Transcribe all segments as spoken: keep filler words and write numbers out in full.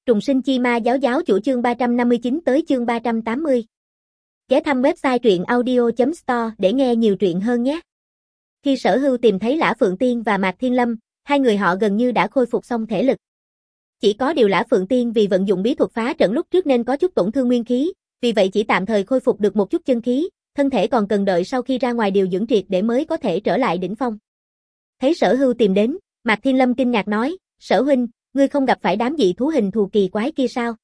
Trùng sinh chi ma giáo giáo chủ chương ba trăm năm mươi chín tới chương ba trăm tám mươi. Ghé thăm website truyện audio chấm store để nghe nhiều truyện hơn nhé. Khi Sở Hưu tìm thấy Lã Phượng Tiên và Mạc Thiên Lâm, hai người họ gần như đã khôi phục xong thể lực. Chỉ có điều Lã Phượng Tiên vì vận dụng bí thuật phá trận lúc trước nên có chút tổn thương nguyên khí, vì vậy chỉ tạm thời khôi phục được một chút chân khí, thân thể còn cần đợi sau khi ra ngoài điều dưỡng triệt để mới có thể trở lại đỉnh phong. Thấy Sở Hưu tìm đến, Mạc Thiên Lâm kinh ngạc nói, Sở huynh, ngươi không gặp phải đám dị thú hình thù kỳ quái kia sao?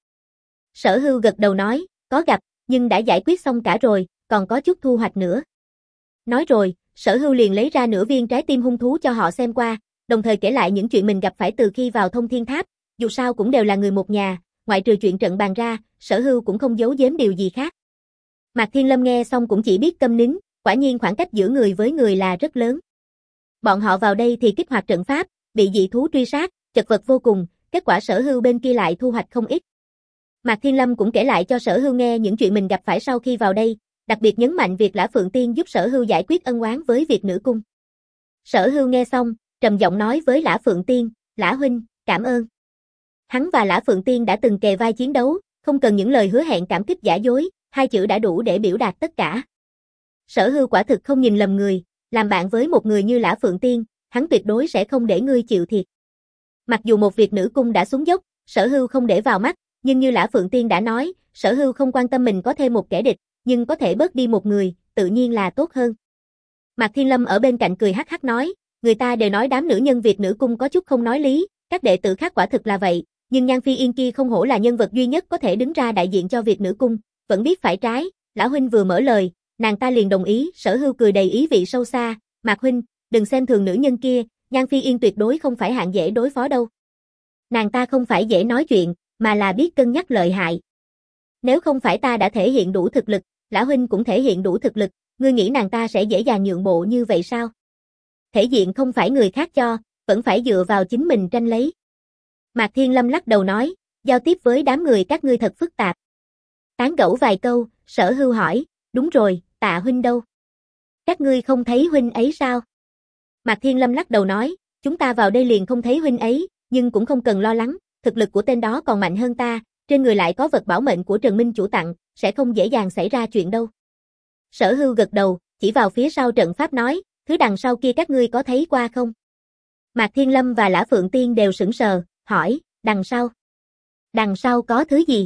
Sở Hưu gật đầu nói, có gặp, nhưng đã giải quyết xong cả rồi, còn có chút thu hoạch nữa. Nói rồi, Sở Hưu liền lấy ra nửa viên trái tim hung thú cho họ xem qua, đồng thời kể lại những chuyện mình gặp phải từ khi vào Thông Thiên Tháp, dù sao cũng đều là người một nhà, ngoại trừ chuyện trận bàn ra, Sở Hưu cũng không giấu giếm điều gì khác. Mạc Thiên Lâm nghe xong cũng chỉ biết câm nín, quả nhiên khoảng cách giữa người với người là rất lớn. Bọn họ vào đây thì kích hoạt trận pháp, bị dị thú truy sát, chật vật vô cùng, kết quả Sở Hưu bên kia lại thu hoạch không ít. Mạc Thiên Lâm cũng kể lại cho Sở Hưu nghe những chuyện mình gặp phải sau khi vào đây, đặc biệt nhấn mạnh việc Lã Phượng Tiên giúp Sở Hưu giải quyết ân oán với Việt Nữ Cung. Sở Hưu nghe xong, trầm giọng nói với Lã Phượng Tiên, Lã huynh, cảm ơn. Hắn và Lã Phượng Tiên đã từng kề vai chiến đấu, không cần những lời hứa hẹn cảm kích giả dối, hai chữ đã đủ để biểu đạt tất cả. Sở Hưu quả thực không nhìn lầm người, làm bạn với một người như Lã Phượng Tiên, hắn tuyệt đối sẽ không để ngươi chịu thiệt. Mặc dù một Việt Nữ Cung đã xuống dốc, Sở Hưu không để vào mắt, nhưng như Lã Phượng Tiên đã nói, Sở Hưu không quan tâm mình có thêm một kẻ địch, nhưng có thể bớt đi một người, tự nhiên là tốt hơn. Mạc Thiên Lâm ở bên cạnh cười hắc hắc nói, người ta đều nói đám nữ nhân Việt Nữ Cung có chút không nói lý, các đệ tử khác quả thực là vậy, nhưng Nhan Phi Yên kia không hổ là nhân vật duy nhất có thể đứng ra đại diện cho Việt Nữ Cung, vẫn biết phải trái. Lã huynh vừa mở lời, nàng ta liền đồng ý. Sở Hưu cười đầy ý vị sâu xa, Mạc huynh, đừng xem thường nữ nhân kia, Nhan Phi Yên tuyệt đối không phải hạng dễ đối phó đâu. Nàng ta không phải dễ nói chuyện, mà là biết cân nhắc lợi hại. Nếu không phải ta đã thể hiện đủ thực lực, Lã huynh cũng thể hiện đủ thực lực, ngươi nghĩ nàng ta sẽ dễ dàng nhượng bộ như vậy sao? Thể diện không phải người khác cho, vẫn phải dựa vào chính mình tranh lấy. Mạc Thiên Lâm lắc đầu nói, giao tiếp với đám người các ngươi thật phức tạp. Tán gẫu vài câu, Sở Hưu hỏi, đúng rồi, Tạ huynh đâu? Các ngươi không thấy huynh ấy sao? Mạc Thiên Lâm lắc đầu nói, chúng ta vào đây liền không thấy huynh ấy, nhưng cũng không cần lo lắng, thực lực của tên đó còn mạnh hơn ta, trên người lại có vật bảo mệnh của Trần Minh chủ tặng, sẽ không dễ dàng xảy ra chuyện đâu. Sở Hưu gật đầu, chỉ vào phía sau trận pháp nói, thứ đằng sau kia các ngươi có thấy qua không? Mạc Thiên Lâm và Lã Phượng Tiên đều sững sờ, hỏi, đằng sau? Đằng sau có thứ gì?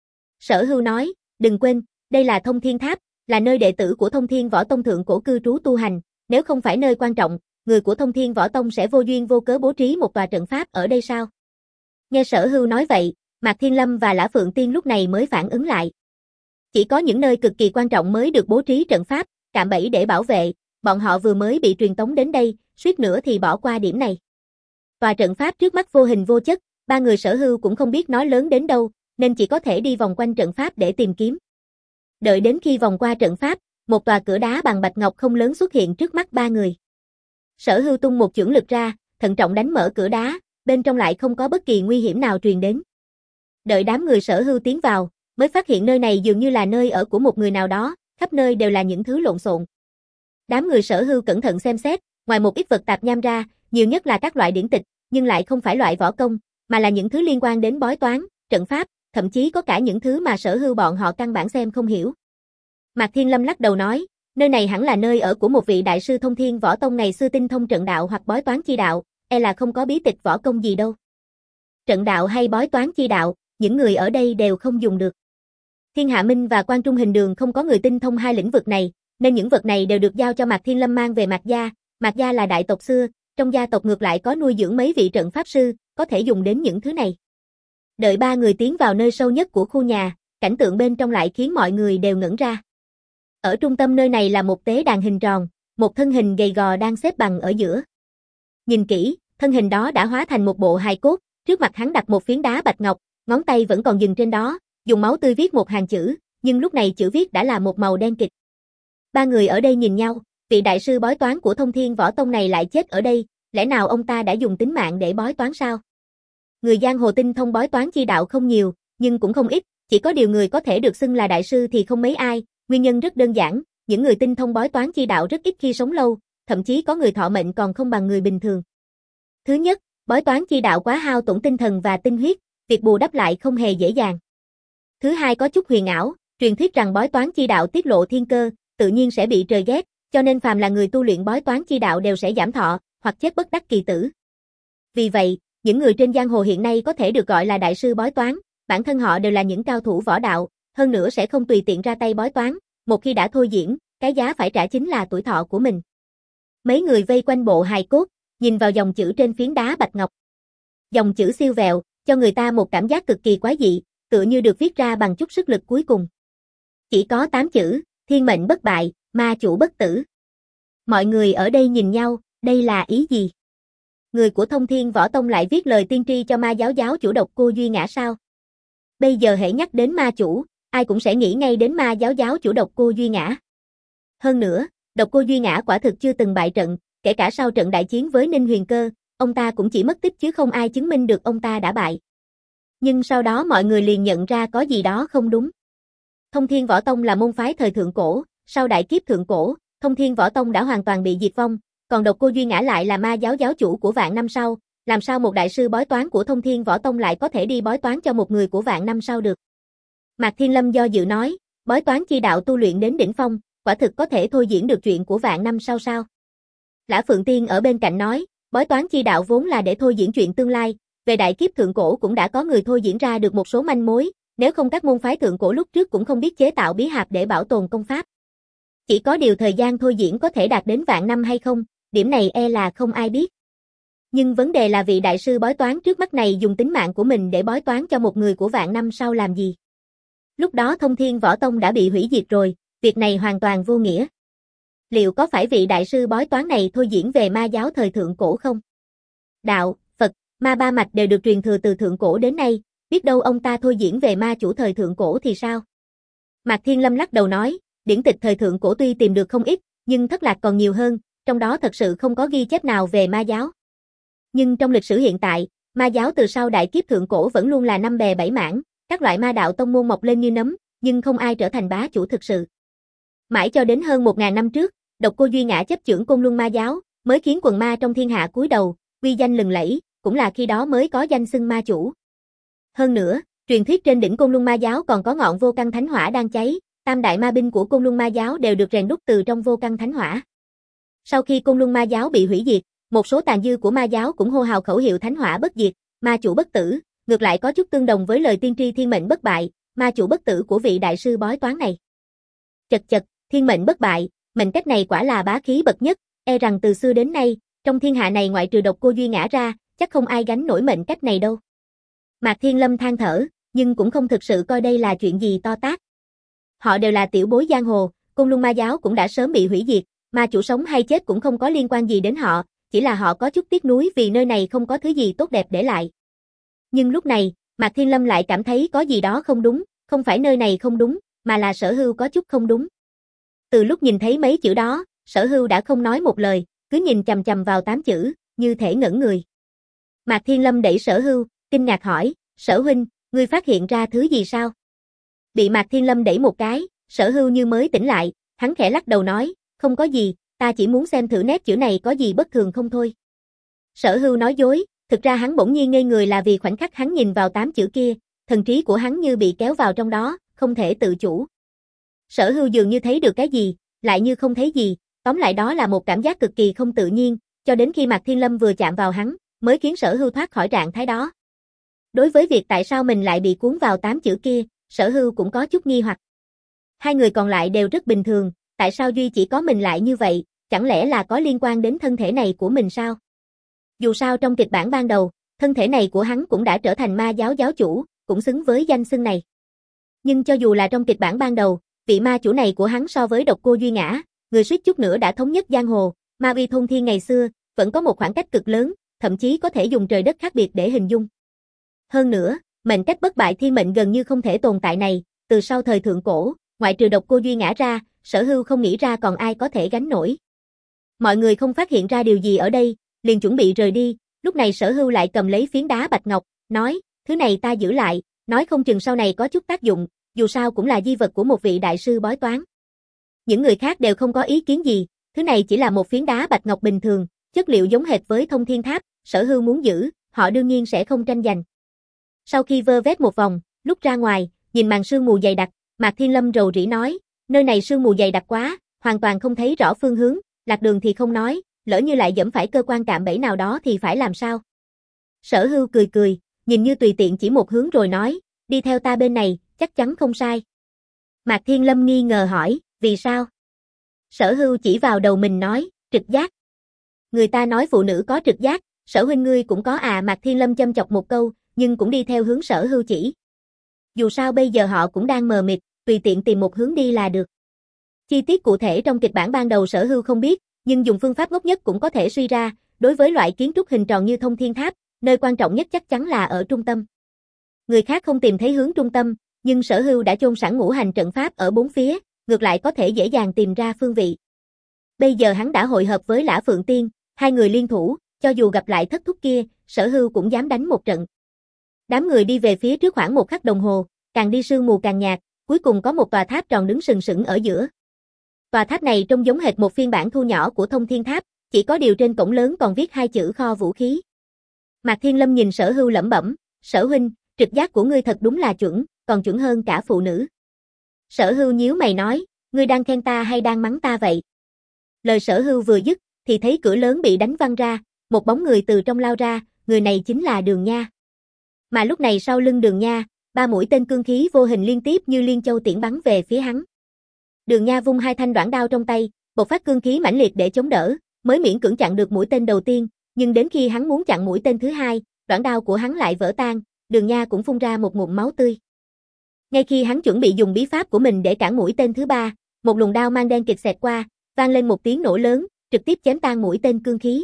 Sở Hưu nói, đừng quên, đây là Thông Thiên Tháp, là nơi đệ tử của Thông Thiên Võ Tông thượng cổ cư trú tu hành, nếu không phải nơi quan trọng, người của Thông Thiên Võ Tông sẽ vô duyên vô cớ bố trí một tòa trận pháp ở đây sao? Nghe Sở Hưu nói vậy, Mạc Thiên Lâm và Lã Phượng Tiên lúc này mới phản ứng lại. Chỉ có những nơi cực kỳ quan trọng mới được bố trí trận pháp, cạm bẫy để bảo vệ, bọn họ vừa mới bị truyền tống đến đây, suýt nữa thì bỏ qua điểm này. Tòa trận pháp trước mắt vô hình vô chất, ba người Sở Hưu cũng không biết nó lớn đến đâu, nên chỉ có thể đi vòng quanh trận pháp để tìm kiếm. Đợi đến khi vòng qua trận pháp, một tòa cửa đá bằng bạch ngọc không lớn xuất hiện trước mắt ba người. Sở Hưu tung một chưởng lực ra, thận trọng đánh mở cửa đá, bên trong lại không có bất kỳ nguy hiểm nào truyền đến. Đợi đám người Sở Hưu tiến vào, mới phát hiện nơi này dường như là nơi ở của một người nào đó, khắp nơi đều là những thứ lộn xộn. Đám người Sở Hưu cẩn thận xem xét, ngoài một ít vật tạp nham ra, nhiều nhất là các loại điển tịch, nhưng lại không phải loại võ công, mà là những thứ liên quan đến bói toán, trận pháp, thậm chí có cả những thứ mà Sở Hưu bọn họ căn bản xem không hiểu. Mạc Thiên Lâm lắc đầu nói, nơi này hẳn là nơi ở của một vị đại sư Thông Thiên Võ Tông ngày xưa tinh thông trận đạo hoặc bói toán chi đạo, e là không có bí tịch võ công gì đâu. Trận đạo hay bói toán chi đạo, những người ở đây đều không dùng được. Thiên Hạ Minh và Quan Trung Hình Đường không có người tinh thông hai lĩnh vực này, nên những vật này đều được giao cho Mạc Thiên Lâm mang về Mạc gia. Mạc gia là đại tộc xưa, trong gia tộc ngược lại có nuôi dưỡng mấy vị trận pháp sư, có thể dùng đến những thứ này. Đợi ba người tiến vào nơi sâu nhất của khu nhà, cảnh tượng bên trong lại khiến mọi người đều ngẩn ra. Ở trung tâm nơi này là một tế đàn hình tròn, một thân hình gầy gò đang xếp bằng ở giữa. Nhìn kỹ, thân hình đó đã hóa thành một bộ hài cốt, trước mặt hắn đặt một phiến đá bạch ngọc, ngón tay vẫn còn dừng trên đó, dùng máu tươi viết một hàng chữ, nhưng lúc này chữ viết đã là một màu đen kịt. Ba người ở đây nhìn nhau, vị đại sư bói toán của Thông Thiên Võ Tông này lại chết ở đây, lẽ nào ông ta đã dùng tính mạng để bói toán sao? Người giang hồ tinh thông bói toán chi đạo không nhiều, nhưng cũng không ít, chỉ có điều người có thể được xưng là đại sư thì không mấy ai, nguyên nhân rất đơn giản, những người tinh thông bói toán chi đạo rất ít khi sống lâu, thậm chí có người thọ mệnh còn không bằng người bình thường. Thứ nhất, bói toán chi đạo quá hao tổn tinh thần và tinh huyết, việc bù đắp lại không hề dễ dàng. Thứ hai có chút huyền ảo, truyền thuyết rằng bói toán chi đạo tiết lộ thiên cơ, tự nhiên sẽ bị trời ghét, cho nên phàm là người tu luyện bói toán chi đạo đều sẽ giảm thọ, hoặc chết bất đắc kỳ tử. Vì vậy, những người trên giang hồ hiện nay có thể được gọi là đại sư bói toán, bản thân họ đều là những cao thủ võ đạo, hơn nữa sẽ không tùy tiện ra tay bói toán, một khi đã thôi diễn, cái giá phải trả chính là tuổi thọ của mình. Mấy người vây quanh bộ hài cốt, nhìn vào dòng chữ trên phiến đá bạch ngọc. Dòng chữ siêu vẹo, cho người ta một cảm giác cực kỳ quái dị, tựa như được viết ra bằng chút sức lực cuối cùng. Chỉ có tám chữ, thiên mệnh bất bại, ma chủ bất tử. Mọi người ở đây nhìn nhau, đây là ý gì? Người của Thông Thiên Võ Tông lại viết lời tiên tri cho ma giáo giáo chủ Độc Cô Duy Ngã sao? Bây giờ hễ nhắc đến ma chủ, ai cũng sẽ nghĩ ngay đến ma giáo giáo chủ Độc Cô Duy Ngã. Hơn nữa, Độc Cô Duy Ngã quả thực chưa từng bại trận, kể cả sau trận đại chiến với Ninh Huyền Cơ, ông ta cũng chỉ mất tích chứ không ai chứng minh được ông ta đã bại. Nhưng sau đó mọi người liền nhận ra có gì đó không đúng. Thông Thiên Võ Tông là môn phái thời thượng cổ, sau đại kiếp thượng cổ, Thông Thiên Võ Tông đã hoàn toàn bị diệt vong, còn Độc Cô Duy Ngã lại là ma giáo giáo chủ của vạn năm sau, làm sao một đại sư bói toán của Thông Thiên Võ Tông lại có thể đi bói toán cho một người của vạn năm sau được? Mạc Thiên Lâm do dự nói, bói toán chi đạo tu luyện đến đỉnh phong, quả thực có thể thôi diễn được chuyện của vạn năm sau sao? Lã Phượng Tiên ở bên cạnh nói, bói toán chi đạo vốn là để thôi diễn chuyện tương lai, về đại kiếp thượng cổ cũng đã có người thôi diễn ra được một số manh mối, nếu không các môn phái thượng cổ lúc trước cũng không biết chế tạo bí hạp để bảo tồn công pháp. Chỉ có điều thời gian thôi diễn có thể đạt đến vạn năm hay không, điểm này e là không ai biết. Nhưng vấn đề là vị đại sư bói toán trước mắt này dùng tính mạng của mình để bói toán cho một người của vạn năm sau làm gì? Lúc đó Thông Thiên Võ Tông đã bị hủy diệt rồi, việc này hoàn toàn vô nghĩa. Liệu có phải vị đại sư bói toán này thôi diễn về ma giáo thời thượng cổ không? Đạo, Phật, ma ba mạch đều được truyền thừa từ thượng cổ đến nay, biết đâu ông ta thôi diễn về ma chủ thời thượng cổ thì sao? Mạc Thiên Lâm lắc đầu nói, điển tịch thời thượng cổ tuy tìm được không ít, nhưng thất lạc còn nhiều hơn, trong đó thật sự không có ghi chép nào về ma giáo. Nhưng trong lịch sử hiện tại, ma giáo từ sau đại kiếp thượng cổ vẫn luôn là năm bè bảy mảng, các loại ma đạo tông môn mọc lên như nấm, nhưng không ai trở thành bá chủ thực sự. Mãi cho đến hơn một ngàn năm trước, Độc Cô Duy Ngã chấp chưởng Côn Luân Ma giáo, mới khiến quần ma trong thiên hạ cúi đầu, uy danh lừng lẫy, cũng là khi đó mới có danh xưng ma chủ. Hơn nữa, truyền thuyết trên đỉnh Côn Luân Ma giáo còn có ngọn vô căn thánh hỏa đang cháy, tam đại ma binh của Côn Luân Ma giáo đều được rèn đúc từ trong vô căn thánh hỏa. Sau khi Côn Luân Ma giáo bị hủy diệt, một số tàn dư của ma giáo cũng hô hào khẩu hiệu thánh hỏa bất diệt, ma chủ bất tử, ngược lại có chút tương đồng với lời tiên tri thiên mệnh bất bại, ma chủ bất tử của vị đại sư bói toán này. Chật chật, thiên mệnh bất bại, mệnh cách này quả là bá khí bậc nhất, e rằng từ xưa đến nay, trong thiên hạ này ngoại trừ Độc Cô Duy Ngã ra, chắc không ai gánh nổi mệnh cách này đâu. Mạc Thiên Lâm than thở, nhưng cũng không thực sự coi đây là chuyện gì to tát. Họ đều là tiểu bối giang hồ, Côn Luân Ma giáo cũng đã sớm bị hủy diệt, ma chủ sống hay chết cũng không có liên quan gì đến họ, chỉ là họ có chút tiếc nuối vì nơi này không có thứ gì tốt đẹp để lại. Nhưng lúc này, Mạc Thiên Lâm lại cảm thấy có gì đó không đúng, không phải nơi này không đúng, mà là Sở Hưu có chút không đúng. Từ lúc nhìn thấy mấy chữ đó, Sở Hưu đã không nói một lời, cứ nhìn chằm chằm vào tám chữ, như thể ngẩn người. Mạc Thiên Lâm đẩy Sở Hưu, kinh ngạc hỏi, Sở huynh, ngươi phát hiện ra thứ gì sao? Bị Mạc Thiên Lâm đẩy một cái, Sở Hưu như mới tỉnh lại, hắn khẽ lắc đầu nói, không có gì, ta chỉ muốn xem thử nét chữ này có gì bất thường không thôi. Sở Hưu nói dối, thực ra hắn bỗng nhiên ngây người là vì khoảnh khắc hắn nhìn vào tám chữ kia, thần trí của hắn như bị kéo vào trong đó, không thể tự chủ. Sở Hưu dường như thấy được cái gì, lại như không thấy gì, tóm lại đó là một cảm giác cực kỳ không tự nhiên, cho đến khi Mạc Thiên Lâm vừa chạm vào hắn, mới khiến Sở Hưu thoát khỏi trạng thái đó. Đối với việc tại sao mình lại bị cuốn vào tám chữ kia, Sở Hưu cũng có chút nghi hoặc. Hai người còn lại đều rất bình thường, tại sao duy chỉ có mình lại như vậy, chẳng lẽ là có liên quan đến thân thể này của mình sao? Dù sao trong kịch bản ban đầu, thân thể này của hắn cũng đã trở thành ma giáo giáo chủ, cũng xứng với danh xưng này. Nhưng cho dù là trong kịch bản ban đầu, vị ma chủ này của hắn so với Độc Cô Duy Ngã, người suýt chút nữa đã thống nhất giang hồ, ma uy thôn thiên ngày xưa, vẫn có một khoảng cách cực lớn, thậm chí có thể dùng trời đất khác biệt để hình dung. Hơn nữa, mệnh cách bất bại thiên mệnh gần như không thể tồn tại này, từ sau thời thượng cổ, ngoại trừ Độc Cô Duy Ngã ra, Sở Hưu không nghĩ ra còn ai có thể gánh nổi. Mọi người không phát hiện ra điều gì ở đây, liền chuẩn bị rời đi, lúc này Sở Hưu lại cầm lấy phiến đá bạch ngọc, nói, thứ này ta giữ lại, nói không chừng sau này có chút tác dụng, dù sao cũng là di vật của một vị đại sư bói toán. Những người khác đều không có ý kiến gì, thứ này chỉ là một phiến đá bạch ngọc bình thường, chất liệu giống hệt với Thông Thiên Tháp, Sở Hưu muốn giữ, họ đương nhiên sẽ không tranh giành. Sau khi vơ vét một vòng, lúc ra ngoài, nhìn màn sương mù dày đặc, Mạc Thiên Lâm rầu rĩ nói, nơi này sương mù dày đặc quá, hoàn toàn không thấy rõ phương hướng, lạc đường thì không nói, lỡ như lại dẫm phải cơ quan cạm bẫy nào đó thì phải làm sao? Sở Hưu cười cười, nhìn như tùy tiện chỉ một hướng rồi nói, đi theo ta bên này, chắc chắn không sai. Mạc Thiên Lâm nghi ngờ hỏi, vì sao? Sở Hưu chỉ vào đầu mình nói, trực giác. Người ta nói phụ nữ có trực giác, Sở huynh ngươi cũng có à? Mạc Thiên Lâm châm chọc một câu, nhưng cũng đi theo hướng Sở Hưu chỉ. Dù sao bây giờ họ cũng đang mờ mịt, tùy tiện tìm một hướng đi là được. Chi tiết cụ thể trong kịch bản ban đầu Sở Hưu không biết, nhưng dùng phương pháp ngốc nhất cũng có thể suy ra, đối với loại kiến trúc hình tròn như Thông Thiên Tháp, nơi quan trọng nhất chắc chắn là ở trung tâm. Người khác không tìm thấy hướng trung tâm, nhưng Sở Hưu đã chôn sẵn ngũ hành trận pháp ở bốn phía, ngược lại có thể dễ dàng tìm ra phương vị. Bây giờ hắn đã hội hợp với Lã Phượng Tiên, hai người liên thủ, cho dù gặp lại thất thúc kia, Sở Hưu cũng dám đánh một trận. Đám người đi về phía trước khoảng một khắc đồng hồ, càng đi sương mù càng nhạt, cuối cùng có một tòa tháp tròn đứng sừng sững ở giữa. Tòa tháp này trông giống hệt một phiên bản thu nhỏ của Thông Thiên Tháp, chỉ có điều trên cổng lớn còn viết hai chữ kho vũ khí. Mạc Thiên Lâm nhìn Sở Hưu lẩm bẩm, Sở huynh, trực giác của ngươi thật đúng là chuẩn, còn chuẩn hơn cả phụ nữ. Sở Hưu nhíu mày nói, ngươi đang khen ta hay đang mắng ta vậy? Lời Sở Hưu vừa dứt, thì thấy cửa lớn bị đánh văng ra, một bóng người từ trong lao ra, người này chính là Đường Nha. Mà lúc này sau lưng Đường Nha, ba mũi tên cương khí vô hình liên tiếp như liên châu tiễn bắn về phía hắn. Đường Nha vung hai thanh đoản đao trong tay, bộc phát cương khí mãnh liệt để chống đỡ, mới miễn cưỡng chặn được mũi tên đầu tiên, nhưng đến khi hắn muốn chặn mũi tên thứ hai, đoản đao của hắn lại vỡ tan, Đường Nha cũng phun ra một ngụm máu tươi. Ngay khi hắn chuẩn bị dùng bí pháp của mình để cản mũi tên thứ ba, một luồng đao mang đen kịt xẹt qua, vang lên một tiếng nổ lớn, trực tiếp chém tan mũi tên cương khí.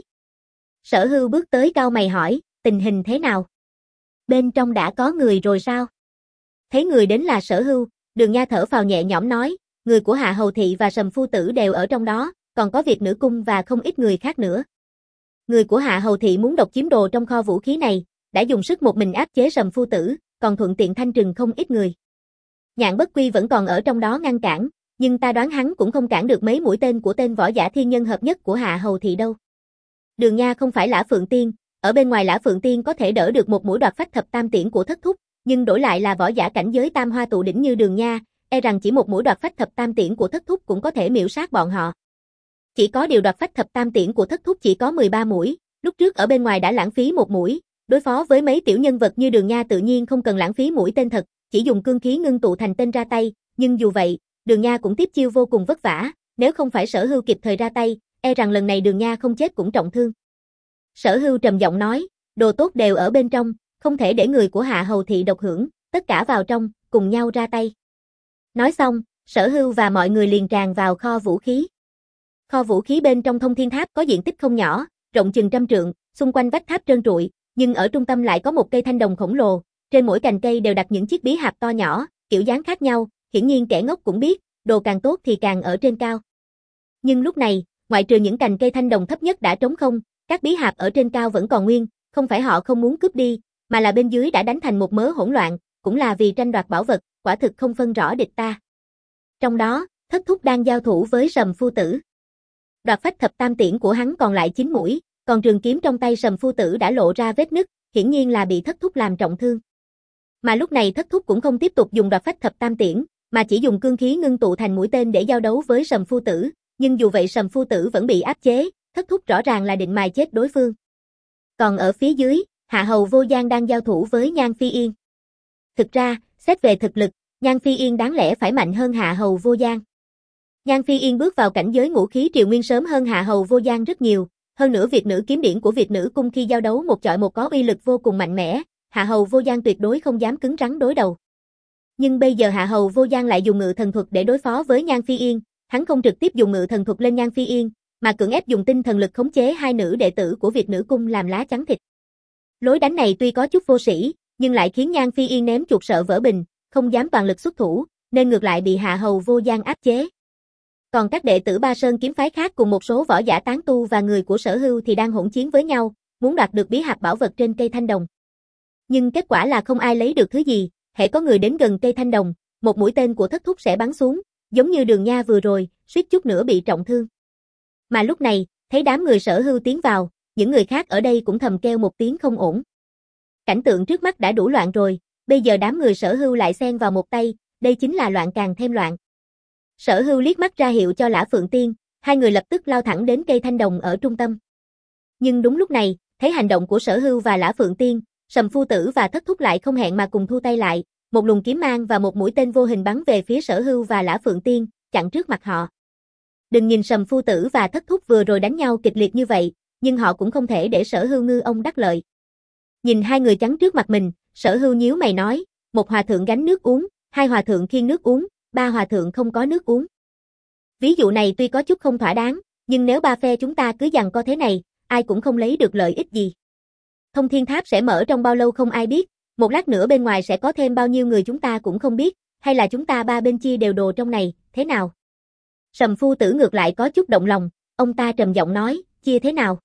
Sở Hưu bước tới cau mày hỏi, tình hình thế nào? Bên trong đã có người rồi sao? Thấy người đến là Sở Hưu, Đường Nha thở phào nhẹ nhõm nói, người của Hạ Hầu Thị và Sầm Phu Tử đều ở trong đó, còn có Việt Nữ Cung và không ít người khác nữa. Người của Hạ Hầu Thị muốn độc chiếm đồ trong kho vũ khí này, đã dùng sức một mình áp chế Sầm Phu Tử, còn thuận tiện thanh trừng không ít người. Nhạn Bất Quy vẫn còn ở trong đó ngăn cản, nhưng ta đoán hắn cũng không cản được mấy mũi tên của tên võ giả thiên nhân hợp nhất của Hạ Hầu Thị đâu. Đường Nha không phải Lã Phượng Tiên, ở bên ngoài Lã Phượng Tiên có thể đỡ được một mũi đoạt phách thập tam tiễn của thất thúc, nhưng đổi lại là võ giả cảnh giới tam hoa tụ đỉnh như Đường Nha, e rằng chỉ một mũi đoạt phách thập tam tiễn của thất thúc cũng có thể miểu sát bọn họ. Chỉ có điều đoạt phách thập tam tiễn của thất thúc chỉ có mười ba mũi, lúc trước ở bên ngoài đã lãng phí một mũi, đối phó với mấy tiểu nhân vật như Đường Nha tự nhiên không cần lãng phí mũi tên thật, chỉ dùng cương khí ngưng tụ thành tên ra tay, nhưng dù vậy, Đường Nha cũng tiếp chiêu vô cùng vất vả, nếu không phải Sở Hưu kịp thời ra tay, e rằng lần này Đường Nha không chết cũng trọng thương. Sở Hưu trầm giọng nói, đồ tốt đều ở bên trong, không thể để người của Hạ Hầu Thị độc hưởng, tất cả vào trong, cùng nhau ra tay. Nói xong, Sở Hưu và mọi người liền tràn vào kho vũ khí. Kho vũ khí bên trong Thông Thiên Tháp có diện tích không nhỏ, rộng chừng trăm trượng, xung quanh vách tháp trơn trụi, nhưng ở trung tâm lại có một cây thanh đồng khổng lồ, trên mỗi cành cây đều đặt những chiếc bí hạp to nhỏ, kiểu dáng khác nhau, hiển nhiên kẻ ngốc cũng biết, đồ càng tốt thì càng ở trên cao. Nhưng lúc này, ngoại trừ những cành cây thanh đồng thấp nhất đã trống không, các bí hạp ở trên cao vẫn còn nguyên, không phải họ không muốn cướp đi, mà là bên dưới đã đánh thành một mớ hỗn loạn, cũng là vì tranh đoạt bảo vật, quả thực không phân rõ địch ta. Trong đó, thất thúc đang giao thủ với Sầm Phu Tử. Đoạt phách thập tam tiễn của hắn còn lại chín mũi, còn trường kiếm trong tay Sầm Phu Tử đã lộ ra vết nứt, hiển nhiên là bị thất thúc làm trọng thương. Mà lúc này thất thúc cũng không tiếp tục dùng đoạt phách thập tam tiễn, mà chỉ dùng cương khí ngưng tụ thành mũi tên để giao đấu với Sầm Phu Tử, nhưng dù vậy Sầm Phu Tử vẫn bị áp chế, thất thúc rõ ràng là định mài chết đối phương. Còn ở phía dưới, Hạ Hầu Vô Gian đang giao thủ với Nhan Phi Yên. Thực ra, xét về thực lực, Nhan Phi Yên đáng lẽ phải mạnh hơn Hạ Hầu Vô Gian. Nhan Phi Yên bước vào cảnh giới ngũ khí triều nguyên sớm hơn Hạ Hầu Vô Gian rất nhiều, hơn nữa Việt Nữ kiếm điển của Việt Nữ cung khi giao đấu một chọi một có uy lực vô cùng mạnh mẽ, Hạ Hầu Vô Gian tuyệt đối không dám cứng rắn đối đầu. Nhưng bây giờ Hạ Hầu Vô Gian lại dùng ngự thần thuật để đối phó với Nhan Phi Yên, hắn không trực tiếp dùng ngự thần thuật lên Nhan Phi Yên, mà cưỡng ép dùng tinh thần lực khống chế hai nữ đệ tử của Việt Nữ cung làm lá chắn thịt. Lối đánh này tuy có chút vô sĩ, nhưng lại khiến Nhan Phi Yên ném chuột sợ vỡ bình, không dám toàn lực xuất thủ, nên ngược lại bị Hạ Hầu Vô Gian áp chế. Còn các đệ tử Ba Sơn kiếm phái khác cùng một số võ giả tán tu và người của Sở Hưu thì đang hỗn chiến với nhau, muốn đoạt được bí hạp bảo vật trên cây thanh đồng. Nhưng kết quả là không ai lấy được thứ gì, hễ có người đến gần cây thanh đồng, một mũi tên của thất thúc sẽ bắn xuống, giống như Đường Nha vừa rồi, suýt chút nữa bị trọng thương. Mà lúc này, thấy đám người Sở Hưu tiến vào, những người khác ở đây cũng thầm kêu một tiếng không ổn. Cảnh tượng trước mắt đã đủ loạn rồi, bây giờ đám người Sở Hưu lại xen vào một tay, đây chính là loạn càng thêm loạn. Sở Hưu liếc mắt ra hiệu cho Lã Phượng Tiên, hai người lập tức lao thẳng đến cây thanh đồng ở trung tâm. Nhưng đúng lúc này, thấy hành động của Sở Hưu và Lã Phượng Tiên, Sầm Phu Tử và Thất Thúc lại không hẹn mà cùng thu tay lại, một luồng kiếm mang và một mũi tên vô hình bắn về phía Sở Hưu và Lã Phượng Tiên, chặn trước mặt họ. Đừng nhìn Sầm Phu Tử và Thất Thúc vừa rồi đánh nhau kịch liệt như vậy, nhưng họ cũng không thể để Sở Hưu ngư ông đắc lợi. Nhìn hai người chắn trước mặt mình, Sở Hưu nhíu mày nói, một hòa thượng gánh nước uống, hai hòa thượng khiêng nước uống, ba hòa thượng không có nước uống. Ví dụ này tuy có chút không thỏa đáng, nhưng nếu ba phe chúng ta cứ giằng co thế này, ai cũng không lấy được lợi ích gì. Thông Thiên Tháp sẽ mở trong bao lâu không ai biết, một lát nữa bên ngoài sẽ có thêm bao nhiêu người chúng ta cũng không biết, hay là chúng ta ba bên chia đều đồ trong này, thế nào? Sầm Phu Tử ngược lại có chút động lòng, ông ta trầm giọng nói, chia thế nào?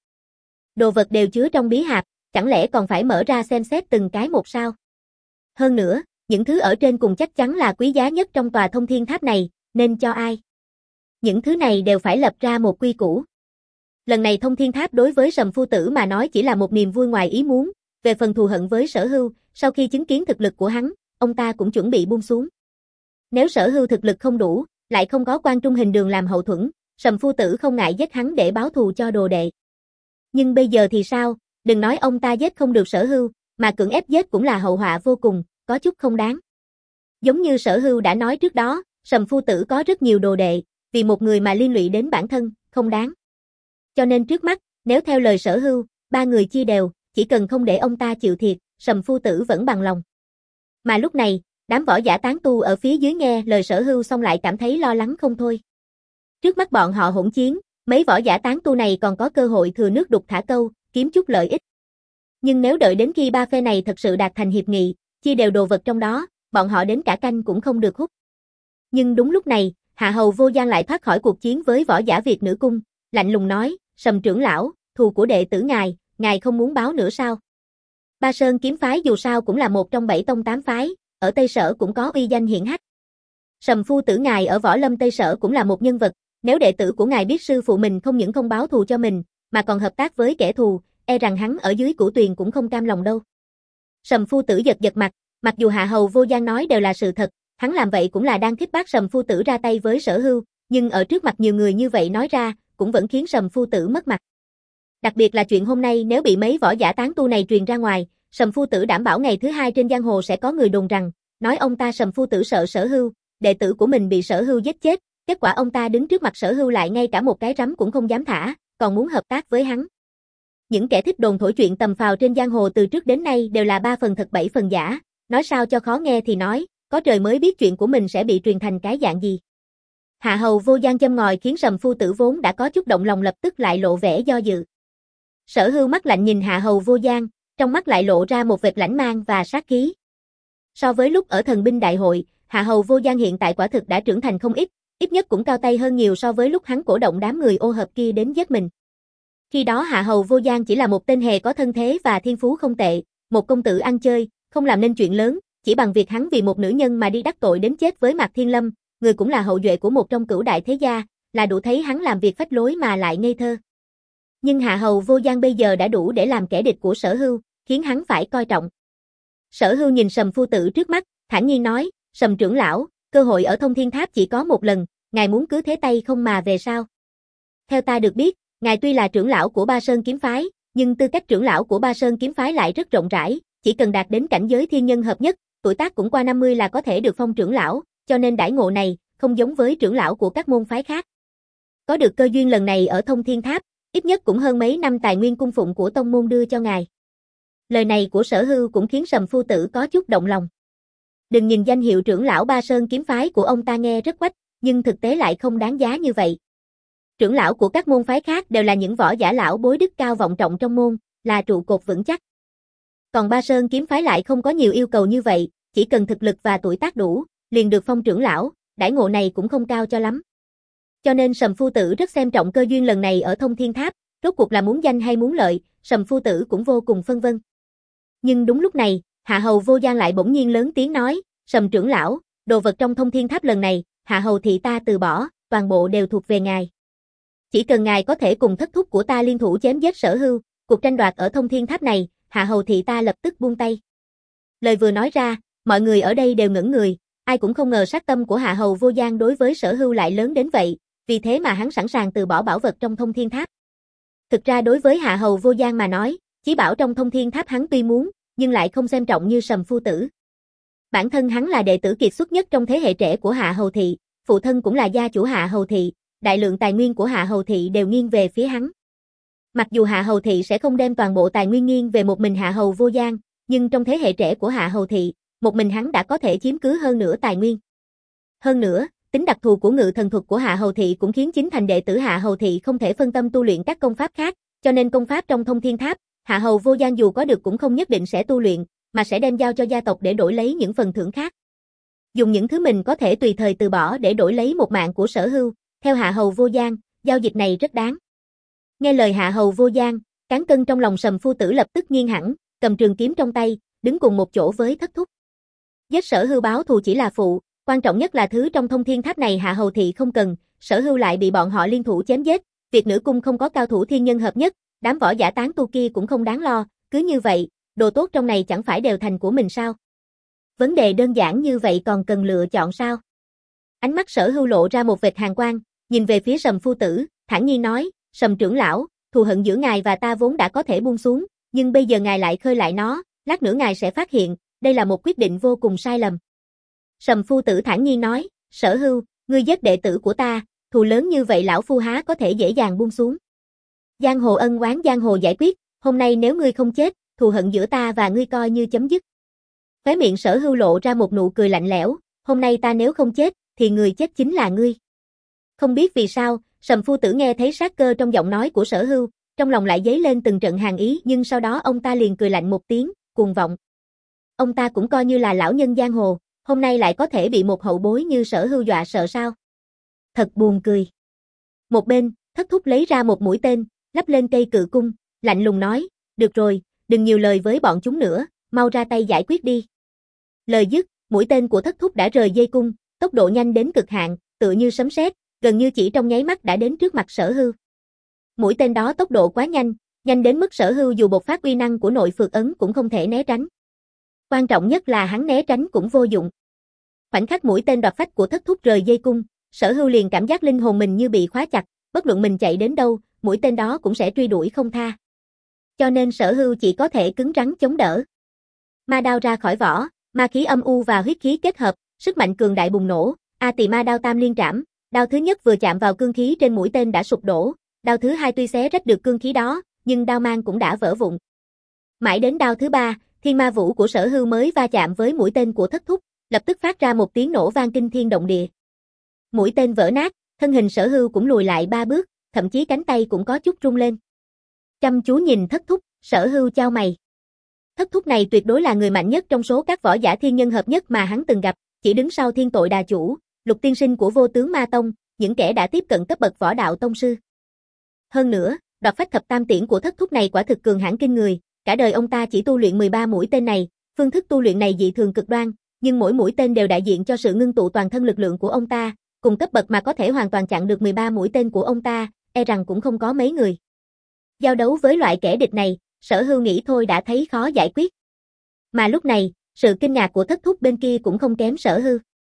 Đồ vật đều chứa trong bí hạp, chẳng lẽ còn phải mở ra xem xét từng cái một sao? Hơn nữa, những thứ ở trên cùng chắc chắn là quý giá nhất trong tòa Thông Thiên Tháp này, nên cho ai? Những thứ này đều phải lập ra một quy củ. Lần này Thông Thiên Tháp đối với Sầm Phu Tử mà nói chỉ là một niềm vui ngoài ý muốn, về phần thù hận với Sở Hưu, sau khi chứng kiến thực lực của hắn, ông ta cũng chuẩn bị buông xuống. Nếu Sở Hưu thực lực không đủ, lại không có Quan Trung Hình Đường làm hậu thuẫn, Sầm Phu Tử không ngại giết hắn để báo thù cho đồ đệ. Nhưng bây giờ thì sao, đừng nói ông ta giết không được Sở Hưu, mà cưỡng ép giết cũng là hậu họa vô cùng, có chút không đáng. Giống như Sở Hưu đã nói trước đó, Sầm Phu Tử có rất nhiều đồ đệ, vì một người mà liên lụy đến bản thân, không đáng. Cho nên trước mắt, nếu theo lời Sở Hưu, ba người chia đều, chỉ cần không để ông ta chịu thiệt, Sầm Phu Tử vẫn bằng lòng. Mà lúc này, đám võ giả tán tu ở phía dưới nghe lời Sở Hưu xong lại cảm thấy lo lắng không thôi. Trước mắt bọn họ hỗn chiến, mấy võ giả tán tu này còn có cơ hội thừa nước đục thả câu, kiếm chút lợi ích. Nhưng nếu đợi đến khi ba phe này thật sự đạt thành hiệp nghị, chia đều đồ vật trong đó, bọn họ đến cả canh cũng không được hút. Nhưng đúng lúc này, Hạ Hầu Vô Gian lại thoát khỏi cuộc chiến với võ giả Việt Nữ Cung, lạnh lùng nói, Sầm trưởng lão, thù của đệ tử ngài, ngài không muốn báo nữa sao? Ba Sơn kiếm phái dù sao cũng là một trong bảy tông tám phái, ở Tây Sở cũng có uy danh hiển hách. Sầm Phu Tử ngài ở Võ Lâm Tây Sở cũng là một nhân vật, nếu đệ tử của ngài biết sư phụ mình không những không báo thù cho mình, mà còn hợp tác với kẻ thù, e rằng hắn ở dưới Cửu Tuyền cũng không cam lòng đâu. Sầm Phu Tử giật giật mặt, mặc dù Hạ Hầu Vô Gian nói đều là sự thật, hắn làm vậy cũng là đang khích bác Sầm Phu Tử ra tay với Sở Hưu, nhưng ở trước mặt nhiều người như vậy nói ra, cũng vẫn khiến Sầm Phu Tử mất mặt. Đặc biệt là chuyện hôm nay nếu bị mấy võ giả tán tu này truyền ra ngoài, Sầm Phu Tử đảm bảo ngày thứ hai trên giang hồ sẽ có người đồn rằng, nói ông ta Sầm Phu Tử sợ Sở Hưu, đệ tử của mình bị Sở Hưu giết chết, kết quả ông ta đứng trước mặt Sở Hưu lại ngay cả một cái rắm cũng không dám thả, còn muốn hợp tác với hắn. Những kẻ thích đồn thổi chuyện tầm phào trên giang hồ từ trước đến nay đều là ba phần thật bảy phần giả, nói sao cho khó nghe thì nói, có trời mới biết chuyện của mình sẽ bị truyền thành cái dạng gì. Hạ Hầu Vô Gian châm ngòi khiến Sầm Phu Tử vốn đã có chút động lòng lập tức lại lộ vẻ do dự. Sở Hưu mắt lạnh nhìn Hạ Hầu Vô Gian, trong mắt lại lộ ra một vệt lãnh mang và sát khí. So với lúc ở thần binh đại hội, Hạ Hầu Vô Gian hiện tại quả thực đã trưởng thành không ít, ít nhất cũng cao tay hơn nhiều so với lúc hắn cổ động đám người ô hợp kia đến giết mình. Khi đó Hạ Hầu Vô Gian chỉ là một tên hề có thân thế và thiên phú không tệ, một công tử ăn chơi, không làm nên chuyện lớn, chỉ bằng việc hắn vì một nữ nhân mà đi đắc tội đến chết với Mạc Thiên Lâm, người cũng là hậu duệ của một trong cửu đại thế gia, là đủ thấy hắn làm việc phách lối mà lại ngây thơ. Nhưng Hạ Hầu Vô Gian bây giờ đã đủ để làm kẻ địch của Sở Hưu, khiến hắn phải coi trọng. Sở Hưu nhìn Sầm Phu Tử trước mắt, thản nhiên nói, Sầm trưởng lão, cơ hội ở Thông Thiên Tháp chỉ có một lần, ngài muốn cứ thế tay không mà về sao? Theo ta được biết, ngài tuy là trưởng lão của Ba Sơn kiếm phái, nhưng tư cách trưởng lão của Ba Sơn kiếm phái lại rất rộng rãi, chỉ cần đạt đến cảnh giới thiên nhân hợp nhất, tuổi tác cũng qua năm mươi là có thể được phong trưởng lão, cho nên đãi ngộ này không giống với trưởng lão của các môn phái khác. Có được cơ duyên lần này ở Thông Thiên Tháp, ít nhất cũng hơn mấy năm tài nguyên cung phụng của tông môn đưa cho ngài. Lời này của Sở Hưu cũng khiến Sầm Phu Tử có chút động lòng. Đừng nhìn danh hiệu trưởng lão Ba Sơn kiếm phái của ông ta nghe rất quách, nhưng thực tế lại không đáng giá như vậy. Trưởng lão của các môn phái khác đều là những võ giả lão bối đức cao vọng trọng trong môn, là trụ cột vững chắc. Còn Ba Sơn kiếm phái lại không có nhiều yêu cầu như vậy, chỉ cần thực lực và tuổi tác đủ, liền được phong trưởng lão, đãi ngộ này cũng không cao cho lắm. Cho nên Sầm Phu Tử rất xem trọng cơ duyên lần này ở Thông Thiên Tháp, rốt cuộc là muốn danh hay muốn lợi, Sầm Phu Tử cũng vô cùng phân vân. Nhưng đúng lúc này, Hạ Hầu Vô Gian lại bỗng nhiên lớn tiếng nói, Sầm trưởng lão, đồ vật trong Thông Thiên Tháp lần này, Hạ Hầu thị ta từ bỏ, toàn bộ đều thuộc về ngài. Chỉ cần ngài có thể cùng thất thúc của ta liên thủ chém giết Sở Hưu, cuộc tranh đoạt ở Thông Thiên Tháp này, Hạ Hầu thị ta lập tức buông tay. Lời vừa nói ra, mọi người ở đây đều ngẩn người, ai cũng không ngờ sát tâm của Hạ Hầu Vô Gian đối với Sở Hưu lại lớn đến vậy, vì thế mà hắn sẵn sàng từ bỏ bảo vật trong Thông Thiên Tháp. Thực ra đối với Hạ Hầu Vô Gian mà nói, chí bảo trong Thông Thiên Tháp hắn tuy muốn, nhưng lại không xem trọng như Sầm Phu Tử. Bản thân hắn là đệ tử kiệt xuất nhất trong thế hệ trẻ của Hạ Hầu thị, phụ thân cũng là gia chủ Hạ Hầu thị, đại lượng tài nguyên của Hạ Hầu thị đều nghiêng về phía hắn. Mặc dù Hạ Hầu thị sẽ không đem toàn bộ tài nguyên nghiêng về một mình Hạ Hầu Vô Gian, nhưng trong thế hệ trẻ của Hạ Hầu thị, một mình hắn đã có thể chiếm cứ hơn nửa tài nguyên. Hơn nữa, tính đặc thù của ngự thần thuật của Hạ Hầu thị cũng khiến chính thành đệ tử Hạ Hầu thị không thể phân tâm tu luyện các công pháp khác, cho nên công pháp trong Thông Thiên Tháp, Hạ Hầu Vô Gian dù có được cũng không nhất định sẽ tu luyện, mà sẽ đem giao cho gia tộc để đổi lấy những phần thưởng khác. Dùng những thứ mình có thể tùy thời từ bỏ để đổi lấy một mạng của Sở Hưu, theo Hạ Hầu Vô Gian, giao dịch này rất đáng. Nghe lời Hạ Hầu Vô Gian, cán cân trong lòng Sầm Phu Tử lập tức nghiêng hẳn, cầm trường kiếm trong tay, đứng cùng một chỗ với Thất Thúc. Giết Sở Hưu báo thù chỉ là phụ, quan trọng nhất là thứ trong Thông Thiên Tháp này Hạ Hầu thị không cần, Sở Hưu lại bị bọn họ liên thủ chém giết, việc nữ cung không có cao thủ thiên nhân hợp nhất, đám võ giả tán tu kia cũng không đáng lo, cứ như vậy, đồ tốt trong này chẳng phải đều thành của mình sao? Vấn đề đơn giản như vậy còn cần lựa chọn sao? Ánh mắt Sở Hưu lộ ra một vệt hàn quang, nhìn về phía Sầm Phu Tử, thản nhiên nói, Sầm trưởng lão, thù hận giữa ngài và ta vốn đã có thể buông xuống, nhưng bây giờ ngài lại khơi lại nó, lát nữa ngài sẽ phát hiện, đây là một quyết định vô cùng sai lầm. Sầm Phu Tử thản nhiên nói, Sở Hưu, ngươi giết đệ tử của ta, thù lớn như vậy lão phu há có thể dễ dàng buông xuống. Giang hồ ân oán giang hồ giải quyết, hôm nay nếu ngươi không chết, thù hận giữa ta và ngươi coi như chấm dứt. Khóe miệng Sở Hưu lộ ra một nụ cười lạnh lẽo, hôm nay ta nếu không chết, thì người chết chính là ngươi. Không biết vì sao, Sầm Phu Tử nghe thấy sát cơ trong giọng nói của Sở Hưu, trong lòng lại dấy lên từng trận hàn ý, nhưng sau đó ông ta liền cười lạnh một tiếng, cuồng vọng. Ông ta cũng coi như là lão nhân giang hồ, hôm nay lại có thể bị một hậu bối như Sở Hưu dọa sợ sao? Thật buồn cười. Một bên, Thất Thúc lấy ra một mũi tên, lắp lên cây cự cung, lạnh lùng nói, được rồi, đừng nhiều lời với bọn chúng nữa, mau ra tay giải quyết đi. Lời dứt, mũi tên của Thất Thúc đã rời dây cung, tốc độ nhanh đến cực hạn, tựa như sấm sét, gần như chỉ trong nháy mắt đã đến trước mặt Sở Hưu. Mũi tên đó tốc độ quá nhanh, nhanh đến mức Sở Hưu dù bộc phát uy năng của nội phược ấn cũng không thể né tránh. Quan trọng nhất là hắn né tránh cũng vô dụng. Khoảnh khắc mũi tên đoạt phách của Thất Thúc rời dây cung, Sở Hưu liền cảm giác linh hồn mình như bị khóa chặt, bất luận mình chạy đến đâu, mũi tên đó cũng sẽ truy đuổi không tha. Cho nên Sở Hưu chỉ có thể cứng rắn chống đỡ. Ma đao ra khỏi vỏ, ma khí âm u và huyết khí kết hợp, sức mạnh cường đại bùng nổ, A Tỳ Ma đao tam liên trảm, đao thứ nhất vừa chạm vào cương khí trên mũi tên đã sụp đổ, đao thứ hai tuy xé rách được cương khí đó, nhưng đao mang cũng đã vỡ vụn. Mãi đến đao thứ ba, Thiên Ma Vũ của Sở Hưu mới va chạm với mũi tên của Thất Thúc, lập tức phát ra một tiếng nổ vang kinh thiên động địa. Mũi tên vỡ nát, thân hình Sở Hưu cũng lùi lại ba bước, thậm chí cánh tay cũng có chút rung lên. Chăm chú nhìn Thất Thúc, Sở Hưu chau mày. Thất Thúc này tuyệt đối là người mạnh nhất trong số các võ giả thiên nhân hợp nhất mà hắn từng gặp, chỉ đứng sau Thiên Tội Đà Chủ, Lục Tiên Sinh của Vô Tướng Ma Tông, những kẻ đã tiếp cận cấp bậc võ đạo tông sư. Hơn nữa, đoạt phách thập tam tiễn của Thất Thúc này quả thực cường hãn kinh người, cả đời ông ta chỉ tu luyện mười ba mũi tên này, phương thức tu luyện này dị thường cực đoan, nhưng mỗi mũi tên đều đại diện cho sự ngưng tụ toàn thân lực lượng của ông ta, cùng cấp bậc mà có thể hoàn toàn chặn được mười ba mũi tên của ông ta, e rằng cũng không có mấy người. Giao đấu với loại kẻ địch này, Sở Hưu nghĩ thôi đã thấy khó giải quyết. Mà lúc này, sự kinh ngạc của Thất Thúc bên kia cũng không kém Sở Hưu.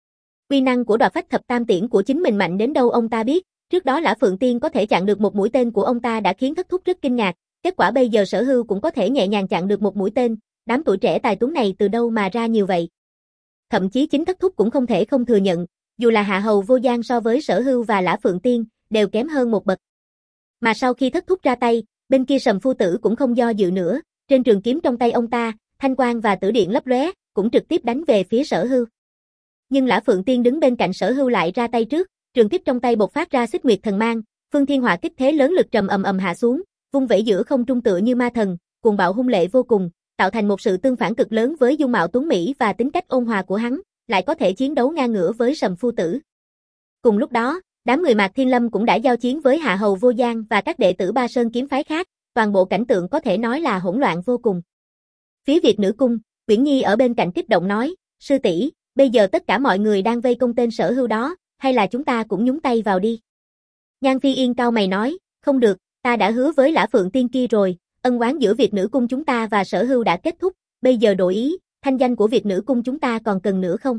Uy năng của đoạt phách thập tam tiễn của chính mình mạnh đến đâu ông ta biết, trước đó Lã Phượng Tiên có thể chặn được một mũi tên của ông ta đã khiến Thất Thúc rất kinh ngạc, kết quả bây giờ Sở Hưu cũng có thể nhẹ nhàng chặn được một mũi tên, đám tuổi trẻ tài tuấn này từ đâu mà ra nhiều vậy. Thậm chí chính Thất Thúc cũng không thể không thừa nhận, dù là Hạ Hầu Vô Gian so với Sở Hưu và Lã Phượng Tiên, đều kém hơn một bậc. Mà sau khi Thất Thúc ra tay, bên kia Sầm Phu Tử cũng không do dự nữa, trên trường kiếm trong tay ông ta, thanh quang và tử điện lấp lóe, cũng trực tiếp đánh về phía Sở Hưu. Nhưng Lã Phượng Tiên đứng bên cạnh Sở Hưu lại ra tay trước, trường kích trong tay bộc phát ra xích nguyệt thần mang, phương thiên hỏa kích thế lớn lực trầm ầm ầm hạ xuống, vung vẩy giữa không trung tựa như ma thần, cuồng bạo hung lệ vô cùng, tạo thành một sự tương phản cực lớn với dung mạo tuấn mỹ và tính cách ôn hòa của hắn, lại có thể chiến đấu ngang ngửa với Sầm Phu Tử. Cùng lúc đó, đám người Mạc Thiên Lâm cũng đã giao chiến với Hạ Hầu Vô Gian và các đệ tử Ba Sơn kiếm phái khác, toàn bộ cảnh tượng có thể nói là hỗn loạn vô cùng. Phía Việt Nữ Cung, Uyển Nhi ở bên cạnh kích động nói, sư tỷ, bây giờ tất cả mọi người đang vây công tên Sở Hưu đó, hay là chúng ta cũng nhúng tay vào đi. Nhan Phi Yên cau mày nói, không được, ta đã hứa với Lã Phượng Tiên kia rồi, ân oán giữa Việt nữ cung chúng ta và Sở Hưu đã kết thúc, bây giờ đổi ý, thanh danh của Việt nữ cung chúng ta còn cần nữa không?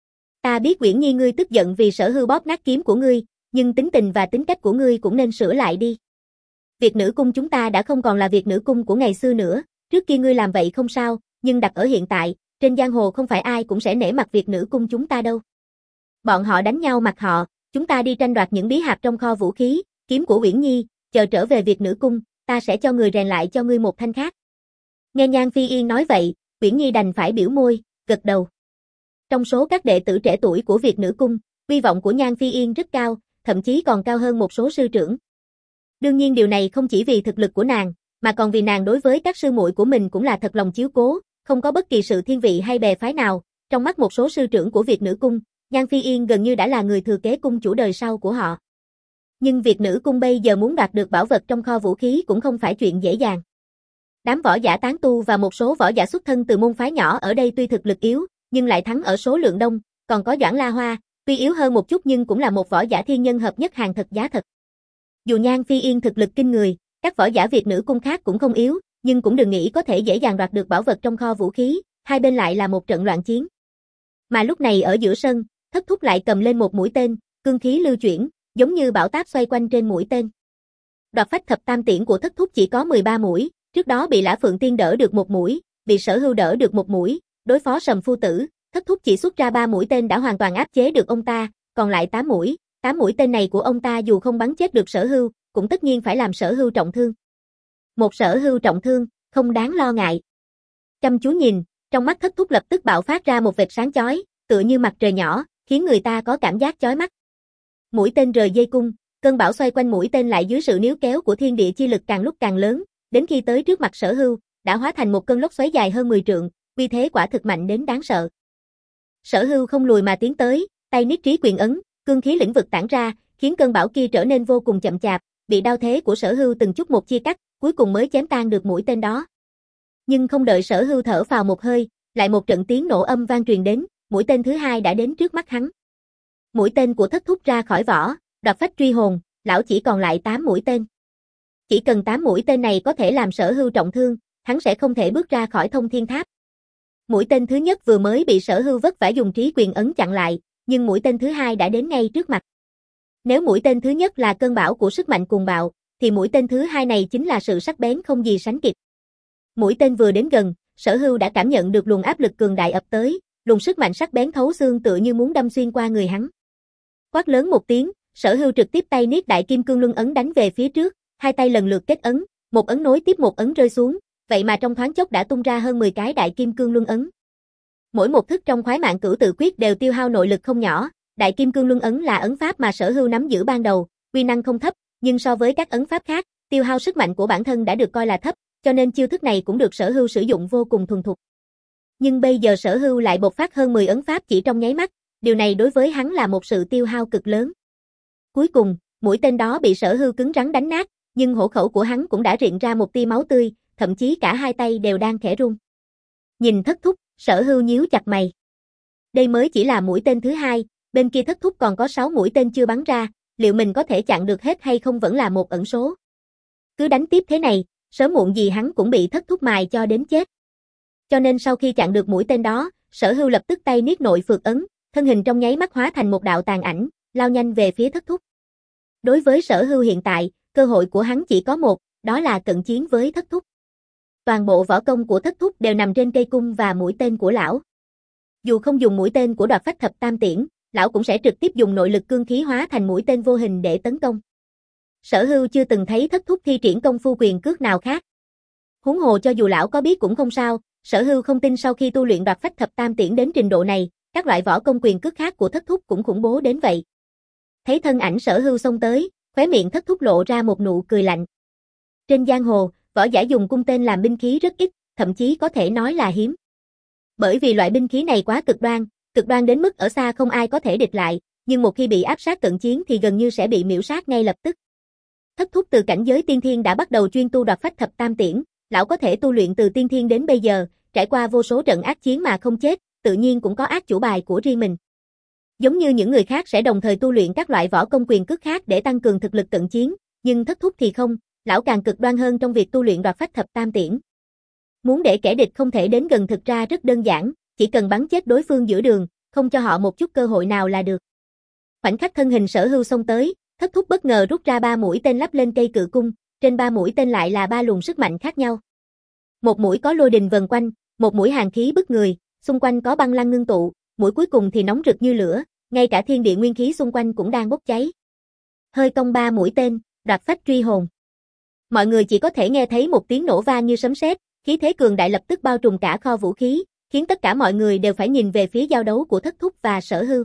Ta biết Uyển Nhi ngươi tức giận vì Sở Hưu bóp nát kiếm của ngươi, nhưng tính tình và tính cách của ngươi cũng nên sửa lại đi. Việt nữ cung chúng ta đã không còn là Việt nữ cung của ngày xưa nữa, trước kia ngươi làm vậy không sao, nhưng đặt ở hiện tại, trên giang hồ không phải ai cũng sẽ nể mặt Việt nữ cung chúng ta đâu. Bọn họ đánh nhau mặt họ, chúng ta đi tranh đoạt những bí hạp trong kho vũ khí, kiếm của Uyển Nhi, chờ trở về Việt nữ cung, ta sẽ cho người rèn lại cho ngươi một thanh khác. Nghe Nhan Phi Yên nói vậy, Uyển Nhi đành phải biểu môi, gật đầu. Trong số các đệ tử trẻ tuổi của Việt nữ cung, uy vọng của Nhan Phi Yên rất cao, thậm chí còn cao hơn một số sư trưởng. Đương nhiên điều này không chỉ vì thực lực của nàng, mà còn vì nàng đối với các sư muội của mình cũng là thật lòng chiếu cố, không có bất kỳ sự thiên vị hay bè phái nào. Trong mắt một số sư trưởng của Việt nữ cung, Nhan Phi Yên gần như đã là người thừa kế cung chủ đời sau của họ. Nhưng Việt nữ cung bây giờ muốn đoạt được bảo vật trong kho vũ khí cũng không phải chuyện dễ dàng. Đám võ giả tán tu và một số võ giả xuất thân từ môn phái nhỏ ở đây tuy thực lực yếu, nhưng lại thắng ở số lượng đông, còn có Doãn La Hoa, tuy yếu hơn một chút nhưng cũng là một võ giả thiên nhân hợp nhất hàng thật giá thật. Dù Nhan Phi Yên thực lực kinh người, các võ giả Việt nữ cung khác cũng không yếu, nhưng cũng đừng nghĩ có thể dễ dàng đoạt được bảo vật trong kho vũ khí, hai bên lại là một trận loạn chiến. Mà lúc này ở giữa sân, Thất Thúc lại cầm lên một mũi tên, cương khí lưu chuyển, giống như bão táp xoay quanh trên mũi tên. Đoạt phách thập tam tiễn của Thất Thúc chỉ có mười ba mũi, trước đó bị Lã Phượng Tiên đỡ được một mũi, bị Sở Hưu đỡ được một mũi, đối phó Sầm Phu Tử, Thất Thúc chỉ xuất ra ba mũi tên đã hoàn toàn áp chế được ông ta, còn lại tám mũi, tám mũi tên này của ông ta dù không bắn chết được Sở Hưu, cũng tất nhiên phải làm Sở Hưu trọng thương. Một Sở Hưu trọng thương, không đáng lo ngại. Chăm chú nhìn, trong mắt Thất Thúc lập tức bạo phát ra một vệt sáng chói, tựa như mặt trời nhỏ, khiến người ta có cảm giác chói mắt. Mũi tên rời dây cung, cơn bão xoay quanh mũi tên lại dưới sự níu kéo của thiên địa chi lực càng lúc càng lớn, đến khi tới trước mặt Sở Hưu, đã hóa thành một cơn lốc xoáy dài hơn mười trượng, uy thế quả thực mạnh đến đáng sợ. Sở Hưu không lùi mà tiến tới, tay niết trí quyền ấn, cương khí lĩnh vực tản ra, khiến cơn bão kia trở nên vô cùng chậm chạp, bị đao thế của Sở Hưu từng chút một chia cắt, cuối cùng mới chém tan được mũi tên đó. Nhưng không đợi Sở Hưu thở phào một hơi, lại một trận tiếng nổ âm vang truyền đến, mũi tên thứ hai đã đến trước mắt hắn. Mũi tên của Thất Thúc ra khỏi vỏ, đoạt phách truy hồn, lão chỉ còn lại tám mũi tên. Chỉ cần tám mũi tên này có thể làm Sở Hưu trọng thương, hắn sẽ không thể bước ra khỏi Thông Thiên Tháp. Mũi tên thứ nhất vừa mới bị Sở Hưu vất vả dùng trí quyền ấn chặn lại, nhưng mũi tên thứ hai đã đến ngay trước mặt. Nếu mũi tên thứ nhất là cơn bão của sức mạnh cuồng bạo, thì mũi tên thứ hai này chính là sự sắc bén không gì sánh kịp. Mũi tên vừa đến gần, Sở Hưu đã cảm nhận được luồng áp lực cường đại ập tới, luồng sức mạnh sắc bén thấu xương tựa như muốn đâm xuyên qua người hắn. Quát lớn một tiếng, Sở Hưu trực tiếp tay niết đại kim cương luân ấn đánh về phía trước, hai tay lần lượt kết ấn, một ấn nối tiếp một ấn rơi xuống, vậy mà trong thoáng chốc đã tung ra hơn mười cái đại kim cương luân ấn. Mỗi một thức trong khoái mạng cửu tự quyết đều tiêu hao nội lực không nhỏ, đại kim cương luân ấn là ấn pháp mà Sở Hưu nắm giữ ban đầu, uy năng không thấp, nhưng so với các ấn pháp khác, tiêu hao sức mạnh của bản thân đã được coi là thấp, cho nên chiêu thức này cũng được Sở Hưu sử dụng vô cùng thuần thục. Nhưng bây giờ Sở Hưu lại bộc phát hơn mười ấn pháp chỉ trong nháy mắt, điều này đối với hắn là một sự tiêu hao cực lớn. Cuối cùng, mũi tên đó bị Sở Hưu cứng rắn đánh nát, nhưng hổ khẩu của hắn cũng đã rịn ra một tia máu tươi, thậm chí cả hai tay đều đang khẽ run. Nhìn Thất Thúc, Sở Hưu nhíu chặt mày. Đây mới chỉ là mũi tên thứ hai, bên kia Thất Thúc còn có sáu mũi tên chưa bắn ra, liệu mình có thể chặn được hết hay không vẫn là một ẩn số. Cứ đánh tiếp thế này, sớm muộn gì hắn cũng bị Thất Thúc mài cho đến chết. Cho nên sau khi chặn được mũi tên đó, Sở Hưu lập tức tay niết nội phược ấn, thân hình trong nháy mắt hóa thành một đạo tàn ảnh, lao nhanh về phía Thất Thúc. Đối với Sở Hưu hiện tại, cơ hội của hắn chỉ có một, đó là cận chiến với Thất Thúc. Toàn bộ võ công của Thất Thúc đều nằm trên cây cung và mũi tên của lão. Dù không dùng mũi tên của đoạt phách thập tam tiễn, lão cũng sẽ trực tiếp dùng nội lực cương khí hóa thành mũi tên vô hình để tấn công. Sở Hưu chưa từng thấy Thất Thúc thi triển công phu quyền cước nào khác. Huống hồ cho dù lão có biết cũng không sao, Sở Hưu không tin sau khi tu luyện đoạt phách thập tam tiễn đến trình độ này, các loại võ công quyền cước khác của Thất Thúc cũng khủng bố đến vậy. Thấy thân ảnh Sở Hưu xông tới, khóe miệng Thất Thúc lộ ra một nụ cười lạnh. Trên giang hồ, võ giả dùng cung tên làm binh khí rất ít, thậm chí có thể nói là hiếm. Bởi vì loại binh khí này quá cực đoan, cực đoan đến mức ở xa không ai có thể địch lại, nhưng một khi bị áp sát cận chiến thì gần như sẽ bị miễu sát ngay lập tức. Thất Thúc từ cảnh giới tiên thiên đã bắt đầu chuyên tu đoạt phách thập tam tiễn, lão có thể tu luyện từ tiên thiên đến bây giờ, trải qua vô số trận ác chiến mà không chết, tự nhiên cũng có ác chủ bài của riêng mình. Giống như những người khác sẽ đồng thời tu luyện các loại võ công quyền cước khác để tăng cường thực lực cận chiến, nhưng Thất Thúc thì không, lão càng cực đoan hơn trong việc tu luyện đoạt phách thập tam tiễn. Muốn để kẻ địch không thể đến gần thực ra rất đơn giản, chỉ cần bắn chết đối phương giữa đường, không cho họ một chút cơ hội nào là được. Khoảnh khắc thân hình Sở Hưu xông tới, Thất Thúc bất ngờ rút ra ba mũi tên lắp lên cây cự cung, trên ba mũi tên lại là ba luồng sức mạnh khác nhau. Một mũi có lôi đình vần quanh, một mũi hàn khí bức người, xung quanh có băng lăng ngưng tụ, mũi cuối cùng thì nóng rực như lửa, ngay cả thiên địa nguyên khí xung quanh cũng đang bốc cháy. Hơi cong ba mũi tên, đoạt phách truy hồn. Mọi người chỉ có thể nghe thấy một tiếng nổ vang như sấm sét, khí thế cường đại lập tức bao trùm cả kho vũ khí, khiến tất cả mọi người đều phải nhìn về phía giao đấu của Thất Thúc và Sở Hưu.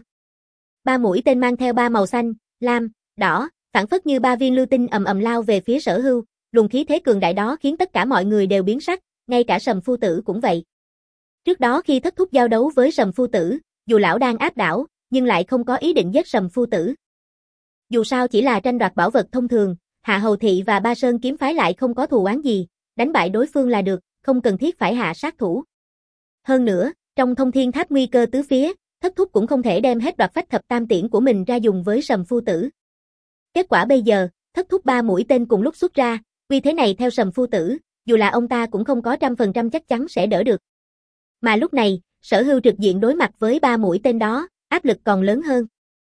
Ba mũi tên mang theo ba màu xanh, lam, đỏ, phảng phất như ba viên lưu tinh ầm ầm lao về phía Sở Hưu, luồng khí thế cường đại đó khiến tất cả mọi người đều biến sắc, ngay cả Sầm Phu Tử cũng vậy. Trước đó khi Thất Thúc giao đấu với Sầm Phu Tử, dù lão đang áp đảo, nhưng lại không có ý định giết Sầm Phu Tử. Dù sao chỉ là tranh đoạt bảo vật thông thường, Hạ Hầu Thị và Ba Sơn kiếm phái lại không có thù oán gì, đánh bại đối phương là được, không cần thiết phải hạ sát thủ. Hơn nữa, trong Thông Thiên Tháp nguy cơ tứ phía, Thất Thúc cũng không thể đem hết đoạt phách thập tam tiễn của mình ra dùng với Sầm Phu Tử. Kết quả bây giờ, Thất Thúc ba mũi tên cùng lúc xuất ra, uy thế này theo Sầm Phu Tử, dù là ông ta cũng không có trăm phần trăm chắc chắn sẽ đỡ được. Mà lúc này, Sở Hưu trực diện đối mặt với ba mũi tên đó, áp lực còn lớn hơn.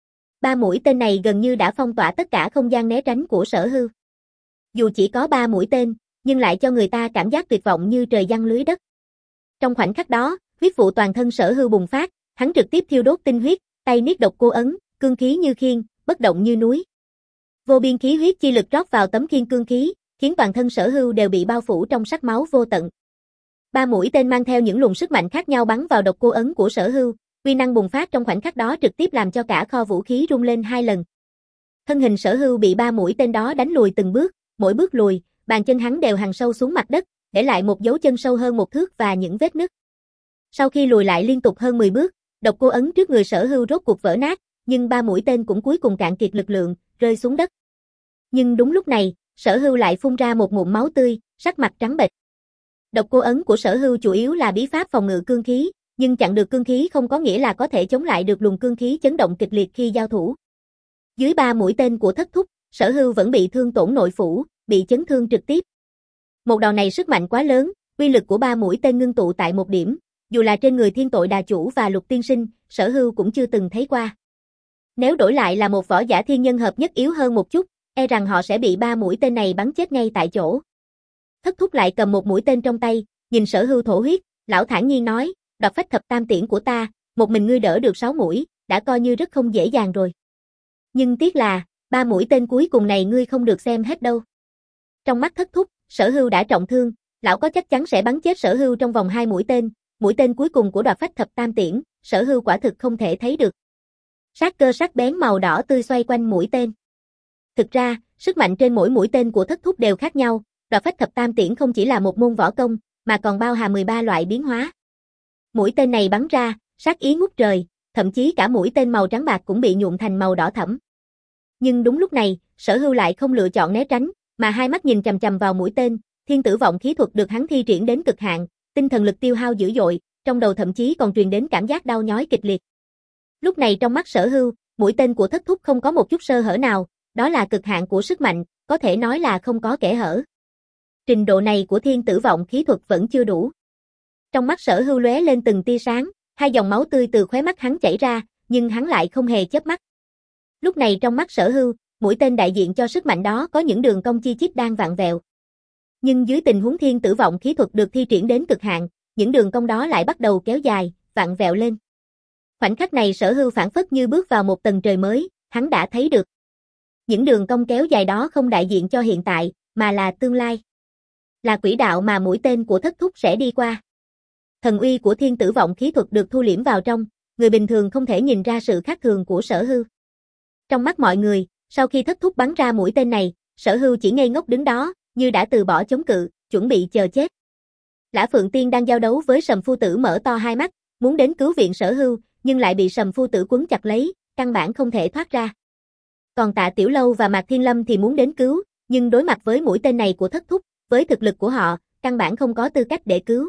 Ba mũi tên này gần như đã phong tỏa tất cả không gian né tránh của Sở Hưu. Dù chỉ có ba mũi tên, nhưng lại cho người ta cảm giác tuyệt vọng như trời giăng lưới đất. Trong khoảnh khắc đó, huyết vụ toàn thân Sở Hưu bùng phát, hắn trực tiếp thiêu đốt tinh huyết, tay niết độc cô ấn, cương khí như khiên, bất động như núi. Vô biên khí huyết chi lực rót vào tấm khiên cương khí, khiến toàn thân Sở Hưu đều bị bao phủ trong sắc máu vô tận. Ba mũi tên mang theo những luồng sức mạnh khác nhau bắn vào độc cô ấn của Sở Hưu, uy năng bùng phát trong khoảnh khắc đó trực tiếp làm cho cả kho vũ khí rung lên hai lần. Thân hình Sở Hưu bị ba mũi tên đó đánh lùi từng bước, mỗi bước lùi, bàn chân hắn đều hằn sâu xuống mặt đất, để lại một dấu chân sâu hơn một thước và những vết nứt. Sau khi lùi lại liên tục hơn mười bước, độc cô ấn trước người Sở Hưu rốt cuộc vỡ nát, nhưng ba mũi tên cũng cuối cùng cạn kiệt lực lượng, rơi xuống đất. Nhưng đúng lúc này, Sở Hưu lại phun ra một ngụm máu tươi, sắc mặt trắng bệch. Độc cô ấn của Sở Hưu chủ yếu là bí pháp phòng ngự cương khí, nhưng chặn được cương khí không có nghĩa là có thể chống lại được luồng cương khí chấn động kịch liệt khi giao thủ. Dưới ba mũi tên của Thất Thúc, Sở Hưu vẫn bị thương tổn nội phủ, bị chấn thương trực tiếp. Một đòn này sức mạnh quá lớn, uy lực của ba mũi tên ngưng tụ tại một điểm, dù là trên người Thiên Tội Đà Chủ và Lục Tiên Sinh, Sở Hưu cũng chưa từng thấy qua. Nếu đổi lại là một võ giả thiên nhân hợp nhất yếu hơn một chút, e rằng họ sẽ bị ba mũi tên này bắn chết ngay tại chỗ. Thất Thúc lại cầm một mũi tên trong tay, nhìn Sở Hưu thổ huyết, lão thản nhiên nói, đoạt phách thập tam tiễn của ta, một mình ngươi đỡ được sáu mũi, đã coi như rất không dễ dàng rồi. Nhưng tiếc là, ba mũi tên cuối cùng này ngươi không được xem hết đâu. Trong mắt Thất Thúc, Sở Hưu đã trọng thương, lão có chắc chắn sẽ bắn chết Sở Hưu trong vòng hai mũi tên, mũi tên cuối cùng của đoạt phách thập tam tiễn, Sở Hưu quả thực không thể thấy được. Sát cơ sắc bén màu đỏ tươi xoay quanh mũi tên. Thực ra, sức mạnh trên mỗi mũi tên của Thất Thúc đều khác nhau, đoạt phách thập tam tiễn không chỉ là một môn võ công, mà còn bao hàm mười ba loại biến hóa. Mũi tên này bắn ra, sát ý ngút trời, thậm chí cả mũi tên màu trắng bạc cũng bị nhuộm thành màu đỏ thẫm. Nhưng đúng lúc này, Sở Hưu lại không lựa chọn né tránh, mà hai mắt nhìn chằm chằm vào mũi tên, thiên tử vọng khí thuật được hắn thi triển đến cực hạn, tinh thần lực tiêu hao dữ dội, trong đầu thậm chí còn truyền đến cảm giác đau nhói kịch liệt. Lúc này trong mắt Sở Hưu, mũi tên của Thất Thúc không có một chút sơ hở nào, đó là cực hạn của sức mạnh, có thể nói là không có kẽ hở. Trình độ này của thiên tử vọng khí thuật vẫn chưa đủ. Trong mắt Sở Hưu lóe lên từng tia sáng, hai dòng máu tươi từ khóe mắt hắn chảy ra, nhưng hắn lại không hề chớp mắt. Lúc này trong mắt Sở Hưu, mũi tên đại diện cho sức mạnh đó có những đường cong chi chít đang vặn vẹo. Nhưng dưới tình huống thiên tử vọng khí thuật được thi triển đến cực hạn, những đường cong đó lại bắt đầu kéo dài, vặn vẹo lên. Khoảnh khắc này Sở Hưu phảng phất như bước vào một tầng trời mới, hắn đã thấy được. Những đường cong kéo dài đó không đại diện cho hiện tại, mà là tương lai. Là quỹ đạo mà mũi tên của Thất Thúc sẽ đi qua. Thần uy của thiên tử vọng khí thuật được thu liễm vào trong, người bình thường không thể nhìn ra sự khác thường của Sở Hưu. Trong mắt mọi người, sau khi Thất Thúc bắn ra mũi tên này, Sở Hưu chỉ ngây ngốc đứng đó, như đã từ bỏ chống cự, chuẩn bị chờ chết. Lã Phượng Tiên đang giao đấu với Sầm Phu Tử mở to hai mắt, muốn đến cứu viện Sở Hưu, nhưng lại bị Sầm Phu Tử quấn chặt lấy, căn bản không thể thoát ra. Còn Tạ Tiểu Lâu và Mạc Thiên Lâm thì muốn đến cứu, nhưng đối mặt với mũi tên này của Thất Thúc, với thực lực của họ, căn bản không có tư cách để cứu.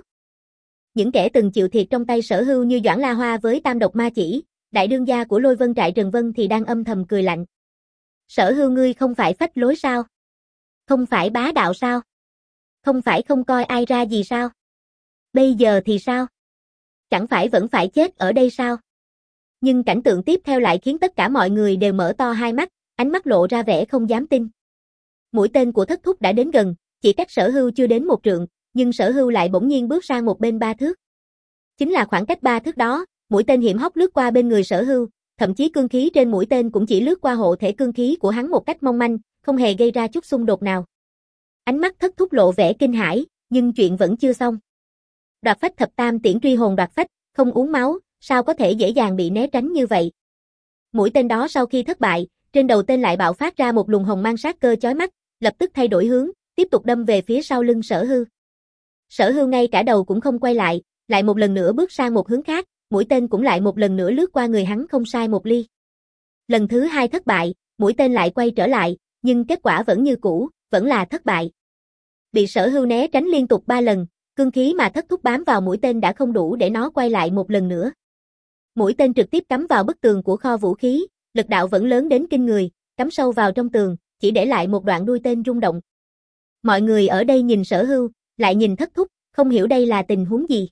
Những kẻ từng chịu thiệt trong tay Sở Hưu như Doãn La Hoa với tam độc ma chỉ, đại đương gia của Lôi Vân trại Trần Vân thì đang âm thầm cười lạnh. Sở Hưu ngươi không phải phách lối sao? Không phải bá đạo sao? Không phải không coi ai ra gì sao? Bây giờ thì sao? Chẳng phải vẫn phải chết ở đây sao? Nhưng cảnh tượng tiếp theo lại khiến tất cả mọi người đều mở to hai mắt, ánh mắt lộ ra vẻ không dám tin. Mũi tên của thất thúc đã đến gần, chỉ cách Sở Hưu chưa đến một trượng, nhưng Sở Hưu lại bỗng nhiên bước sang một bên ba thước. Chính là khoảng cách ba thước đó, mũi tên hiểm hóc lướt qua bên người Sở Hưu, thậm chí cương khí trên mũi tên cũng chỉ lướt qua hộ thể cương khí của hắn một cách mong manh, không hề gây ra chút xung đột nào. Ánh mắt thất thúc lộ vẻ kinh hãi, nhưng chuyện vẫn chưa xong. Đoạt phách thập tam tiễn truy hồn đoạt phách, không uống máu, sao có thể dễ dàng bị né tránh như vậy? Mũi tên đó sau khi thất bại, trên đầu tên lại bạo phát ra một luồng hồng mang sát cơ chói mắt, lập tức thay đổi hướng, tiếp tục đâm về phía sau lưng Sở Hưu. Sở Hưu ngay cả đầu cũng không quay lại, lại một lần nữa bước sang một hướng khác, mũi tên cũng lại một lần nữa lướt qua người hắn không sai một ly. Lần thứ hai thất bại, mũi tên lại quay trở lại, nhưng kết quả vẫn như cũ, vẫn là thất bại. Bị Sở Hưu né tránh liên tục ba lần, cương khí mà thất thúc bám vào mũi tên đã không đủ để nó quay lại một lần nữa. Mũi tên trực tiếp cắm vào bức tường của kho vũ khí, lực đạo vẫn lớn đến kinh người, cắm sâu vào trong tường, chỉ để lại một đoạn đuôi tên rung động. Mọi người ở đây nhìn Sở Hưu, lại nhìn thất thúc, không hiểu đây là tình huống gì.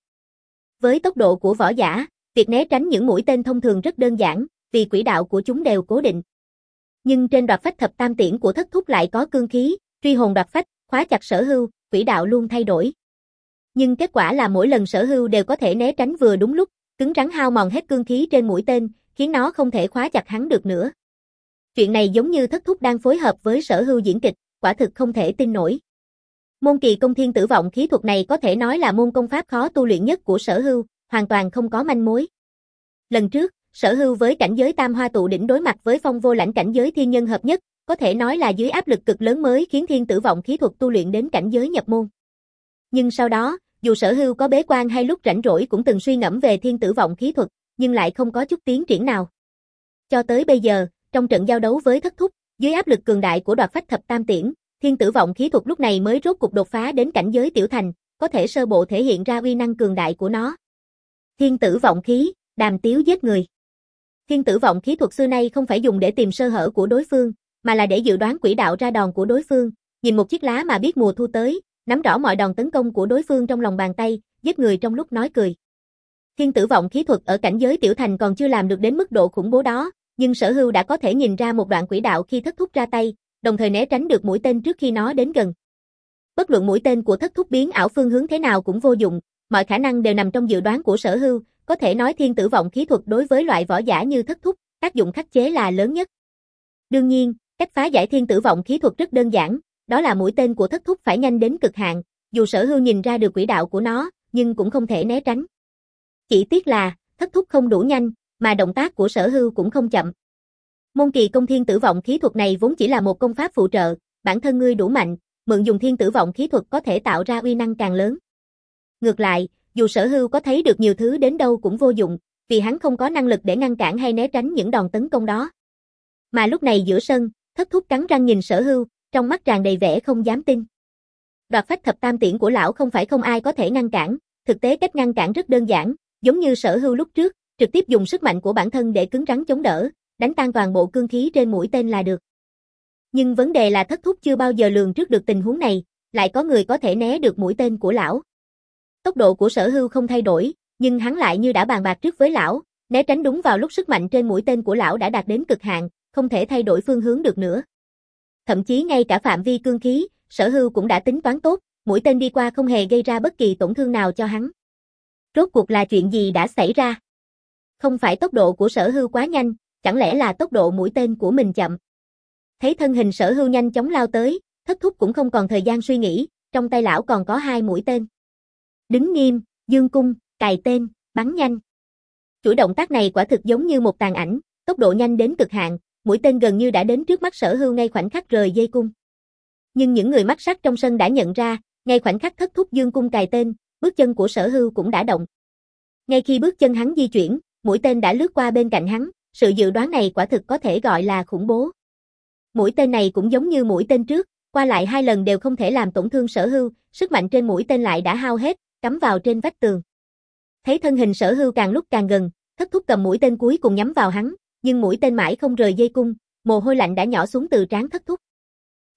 Với tốc độ của võ giả, việc né tránh những mũi tên thông thường rất đơn giản, vì quỹ đạo của chúng đều cố định. Nhưng trên đoạt phách thập tam tiễn của thất thúc lại có cương khí, truy hồn đoạt phách, khóa chặt Sở Hưu, quỹ đạo luôn thay đổi. Nhưng kết quả là mỗi lần Sở Hưu đều có thể né tránh vừa đúng lúc, cứng rắn hao mòn hết cương khí trên mũi tên, khiến nó không thể khóa chặt hắn được nữa. Chuyện này giống như thất thúc đang phối hợp với Sở Hưu diễn kịch, quả thực không thể tin nổi. Môn kỳ công thiên tử vọng khí thuật này có thể nói là môn công pháp khó tu luyện nhất của Sở Hưu, hoàn toàn không có manh mối. Lần trước, Sở Hưu với cảnh giới tam hoa tụ đỉnh đối mặt với Phong Vô Lãnh cảnh giới thiên nhân hợp nhất, có thể nói là dưới áp lực cực lớn mới khiến thiên tử vọng khí thuật tu luyện đến cảnh giới nhập môn. Nhưng sau đó, dù Sở Hưu có bế quan hay lúc rảnh rỗi cũng từng suy ngẫm về thiên tử vọng khí thuật, nhưng lại không có chút tiến triển nào. Cho tới bây giờ, trong trận giao đấu với thất thúc, dưới áp lực cường đại của đoạt phách thập tam tiễn, thiên tử vọng khí thuật lúc này mới rốt cục đột phá đến cảnh giới tiểu thành, có thể sơ bộ thể hiện ra uy năng cường đại của nó. Thiên tử vọng khí, đàm tiếu giết người. Thiên tử vọng khí thuật xưa nay không phải dùng để tìm sơ hở của đối phương, mà là để dự đoán quỹ đạo ra đòn của đối phương, nhìn một chiếc lá mà biết mùa thu tới, nắm rõ mọi đòn tấn công của đối phương trong lòng bàn tay, giết người trong lúc nói cười. Thiên tử vọng khí thuật ở cảnh giới tiểu thành còn chưa làm được đến mức độ khủng bố đó, nhưng Sở Hưu đã có thể nhìn ra một đoạn quỹ đạo khi thất thúc ra tay, đồng thời né tránh được mũi tên trước khi nó đến gần. Bất luận mũi tên của thất thúc biến ảo phương hướng thế nào cũng vô dụng, mọi khả năng đều nằm trong dự đoán của Sở Hưu, có thể nói thiên tử vọng khí thuật đối với loại võ giả như thất thúc, tác dụng khắc chế là lớn nhất. Đương nhiên, cách phá giải thiên tử vọng khí thuật rất đơn giản, đó là mũi tên của thất thúc phải nhanh đến cực hạn, dù Sở Hưu nhìn ra được quỹ đạo của nó, nhưng cũng không thể né tránh. Chỉ tiếc là, thất thúc không đủ nhanh, mà động tác của Sở Hưu cũng không chậm. Môn kỳ công thiên tử vọng khí thuật này vốn chỉ là một công pháp phụ trợ, bản thân ngươi đủ mạnh, mượn dùng thiên tử vọng khí thuật có thể tạo ra uy năng càng lớn. Ngược lại, dù Sở Hưu có thấy được nhiều thứ đến đâu cũng vô dụng, vì hắn không có năng lực để ngăn cản hay né tránh những đòn tấn công đó. Mà lúc này giữa sân, thất thúc cắn răng nhìn Sở Hưu, trong mắt tràn đầy vẻ không dám tin. Đoạt phách thập tam tiễn của lão không phải không ai có thể ngăn cản, thực tế cách ngăn cản rất đơn giản, giống như Sở Hưu lúc trước, trực tiếp dùng sức mạnh của bản thân để cứng rắn chống đỡ, đánh tan toàn bộ cương khí trên mũi tên là được. Nhưng vấn đề là thất thúc chưa bao giờ lường trước được tình huống này, lại có người có thể né được mũi tên của lão. Tốc độ của Sở Hưu không thay đổi, nhưng hắn lại như đã bàn bạc trước với lão, né tránh đúng vào lúc sức mạnh trên mũi tên của lão đã đạt đến cực hạn, không thể thay đổi phương hướng được nữa. Thậm chí ngay cả phạm vi cương khí, Sở Hưu cũng đã tính toán tốt, mũi tên đi qua không hề gây ra bất kỳ tổn thương nào cho hắn. Rốt cuộc là chuyện gì đã xảy ra? Không phải tốc độ của Sở Hưu quá nhanh, chẳng lẽ là tốc độ mũi tên của mình chậm? Thấy thân hình Sở Hưu nhanh chóng lao tới, thất thúc cũng không còn thời gian suy nghĩ, trong tay lão còn có hai mũi tên. Đứng nghiêm, dương cung, cài tên, bắn nhanh. Chuỗi động tác này quả thực giống như một tàn ảnh, tốc độ nhanh đến cực hạn, mũi tên gần như đã đến trước mắt Sở Hưu ngay khoảnh khắc rời dây cung. Nhưng những người mắt sắc trong sân đã nhận ra, ngay khoảnh khắc thất thúc dương cung cài tên, bước chân của Sở Hưu cũng đã động. Ngay khi bước chân hắn di chuyển, mũi tên đã lướt qua bên cạnh hắn, sự dự đoán này quả thực có thể gọi là khủng bố. Mũi tên này cũng giống như mũi tên trước, qua lại hai lần đều không thể làm tổn thương Sở Hưu, sức mạnh trên mũi tên lại đã hao hết, cắm vào trên vách tường. Thấy thân hình Sở Hưu càng lúc càng gần, thất thúc cầm mũi tên cuối cùng nhắm vào hắn, nhưng mũi tên mãi không rời dây cung, mồ hôi lạnh đã nhỏ xuống từ trán thất thúc.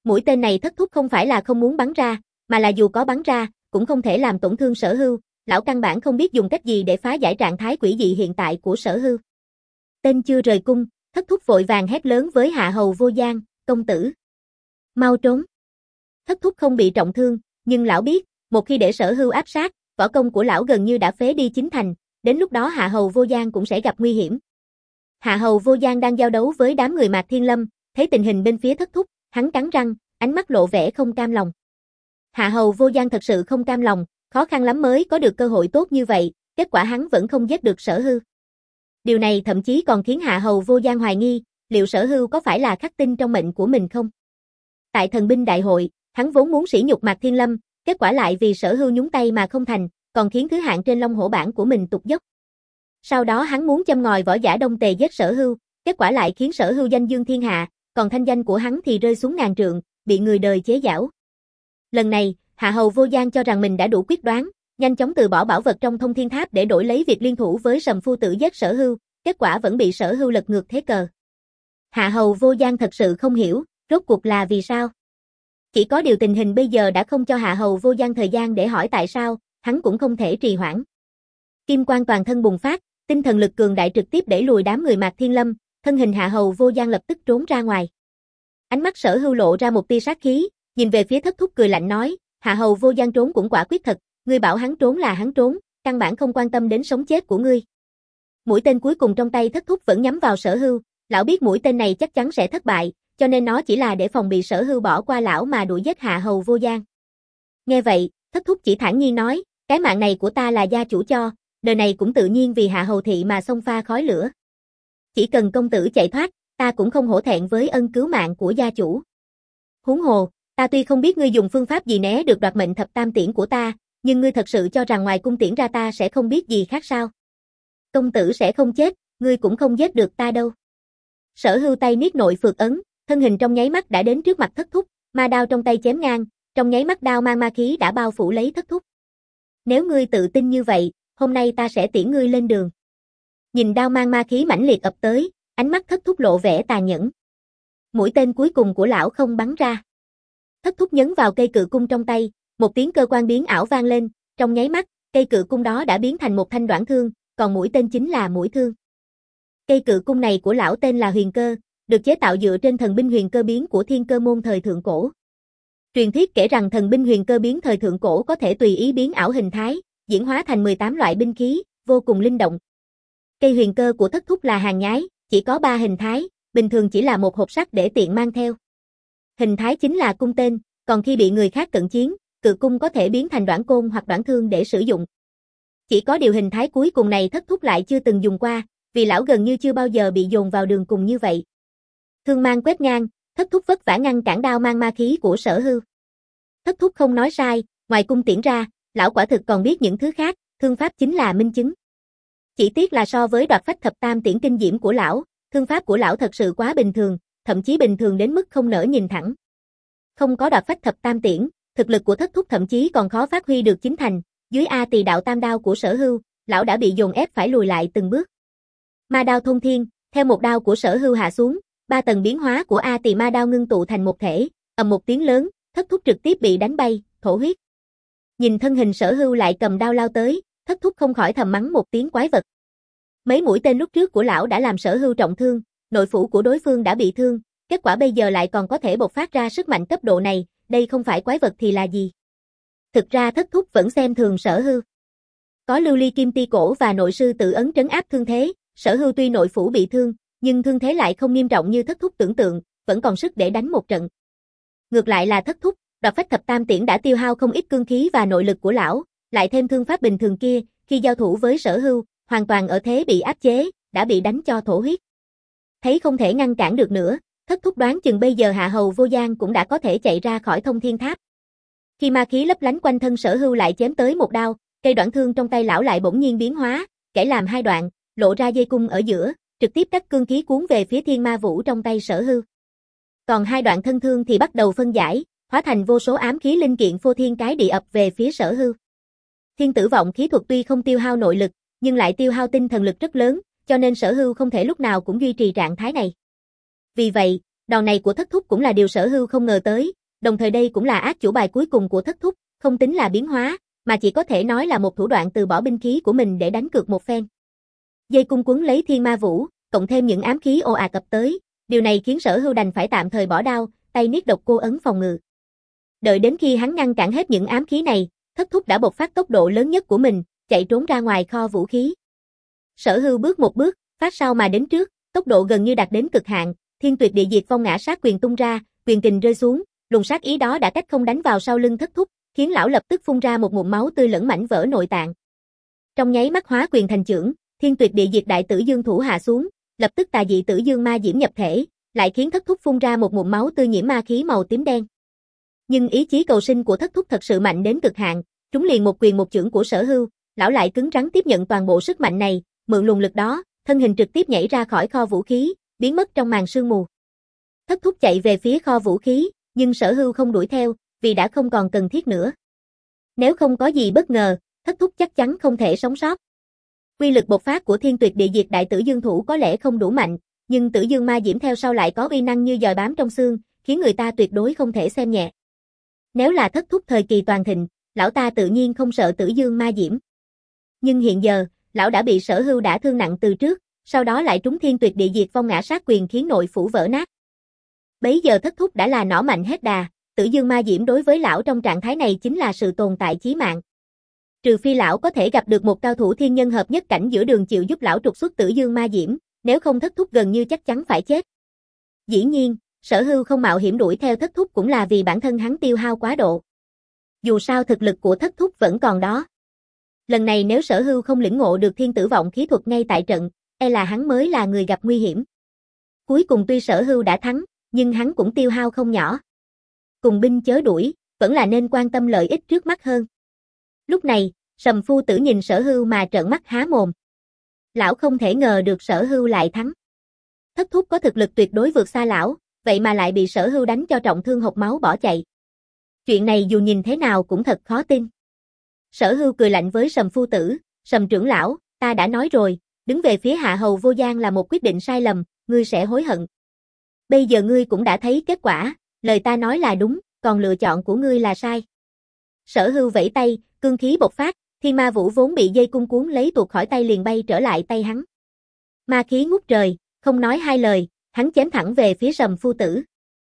Mũi tên này thất thúc không phải là không muốn bắn ra, mà là dù có bắn ra, cũng không thể làm tổn thương Sở Hưu, lão căn bản không biết dùng cách gì để phá giải trạng thái quỷ dị hiện tại của Sở Hưu. Tên chưa rời cung, thất thúc vội vàng hét lớn với Hạ Hầu Vô Gian, công tử. Mau trốn. Thất thúc không bị trọng thương, nhưng lão biết, một khi để Sở Hưu áp sát, võ công của lão gần như đã phế đi chín thành, đến lúc đó Hạ Hầu Vô Gian cũng sẽ gặp nguy hiểm. Hạ Hầu Vô Gian đang giao đấu với đám người Mạc Thiên Lâm, thấy tình hình bên phía thất thúc, hắn cắn răng, ánh mắt lộ vẻ không cam lòng. Hạ Hầu Vô Gian thật sự không cam lòng, khó khăn lắm mới có được cơ hội tốt như vậy, kết quả hắn vẫn không giết được Sở Hưu. Điều này thậm chí còn khiến Hạ Hầu Vô Gian hoài nghi, liệu Sở Hưu có phải là khắc tinh trong mệnh của mình không? Tại thần binh đại hội, hắn vốn muốn sỉ nhục Mạc Thiên Lâm, kết quả lại vì Sở Hưu nhúng tay mà không thành, còn khiến thứ hạng trên Long Hổ bảng của mình tụt dốc. Sau đó hắn muốn châm ngòi võ giả Đông Tề giết Sở Hưu, kết quả lại khiến Sở Hưu danh dương thiên hạ, còn thanh danh của hắn thì rơi xuống ngàn trượng, bị người đời chế giễu. Lần này, Hạ Hầu Vô Gian cho rằng mình đã đủ quyết đoán, nhanh chóng từ bỏ bảo vật trong Thông Thiên Tháp để đổi lấy việc liên thủ với Sầm Phu Tử giết Sở Hưu, kết quả vẫn bị Sở Hưu lật ngược thế cờ. Hạ Hầu Vô Gian thật sự không hiểu, rốt cuộc là vì sao? Chỉ có điều tình hình bây giờ đã không cho Hạ Hầu Vô Gian thời gian để hỏi tại sao, hắn cũng không thể trì hoãn. Kim quang toàn thân bùng phát, tinh thần lực cường đại trực tiếp đẩy lùi đám người Mạc Thiên Lâm, thân hình Hạ Hầu Vô Gian lập tức trốn ra ngoài. Ánh mắt Sở Hưu lộ ra một tia sát khí, nhìn về phía thất thúc cười lạnh nói, Hạ Hầu Vô Gian trốn cũng quả quyết thật, ngươi bảo hắn trốn là hắn trốn, căn bản không quan tâm đến sống chết của ngươi. Mũi tên cuối cùng trong tay thất thúc vẫn nhắm vào Sở Hưu, lão biết mũi tên này chắc chắn sẽ thất bại, cho nên nó chỉ là để phòng bị Sở Hưu bỏ qua lão mà đuổi giết Hạ Hầu Vô Gian. Nghe vậy, thất thúc chỉ thản nhiên nói, cái mạng này của ta là gia chủ cho, đời này cũng tự nhiên vì Hạ Hầu thị mà xông pha khói lửa. Chỉ cần công tử chạy thoát, ta cũng không hổ thẹn với ân cứu mạng của gia chủ. Huống hồ, ta tuy không biết ngươi dùng phương pháp gì né được đoạt mệnh thập tam tiễn của ta, nhưng ngươi thật sự cho rằng ngoài cung tiễn ra ta sẽ không biết gì khác sao? Công tử sẽ không chết, ngươi cũng không giết được ta đâu. Sở Hưu tay niết nội phược ấn, thân hình trong nháy mắt đã đến trước mặt thất thúc, ma đao trong tay chém ngang, trong nháy mắt đao mang ma khí đã bao phủ lấy thất thúc. Nếu ngươi tự tin như vậy, hôm nay ta sẽ tiễn ngươi lên đường. Nhìn đao mang ma khí mãnh liệt ập tới, ánh mắt thất thúc lộ vẻ tà nhẫn. Mũi tên cuối cùng của lão không bắn ra. Thất thúc nhấn vào cây cự cung trong tay, một tiếng cơ quan biến ảo vang lên, trong nháy mắt, cây cự cung đó đã biến thành một thanh đoạn thương, còn mũi tên chính là mũi thương. Cây cự cung này của lão tên là Huyền Cơ, được chế tạo dựa trên thần binh Huyền Cơ biến của Thiên Cơ môn thời thượng cổ. Truyền thuyết kể rằng thần binh Huyền Cơ biến thời thượng cổ có thể tùy ý biến ảo hình thái, diễn hóa thành mười tám loại binh khí, vô cùng linh động. Cây Huyền Cơ của thất thúc là hàng nhái, chỉ có ba hình thái, bình thường chỉ là một hộp sắt để tiện mang theo. Hình thái chính là cung tên, còn khi bị người khác cận chiến, cự cung có thể biến thành đoạn côn hoặc đoạn thương để sử dụng. Chỉ có điều hình thái cuối cùng này thất thúc lại chưa từng dùng qua, vì lão gần như chưa bao giờ bị dồn vào đường cùng như vậy. Thương mang quét ngang, thất thúc vất vả ngăn cản đao mang ma khí của Sở Hưu. Thất thúc không nói sai, ngoài cung tiễn ra, lão quả thực còn biết những thứ khác, thương pháp chính là minh chứng. Chỉ tiếc là so với đoạt phách thập tam tiễn kinh diễm của lão, thương pháp của lão thật sự quá bình thường, thậm chí bình thường đến mức không nỡ nhìn thẳng. Không có đoạt phách thập tam tiễn, thực lực của thất thúc thậm chí còn khó phát huy được chính thành, dưới A Tỳ đạo tam đao của Sở Hưu, lão đã bị dồn ép phải lùi lại từng bước. Ma đao thông thiên, theo một đao của Sở Hưu hạ xuống, ba tầng biến hóa của A Tỳ ma đao ngưng tụ thành một thể, ầm một tiếng lớn, thất thúc trực tiếp bị đánh bay, thổ huyết. Nhìn thân hình Sở Hưu lại cầm đao lao tới, thất thúc không khỏi thầm mắng một tiếng quái vật. Mấy mũi tên lúc trước của lão đã làm Sở Hưu trọng thương, nội phủ của đối phương đã bị thương, kết quả bây giờ lại còn có thể bộc phát ra sức mạnh cấp độ này, đây không phải quái vật thì là gì? Thực ra thất thúc vẫn xem thường Sở Hưu. Có lưu ly kim ti cổ và nội sư tự ấn trấn áp thương thế, Sở Hưu tuy nội phủ bị thương, nhưng thương thế lại không nghiêm trọng như thất thúc tưởng tượng, vẫn còn sức để đánh một trận. Ngược lại là thất thúc, đoạt phách thập tam tiễn đã tiêu hao không ít cương khí và nội lực của lão, lại thêm thương pháp bình thường kia, khi giao thủ với Sở Hưu, hoàn toàn ở thế bị áp chế, đã bị đánh cho thổ huyết. Thấy không thể ngăn cản được nữa, thất thúc đoán chừng bây giờ Hạ Hầu Vô Gian cũng đã có thể chạy ra khỏi Thông Thiên Tháp. Khi ma khí lấp lánh quanh thân Sở Hưu lại chém tới một đao, cây đoạn thương trong tay lão lại bỗng nhiên biến hóa, kẻ làm hai đoạn, lộ ra dây cung ở giữa, trực tiếp cắt cương khí cuốn về phía Thiên Ma Vũ trong tay Sở Hưu. Còn hai đoạn thân thương thì bắt đầu phân giải, hóa thành vô số ám khí linh kiện phô thiên cái địa ập về phía Sở Hưu. Thiên Tử Vọng khí thuật tuy không tiêu hao nội lực, nhưng lại tiêu hao tinh thần lực rất lớn, cho nên Sở Hưu không thể lúc nào cũng duy trì trạng thái này. Vì vậy, Đòn này của Thất Thúc cũng là điều Sở Hưu không ngờ tới, đồng thời đây cũng là át chủ bài cuối cùng của Thất Thúc, không tính là biến hóa, mà chỉ có thể nói là một thủ đoạn từ bỏ binh khí của mình để đánh cược một phen. Dây cung quấn lấy Thiên Ma Vũ, cộng thêm những ám khí ồ ạt ập tới, điều này khiến Sở Hưu đành phải tạm thời bỏ đao, tay niết độc cô ấn phòng ngự. Đợi đến khi hắn ngăn cản hết những ám khí này, Thất Thúc đã bộc phát tốc độ lớn nhất của mình, chạy trốn ra ngoài kho vũ khí. Sở Hưu bước một bước, phát sau mà đến trước, tốc độ gần như đạt đến cực hạn, Thiên Tuyệt Địa Diệt Phong ngã sát quyền tung ra, quyền kình rơi xuống, luồng sát ý đó đã cách không đánh vào sau lưng Thất Thúc, khiến lão lập tức phun ra một ngụm máu tươi lẫn mảnh vỡ nội tạng. Trong nháy mắt hóa quyền thành chưởng, Thiên Tuyệt Địa Diệt Đại Tử Dương thủ hạ xuống, lập tức tà dị tử dương ma diễm nhập thể, lại khiến Thất Thúc phun ra một ngụm máu tươi nhiễm ma khí màu tím đen. Nhưng ý chí cầu sinh của Thất Thúc thật sự mạnh đến cực hạn, trúng liền một quyền một chưởng của Sở Hưu, lão lại cứng rắn tiếp nhận toàn bộ sức mạnh này, mượn luồng lực đó, thân hình trực tiếp nhảy ra khỏi kho vũ khí, biến mất trong màn sương mù. Thất Thúc chạy về phía kho vũ khí, nhưng Sở Hưu không đuổi theo, vì đã không còn cần thiết nữa. Nếu không có gì bất ngờ, Thất Thúc chắc chắn không thể sống sót. Quy lực bộc phát của Thiên Tuyệt Địa Diệt Đại Tử Dương thủ có lẽ không đủ mạnh, nhưng Tử Dương Ma Diễm theo sau lại có uy năng như giòi bám trong xương, khiến người ta tuyệt đối không thể xem nhẹ. Nếu là Thất Thúc thời kỳ toàn thịnh, lão ta tự nhiên không sợ Tử Dương Ma Diễm. Nhưng hiện giờ, lão đã bị Sở Hưu đả thương nặng từ trước, sau đó lại trúng Thiên Tuyệt Địa Diệt Phong ngã sát quyền khiến nội phủ vỡ nát. Bấy giờ Thất Thúc đã là nỏ mạnh hết đà, Tử Dương Ma Diễm đối với lão trong trạng thái này chính là sự tồn tại chí mạng. Trừ phi lão có thể gặp được một cao thủ thiên nhân hợp nhất cảnh giữa đường chịu giúp lão trục xuất Tử Dương Ma Diễm, nếu không Thất Thúc gần như chắc chắn phải chết. Dĩ nhiên, Sở Hưu không mạo hiểm đuổi theo Thất Thúc cũng là vì bản thân hắn tiêu hao quá độ. Dù sao thực lực của Thất Thúc vẫn còn đó. Lần này nếu Sở Hưu không lĩnh ngộ được thiên tử vọng khí thuật ngay tại trận, e là hắn mới là người gặp nguy hiểm. Cuối cùng tuy Sở Hưu đã thắng, nhưng hắn cũng tiêu hao không nhỏ. Cùng binh chớ đuổi, vẫn là nên quan tâm lợi ích trước mắt hơn. Lúc này, Sầm Phu Tử nhìn Sở Hưu mà trợn mắt há mồm. Lão không thể ngờ được Sở Hưu lại thắng. Thất Thúc có thực lực tuyệt đối vượt xa lão, vậy mà lại bị Sở Hưu đánh cho trọng thương hộc máu bỏ chạy. Chuyện này dù nhìn thế nào cũng thật khó tin. Sở Hưu cười lạnh với Sầm Phu Tử, Sầm trưởng lão, ta đã nói rồi, đứng về phía Hạ Hầu Vô Giang là một quyết định sai lầm, ngươi sẽ hối hận. Bây giờ ngươi cũng đã thấy kết quả, lời ta nói là đúng, còn lựa chọn của ngươi là sai. Sở Hưu vẫy tay, cương khí bộc phát, Thiên Ma Vũ vốn bị dây cung cuốn lấy tuột khỏi tay liền bay trở lại tay hắn. Ma khí ngút trời, không nói hai lời, hắn chém thẳng về phía Sầm Phu Tử.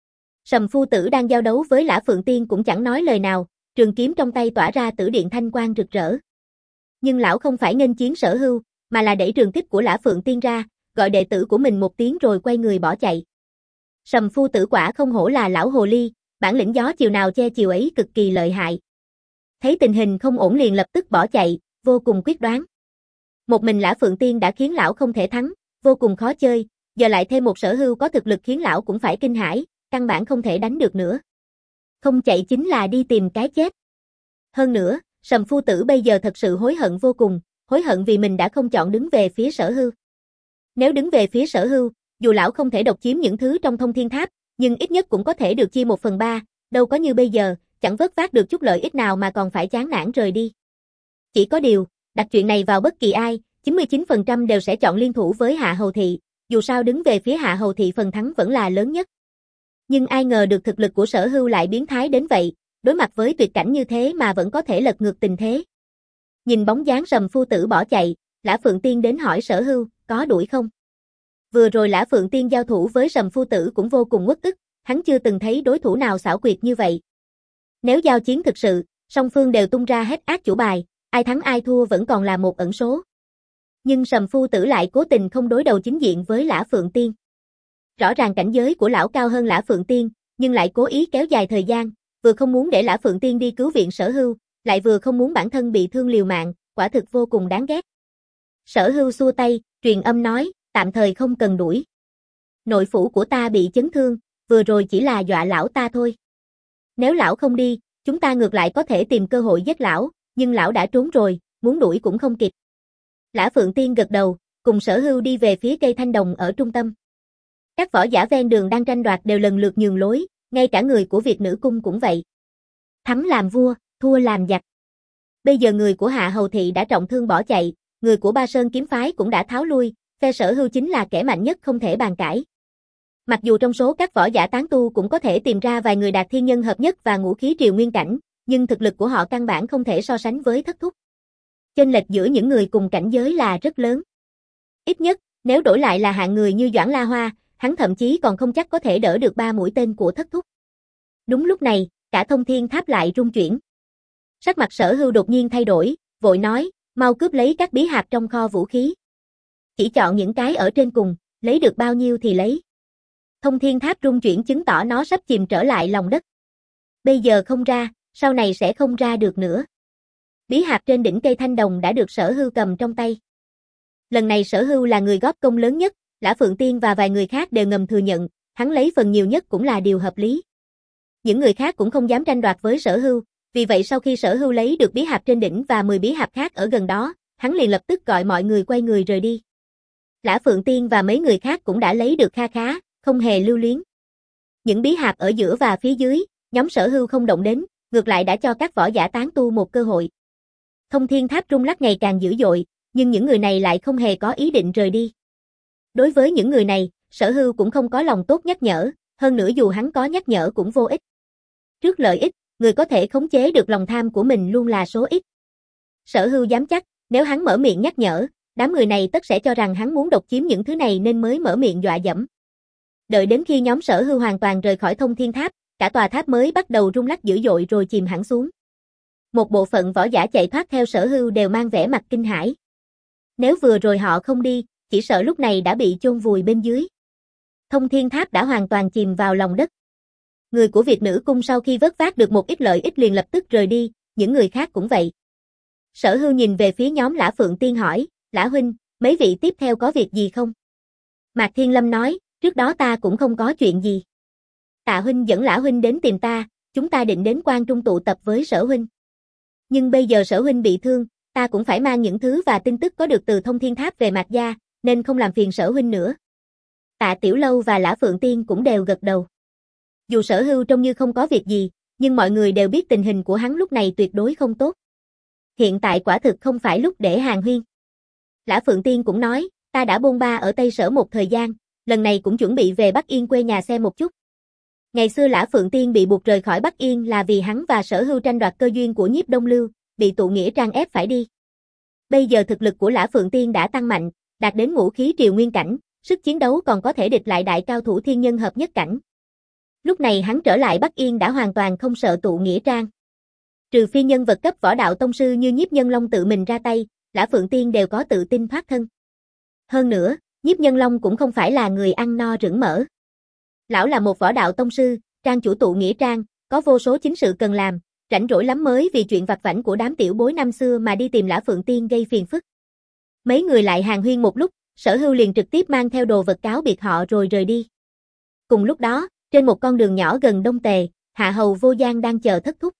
Sầm Phu Tử đang giao đấu với Lã Phượng Tiên cũng chẳng nói lời nào, trường kiếm trong tay tỏa ra tử điện thanh quang rực rỡ. Nhưng lão không phải nghênh chiến Sở Hưu, mà là đẩy trường kích của Lã Phượng Tiên ra, gọi đệ tử của mình một tiếng rồi quay người bỏ chạy. Sầm Phu Tử quả không hổ là lão hồ ly, bản lĩnh gió chiều nào che chiều ấy cực kỳ lợi hại. Thấy tình hình không ổn liền lập tức bỏ chạy, vô cùng quyết đoán. Một mình Lã Phượng Tiên đã khiến lão không thể thắng, vô cùng khó chơi, giờ lại thêm một Sở Hưu có thực lực khiến lão cũng phải kinh hãi, căn bản không thể đánh được nữa. Không chạy chính là đi tìm cái chết. Hơn nữa, Sầm Phu Tử bây giờ thật sự hối hận vô cùng, hối hận vì mình đã không chọn đứng về phía Sở Hưu. Nếu đứng về phía Sở Hưu, dù lão không thể độc chiếm những thứ trong Thông Thiên Tháp, nhưng ít nhất cũng có thể được chia một phần ba, đâu có như bây giờ, chẳng vớt vát được chút lợi ích nào mà còn phải chán nản rời đi. Chỉ có điều, đặt chuyện này vào bất kỳ ai, chín mươi chín phần trăm đều sẽ chọn liên thủ với Hạ Hầu Thị, dù sao đứng về phía Hạ Hầu Thị phần thắng vẫn là lớn nhất. Nhưng ai ngờ được thực lực của Sở Hưu lại biến thái đến vậy, đối mặt với tuyệt cảnh như thế mà vẫn có thể lật ngược tình thế. Nhìn bóng dáng Sầm Phu Tử bỏ chạy, Lã Phượng Tiên đến hỏi Sở Hưu, có đuổi không? Vừa rồi Lã Phượng Tiên giao thủ với Sầm Phu Tử cũng vô cùng uất ức, hắn chưa từng thấy đối thủ nào xảo quyệt như vậy. Nếu giao chiến thực sự, song phương đều tung ra hết ác chủ bài, ai thắng ai thua vẫn còn là một ẩn số. Nhưng Sầm Phu Tử lại cố tình không đối đầu chính diện với Lã Phượng Tiên. Rõ ràng cảnh giới của lão cao hơn Lã Phượng Tiên, nhưng lại cố ý kéo dài thời gian, vừa không muốn để Lã Phượng Tiên đi cứu viện Sở Hưu, lại vừa không muốn bản thân bị thương liều mạng, quả thực vô cùng đáng ghét. Sở Hưu xua tay, truyền âm nói, tạm thời không cần đuổi. Nội phủ của ta bị chấn thương, vừa rồi chỉ là dọa lão ta thôi. Nếu lão không đi, chúng ta ngược lại có thể tìm cơ hội giết lão, nhưng lão đã trốn rồi, muốn đuổi cũng không kịp. Lã Phượng Tiên gật đầu, cùng Sở Hưu đi về phía cây thanh đồng ở trung tâm. Các võ giả ven đường đang tranh đoạt đều lần lượt nhường lối, ngay cả người của Việt Nữ Cung cũng vậy. Thắng làm vua, thua làm giặc. Bây giờ người của Hạ Hầu Thị đã trọng thương bỏ chạy, người của Ba Sơn kiếm phái cũng đã tháo lui, phe Sở Hưu chính là kẻ mạnh nhất không thể bàn cãi. Mặc dù trong số các võ giả tán tu cũng có thể tìm ra vài người đạt thiên nhân hợp nhất và ngũ khí triều nguyên cảnh, nhưng thực lực của họ căn bản không thể so sánh với thất thúc. Chênh lệch giữa những người cùng cảnh giới là rất lớn. Ít nhất, nếu đổi lại là hạng người như Doãn La Hoa, hắn thậm chí còn không chắc có thể đỡ được ba mũi tên của thất thúc. Đúng lúc này, cả thông thiên tháp lại rung chuyển. Sắc mặt Sở Hưu đột nhiên thay đổi, vội nói, mau cướp lấy các bí hạp trong kho vũ khí. Chỉ chọn những cái ở trên cùng, lấy được bao nhiêu thì lấy. Thông thiên tháp rung chuyển chứng tỏ nó sắp chìm trở lại lòng đất. Bây giờ không ra, sau này sẽ không ra được nữa. Bí hạp trên đỉnh cây thanh đồng đã được Sở Hưu cầm trong tay. Lần này Sở Hưu là người góp công lớn nhất, Lã Phượng Tiên và vài người khác đều ngầm thừa nhận, hắn lấy phần nhiều nhất cũng là điều hợp lý. Những người khác cũng không dám tranh đoạt với Sở Hưu, vì vậy sau khi Sở Hưu lấy được bí hạp trên đỉnh và mười bí hạp khác ở gần đó, hắn liền lập tức gọi mọi người quay người rời đi. Lã Phượng Tiên và mấy người khác cũng đã lấy được kha khá, không hề lưu luyến. Những bí hạp ở giữa và phía dưới, nhóm Sở Hưu không động đến, ngược lại đã cho các võ giả tán tu một cơ hội. Thông thiên tháp rung lắc ngày càng dữ dội, nhưng những người này lại không hề có ý định rời đi. Đối với những người này, Sở Hưu cũng không có lòng tốt nhắc nhở, hơn nữa dù hắn có nhắc nhở cũng vô ích. Trước lợi ích, người có thể khống chế được lòng tham của mình luôn là số ít. Sở Hưu dám chắc, nếu hắn mở miệng nhắc nhở, đám người này tất sẽ cho rằng hắn muốn độc chiếm những thứ này nên mới mở miệng dọa dẫm. Đợi đến khi nhóm Sở Hưu hoàn toàn rời khỏi thông thiên tháp, cả tòa tháp mới bắt đầu rung lắc dữ dội rồi chìm hẳn xuống. Một bộ phận võ giả chạy thoát theo Sở Hưu đều mang vẻ mặt kinh hãi. Nếu vừa rồi họ không đi, chỉ sợ lúc này đã bị chôn vùi bên dưới. Thông thiên tháp đã hoàn toàn chìm vào lòng đất. Người của Việt Nữ Cung sau khi vớt vát được một ít lợi ích liền lập tức rời đi, những người khác cũng vậy. Sở Hưu nhìn về phía nhóm Lã Phượng Tiên hỏi, Lã huynh, mấy vị tiếp theo có việc gì không? Mạc Thiên Lâm nói, trước đó ta cũng không có chuyện gì. Tạ huynh dẫn Lã huynh đến tìm ta, chúng ta định đến Quan Trung tụ tập với Sở huynh. Nhưng bây giờ Sở huynh bị thương, ta cũng phải mang những thứ và tin tức có được từ thông thiên tháp về Mạc gia, nên không làm phiền Sở huynh nữa. Tạ Tiểu Lâu và Lã Phượng Tiên cũng đều gật đầu. Dù Sở Hưu trông như không có việc gì, nhưng mọi người đều biết tình hình của hắn lúc này tuyệt đối không tốt. Hiện tại quả thực không phải lúc để hàn huyên. Lã Phượng Tiên cũng nói, ta đã bôn ba ở Tây Sở một thời gian, lần này cũng chuẩn bị về Bắc Yên quê nhà xem một chút. Ngày xưa Lã Phượng Tiên bị buộc rời khỏi Bắc Yên là vì hắn và Sở Hưu tranh đoạt cơ duyên của Nhiếp Đông Lưu, bị tụ nghĩa trang ép phải đi. Bây giờ thực lực của Lã Phượng Tiên đã tăng mạnh, đạt đến ngũ khí triều nguyên cảnh, sức chiến đấu còn có thể địch lại đại cao thủ thiên nhân hợp nhất cảnh. Lúc này hắn trở lại Bắc Yên đã hoàn toàn không sợ tụ nghĩa trang. Trừ phi nhân vật cấp võ đạo tông sư như Nhiếp Nhân Long tự mình ra tay, Lã Phượng Tiên đều có tự tin thoát thân. Hơn nữa, Nhiếp Nhân Long cũng không phải là người ăn no rửng mỡ. Lão là một võ đạo tông sư, trang chủ tụ nghĩa trang, có vô số chính sự cần làm, rảnh rỗi lắm mới vì chuyện vặt vãnh của đám tiểu bối năm xưa mà đi tìm Lã Phượng Tiên gây phiền phức. Mấy người lại hàn huyên một lúc, Sở Hưu liền trực tiếp mang theo đồ vật cáo biệt họ rồi rời đi. Cùng lúc đó, trên một con đường nhỏ gần Đông Tề, Hạ Hầu Vô Gian đang chờ thất thúc.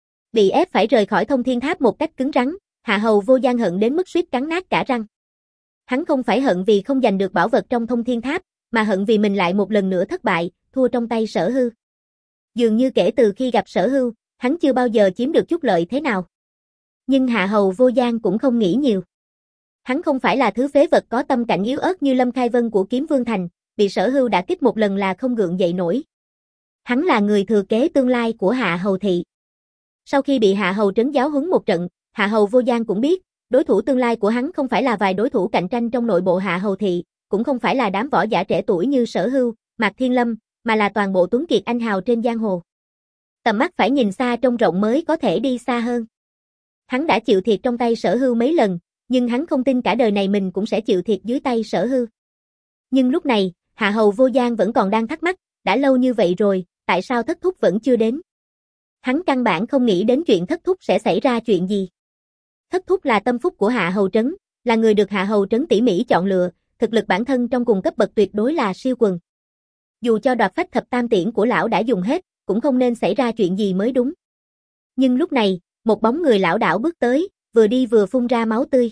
Bị ép phải rời khỏi thông thiên tháp một cách cứng rắn, Hạ Hầu Vô Gian hận đến mức suýt cắn nát cả răng. Hắn không phải hận vì không giành được bảo vật trong thông thiên tháp, mà hận vì mình lại một lần nữa thất bại, thua trong tay Sở Hưu. Dường như kể từ khi gặp Sở Hưu, hắn chưa bao giờ chiếm được chút lợi thế nào. Nhưng Hạ Hầu Vô Gian cũng không nghĩ nhiều. Hắn không phải là thứ phế vật có tâm cảnh yếu ớt như Lâm Khai Vân của Kiếm Vương Thành, bị Sở Hưu đã kích một lần là không gượng dậy nổi. Hắn là người thừa kế tương lai của Hạ Hầu thị. Sau khi bị Hạ Hầu trấn giáo huấn một trận, Hạ Hầu Vô Gian cũng biết, đối thủ tương lai của hắn không phải là vài đối thủ cạnh tranh trong nội bộ Hạ Hầu thị, cũng không phải là đám võ giả trẻ tuổi như Sở Hưu, Mạc Thiên Lâm, mà là toàn bộ tuấn kiệt anh hào trên giang hồ. Tầm mắt phải nhìn xa trông rộng mới có thể đi xa hơn. Hắn đã chịu thiệt trong tay Sở Hưu mấy lần, nhưng hắn không tin cả đời này mình cũng sẽ chịu thiệt dưới tay Sở Hưu. Nhưng lúc này, Hạ Hầu Vô Gian vẫn còn đang thắc mắc, đã lâu như vậy rồi, tại sao thất thúc vẫn chưa đến? Hắn căn bản không nghĩ đến chuyện thất thúc sẽ xảy ra chuyện gì. Thất thúc là tâm phúc của Hạ Hầu Trấn, là người được Hạ Hầu Trấn tỉ mỉ chọn lựa, thực lực bản thân trong cùng cấp bậc tuyệt đối là siêu quần. Dù cho đoạt phách thập tam tiễn của lão đã dùng hết, cũng không nên xảy ra chuyện gì mới đúng. Nhưng lúc này, một bóng người lão đảo bước tới, vừa đi vừa phun ra máu tươi.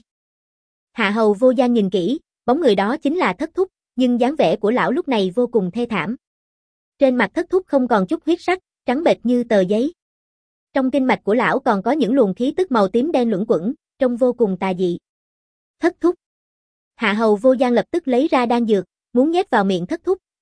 Hạ Hầu Vô Gian nhìn kỹ, bóng người đó chính là thất thúc, nhưng dáng vẻ của lão lúc này vô cùng thê thảm. Trên mặt thất thúc không còn chút huyết sắc, trắng bệch như tờ giấy. Trong kinh mạch của lão còn có những luồng khí tức màu tím đen luẩn quẩn, trông vô cùng tà dị. Thất thúc. Hạ Hầu Vô Gian lập tức lấy ra đan dược, muốn nhét vào miệng thất thúc,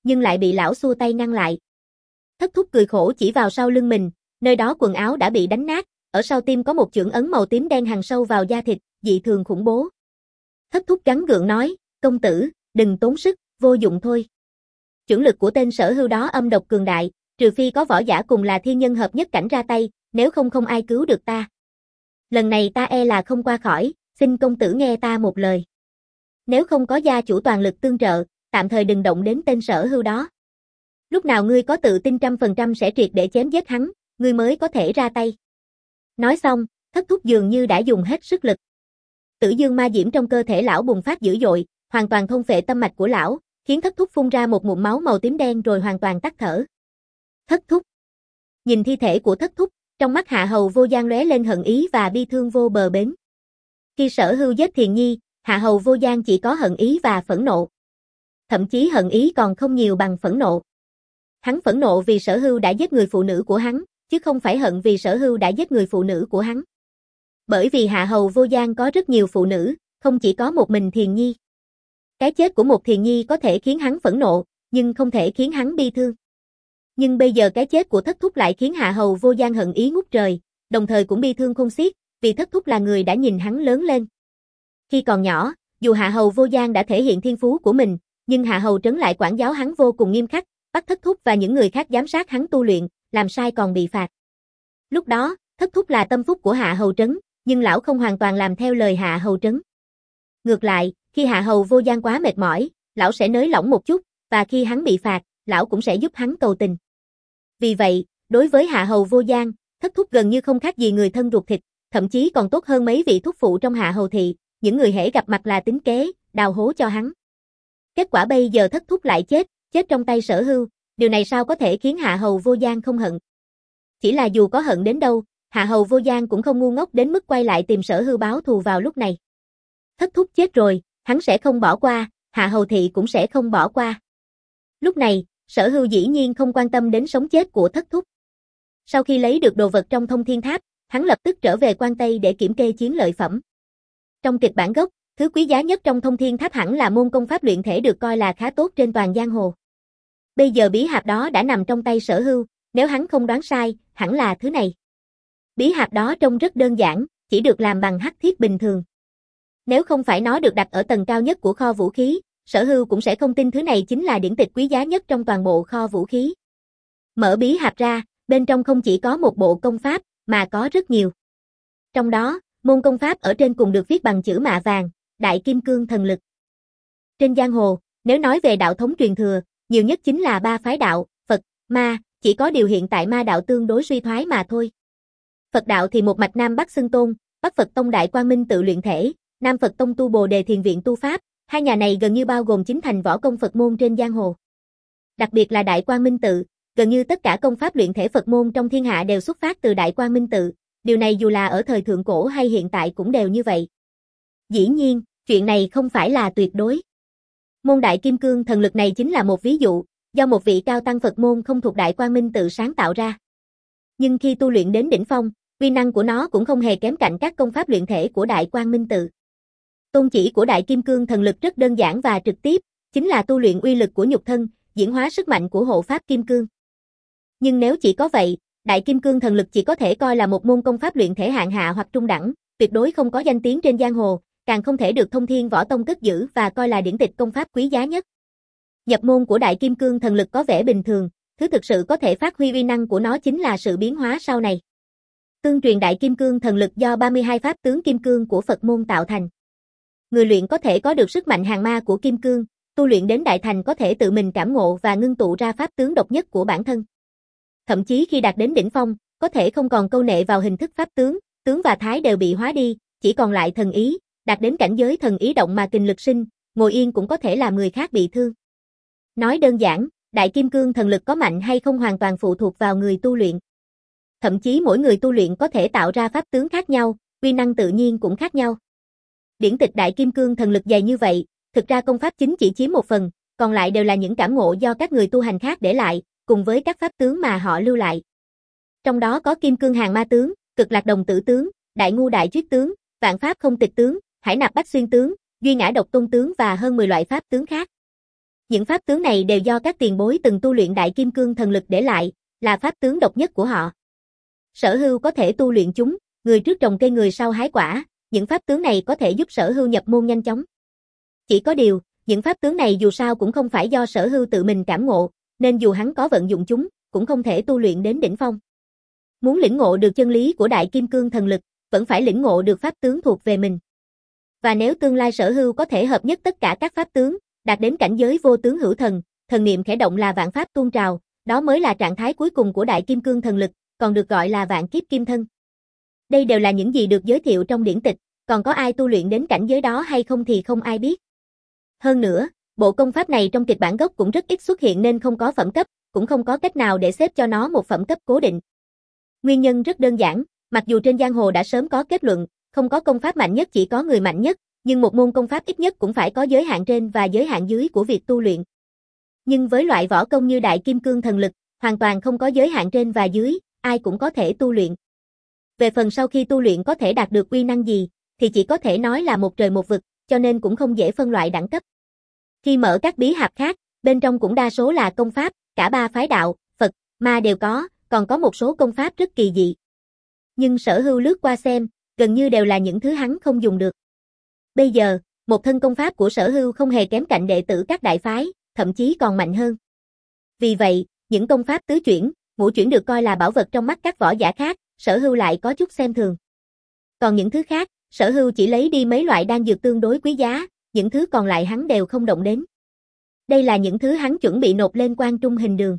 nhưng lại bị lão xua tay ngăn lại. Thất thúc cười khổ chỉ vào sau lưng mình, nơi đó quần áo đã bị đánh nát, ở sau tim có một chưởng ấn màu tím đen hằn sâu vào da thịt, dị thường khủng bố. Thất thúc gắng gượng nói, công tử, đừng tốn sức, vô dụng thôi. Chưởng lực của tên sở hưu đó âm độc cường đại, trừ phi có võ giả cùng là thiên nhân hợp nhất cảnh ra tay, nếu không không ai cứu được ta. Lần này ta e là không qua khỏi, xin công tử nghe ta một lời. Nếu không có gia chủ toàn lực tương trợ, tạm thời đừng động đến tên sở hưu đó. Lúc nào ngươi có tự tin trăm phần trăm sẽ triệt để chém giết hắn, ngươi mới có thể ra tay. Nói xong, thất thúc dường như đã dùng hết sức lực. Tử dương ma diễm trong cơ thể lão bùng phát dữ dội, hoàn toàn thôn phệ tâm mạch của lão, khiến thất thúc phun ra một ngụm máu màu tím đen rồi hoàn toàn tắt thở. Thất thúc. Nhìn thi thể của thất thúc, trong mắt Hạ Hầu Vô Gian lóe lên hận ý và bi thương vô bờ bến. Khi sở hưu giết Thiền Nhi, Hạ Hầu Vô Gian chỉ có hận ý và phẫn nộ. Thậm chí hận ý còn không nhiều bằng phẫn nộ. Hắn phẫn nộ vì sở hưu đã giết người phụ nữ của hắn, chứ không phải hận vì sở hưu đã giết người phụ nữ của hắn. Bởi vì Hạ Hầu Vô Gian có rất nhiều phụ nữ, không chỉ có một mình Thiền Nhi. Cái chết của một Thiền Nhi có thể khiến hắn phẫn nộ, nhưng không thể khiến hắn bi thương. Nhưng bây giờ cái chết của thất thúc lại khiến Hạ Hầu Vô Gian hận ý ngút trời, đồng thời cũng bi thương khôn xiết, vì thất thúc là người đã nhìn hắn lớn lên. Khi còn nhỏ, dù Hạ Hầu Vô Gian đã thể hiện thiên phú của mình, nhưng Hạ Hầu Trấn lại quản giáo hắn vô cùng nghiêm khắc, bắt thất thúc và những người khác giám sát hắn tu luyện, làm sai còn bị phạt. Lúc đó, thất thúc là tâm phúc của Hạ Hầu Trấn, nhưng lão không hoàn toàn làm theo lời Hạ Hầu Trấn. Ngược lại, khi Hạ Hầu Vô Gian quá mệt mỏi, lão sẽ nới lỏng một chút, và khi hắn bị phạt, lão cũng sẽ giúp hắn cầu tình. Vì vậy, đối với Hạ Hầu Vô Gian, thất thúc gần như không khác gì người thân ruột thịt, thậm chí còn tốt hơn mấy vị thúc phụ trong Hạ Hầu thị, những người hễ gặp mặt là tính kế, đào hố cho hắn. Kết quả bây giờ thất thúc lại chết, chết trong tay sở hưu, điều này sao có thể khiến Hạ Hầu Vô Gian không hận. Chỉ là dù có hận đến đâu, Hạ Hầu Vô Gian cũng không ngu ngốc đến mức quay lại tìm sở hưu báo thù vào lúc này. Thất thúc chết rồi, hắn sẽ không bỏ qua, Hạ Hầu thị cũng sẽ không bỏ qua. Lúc này, sở hưu dĩ nhiên không quan tâm đến sống chết của thất thúc. Sau khi lấy được đồ vật trong Thông Thiên Tháp, hắn lập tức trở về Quan Tây để kiểm kê chiến lợi phẩm. Trong kịch bản gốc, thứ quý giá nhất trong Thông Thiên Tháp hẳn là môn công pháp luyện thể được coi là khá tốt trên toàn giang hồ. Bây giờ bí hạp đó đã nằm trong tay sở hưu, nếu hắn không đoán sai, hẳn là thứ này. Bí hạp đó trông rất đơn giản, chỉ được làm bằng hắc thiết bình thường. Nếu không phải nó được đặt ở tầng cao nhất của kho vũ khí, sở hưu cũng sẽ không tin thứ này chính là điển tịch quý giá nhất trong toàn bộ kho vũ khí. Mở bí hạp ra, bên trong không chỉ có một bộ công pháp, mà có rất nhiều. Trong đó, môn công pháp ở trên cùng được viết bằng chữ mạ vàng, Đại Kim Cương Thần Lực. Trên giang hồ, nếu nói về đạo thống truyền thừa, nhiều nhất chính là ba phái đạo, Phật, Ma, chỉ có điều hiện tại ma đạo tương đối suy thoái mà thôi. Phật đạo thì một mạch Nam Bắc xưng tôn, Bắc Phật Tông Đại Quang Minh tự luyện thể, Nam Phật Tông tu Bồ Đề Thiền Viện tu pháp, hai nhà này gần như bao gồm chính thành võ công Phật môn trên giang hồ. Đặc biệt là Đại Quang Minh tự, gần như tất cả công pháp luyện thể Phật môn trong thiên hạ đều xuất phát từ Đại Quang Minh tự, điều này dù là ở thời thượng cổ hay hiện tại cũng đều như vậy. Dĩ nhiên, chuyện này không phải là tuyệt đối. Môn Đại Kim Cương Thần Lực này chính là một ví dụ, do một vị cao tăng Phật môn không thuộc Đại Quang Minh tự sáng tạo ra. Nhưng khi tu luyện đến đỉnh phong, uy năng của nó cũng không hề kém cạnh các công pháp luyện thể của Đại Quang Minh tự. Tôn chỉ của Đại Kim Cương Thần Lực rất đơn giản và trực tiếp, chính là tu luyện uy lực của nhục thân, diễn hóa sức mạnh của hộ pháp kim cương. Nhưng nếu chỉ có vậy, Đại Kim Cương Thần Lực chỉ có thể coi là một môn công pháp luyện thể hạng hạ hoặc trung đẳng, tuyệt đối không có danh tiếng trên giang hồ, càng không thể được Thông Thiên Võ Tông cất giữ và coi là điển tịch công pháp quý giá nhất. Nhập môn của Đại Kim Cương Thần Lực có vẻ bình thường, thứ thực sự có thể phát huy uy năng của nó chính là sự biến hóa sau này. Tương truyền Đại Kim Cương Thần Lực do ba mươi hai pháp tướng kim cương của Phật môn tạo thành. Người luyện có thể có được sức mạnh hàng ma của kim cương, tu luyện đến đại thành có thể tự mình cảm ngộ và ngưng tụ ra pháp tướng độc nhất của bản thân. Thậm chí khi đạt đến đỉnh phong, có thể không còn câu nệ vào hình thức pháp tướng, tướng và thái đều bị hóa đi, chỉ còn lại thần ý, đạt đến cảnh giới thần ý động mà kình lực sinh, ngồi yên cũng có thể làm người khác bị thương. Nói đơn giản, Đại Kim Cương Thần Lực có mạnh hay không hoàn toàn phụ thuộc vào người tu luyện. Thậm chí mỗi người tu luyện có thể tạo ra pháp tướng khác nhau, uy năng tự nhiên cũng khác nhau. Điển tịch Đại Kim Cương Thần Lực dày như vậy, thực ra công pháp chính chỉ chiếm một phần, còn lại đều là những cảm ngộ do các người tu hành khác để lại, cùng với các pháp tướng mà họ lưu lại. Trong đó có Kim Cương Hàng Ma tướng, Cực Lạc Đồng Tử tướng, Đại Ngu Đại Triết tướng, Vạn Pháp Không Tịch tướng, Hải Nạp Bách Xuyên tướng, Duy Ngã Độc Tôn tướng và hơn mười loại pháp tướng khác. Những pháp tướng này đều do các tiền bối từng tu luyện đại kim cương thần lực để lại, là pháp tướng độc nhất của họ. Sở Hưu có thể tu luyện chúng, người trước trồng cây người sau hái quả, những pháp tướng này có thể giúp Sở Hưu nhập môn nhanh chóng. Chỉ có điều, những pháp tướng này dù sao cũng không phải do Sở Hưu tự mình cảm ngộ, nên dù hắn có vận dụng chúng, cũng không thể tu luyện đến đỉnh phong. Muốn lĩnh ngộ được chân lý của đại kim cương thần lực, vẫn phải lĩnh ngộ được pháp tướng thuộc về mình. Và nếu tương lai Sở Hưu có thể hợp nhất tất cả các pháp tướng, đạt đến cảnh giới vô tướng hữu thần, thần niệm khẽ động là vạn pháp tuôn trào, đó mới là trạng thái cuối cùng của đại kim cương thần lực, còn được gọi là vạn kiếp kim thân. Đây đều là những gì được giới thiệu trong điển tịch, còn có ai tu luyện đến cảnh giới đó hay không thì không ai biết. Hơn nữa, bộ công pháp này trong kịch bản gốc cũng rất ít xuất hiện nên không có phẩm cấp, cũng không có cách nào để xếp cho nó một phẩm cấp cố định. Nguyên nhân rất đơn giản, mặc dù trên giang hồ đã sớm có kết luận, không có công pháp mạnh nhất chỉ có người mạnh nhất, nhưng một môn công pháp ít nhất cũng phải có giới hạn trên và giới hạn dưới của việc tu luyện. Nhưng với loại võ công như đại kim cương thần lực, hoàn toàn không có giới hạn trên và dưới, ai cũng có thể tu luyện. Về phần sau khi tu luyện có thể đạt được uy năng gì, thì chỉ có thể nói là một trời một vực, cho nên cũng không dễ phân loại đẳng cấp. Khi mở các bí hạp khác, bên trong cũng đa số là công pháp, cả ba phái đạo, Phật, Ma đều có, còn có một số công pháp rất kỳ dị. Nhưng Sở Hưu lướt qua xem, gần như đều là những thứ hắn không dùng được. Bây giờ, một thân công pháp của Sở Hưu không hề kém cạnh đệ tử các đại phái, thậm chí còn mạnh hơn. Vì vậy, những công pháp tứ chuyển, ngũ chuyển được coi là bảo vật trong mắt các võ giả khác, Sở Hưu lại có chút xem thường. Còn những thứ khác, Sở Hưu chỉ lấy đi mấy loại đan dược tương đối quý giá, những thứ còn lại hắn đều không động đến. Đây là những thứ hắn chuẩn bị nộp lên Quan Trung Hình Đường.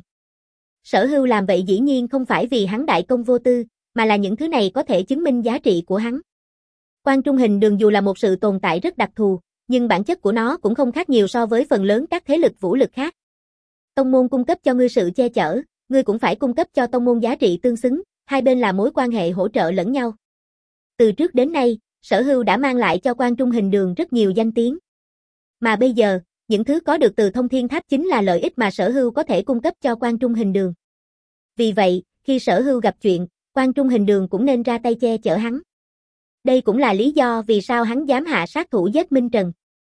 Sở Hưu làm vậy dĩ nhiên không phải vì hắn đại công vô tư, mà là những thứ này có thể chứng minh giá trị của hắn. Quan Trung Hình Đường dù là một sự tồn tại rất đặc thù, nhưng bản chất của nó cũng không khác nhiều so với phần lớn các thế lực vũ lực khác. Tông môn cung cấp cho ngươi sự che chở, ngươi cũng phải cung cấp cho tông môn giá trị tương xứng, hai bên là mối quan hệ hỗ trợ lẫn nhau. Từ trước đến nay, Sở Hưu đã mang lại cho Quan Trung Hình Đường rất nhiều danh tiếng. Mà bây giờ, những thứ có được từ Thông Thiên Tháp chính là lợi ích mà Sở Hưu có thể cung cấp cho Quan Trung Hình Đường. Vì vậy, khi Sở Hưu gặp chuyện, Quan Trung Hình Đường cũng nên ra tay che chở hắn. Đây cũng là lý do vì sao hắn dám hạ sát thủ giết Minh Trần.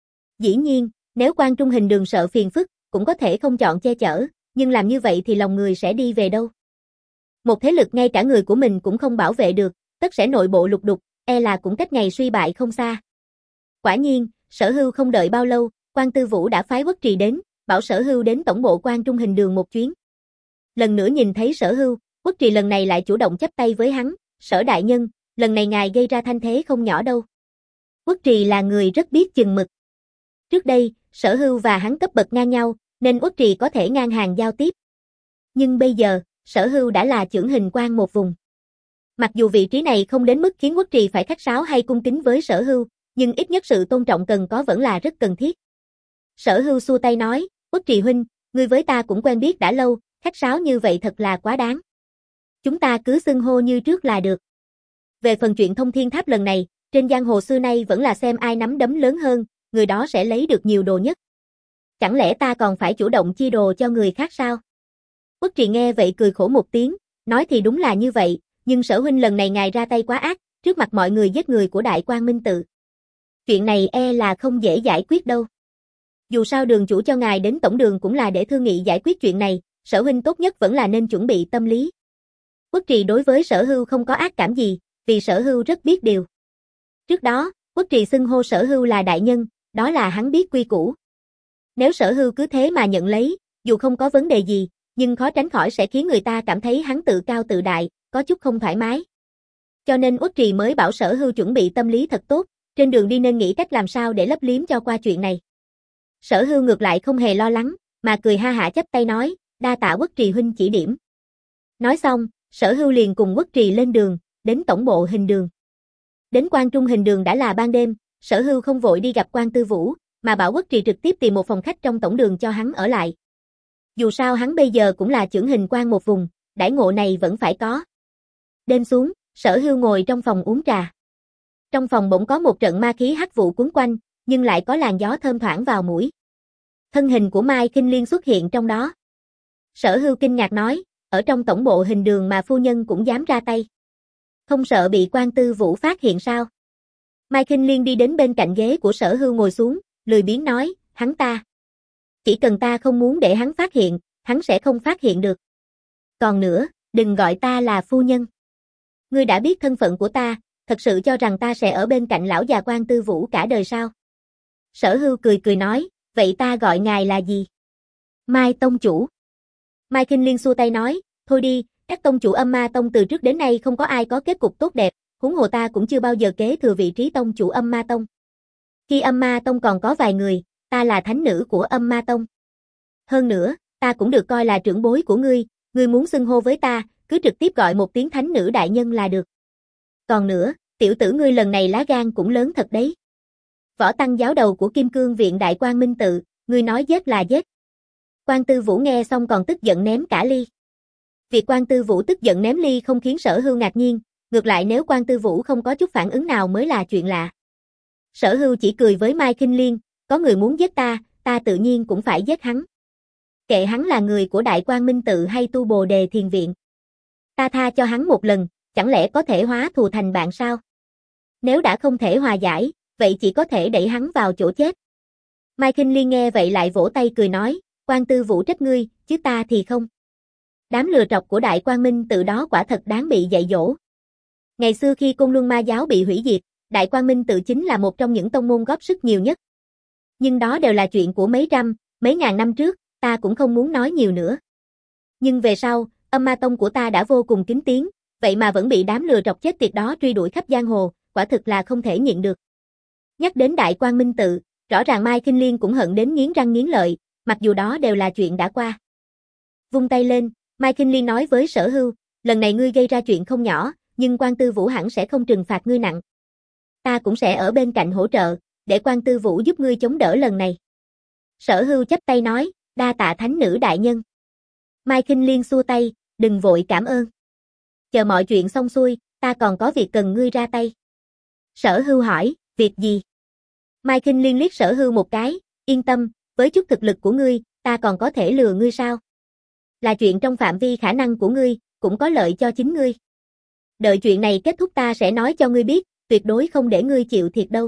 Dĩ nhiên, nếu Quan Trung Hình Đường sợ phiền phức, cũng có thể không chọn che chở, nhưng làm như vậy thì lòng người sẽ đi về đâu. Một thế lực ngay cả người của mình cũng không bảo vệ được, tất sẽ nội bộ lục đục, e là cũng cách ngày suy bại không xa. Quả nhiên, Sở Hưu không đợi bao lâu, Quan Tư Vũ đã phái Quốc Trì đến, bảo Sở Hưu đến tổng bộ Quan Trung Hình Đường một chuyến. Lần nữa nhìn thấy Sở Hưu, Quốc Trì lần này lại chủ động chắp tay với hắn, Sở đại nhân, lần này ngài gây ra thanh thế không nhỏ đâu. Quốc Trì là người rất biết chừng mực. Trước đây, Sở Hưu và hắn cấp bậc ngang nhau, nên Quốc Trì có thể ngang hàng giao tiếp. Nhưng bây giờ, Sở Hưu đã là chưởng hình quan một vùng. Mặc dù vị trí này không đến mức khiến Quốc Trì phải khách sáo hay cung kính với Sở Hưu, nhưng ít nhất sự tôn trọng cần có vẫn là rất cần thiết. Sở Hưu xua tay nói, Quốc Trì huynh, ngươi với ta cũng quen biết đã lâu, khách sáo như vậy thật là quá đáng. Chúng ta cứ xưng hô như trước là được. Về phần chuyện Thông Thiên Tháp lần này, trên giang hồ xưa nay vẫn là xem ai nắm đấm lớn hơn, người đó sẽ lấy được nhiều đồ nhất. Chẳng lẽ ta còn phải chủ động chia đồ cho người khác sao? Quốc Trì nghe vậy cười khổ một tiếng, nói thì đúng là như vậy, nhưng Sở huynh lần này ngài ra tay quá ác, trước mặt mọi người giết người của Đại Quang Minh Tự. Chuyện này e là không dễ giải quyết đâu. Dù sao đường chủ cho ngài đến tổng đường cũng là để thương nghị giải quyết chuyện này, Sở huynh tốt nhất vẫn là nên chuẩn bị tâm lý. Quốc Trì đối với Sở Hưu không có ác cảm gì, vì Sở Hưu rất biết điều. Trước đó, Quốc Trì xưng hô Sở Hưu là đại nhân, đó là hắn biết quy củ. Nếu Sở Hưu cứ thế mà nhận lấy, dù không có vấn đề gì, nhưng khó tránh khỏi sẽ khiến người ta cảm thấy hắn tự cao tự đại, có chút không thoải mái. Cho nên Quốc Trì mới bảo Sở Hưu chuẩn bị tâm lý thật tốt, trên đường đi nên nghĩ cách làm sao để lấp liếm cho qua chuyện này. Sở Hưu ngược lại không hề lo lắng, mà cười ha hả chắp tay nói, đa tạ Quốc Trì huynh chỉ điểm. Nói xong, Sở Hưu liền cùng Quốc Trì lên đường, đến tổng bộ Hình Đường. Đến Quan Trung Hình Đường đã là ban đêm, Sở Hưu không vội đi gặp Quan Tư Vũ, mà bảo Quốc Trì trực tiếp tìm một phòng khách trong tổng đường cho hắn ở lại. Dù sao hắn bây giờ cũng là chưởng hình quan một vùng, đãi ngộ này vẫn phải có. Đêm xuống, Sở Hưu ngồi trong phòng uống trà. Trong phòng bỗng có một trận ma khí hắc vụ cuốn quanh, nhưng lại có làn gió thơm thoảng vào mũi. Thân hình của Mai Kinh Liên xuất hiện trong đó. Sở Hưu kinh ngạc nói, ở trong tổng bộ Hình Đường mà phu nhân cũng dám ra tay. Không sợ bị Quan Tư Vũ phát hiện sao? Mai Kinh Liên đi đến bên cạnh ghế của Sở Hưu ngồi xuống, lười biếng nói, hắn ta. Chỉ cần ta không muốn để hắn phát hiện, hắn sẽ không phát hiện được. Còn nữa, đừng gọi ta là phu nhân. Ngươi đã biết thân phận của ta, thật sự cho rằng ta sẽ ở bên cạnh lão già Quan Tư Vũ cả đời sao? Sở Hưu cười cười nói, vậy ta gọi ngài là gì? Mai tông chủ. Mai Kinh Liên xua tay nói, thôi đi, các tông chủ Âm Ma Tông từ trước đến nay không có ai có kết cục tốt đẹp, huống hồ ta cũng chưa bao giờ kế thừa vị trí tông chủ Âm Ma Tông. Khi Âm Ma Tông còn có vài người, ta là thánh nữ của Âm Ma Tông. Hơn nữa, ta cũng được coi là trưởng bối của ngươi, ngươi muốn xưng hô với ta, cứ trực tiếp gọi một tiếng thánh nữ đại nhân là được. Còn nữa, tiểu tử ngươi lần này lá gan cũng lớn thật đấy. Võ tăng giáo đầu của Kim Cương Viện Đại Quang Minh Tự, ngươi nói giết là giết. Quan Tư Vũ nghe xong còn tức giận ném cả ly. Việc Quan Tư Vũ tức giận ném ly không khiến Sở Hưu ngạc nhiên, ngược lại nếu Quan Tư Vũ không có chút phản ứng nào mới là chuyện lạ. Sở Hưu chỉ cười với Mai Kinh Liên, có người muốn giết ta, ta tự nhiên cũng phải giết hắn. Kệ hắn là người của Đại Quang Minh Tự hay tu Bồ Đề Thiền Viện. Ta tha cho hắn một lần, chẳng lẽ có thể hóa thù thành bạn sao? Nếu đã không thể hòa giải, vậy chỉ có thể đẩy hắn vào chỗ chết. Mai Kinh Liên nghe vậy lại vỗ tay cười nói, Quan Tư Vũ trách ngươi, chứ ta thì không. Đám lừa trọc của Đại Quang Minh Tự đó quả thật đáng bị dạy dỗ. Ngày xưa khi Côn Luân Ma Giáo bị hủy diệt, Đại Quang Minh Tự chính là một trong những tông môn góp sức nhiều nhất. Nhưng đó đều là chuyện của mấy trăm, mấy ngàn năm trước, ta cũng không muốn nói nhiều nữa. Nhưng về sau, Âm Ma Tông của ta đã vô cùng kính tiếng, vậy mà vẫn bị đám lừa trọc chết tiệt đó truy đuổi khắp giang hồ, quả thực là không thể nhịn được. Nhắc đến Đại Quang Minh Tự, rõ ràng Mai Kinh Liên cũng hận đến nghiến răng nghiến lợi, mặc dù đó đều là chuyện đã qua. Vung tay lên, Mai Kinh Liên nói với Sở Hưu, lần này ngươi gây ra chuyện không nhỏ, nhưng Quan Tư Vũ hẳn sẽ không trừng phạt ngươi nặng. Ta cũng sẽ ở bên cạnh hỗ trợ, để Quan Tư Vũ giúp ngươi chống đỡ lần này. Sở Hưu chắp tay nói, đa tạ thánh nữ đại nhân. Mai Kinh Liên xua tay, đừng vội cảm ơn. Chờ mọi chuyện xong xuôi, ta còn có việc cần ngươi ra tay. Sở Hưu hỏi, việc gì? Mai Kinh Liên liếc Sở Hưu một cái, yên tâm, với chút thực lực của ngươi, ta còn có thể lừa ngươi sao? Là chuyện trong phạm vi khả năng của ngươi, cũng có lợi cho chính ngươi. Đợi chuyện này kết thúc ta sẽ nói cho ngươi biết, tuyệt đối không để ngươi chịu thiệt đâu.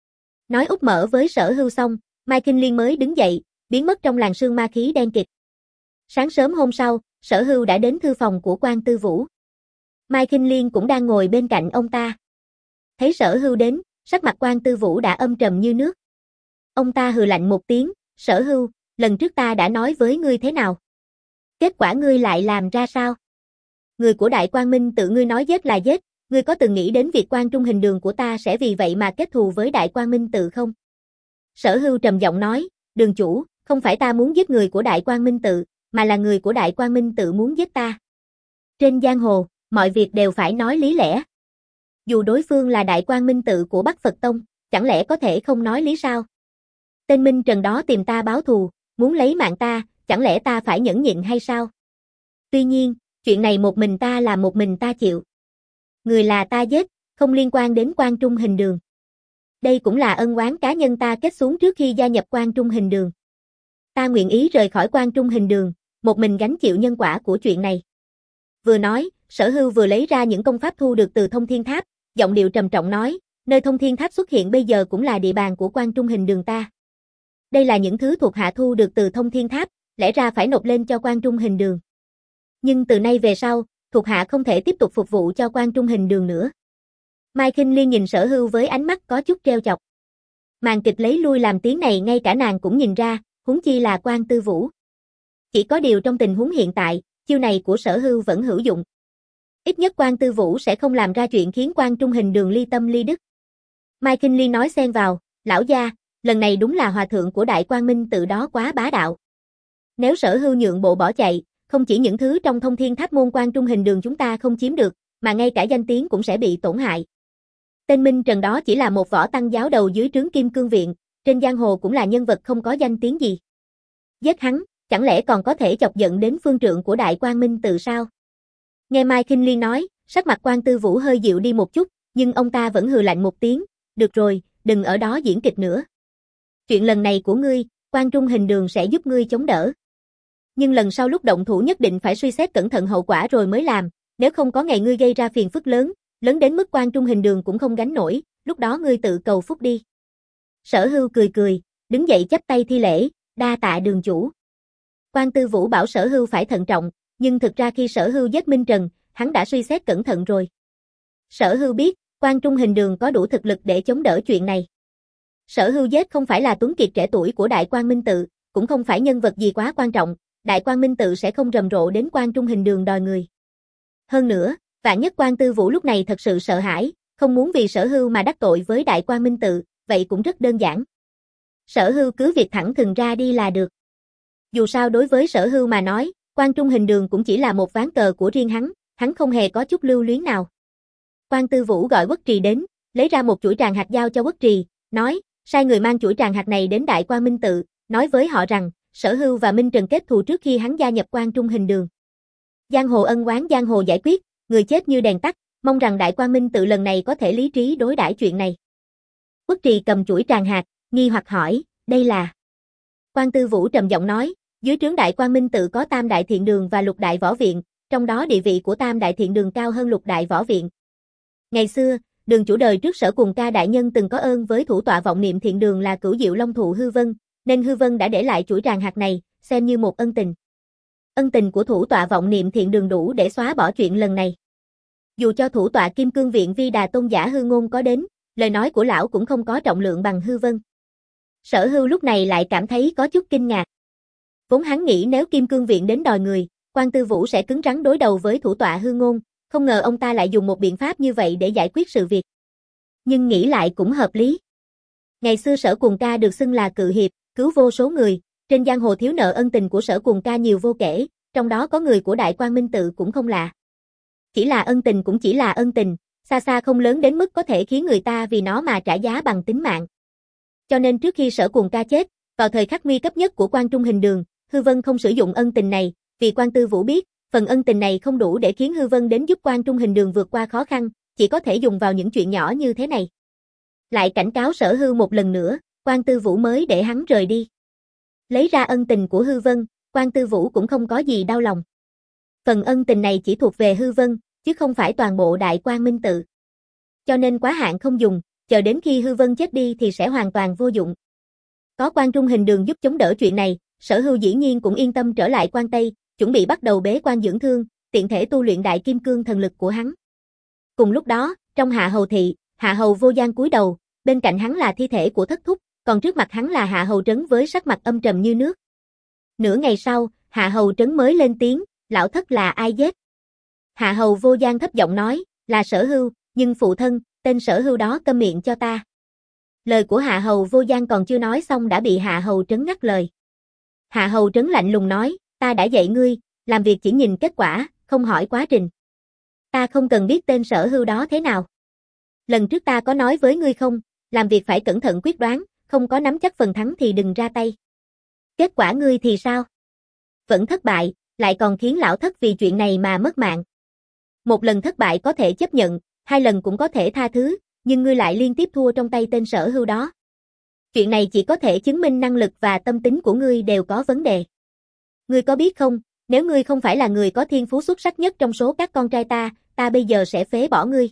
Nói úp mở với Sở Hưu xong, Mai Kinh Liên mới đứng dậy, biến mất trong làn sương ma khí đen kịt. Sáng sớm hôm sau, Sở Hưu đã đến thư phòng của Quan Tư Vũ. Mai Kinh Liên cũng đang ngồi bên cạnh ông ta. Thấy Sở Hưu đến, sắc mặt Quan Tư Vũ đã âm trầm như nước. Ông ta hừ lạnh một tiếng, Sở Hưu, lần trước ta đã nói với ngươi thế nào? Kết quả ngươi lại làm ra sao? Người của Đại Quang Minh Tự ngươi nói giết là giết, ngươi có từng nghĩ đến việc Quan Trung Hình Đường của ta sẽ vì vậy mà kết thù với Đại Quang Minh Tự không? Sở Hưu trầm giọng nói, đường chủ, không phải ta muốn giết người của Đại Quang Minh Tự, mà là người của Đại Quang Minh Tự muốn giết ta. Trên giang hồ, mọi việc đều phải nói lý lẽ. Dù đối phương là Đại Quang Minh Tự của Bắc Phật Tông, chẳng lẽ có thể không nói lý sao? Tên Minh Trần đó tìm ta báo thù, muốn lấy mạng ta, chẳng lẽ ta phải nhẫn nhịn hay sao? Tuy nhiên, chuyện này một mình ta là một mình ta chịu. Người là ta giết, không liên quan đến Quan Trung Hình Đường. Đây cũng là ân oán cá nhân ta kết xuống trước khi gia nhập Quan Trung Hình Đường. Ta nguyện ý rời khỏi Quan Trung Hình Đường, một mình gánh chịu nhân quả của chuyện này. Vừa nói, Sở Hưu vừa lấy ra những công pháp thu được từ Thông Thiên Tháp, giọng điệu trầm trọng nói, nơi Thông Thiên Tháp xuất hiện bây giờ cũng là địa bàn của Quan Trung Hình Đường ta. Đây là những thứ thuộc hạ thu được từ Thông Thiên Tháp, lẽ ra phải nộp lên cho Quan Trung Hình Đường. Nhưng từ nay về sau, thuộc hạ không thể tiếp tục phục vụ cho Quan Trung Hình Đường nữa. Mai Kinh Liên nhìn Sở Hưu với ánh mắt có chút trêu chọc. Màn kịch lấy lui làm tiếng này ngay cả nàng cũng nhìn ra, huống chi là Quan Tư Vũ. Chỉ có điều trong tình huống hiện tại, chiêu này của Sở Hưu vẫn hữu dụng. Ít nhất Quan Tư Vũ sẽ không làm ra chuyện khiến Quan Trung Hình Đường ly tâm ly đức. Mai Kinh Liên nói xen vào, lão gia, lần này đúng là hòa thượng của Đại Quang Minh Tự đó quá bá đạo. Nếu Sở Hưu nhượng bộ bỏ chạy, không chỉ những thứ trong Thông Thiên Tháp môn Quan Trung Hình Đường chúng ta không chiếm được, mà ngay cả danh tiếng cũng sẽ bị tổn hại. Tên Minh Trần đó chỉ là một võ tăng giáo đầu dưới trướng Kim Cương Viện, trên giang hồ cũng là nhân vật không có danh tiếng gì. Giết hắn, chẳng lẽ còn có thể chọc giận đến phương trượng của Đại Quang Minh Tự sao? Nghe Mai Kinh Liên nói, sắc mặt Quan Tư Vũ hơi dịu đi một chút, nhưng ông ta vẫn hừ lạnh một tiếng, được rồi, đừng ở đó diễn kịch nữa. Chuyện lần này của ngươi, Quan Trung Hình Đường sẽ giúp ngươi chống đỡ. Nhưng lần sau lúc động thủ nhất định phải suy xét cẩn thận hậu quả rồi mới làm, nếu không có ngày ngươi gây ra phiền phức lớn, lớn đến mức Quan Trung Hình Đường cũng không gánh nổi, lúc đó ngươi tự cầu phúc đi. Sở Hưu cười cười, đứng dậy chắp tay thi lễ, Đa tạ đường chủ. Quan Tư Vũ bảo Sở Hưu phải thận trọng, nhưng thực ra khi Sở Hưu giết Minh Trần, hắn đã suy xét cẩn thận rồi. Sở Hưu biết, Quan Trung Hình Đường có đủ thực lực để chống đỡ chuyện này. Sở Hưu giết không phải là Tuấn Kiệt trẻ tuổi của Đại Quang Minh Tự, cũng không phải nhân vật gì quá quan trọng, Đại Quang Minh Tự sẽ không rầm rộ đến Quan Trung Hình Đường đòi người. Hơn nữa, vạn nhất Quan Tư Vũ lúc này thật sự sợ hãi, không muốn vì Sở Hưu mà đắc tội với Đại Quang Minh Tự, vậy cũng rất đơn giản. Sở Hưu cứ việc thẳng thừng ra đi là được. Dù sao đối với Sở Hưu mà nói, Quan Trung Hình Đường cũng chỉ là một ván cờ của riêng hắn, hắn không hề có chút lưu luyến nào. Quan Tư Vũ gọi Quất Trì đến, lấy ra một chuỗi tràng hạt giao cho Quất Trì, nói, sai người mang chuỗi tràng hạt này đến Đại Quang Minh Tự, nói với họ rằng, Sở Hưu và Minh Trần kết thù trước khi hắn gia nhập Quan Trung Hình Đường. Giang hồ ân oán giang hồ giải quyết, người chết như đèn tắt, mong rằng Đại Quang Minh Tự lần này có thể lý trí đối đãi chuyện này. Quất Trì cầm chuỗi tràng hạt, nghi hoặc hỏi, đây là... Quan Tư Vũ trầm giọng nói, dưới trướng Đại Quang Minh Tự có Tam Đại Thiện Đường và Lục Đại Võ Viện, trong đó địa vị của Tam Đại Thiện Đường cao hơn Lục Đại Võ Viện. Ngày xưa, đường chủ đời trước Sở Cùng Ca đại nhân từng có ơn với thủ tọa vọng niệm Thiện Đường là Cửu Diệu Long Thụ Hư Vân, nên Hư Vân đã để lại chuỗi tràng hạt này, xem như một ân tình. Ân tình của thủ tọa vọng niệm Thiện Đường đủ để xóa bỏ chuyện lần này. Dù cho thủ tọa Kim Cương Viện Vi Đà Tôn giả Hư Ngôn có đến, lời nói của lão cũng không có trọng lượng bằng Hư Vân. Sở Hưu lúc này lại cảm thấy có chút kinh ngạc. Vốn hắn nghĩ nếu Kim Cương Viện đến đòi người, Quan Tư Vũ sẽ cứng rắn đối đầu với thủ tọa Hư Ngôn, không ngờ ông ta lại dùng một biện pháp như vậy để giải quyết sự việc. Nhưng nghĩ lại cũng hợp lý. Ngày xưa Sở Cùng Ca được xưng là cự hiệp, cứu vô số người, trên giang hồ thiếu nợ ân tình của Sở Cùng Ca nhiều vô kể, trong đó có người của Đại Quang Minh Tự cũng không lạ. Chỉ là ân tình cũng chỉ là ân tình, xa xa không lớn đến mức có thể khiến người ta vì nó mà trả giá bằng tính mạng. Cho nên trước khi Sở Cùng Ca chết, vào thời khắc nguy cấp nhất của Quan Trung Hình Đường, Hư Vân không sử dụng ân tình này, vì Quan Tư Vũ biết, phần ân tình này không đủ để khiến Hư Vân đến giúp Quan Trung Hình Đường vượt qua khó khăn, chỉ có thể dùng vào những chuyện nhỏ như thế này. Lại cảnh cáo Sở Hưu một lần nữa, Quan Tư Vũ mới để hắn rời đi. Lấy ra ân tình của Hư Vân, Quan Tư Vũ cũng không có gì đau lòng. Phần ân tình này chỉ thuộc về Hư Vân, chứ không phải toàn bộ Đại Quang Minh Tự. Cho nên quá hạn không dùng, chờ đến khi Hư Vân chết đi thì sẽ hoàn toàn vô dụng. Có Quan Trung Hình Đường giúp chống đỡ chuyện này, Sở Hưu dĩ nhiên cũng yên tâm trở lại Quan Tây, chuẩn bị bắt đầu bế quan dưỡng thương, tiện thể tu luyện Đại Kim Cương thần lực của hắn. Cùng lúc đó, trong Hạ Hầu thị, Hạ Hầu Vô Gian cúi đầu, bên cạnh hắn là thi thể của Thất Thúc, còn trước mặt hắn là Hạ Hầu Trấn với sắc mặt âm trầm như nước. Nửa ngày sau, Hạ Hầu Trấn mới lên tiếng, lão Thất là ai giết? Hạ Hầu Vô Gian thấp giọng nói, là Sở Hưu, nhưng phụ thân, tên Sở Hưu đó câm miệng cho ta. Lời của Hạ Hầu Vô Gian còn chưa nói xong đã bị Hạ Hầu Trấn ngắt lời. Hạ Hầu Trấn lạnh lùng nói, ta đã dạy ngươi, làm việc chỉ nhìn kết quả, không hỏi quá trình. Ta không cần biết tên Sở Hưu đó thế nào. Lần trước ta có nói với ngươi không, làm việc phải cẩn thận quyết đoán, không có nắm chắc phần thắng thì đừng ra tay. Kết quả ngươi thì sao? Vẫn thất bại, lại còn khiến lão Thất vì chuyện này mà mất mạng. Một lần thất bại có thể chấp nhận, hai lần cũng có thể tha thứ, nhưng ngươi lại liên tiếp thua trong tay tên Sở Hưu đó. Chuyện này chỉ có thể chứng minh năng lực và tâm tính của ngươi đều có vấn đề. Ngươi có biết không, nếu ngươi không phải là người có thiên phú xuất sắc nhất trong số các con trai ta, ta bây giờ sẽ phế bỏ ngươi.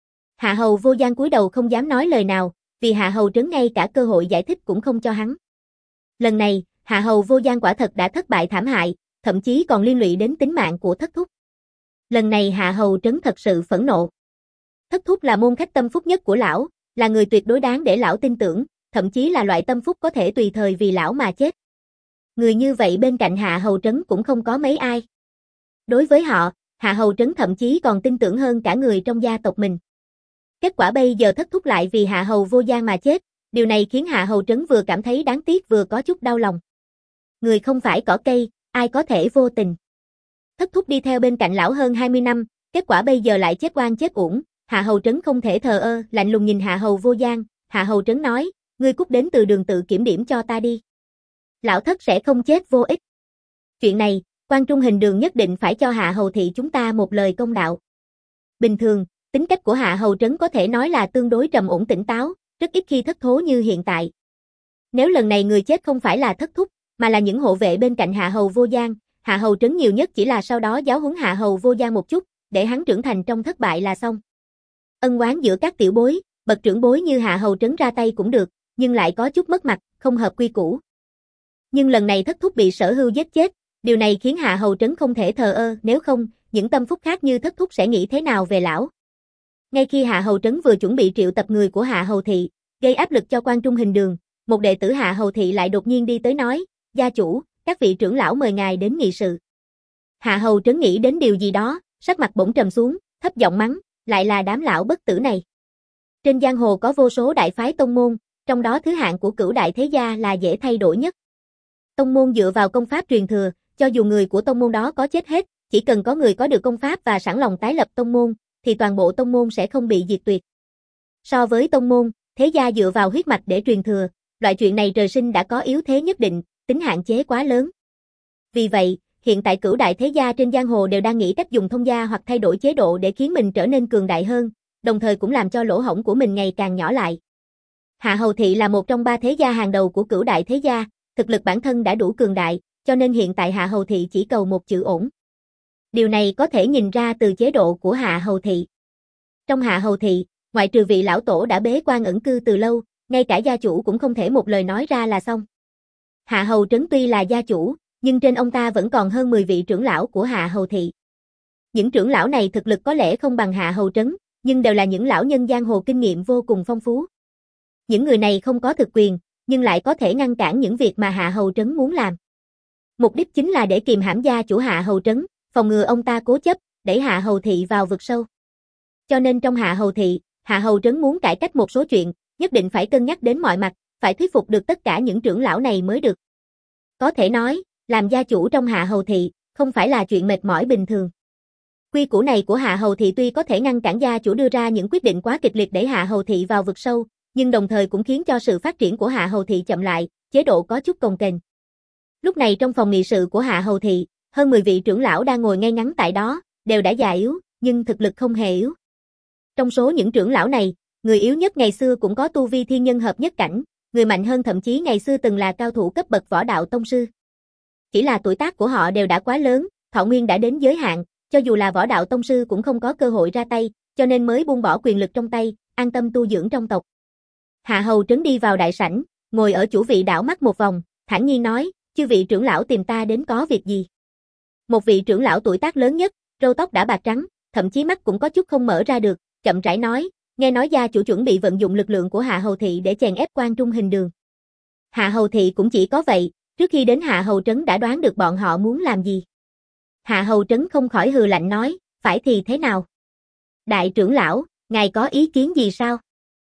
Hạ Hầu Vô Gian cúi đầu không dám nói lời nào, vì Hạ Hầu Trấn ngay cả cơ hội giải thích cũng không cho hắn. Lần này, Hạ Hầu Vô Gian quả thật đã thất bại thảm hại, thậm chí còn liên lụy đến tính mạng của Thất Thúc. Lần này Hạ Hầu Trấn thật sự phẫn nộ. Thất Thúc là môn khách tâm phúc nhất của lão, là người tuyệt đối đáng để lão tin tưởng, thậm chí là loại tâm phúc có thể tùy thời vì lão mà chết. Người như vậy bên cạnh Hạ Hầu Trấn cũng không có mấy ai. Đối với họ, Hạ Hầu Trấn thậm chí còn tin tưởng hơn cả người trong gia tộc mình. Kết quả bây giờ Thất Thúc lại vì Hạ Hầu Vô Gian mà chết, điều này khiến Hạ Hầu Trấn vừa cảm thấy đáng tiếc vừa có chút đau lòng. Người không phải cỏ cây, ai có thể vô tình. Thất Thúc đi theo bên cạnh lão hơn hai mươi năm, kết quả bây giờ lại chết oan chết uổng, Hạ Hầu Trấn không thể thờ ơ, lạnh lùng nhìn Hạ Hầu Vô Gian, Hạ Hầu Trấn nói, ngươi cút đến từ đường tự kiểm điểm cho ta đi. Lão Thất sẽ không chết vô ích. Chuyện này, Quan Trung Hình Đường nhất định phải cho Hạ Hầu thị chúng ta một lời công đạo. Bình thường, tính cách của Hạ Hầu Trấn có thể nói là tương đối trầm ổn tỉnh táo, rất ít khi thất thố như hiện tại. Nếu lần này người chết không phải là Thất Thúc, mà là những hộ vệ bên cạnh Hạ Hầu Vô Gian, Hạ Hầu Trấn nhiều nhất chỉ là sau đó giáo huấn Hạ Hầu Vô Gian một chút, để hắn trưởng thành trong thất bại là xong. Ân oán giữa các tiểu bối, bậc trưởng bối như Hạ Hầu Trấn ra tay cũng được, nhưng lại có chút mất mặt, không hợp quy củ. Nhưng lần này Thất Thúc bị Sở Hưu giết chết, điều này khiến Hạ Hầu Trấn không thể thờ ơ, nếu không, những tâm phúc khác như Thất Thúc sẽ nghĩ thế nào về lão. Ngay khi Hạ Hầu Trấn vừa chuẩn bị triệu tập người của Hạ Hầu Thị, gây áp lực cho Quan Trung Hình Đường, một đệ tử Hạ Hầu Thị lại đột nhiên đi tới nói, gia chủ, các vị trưởng lão mời ngài đến nghị sự. Hạ Hầu Trấn nghĩ đến điều gì đó, sắc mặt bỗng trầm xuống, thấp giọng mắng, lại là đám lão bất tử này. Trên giang hồ có vô số đại phái tông môn, trong đó thứ hạng của Cửu đại thế gia là dễ thay đổi nhất. Tông môn dựa vào công pháp truyền thừa, cho dù người của tông môn đó có chết hết, chỉ cần có người có được công pháp và sẵn lòng tái lập tông môn, thì toàn bộ tông môn sẽ không bị diệt tuyệt. So với tông môn, thế gia dựa vào huyết mạch để truyền thừa, loại chuyện này trời sinh đã có yếu thế nhất định, tính hạn chế quá lớn. Vì vậy, hiện tại Cửu đại thế gia trên giang hồ đều đang nghĩ cách dùng thông gia hoặc thay đổi chế độ để khiến mình trở nên cường đại hơn, đồng thời cũng làm cho lỗ hổng của mình ngày càng nhỏ lại. Hạ Hầu Thị là một trong ba thế gia hàng đầu của Cửu đại thế gia, thực lực bản thân đã đủ cường đại, cho nên hiện tại Hạ Hầu Thị chỉ cầu một chữ ổn. Điều này có thể nhìn ra từ chế độ của Hạ Hầu Thị. Trong Hạ Hầu Thị, ngoại trừ vị lão tổ đã bế quan ẩn cư từ lâu, ngay cả gia chủ cũng không thể một lời nói ra là xong. Hạ Hầu Trấn tuy là gia chủ, nhưng trên ông ta vẫn còn hơn mười vị trưởng lão của Hạ Hầu Thị. Những trưởng lão này thực lực có lẽ không bằng Hạ Hầu Trấn, nhưng đều là những lão nhân giang hồ kinh nghiệm vô cùng phong phú. Những người này không có thực quyền, nhưng lại có thể ngăn cản những việc mà Hạ Hầu Trấn muốn làm. Mục đích chính là để kìm hãm gia chủ Hạ Hầu Trấn, phòng ngừa ông ta cố chấp, đẩy Hạ Hầu Thị vào vực sâu. Cho nên trong Hạ Hầu Thị, Hạ Hầu Trấn muốn cải cách một số chuyện, nhất định phải cân nhắc đến mọi mặt, phải thuyết phục được tất cả những trưởng lão này mới được. Có thể nói, làm gia chủ trong Hạ Hầu Thị, không phải là chuyện mệt mỏi bình thường. Quy củ này của Hạ Hầu Thị tuy có thể ngăn cản gia chủ đưa ra những quyết định quá kịch liệt để Hạ Hầu Thị vào vực sâu, nhưng đồng thời cũng khiến cho sự phát triển của Hạ Hầu Thị chậm lại, chế độ có chút cồng kềnh. Lúc này trong phòng nghị sự của Hạ Hầu Thị, hơn mười vị trưởng lão đang ngồi ngay ngắn tại đó, đều đã già yếu, nhưng thực lực không hề yếu. Trong số những trưởng lão này, người yếu nhất ngày xưa cũng có tu vi thiên nhân hợp nhất cảnh, người mạnh hơn thậm chí ngày xưa từng là cao thủ cấp bậc võ đạo tông sư. Chỉ là tuổi tác của họ đều đã quá lớn, thọ nguyên đã đến giới hạn, cho dù là võ đạo tông sư cũng không có cơ hội ra tay, cho nên mới buông bỏ quyền lực trong tay, an tâm tu dưỡng trong tộc. Hạ Hầu Trấn đi vào đại sảnh, ngồi ở chủ vị đảo mắt một vòng, thản nhiên nói, chư vị trưởng lão tìm ta đến có việc gì? Một vị trưởng lão tuổi tác lớn nhất, râu tóc đã bạc trắng, thậm chí mắt cũng có chút không mở ra được, chậm rãi nói, nghe nói gia chủ chuẩn bị vận dụng lực lượng của Hạ Hầu Thị để chèn ép Quan Trung Hình Đường. Hạ Hầu Thị cũng chỉ có vậy, trước khi đến Hạ Hầu Trấn đã đoán được bọn họ muốn làm gì. Hạ Hầu Trấn không khỏi hừ lạnh nói, phải thì thế nào? Đại trưởng lão, ngài có ý kiến gì sao?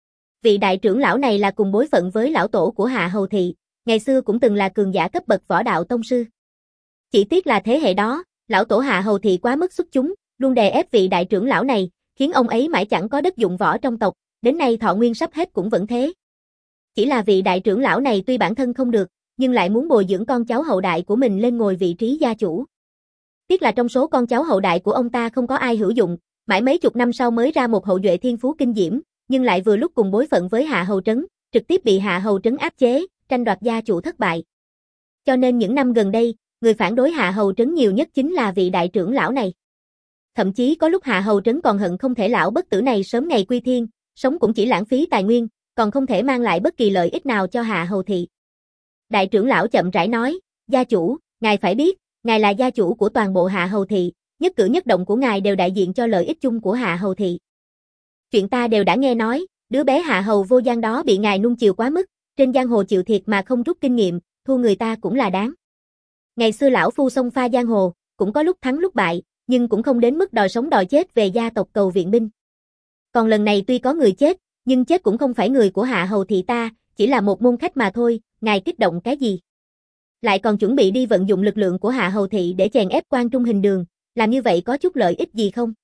Vị đại trưởng lão này là cùng bối phận với lão tổ của Hạ Hầu Thị, ngày xưa cũng từng là cường giả cấp bậc võ đạo tông sư. Chỉ tiếc là thế hệ đó, lão tổ Hạ Hầu Thị quá mức xuất chúng, luôn đè ép vị đại trưởng lão này, khiến ông ấy mãi chẳng có đất dụng võ trong tộc, đến nay thọ nguyên sắp hết cũng vẫn thế. Chỉ là vị đại trưởng lão này tuy bản thân không được, nhưng lại muốn bồi dưỡng con cháu hậu đại của mình lên ngồi vị trí gia chủ. Tiếc là trong số con cháu hậu đại của ông ta không có ai hữu dụng, mãi mấy chục năm sau mới ra một hậu duệ thiên phú kinh diễm, nhưng lại vừa lúc cùng bối phận với Hạ Hầu Trấn, trực tiếp bị Hạ Hầu Trấn áp chế, tranh đoạt gia chủ thất bại. Cho nên những năm gần đây, người phản đối Hạ Hầu Trấn nhiều nhất chính là vị đại trưởng lão này. Thậm chí có lúc Hạ Hầu Trấn còn hận không thể lão bất tử này sớm ngày quy thiên, sống cũng chỉ lãng phí tài nguyên, còn không thể mang lại bất kỳ lợi ích nào cho Hạ Hầu Thị. Đại trưởng lão chậm rãi nói, gia chủ, ngài phải biết, ngài là gia chủ của toàn bộ Hạ Hầu Thị, nhất cử nhất động của ngài đều đại diện cho lợi ích chung của Hạ Hầu Thị. Chuyện ta đều đã nghe nói, đứa bé Hạ Hầu Vô Gian đó bị ngài nuông chiều quá mức, trên giang hồ chịu thiệt mà không rút kinh nghiệm, thua người ta cũng là đáng. Ngày xưa lão phu xông pha giang hồ, cũng có lúc thắng lúc bại, nhưng cũng không đến mức đòi sống đòi chết về gia tộc cầu viện binh. Còn lần này tuy có người chết, nhưng chết cũng không phải người của Hạ Hầu Thị ta, chỉ là một môn khách mà thôi, ngài kích động cái gì? Lại còn chuẩn bị đi vận dụng lực lượng của Hạ Hầu Thị để chèn ép Quan Trung Hình Đường, làm như vậy có chút lợi ích gì không?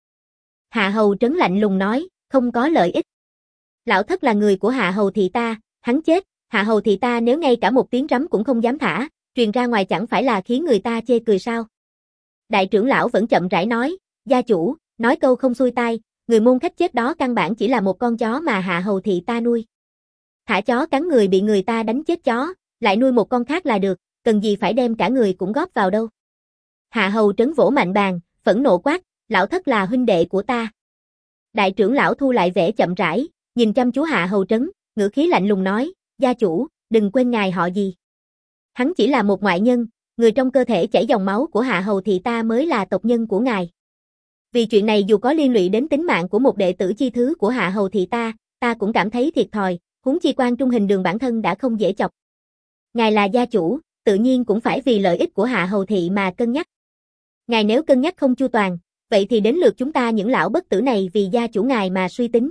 Hạ Hầu Trấn lạnh lùng nói, không có lợi ích. Lão thất là người của Hạ Hầu Thị ta, hắn chết, Hạ Hầu Thị ta nếu ngay cả một tiếng rắm cũng không dám thả, truyền ra ngoài chẳng phải là khiến người ta chê cười sao? Đại trưởng lão vẫn chậm rãi nói, gia chủ, nói câu không xuôi tai, người môn khách chết đó căn bản chỉ là một con chó mà Hạ Hầu Thị ta nuôi. Thả chó cắn người bị người ta đánh chết chó, lại nuôi một con khác là được, cần gì phải đem cả người cũng góp vào đâu. Hạ Hầu Trấn vỗ mạnh bàn, phẫn nộ quát, lão thất là huynh đệ của ta. Đại trưởng lão thu lại vẻ chậm rãi, nhìn chăm chú Hạ Hầu Trấn, ngữ khí lạnh lùng nói, gia chủ, đừng quên ngài họ gì. Hắn chỉ là một ngoại nhân, người trong cơ thể chảy dòng máu của Hạ Hầu thị ta mới là tộc nhân của ngài. Vì chuyện này dù có liên lụy đến tính mạng của một đệ tử chi thứ của Hạ Hầu thị ta, ta cũng cảm thấy thiệt thòi, huống chi Quan Trung Hình Đường bản thân đã không dễ chọc. Ngài là gia chủ, tự nhiên cũng phải vì lợi ích của Hạ Hầu thị mà cân nhắc. Ngài nếu cân nhắc không chu toàn, vậy thì đến lượt chúng ta những lão bất tử này vì gia chủ ngài mà suy tính.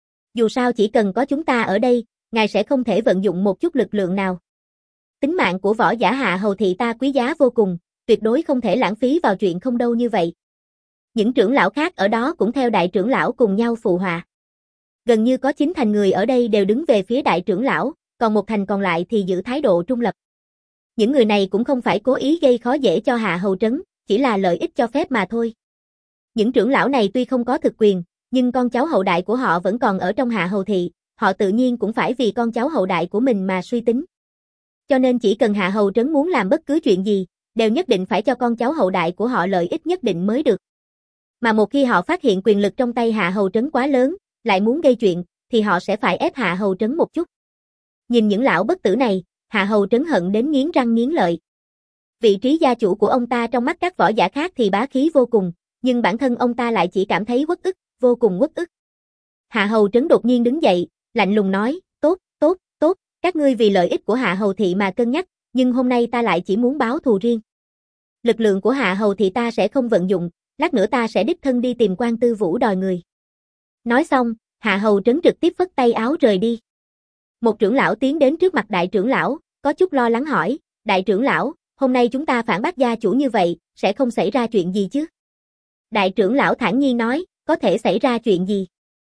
Dù sao chỉ cần có chúng ta ở đây, ngài sẽ không thể vận dụng một chút lực lượng nào. Tính mạng của võ giả Hạ Hầu thị ta quý giá vô cùng, tuyệt đối không thể lãng phí vào chuyện không đâu như vậy. Những trưởng lão khác ở đó cũng theo đại trưởng lão cùng nhau phụ họa. Gần như có chín thành người ở đây đều đứng về phía đại trưởng lão, còn một thành còn lại thì giữ thái độ trung lập. Những người này cũng không phải cố ý gây khó dễ cho Hạ Hầu trấn, chỉ là lợi ích cho phép mà thôi. Những trưởng lão này tuy không có thực quyền, nhưng con cháu hậu đại của họ vẫn còn ở trong Hạ Hầu thị, họ tự nhiên cũng phải vì con cháu hậu đại của mình mà suy tính. Cho nên chỉ cần Hạ Hầu trấn muốn làm bất cứ chuyện gì, đều nhất định phải cho con cháu hậu đại của họ lợi ích nhất định mới được. Mà một khi họ phát hiện quyền lực trong tay Hạ Hầu trấn quá lớn, lại muốn gây chuyện, thì họ sẽ phải ép Hạ Hầu trấn một chút. Nhìn những lão bất tử này, Hạ Hầu trấn hận đến nghiến răng nghiến lợi. Vị trí gia chủ của ông ta trong mắt các võ giả khác thì bá khí vô cùng, nhưng bản thân ông ta lại chỉ cảm thấy uất ức, vô cùng uất ức. Hạ Hầu trấn đột nhiên đứng dậy, lạnh lùng nói, tốt, tốt, tốt, các ngươi vì lợi ích của Hạ Hầu thị mà cân nhắc, nhưng hôm nay ta lại chỉ muốn báo thù riêng. Lực lượng của Hạ Hầu thị ta sẽ không vận dụng, lát nữa ta sẽ đích thân đi tìm Quan Tư Vũ đòi người. Nói xong, Hạ Hầu trấn trực tiếp phất tay áo rời đi. Một trưởng lão tiến đến trước mặt đại trưởng lão, có chút lo lắng hỏi, đại trưởng lão, hôm nay chúng ta phản bác gia chủ như vậy, sẽ không xảy ra chuyện gì chứ? Đại trưởng lão thản nhiên nói, có thể xảy ra chuyện gì?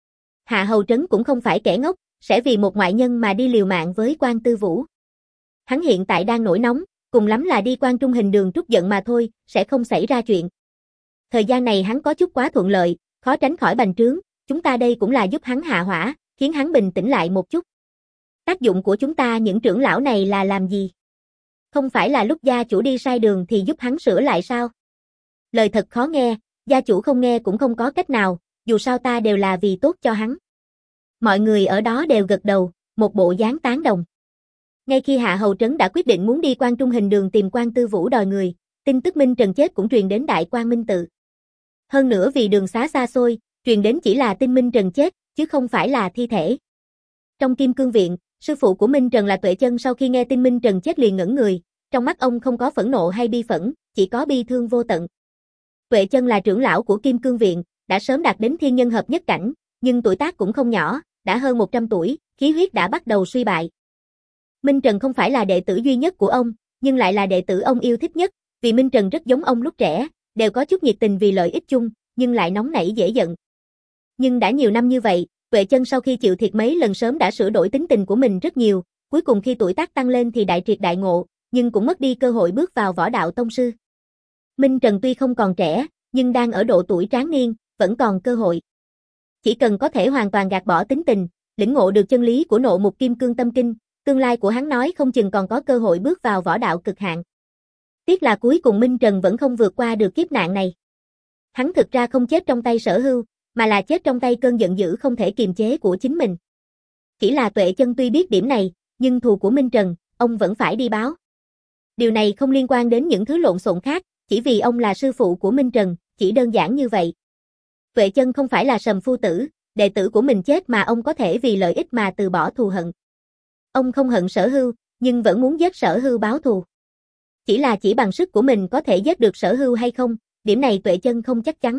Hạ Hầu trấn cũng không phải kẻ ngốc, sẽ vì một ngoại nhân mà đi liều mạng với Quan Tư Vũ. Hắn hiện tại đang nổi nóng, cùng lắm là đi Quan Trung Hình Đường trút giận mà thôi, sẽ không xảy ra chuyện. Thời gian này hắn có chút quá thuận lợi, khó tránh khỏi bành trướng, chúng ta đây cũng là giúp hắn hạ hỏa, khiến hắn bình tĩnh lại một chút. Tác dụng của chúng ta những trưởng lão này là làm gì? Không phải là lúc gia chủ đi sai đường thì giúp hắn sửa lại sao? Lời thật khó nghe, gia chủ không nghe cũng không có cách nào, dù sao ta đều là vì tốt cho hắn. Mọi người ở đó đều gật đầu, một bộ dáng tán đồng. Ngay khi Hạ Hầu trấn đã quyết định muốn đi Quan Trung Hình Đường tìm Quan Tư Vũ đòi người, tin tức Minh Trần chết cũng truyền đến Đại Quan Minh tự. Hơn nữa vì đường xá xa xôi, truyền đến chỉ là tin Minh Trần chết, chứ không phải là thi thể. Trong Kim Cương Viện, sư phụ của Minh Trần là Tuệ Chân sau khi nghe tin Minh Trần chết liền ngẩn người, trong mắt ông không có phẫn nộ hay bi phẫn, chỉ có bi thương vô tận. Tuệ Chân là trưởng lão của Kim Cương Viện, đã sớm đạt đến thiên nhân hợp nhất cảnh, nhưng tuổi tác cũng không nhỏ, đã hơn một trăm tuổi, khí huyết đã bắt đầu suy bại. Minh Trần không phải là đệ tử duy nhất của ông, nhưng lại là đệ tử ông yêu thích nhất, vì Minh Trần rất giống ông lúc trẻ, đều có chút nhiệt tình vì lợi ích chung, nhưng lại nóng nảy dễ giận. Nhưng đã nhiều năm như vậy, Tuệ Chân sau khi chịu thiệt mấy lần sớm đã sửa đổi tính tình của mình rất nhiều, cuối cùng khi tuổi tác tăng lên thì đại triệt đại ngộ, nhưng cũng mất đi cơ hội bước vào võ đạo tông sư. Minh Trần tuy không còn trẻ, nhưng đang ở độ tuổi tráng niên, vẫn còn cơ hội. Chỉ cần có thể hoàn toàn gạt bỏ tính tình, lĩnh ngộ được chân lý của Nộ Mục Kim Cương Tâm Kinh, tương lai của hắn nói không chừng còn có cơ hội bước vào võ đạo cực hạn. Tiếc là cuối cùng Minh Trần vẫn không vượt qua được kiếp nạn này. Hắn thực ra không chết trong tay Sở Hưu, mà là chết trong tay cơn giận dữ không thể kiềm chế của chính mình. Chỉ là Tuệ Chân tuy biết điểm này, nhưng thù của Minh Trần, ông vẫn phải đi báo. Điều này không liên quan đến những thứ lộn xộn khác, chỉ vì ông là sư phụ của Minh Trần, chỉ đơn giản như vậy. Tuệ Chân không phải là sầm phu tử, đệ tử của mình chết mà ông có thể vì lợi ích mà từ bỏ thù hận. Ông không hận Sở Hưu, nhưng vẫn muốn giết Sở Hưu báo thù. Chỉ là chỉ bằng sức của mình có thể giết được Sở Hưu hay không, điểm này Tuệ Chân không chắc chắn.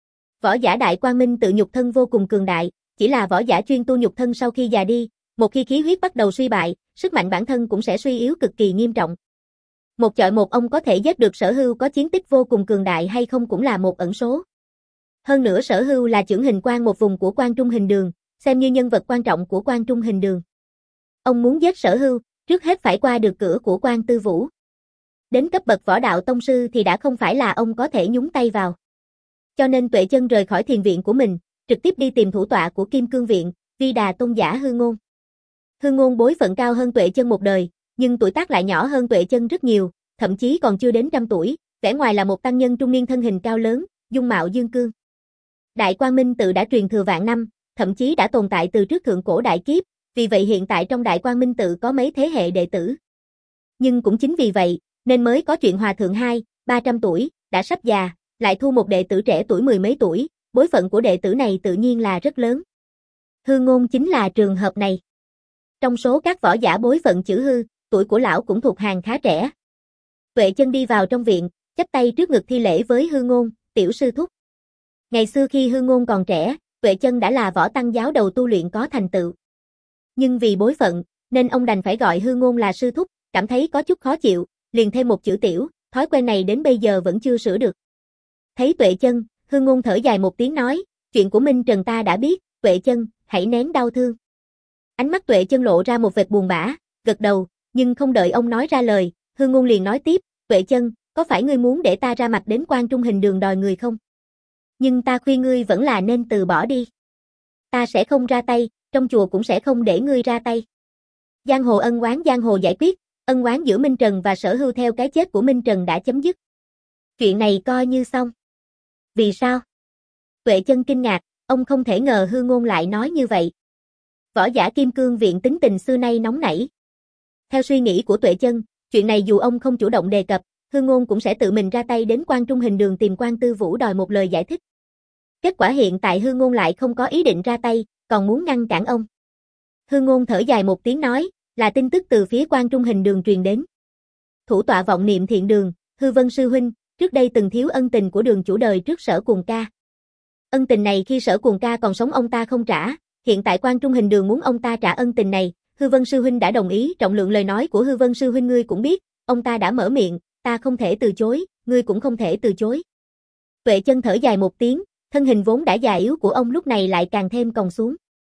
Võ giả Đại Quang Minh tự nhục thân vô cùng cường đại, chỉ là võ giả chuyên tu nhục thân sau khi già đi, một khi khí huyết bắt đầu suy bại, sức mạnh bản thân cũng sẽ suy yếu cực kỳ nghiêm trọng. Một chọi một ông có thể giết được Sở Hưu có chiến tích vô cùng cường đại hay không cũng là một ẩn số. Hơn nữa Sở Hưu là chưởng hình quan một vùng của Quan Trung Hình Đường, xem như nhân vật quan trọng của Quan Trung Hình Đường. Ông muốn giết Sở Hưu, trước hết phải qua được cửa của Quan Tư Vũ. Đến cấp bậc võ đạo tông sư thì đã không phải là ông có thể nhúng tay vào. Cho nên Tuệ Chân rời khỏi thiền viện của mình, trực tiếp đi tìm thủ tọa của Kim Cương Viện, Vi Đà tôn giả Hư Ngôn. Hư Ngôn bối phận cao hơn Tuệ Chân một đời, nhưng tuổi tác lại nhỏ hơn Tuệ Chân rất nhiều, thậm chí còn chưa đến trăm tuổi, vẻ ngoài là một tăng nhân trung niên thân hình cao lớn, dung mạo dương cương. Đại Quang Minh tự đã truyền thừa vạn năm, thậm chí đã tồn tại từ trước thượng cổ đại kiếp, vì vậy hiện tại trong Đại Quang Minh tự có mấy thế hệ đệ tử. Nhưng cũng chính vì vậy, nên mới có chuyện hòa thượng hai, ba trăm tuổi, đã sắp già, lại thu một đệ tử trẻ tuổi mười mấy tuổi, bối phận của đệ tử này tự nhiên là rất lớn. Hư Ngôn chính là trường hợp này. Trong số các võ giả bối phận chữ Hư, tuổi của lão cũng thuộc hàng khá trẻ. Tuệ Chân đi vào trong viện, chắp tay trước ngực thi lễ với Hư Ngôn, tiểu sư thúc. Ngày xưa khi Hư Ngôn còn trẻ, Tuệ Chân đã là võ tăng giáo đầu tu luyện có thành tựu. Nhưng vì bối phận, nên ông đành phải gọi Hư Ngôn là sư thúc, cảm thấy có chút khó chịu, liền thêm một chữ tiểu, thói quen này đến bây giờ vẫn chưa sửa được. Thấy Tuệ Chân, Hư Ngôn thở dài một tiếng nói, chuyện của Minh Trần ta đã biết, Tuệ Chân, hãy nén đau thương. Ánh mắt Tuệ Chân lộ ra một vệt buồn bã, gật đầu, nhưng không đợi ông nói ra lời, Hư Ngôn liền nói tiếp, Tuệ Chân, có phải ngươi muốn để ta ra mặt đến Quan Trung Hình Đường đòi người không? Nhưng ta khuyên ngươi vẫn là nên từ bỏ đi. Ta sẽ không ra tay, trong chùa cũng sẽ không để ngươi ra tay. Giang hồ ân oán giang hồ giải quyết, ân oán giữa Minh Trần và Sở Hưu theo cái chết của Minh Trần đã chấm dứt. Chuyện này coi như xong. Vì sao? Tuệ Chân kinh ngạc, ông không thể ngờ Hư Ngôn lại nói như vậy. Võ giả Kim Cương viện tính tình xưa nay nóng nảy. Theo suy nghĩ của Tuệ Chân, chuyện này dù ông không chủ động đề cập, Hư Ngôn cũng sẽ tự mình ra tay đến Quan Trung Hình Đường tìm Quan Tư Vũ đòi một lời giải thích. Kết quả hiện tại Hư Ngôn lại không có ý định ra tay, còn muốn ngăn cản ông. Hư Ngôn thở dài một tiếng nói, là tin tức từ phía Quan Trung Hình Đường truyền đến. Thủ tọa vọng niệm thiện đường, Hư Vân sư huynh, trước đây từng thiếu ân tình của đường chủ đời trước Sở Cuồng ca. Ân tình này khi Sở Cuồng ca còn sống ông ta không trả, hiện tại Quan Trung Hình Đường muốn ông ta trả ân tình này, Hư Vân sư huynh đã đồng ý, trọng lượng lời nói của Hư Vân sư huynh ngươi cũng biết, ông ta đã mở miệng, ta không thể từ chối, ngươi cũng không thể từ chối. Tuệ Chân thở dài một tiếng, thân hình vốn đã già yếu của ông lúc này lại càng thêm còng xuống.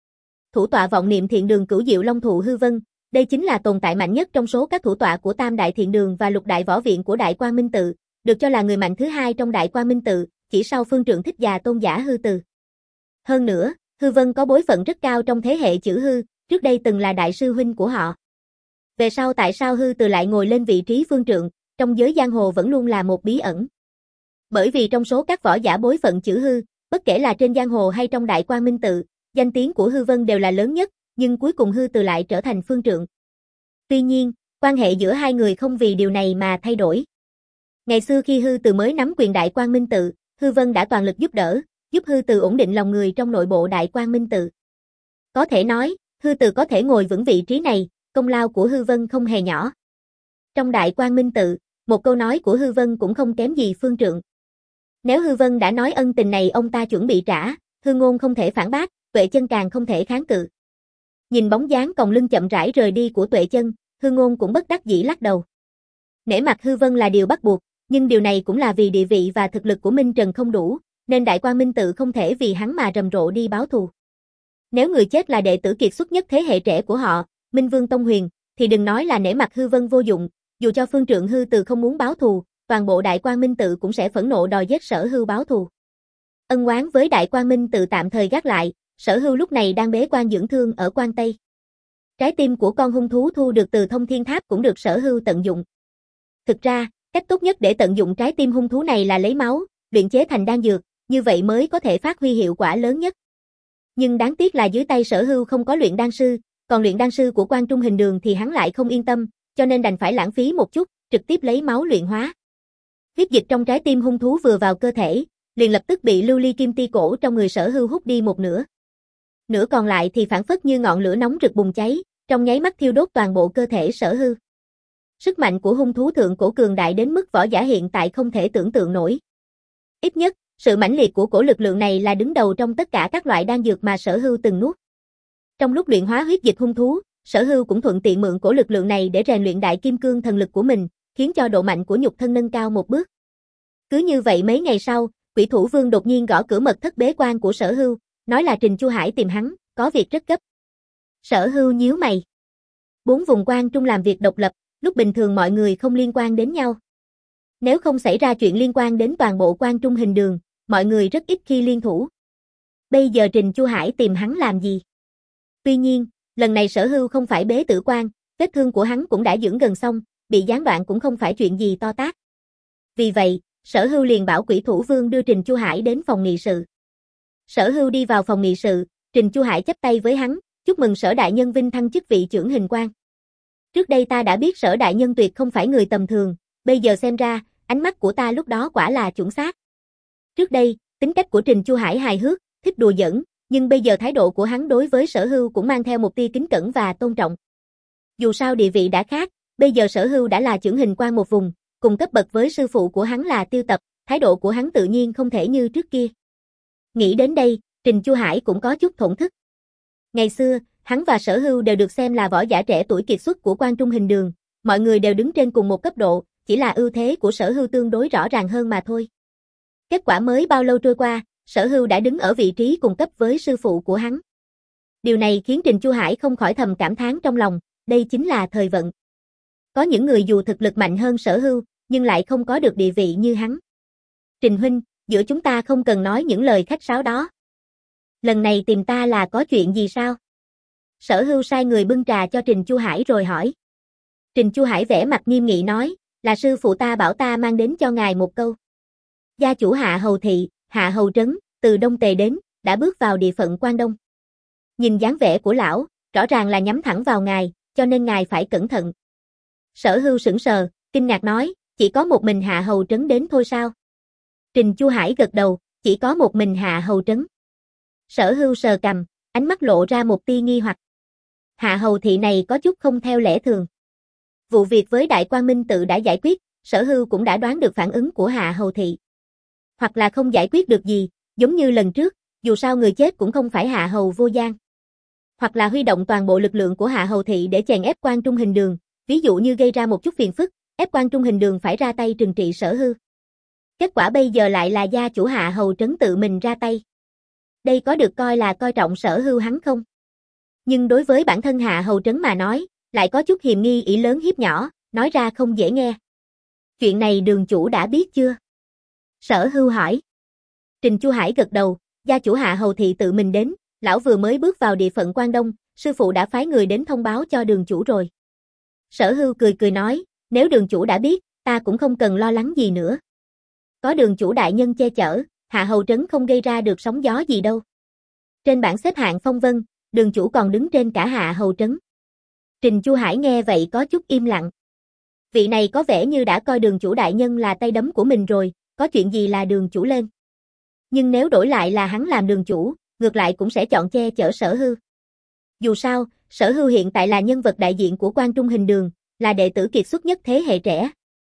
Thủ tọa vọng niệm thiện đường Cửu Diệu Long Thụ Hư Vân, đây chính là tồn tại mạnh nhất trong số các thủ tọa của Tam Đại Thiện Đường và Lục Đại Võ Viện của Đại Quang Minh Tự, được cho là người mạnh thứ hai trong Đại Quang Minh Tự, chỉ sau Phương Trượng Thích và Tôn giả Hư Từ. Hơn nữa, Hư Vân có bối phận rất cao trong thế hệ chữ Hư, trước đây từng là đại sư huynh của họ. Về sau tại sao Hư Từ lại ngồi lên vị trí Phương Trượng, trong giới giang hồ vẫn luôn là một bí ẩn. Bởi vì trong số các võ giả bối phận chữ Hư, bất kể là trên giang hồ hay trong Đại Quang Minh Tự, danh tiếng của Hư Vân đều là lớn nhất, nhưng cuối cùng Hư Từ lại trở thành Phương Trượng. Tuy nhiên, quan hệ giữa hai người không vì điều này mà thay đổi. Ngày xưa khi Hư Từ mới nắm quyền Đại Quang Minh Tự, Hư Vân đã toàn lực giúp đỡ, giúp Hư Từ ổn định lòng người trong nội bộ Đại Quang Minh Tự. Có thể nói, Hư Từ có thể ngồi vững vị trí này, công lao của Hư Vân không hề nhỏ. Trong Đại Quang Minh Tự, một câu nói của Hư Vân cũng không kém gì Phương Trượng. Nếu Hư Vân đã nói ân tình này ông ta chuẩn bị trả, Hư Ngôn không thể phản bác, Tuệ Chân càng không thể kháng cự. Nhìn bóng dáng còng lưng chậm rãi rời đi của Tuệ Chân, Hư Ngôn cũng bất đắc dĩ lắc đầu. Nể mặt Hư Vân là điều bắt buộc, nhưng điều này cũng là vì địa vị và thực lực của Minh Trần không đủ, nên Đại Quang Minh Tự không thể vì hắn mà rầm rộ đi báo thù. Nếu người chết là đệ tử kiệt xuất nhất thế hệ trẻ của họ, Minh Vương Tông Huyền, thì đừng nói là nể mặt Hư Vân vô dụng, dù cho Phương Trượng Hư Từ không muốn báo thù, toàn bộ Đại Quang Minh Tự cũng sẽ phẫn nộ đòi giết Sở Hưu báo thù. Ân oán với Đại Quang Minh Tự tạm thời gác lại, Sở Hưu lúc này đang bế quan dưỡng thương ở Quan Tây. Trái tim của con hung thú thu được từ Thông Thiên Tháp cũng được Sở Hưu tận dụng. Thực ra, cách tốt nhất để tận dụng trái tim hung thú này là lấy máu, luyện chế thành đan dược, như vậy mới có thể phát huy hiệu quả lớn nhất. Nhưng đáng tiếc là dưới tay Sở Hưu không có luyện đan sư, còn luyện đan sư của Quan Trung Hình Đường thì hắn lại không yên tâm, cho nên đành phải lãng phí một chút, trực tiếp lấy máu luyện hóa. Huyết dịch trong trái tim hung thú vừa vào cơ thể, liền lập tức bị lưu ly kim ti cổ trong người Sở Hưu hút đi một nửa. Nửa còn lại thì phản phất như ngọn lửa nóng rực bùng cháy, trong nháy mắt thiêu đốt toàn bộ cơ thể Sở Hưu. Sức mạnh của hung thú thượng cổ cường đại đến mức võ giả hiện tại không thể tưởng tượng nổi. Ít nhất, sự mãnh liệt của cổ lực lượng này là đứng đầu trong tất cả các loại đan dược mà Sở Hưu từng nuốt. Trong lúc luyện hóa huyết dịch hung thú, Sở Hưu cũng thuận tiện mượn cổ lực lượng này để rèn luyện đại kim cương thần lực của mình, khiến cho độ mạnh của nhục thân nâng cao một bước. Cứ như vậy mấy ngày sau, Quỷ Thủ Vương đột nhiên gõ cửa mật thất bế quan của Sở Hưu, nói là Trình Chu Hải tìm hắn, có việc rất gấp. Sở Hưu nhíu mày. Bốn vùng Quan Trung làm việc độc lập, lúc bình thường mọi người không liên quan đến nhau. Nếu không xảy ra chuyện liên quan đến toàn bộ Quan Trung Hình Đường, mọi người rất ít khi liên thủ. Bây giờ Trình Chu Hải tìm hắn làm gì? Tuy nhiên, lần này Sở Hưu không phải bế tử quan, vết thương của hắn cũng đã dưỡng gần xong, bị gián đoạn cũng không phải chuyện gì to tát. Vì vậy, Sở Hưu liền bảo Quỷ Thủ Vương đưa Trình Chu Hải đến phòng nghị sự. Sở Hưu đi vào phòng nghị sự, Trình Chu Hải chắp tay với hắn, chúc mừng Sở đại nhân vinh thăng chức vị trưởng hình quan. Trước đây ta đã biết Sở đại nhân tuyệt không phải người tầm thường, bây giờ xem ra, ánh mắt của ta lúc đó quả là chuẩn xác. Trước đây, tính cách của Trình Chu Hải hài hước, thích đùa giỡn, nhưng bây giờ thái độ của hắn đối với Sở Hưu cũng mang theo một tia kính cẩn và tôn trọng. Dù sao địa vị đã khác, bây giờ Sở Hưu đã là chưởng hình quan một vùng, cùng cấp bậc với sư phụ của hắn là Tiêu Tập, thái độ của hắn tự nhiên không thể như trước kia. Nghĩ đến đây, Trình Chu Hải cũng có chút thổn thức. Ngày xưa, hắn và Sở Hưu đều được xem là võ giả trẻ tuổi kiệt xuất của Quan Trung Hình Đường, mọi người đều đứng trên cùng một cấp độ, chỉ là ưu thế của Sở Hưu tương đối rõ ràng hơn mà thôi. Kết quả mới bao lâu trôi qua, Sở Hưu đã đứng ở vị trí cùng cấp với sư phụ của hắn. Điều này khiến Trình Chu Hải không khỏi thầm cảm thán trong lòng, đây chính là thời vận. Có những người dù thực lực mạnh hơn Sở Hưu, nhưng lại không có được địa vị như hắn. Trình huynh, giữa chúng ta không cần nói những lời khách sáo đó. Lần này tìm ta là có chuyện gì sao? Sở Hưu sai người bưng trà cho Trình Chu Hải rồi hỏi. Trình Chu Hải vẻ mặt nghiêm nghị nói, là sư phụ ta bảo ta mang đến cho ngài một câu. Gia chủ Hạ Hầu Thị, Hạ Hầu Trấn, từ Đông Tề đến, đã bước vào địa phận Quan Đông. Nhìn dáng vẻ của lão, rõ ràng là nhắm thẳng vào ngài, cho nên ngài phải cẩn thận. Sở Hưu sững sờ, kinh ngạc nói, chỉ có một mình Hạ Hầu Trấn đến thôi sao? Trình Chu Hải gật đầu, chỉ có một mình Hạ Hầu Trấn. Sở Hưu sờ cằm, ánh mắt lộ ra một tia nghi hoặc. Hạ Hầu Thị này có chút không theo lẽ thường. Vụ việc với Đại Quang Minh Tự đã giải quyết, Sở Hưu cũng đã đoán được phản ứng của Hạ Hầu Thị. Hoặc là không giải quyết được gì, giống như lần trước, dù sao người chết cũng không phải Hạ Hầu Vô Giang. Hoặc là huy động toàn bộ lực lượng của Hạ Hầu Thị để chèn ép Quan Trung Hình Đường, ví dụ như gây ra một chút phiền phức, ép Quan Trung Hình Đường phải ra tay trừng trị Sở Hưu. Kết quả bây giờ lại là gia chủ Hạ Hầu Trấn tự mình ra tay. Đây có được coi là coi trọng Sở Hưu hắn không? Nhưng đối với bản thân Hạ Hầu Trấn mà nói, lại có chút hiềm nghi ỷ lớn hiếp nhỏ, nói ra không dễ nghe. Chuyện này Đường chủ đã biết chưa? Sở Hưu hỏi. Trình Chu Hải gật đầu, gia chủ Hạ Hầu Thị tự mình đến, lão vừa mới bước vào địa phận Quan Đông, sư phụ đã phái người đến thông báo cho Đường chủ rồi. Sở Hưu cười cười nói, nếu Đường chủ đã biết, ta cũng không cần lo lắng gì nữa. Có Đường chủ đại nhân che chở, Hạ Hầu Trấn không gây ra được sóng gió gì đâu. Trên bảng xếp hạng phong vân, Đường chủ còn đứng trên cả Hạ Hầu Trấn. Trình Chu Hải nghe vậy có chút im lặng. Vị này có vẻ như đã coi Đường chủ đại nhân là tay đấm của mình rồi, có chuyện gì là Đường chủ lên. Nhưng nếu đổi lại là hắn làm Đường chủ, ngược lại cũng sẽ chọn che chở Sở Hưu. Dù sao, Sở Hưu hiện tại là nhân vật đại diện của Quan Trung Hình Đường, là đệ tử kiệt xuất nhất thế hệ trẻ.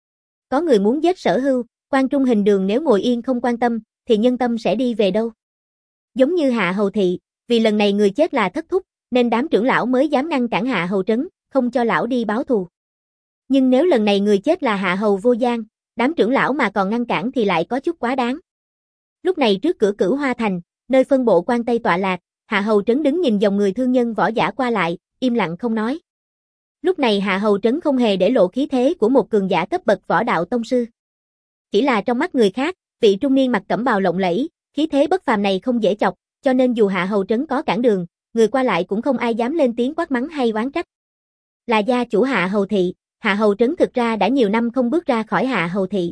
Có người muốn giết Sở Hưu, Quan Trung Hình Đường nếu ngồi yên không quan tâm, thì nhân tâm sẽ đi về đâu? Giống như Hạ Hầu Thị, vì lần này người chết là Thất Thúc, nên đám trưởng lão mới dám ngăn cản Hạ Hầu Trấn, không cho lão đi báo thù. Nhưng nếu lần này người chết là Hạ Hầu Vô Giang, đám trưởng lão mà còn ngăn cản thì lại có chút quá đáng. Lúc này trước cửa Cửu Hoa Thành, nơi phân bộ quan Tây tọa lạc, Hạ Hầu Trấn đứng nhìn dòng người thương nhân võ giả qua lại, im lặng không nói. Lúc này Hạ Hầu Trấn không hề để lộ khí thế của một cường giả cấp bậc võ đạo tông sư. Chỉ là trong mắt người khác, vị trung niên mặc cẩm bào lộng lẫy, khí thế bất phàm này không dễ chọc, cho nên dù Hạ Hầu Trấn có cản đường, người qua lại cũng không ai dám lên tiếng quát mắng hay oán trách. Là gia chủ Hạ Hầu Thị, Hạ Hầu Trấn thực ra đã nhiều năm không bước ra khỏi Hạ Hầu Thị.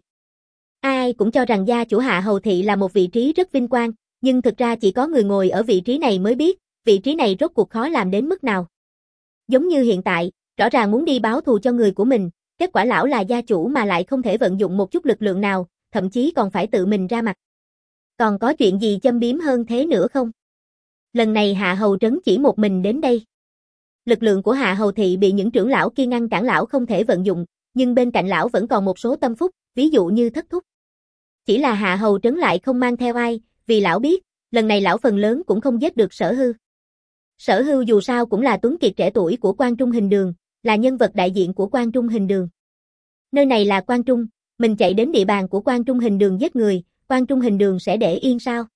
Ai cũng cho rằng gia chủ Hạ Hầu Thị là một vị trí rất vinh quang, nhưng thực ra chỉ có người ngồi ở vị trí này mới biết, vị trí này rốt cuộc khó làm đến mức nào. Giống như hiện tại, rõ ràng muốn đi báo thù cho người của mình, kết quả lão là gia chủ mà lại không thể vận dụng một chút lực lượng nào, thậm chí còn phải tự mình ra mặt. Còn có chuyện gì châm biếm hơn thế nữa không? Lần này Hạ Hầu Trấn chỉ một mình đến đây. Lực lượng của Hạ Hầu Thị bị những trưởng lão kia ngăn cản lão không thể vận dụng, nhưng bên cạnh lão vẫn còn một số tâm phúc, ví dụ như Thất Thúc. Chỉ là Hạ Hầu Trấn lại không mang theo ai, vì lão biết, lần này lão phần lớn cũng không giết được Sở Hưu. Sở Hưu dù sao cũng là tuấn kiệt trẻ tuổi của Quan Trung Hình Đường, là nhân vật đại diện của Quan Trung Hình Đường. Nơi này là Quan Trung, mình chạy đến địa bàn của Quan Trung Hình Đường giết người, Quan Trung Hình Đường sẽ để yên sao?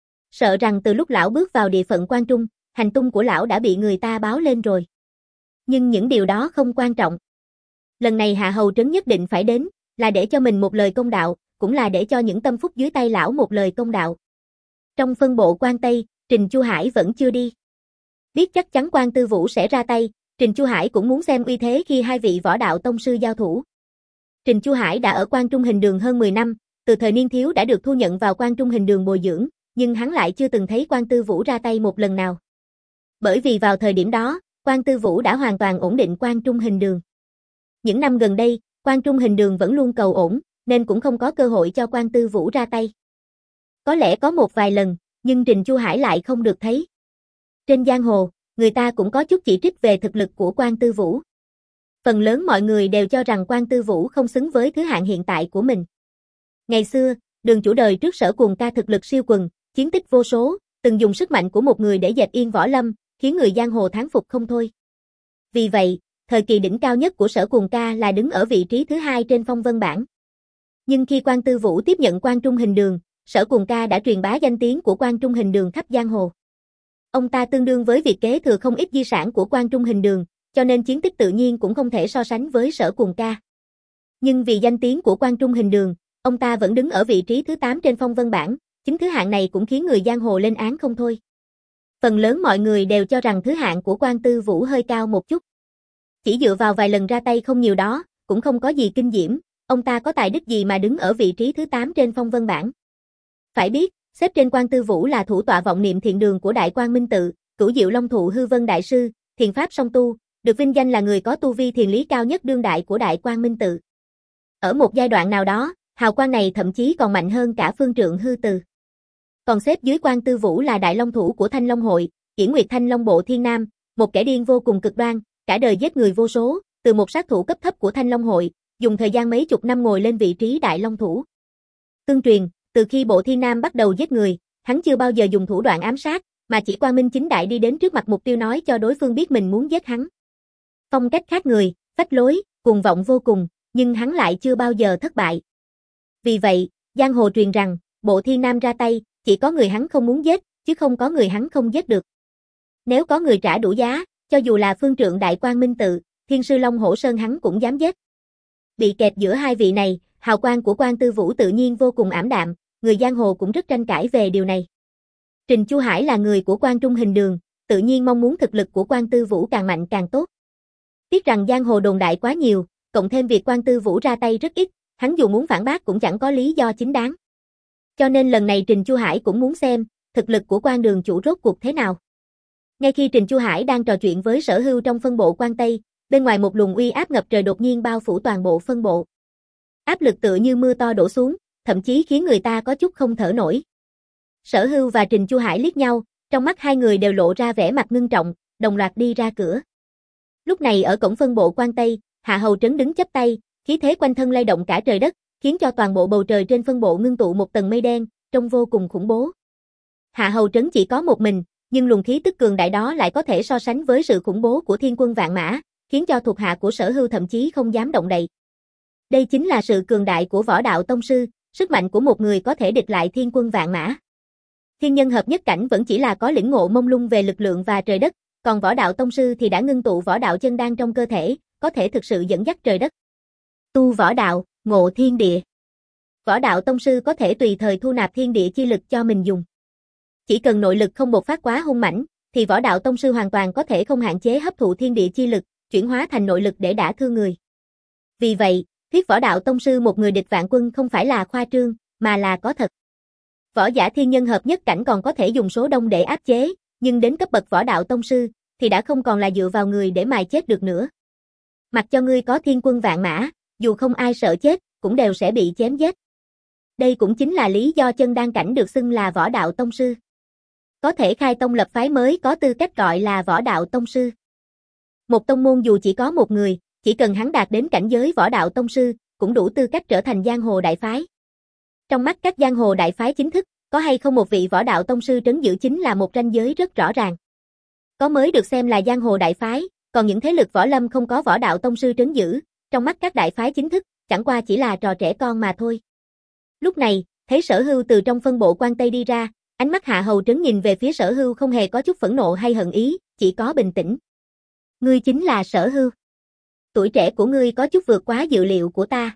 Sợ rằng từ lúc lão bước vào địa phận Quan Trung, hành tung của lão đã bị người ta báo lên rồi. Nhưng những điều đó không quan trọng. Lần này Hạ Hầu Trấn nhất định phải đến, là để cho mình một lời công đạo, cũng là để cho những tâm phúc dưới tay lão một lời công đạo. Trong phân bộ Quan Tây, Trình Chu Hải vẫn chưa đi. Biết chắc chắn Quan Tư Vũ sẽ ra tay, Trình Chu Hải cũng muốn xem uy thế khi hai vị võ đạo tông sư giao thủ. Trình Chu Hải đã ở Quan Trung Hình Đường hơn mười năm, từ thời niên thiếu đã được thu nhận vào Quan Trung Hình Đường bồi dưỡng, nhưng hắn lại chưa từng thấy Quan Tư Vũ ra tay một lần nào. Bởi vì vào thời điểm đó, Quan Tư Vũ đã hoàn toàn ổn định Quan Trung Hình Đường. Những năm gần đây, Quan Trung Hình Đường vẫn luôn cầu ổn, nên cũng không có cơ hội cho Quan Tư Vũ ra tay. Có lẽ có một vài lần, nhưng Trình Chu Hải lại không được thấy. Trên giang hồ, người ta cũng có chút chỉ trích về thực lực của Quan Tư Vũ. Phần lớn mọi người đều cho rằng Quan Tư Vũ không xứng với thứ hạng hiện tại của mình. Ngày xưa, Đường Chủ đời trước Sở Cuồng Ca thực lực siêu quần, chiến tích vô số, từng dùng sức mạnh của một người để dẹp yên võ lâm, khiến người giang hồ thán phục không thôi. Vì vậy, thời kỳ đỉnh cao nhất của Sở Cuồng Ca là đứng ở vị trí thứ hai trên phong vân bảng. Nhưng khi Quan Tư Vũ tiếp nhận Quan Trung Hình Đường, Sở Cuồng Ca đã truyền bá danh tiếng của Quan Trung Hình Đường khắp giang hồ. Ông ta tương đương với việc kế thừa không ít di sản của Quan Trung Hình Đường, cho nên chiến tích tự nhiên cũng không thể so sánh với Sở Cuồng Ca. Nhưng vì danh tiếng của Quan Trung Hình Đường, ông ta vẫn đứng ở vị trí thứ tám trên phong vân bảng, chính thứ hạng này cũng khiến người giang hồ lên án không thôi. Phần lớn mọi người đều cho rằng thứ hạng của Quan Tư Vũ hơi cao một chút. Chỉ dựa vào vài lần ra tay không nhiều đó, cũng không có gì kinh diễm, ông ta có tài đức gì mà đứng ở vị trí thứ tám trên phong vân bảng. Phải biết, xếp trên Quan Tư Vũ là thủ tọa vọng niệm thiện đường của Đại Quang Minh Tự, Cửu Diệu Long Thụ Hư Vân Đại Sư, thiền pháp song tu, được vinh danh là người có tu vi thiền lý cao nhất đương đại của Đại Quang Minh Tự. Ở một giai đoạn nào đó, hào quang này thậm chí còn mạnh hơn cả Phương Trượng Hư Từ. Còn xếp dưới Quan Tư Vũ là đại long thủ của Thanh Long Hội, Kiển Nguyệt Thanh Long Bộ Thiên Nam, một kẻ điên vô cùng cực đoan, cả đời giết người vô số, từ một sát thủ cấp thấp của Thanh Long Hội, dùng thời gian mấy chục năm ngồi lên vị trí đại long thủ. Tương truyền, từ khi Bộ Thiên Nam bắt đầu giết người, hắn chưa bao giờ dùng thủ đoạn ám sát, mà chỉ quang minh chính đại đi đến trước mặt mục tiêu nói cho đối phương biết mình muốn giết hắn. Phong cách khác người, phách lối, cuồng vọng vô cùng, nhưng hắn lại chưa bao giờ thất bại. Vì vậy, giang hồ truyền rằng, Bộ Thiên Nam ra tay, chỉ có người hắn không muốn giết, chứ không có người hắn không giết được. Nếu có người trả đủ giá, cho dù là Phương Trượng Đại Quang Minh Tự, Thiên Sư Long Hổ Sơn hắn cũng dám giết. Bị kẹp giữa hai vị này, hào quang của Quan Tư Vũ tự nhiên vô cùng ảm đạm, người giang hồ cũng rất tranh cãi về điều này. Trình Chu Hải là người của Quan Trung Hình Đường, tự nhiên mong muốn thực lực của Quan Tư Vũ càng mạnh càng tốt. Tiếc rằng giang hồ đồn đại quá nhiều, cộng thêm việc Quan Tư Vũ ra tay rất ít, hắn dù muốn phản bác cũng chẳng có lý do chính đáng. Cho nên lần này Trình Chu Hải cũng muốn xem, thực lực của Quan đường chủ rốt cuộc thế nào. Ngay khi Trình Chu Hải đang trò chuyện với Sở Hưu trong phân bộ Quan Tây, bên ngoài một luồng uy áp ngập trời đột nhiên bao phủ toàn bộ phân bộ. Áp lực tựa như mưa to đổ xuống, thậm chí khiến người ta có chút không thở nổi. Sở Hưu và Trình Chu Hải liếc nhau, trong mắt hai người đều lộ ra vẻ mặt ngưng trọng, đồng loạt đi ra cửa. Lúc này ở cổng phân bộ Quan Tây, Hạ Hầu Trấn đứng chắp tay, khí thế quanh thân lay động cả trời đất, khiến cho toàn bộ bầu trời trên phân bộ ngưng tụ một tầng mây đen, trông vô cùng khủng bố. Hạ Hầu Trấn chỉ có một mình, nhưng luồng khí tức cường đại đó lại có thể so sánh với sự khủng bố của thiên quân vạn mã, khiến cho thuộc hạ của Sở Hưu thậm chí không dám động đậy. Đây chính là sự cường đại của võ đạo tông sư, sức mạnh của một người có thể địch lại thiên quân vạn mã. Thiên nhân hợp nhất cảnh vẫn chỉ là có lĩnh ngộ mông lung về lực lượng và trời đất, còn võ đạo tông sư thì đã ngưng tụ võ đạo chân đan trong cơ thể, có thể thực sự dẫn dắt trời đất. Tu võ đạo, ngộ thiên địa. Võ đạo tông sư có thể tùy thời thu nạp thiên địa chi lực cho mình dùng. Chỉ cần nội lực không bộc phát quá hung mãnh, thì võ đạo tông sư hoàn toàn có thể không hạn chế hấp thụ thiên địa chi lực, chuyển hóa thành nội lực để đả thương người. Vì vậy, thuyết võ đạo tông sư một người địch vạn quân không phải là khoa trương, mà là có thật. Võ giả thiên nhân hợp nhất cảnh còn có thể dùng số đông để áp chế, nhưng đến cấp bậc võ đạo tông sư, thì đã không còn là dựa vào người để mài chết được nữa. Mặc cho ngươi có thiên quân vạn mã, dù không ai sợ chết, cũng đều sẽ bị chém giết. Đây cũng chính là lý do chân đan cảnh được xưng là võ đạo tông sư. Có thể khai tông lập phái mới có tư cách gọi là võ đạo tông sư. Một tông môn dù chỉ có một người, chỉ cần hắn đạt đến cảnh giới võ đạo tông sư, cũng đủ tư cách trở thành giang hồ đại phái. Trong mắt các giang hồ đại phái chính thức, có hay không một vị võ đạo tông sư trấn giữ chính là một ranh giới rất rõ ràng. Có mới được xem là giang hồ đại phái, còn những thế lực võ lâm không có võ đạo tông sư trấn giữ, trong mắt các đại phái chính thức, chẳng qua chỉ là trò trẻ con mà thôi. Lúc này, thấy Sở Hưu từ trong phân bộ Quan Tây đi ra, ánh mắt Hạ Hầu Trấn nhìn về phía Sở Hưu không hề có chút phẫn nộ hay hận ý, chỉ có bình tĩnh. Ngươi chính là Sở Hưu. Tuổi trẻ của ngươi có chút vượt quá dự liệu của ta.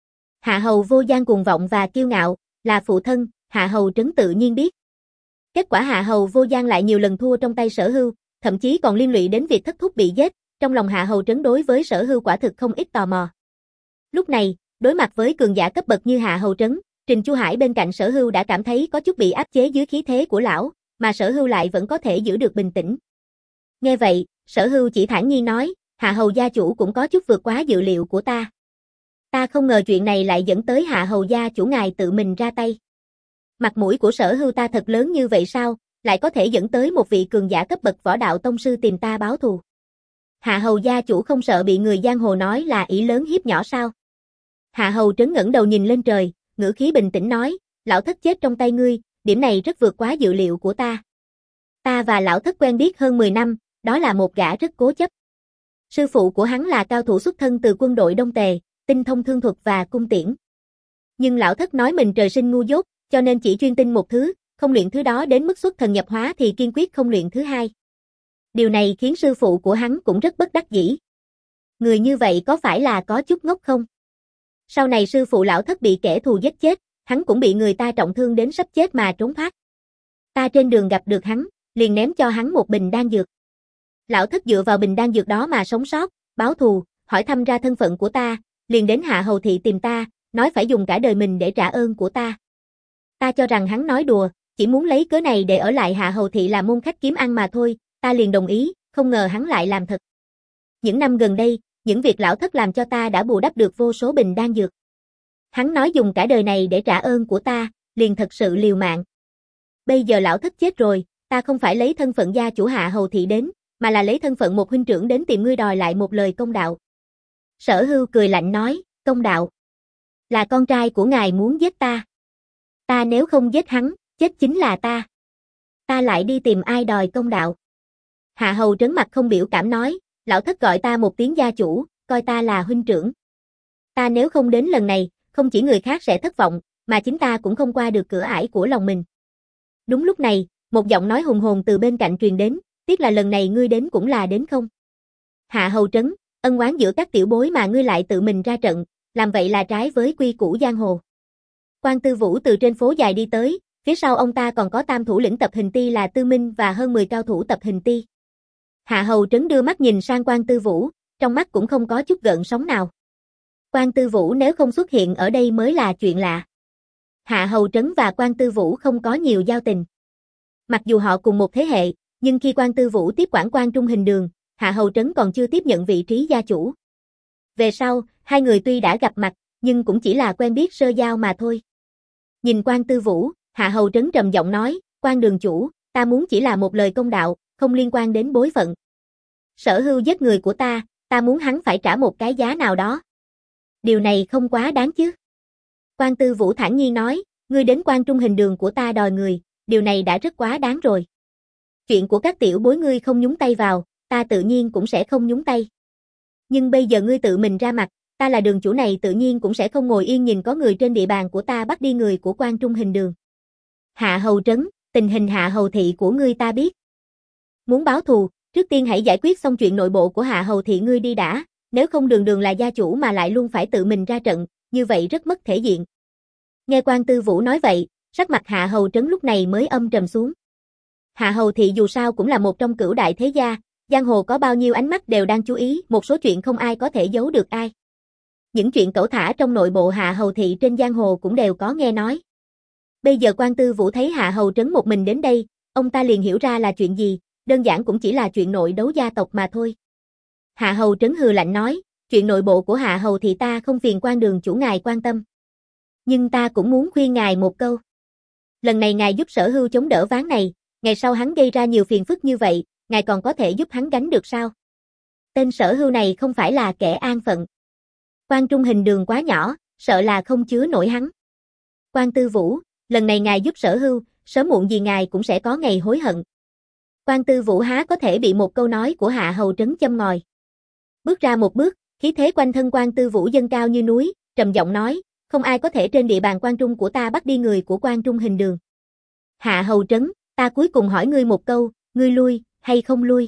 Hạ Hầu Vô Gian cuồng vọng và kiêu ngạo, là phụ thân, Hạ Hầu Trấn tự nhiên biết. Kết quả Hạ Hầu Vô Gian lại nhiều lần thua trong tay Sở Hưu, thậm chí còn liên lụy đến việc thất thúc bị giết, trong lòng Hạ Hầu Trấn đối với Sở Hưu quả thực không ít tò mò. Lúc này, đối mặt với cường giả cấp bậc như Hạ Hầu Trấn, Trình Chu Hải bên cạnh Sở Hưu đã cảm thấy có chút bị áp chế dưới khí thế của lão, mà Sở Hưu lại vẫn có thể giữ được bình tĩnh. Nghe vậy, Sở Hưu chỉ thản nhiên nói, Hạ hầu gia chủ cũng có chút vượt quá dự liệu của ta. Ta không ngờ chuyện này lại dẫn tới Hạ hầu gia chủ ngài tự mình ra tay. Mặt mũi của Sở Hưu ta thật lớn như vậy sao, lại có thể dẫn tới một vị cường giả cấp bậc võ đạo tông sư tìm ta báo thù. Hạ hầu gia chủ không sợ bị người giang hồ nói là ỷ lớn hiếp nhỏ sao? Hạ hầu trấn ngẩng đầu nhìn lên trời, ngữ khí bình tĩnh nói, lão thất chết trong tay ngươi, điểm này rất vượt quá dự liệu của ta. Ta và lão thất quen biết hơn mười năm, đó là một gã rất cố chấp. Sư phụ của hắn là cao thủ xuất thân từ quân đội Đông Tề, tinh thông thương thuật và cung tiễn. Nhưng lão thất nói mình trời sinh ngu dốt, cho nên chỉ chuyên tinh một thứ, không luyện thứ đó đến mức xuất thần nhập hóa thì kiên quyết không luyện thứ hai. Điều này khiến sư phụ của hắn cũng rất bất đắc dĩ. Người như vậy có phải là có chút ngốc không? Sau này sư phụ lão thất bị kẻ thù giết chết, hắn cũng bị người ta trọng thương đến sắp chết mà trốn thoát. Ta trên đường gặp được hắn, liền ném cho hắn một bình đan dược. Lão thất dựa vào bình đan dược đó mà sống sót, báo thù, hỏi thăm ra thân phận của ta, liền đến Hạ hầu thị tìm ta, nói phải dùng cả đời mình để trả ơn của ta. Ta cho rằng hắn nói đùa, chỉ muốn lấy cớ này để ở lại Hạ hầu thị làm môn khách kiếm ăn mà thôi, ta liền đồng ý, không ngờ hắn lại làm thật. Những năm gần đây, những việc lão thất làm cho ta đã bù đắp được vô số bình đan dược. Hắn nói dùng cả đời này để trả ơn của ta, liền thật sự liều mạng. Bây giờ lão thất chết rồi, ta không phải lấy thân phận gia chủ Hạ hầu thị đến, mà là lấy thân phận một huynh trưởng đến tìm ngươi đòi lại một lời công đạo. Sở Hưu cười lạnh nói, công đạo. Là con trai của ngài muốn giết ta. Ta nếu không giết hắn, chết chính là ta. Ta lại đi tìm ai đòi công đạo. Hạ hầu trấn mặt không biểu cảm nói, lão thất gọi ta một tiếng gia chủ, coi ta là huynh trưởng. Ta nếu không đến lần này, không chỉ người khác sẽ thất vọng, mà chính ta cũng không qua được cửa ải của lòng mình. Đúng lúc này, một giọng nói hùng hồn từ bên cạnh truyền đến, tiếc là lần này ngươi đến cũng là đến không. Hạ hầu trấn, ân oán giữa các tiểu bối mà ngươi lại tự mình ra trận, làm vậy là trái với quy củ giang hồ. Quan Tư Vũ từ trên phố dài đi tới, phía sau ông ta còn có tam thủ lĩnh tập hình ti là Tư Minh và hơn mười cao thủ tập hình ti. Hạ hầu trấn đưa mắt nhìn sang Quan Tư Vũ, trong mắt cũng không có chút gợn sóng nào. Quan Tư Vũ nếu không xuất hiện ở đây mới là chuyện lạ. Hạ hầu trấn và Quan Tư Vũ không có nhiều giao tình. Mặc dù họ cùng một thế hệ, nhưng khi Quan Tư Vũ tiếp quản Quan Trung Hình Đường, Hạ hầu trấn còn chưa tiếp nhận vị trí gia chủ. Về sau, hai người tuy đã gặp mặt, nhưng cũng chỉ là quen biết sơ giao mà thôi. Nhìn Quan Tư Vũ, Hạ hầu trấn trầm giọng nói, Quan đường chủ, ta muốn chỉ là một lời công đạo, không liên quan đến bối phận. Sở Hưu giết người của ta, ta muốn hắn phải trả một cái giá nào đó. Điều này không quá đáng chứ. Quan Tư Vũ thản nhiên nói, ngươi đến Quan Trung Hình Đường của ta đòi người, điều này đã rất quá đáng rồi. Chuyện của các tiểu bối ngươi không nhúng tay vào, ta tự nhiên cũng sẽ không nhúng tay. Nhưng bây giờ ngươi tự mình ra mặt, ta là đường chủ này tự nhiên cũng sẽ không ngồi yên nhìn có người trên địa bàn của ta bắt đi người của Quan Trung Hình Đường. Hạ hầu trấn, tình hình Hạ hầu thị của ngươi ta biết. Muốn báo thù, trước tiên hãy giải quyết xong chuyện nội bộ của Hạ hầu thị ngươi đi đã, nếu không đường đường là gia chủ mà lại luôn phải tự mình ra trận, như vậy rất mất thể diện. Nghe Quan Tư Vũ nói vậy, sắc mặt Hạ hầu trấn lúc này mới âm trầm xuống. Hạ hầu thị dù sao cũng là một trong cửu đại thế gia, giang hồ có bao nhiêu ánh mắt đều đang chú ý, một số chuyện không ai có thể giấu được ai. Những chuyện cẩu thả trong nội bộ Hạ hầu thị trên giang hồ cũng đều có nghe nói. Bây giờ Quan Tư Vũ thấy Hạ hầu trấn một mình đến đây, ông ta liền hiểu ra là chuyện gì, đơn giản cũng chỉ là chuyện nội đấu gia tộc mà thôi. Hạ hầu trấn hừ lạnh nói, chuyện nội bộ của Hạ hầu thị ta không phiền Quan đường chủ ngài quan tâm. Nhưng ta cũng muốn khuyên ngài một câu. Lần này ngài giúp Sở Hưu chống đỡ ván này, ngày sau hắn gây ra nhiều phiền phức như vậy, ngài còn có thể giúp hắn gánh được sao? Tên Sở Hưu này không phải là kẻ an phận. Quan Trung Hình Đường quá nhỏ, sợ là không chứa nổi hắn. Quan Tư Vũ, lần này ngài giúp Sở Hưu, sớm muộn gì ngài cũng sẽ có ngày hối hận. Quan Tư Vũ há có thể bị một câu nói của Hạ hầu trấn châm ngòi. Bước ra một bước, khí thế quanh thân Quan Tư Vũ dâng cao như núi, trầm giọng nói, không ai có thể trên địa bàn Quan Trung của ta bắt đi người của Quan Trung Hình Đường. Hạ hầu trấn, ta cuối cùng hỏi ngươi một câu, ngươi lui, hay không lui?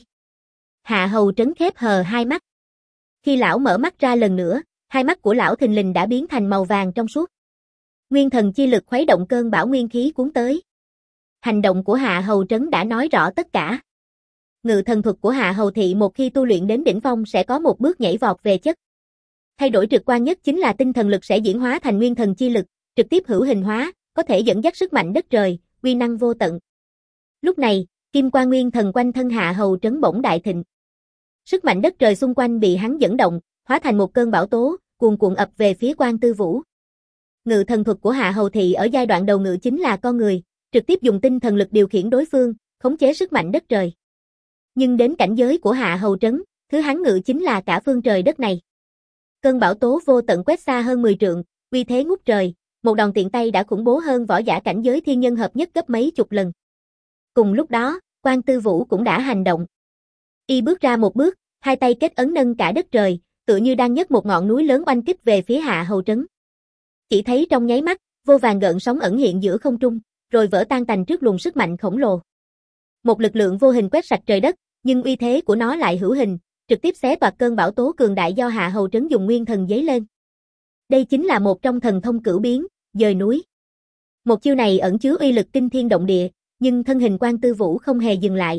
Hạ hầu trấn khép hờ hai mắt. Khi lão mở mắt ra lần nữa, hai mắt của lão thình lình đã biến thành màu vàng trong suốt. Nguyên thần chi lực khuấy động cơn bão nguyên khí cuốn tới. Hành động của Hạ hầu trấn đã nói rõ tất cả. Ngự thần thuật của Hạ hầu thị một khi tu luyện đến đỉnh phong sẽ có một bước nhảy vọt về chất. Thay đổi trực quan nhất chính là tinh thần lực sẽ diễn hóa thành nguyên thần chi lực, trực tiếp hữu hình hóa, có thể dẫn dắt sức mạnh đất trời, uy năng vô tận. Lúc này, kim quang nguyên thần quanh thân Hạ hầu trấn bỗng đại thịnh. Sức mạnh đất trời xung quanh bị hắn dẫn động, hóa thành một cơn bão tố, cuồn cuộn ập về phía Quan Tư Vũ. Ngự thần thuật của Hạ Hầu Thị ở giai đoạn đầu ngự chính là con người, trực tiếp dùng tinh thần lực điều khiển đối phương, khống chế sức mạnh đất trời. Nhưng đến cảnh giới của Hạ Hầu Trấn, thứ hắn ngự chính là cả phương trời đất này. Cơn bão tố vô tận quét xa hơn mười trượng, uy thế ngút trời, một đòn tiện tay đã khủng bố hơn võ giả cảnh giới thiên nhân hợp nhất gấp mấy chục lần. Cùng lúc đó, Quan Tư Vũ cũng đã hành động. Y bước ra một bước, hai tay kết ấn nâng cả đất trời, tựa như đang nhấc một ngọn núi lớn oanh kích về phía Hạ Hầu Trấn. Chỉ thấy trong nháy mắt, vô vàn gợn sóng ẩn hiện giữa không trung, rồi vỡ tan tành trước luồng sức mạnh khổng lồ. Một lực lượng vô hình quét sạch trời đất, nhưng uy thế của nó lại hữu hình, trực tiếp xé toạc cơn bão tố cường đại do Hạ Hầu Trấn dùng nguyên thần giấy lên. Đây chính là một trong thần thông cửu biến, dời núi. Một chiêu này ẩn chứa uy lực kinh thiên động địa, nhưng thân hình Quan Tư Vũ không hề dừng lại.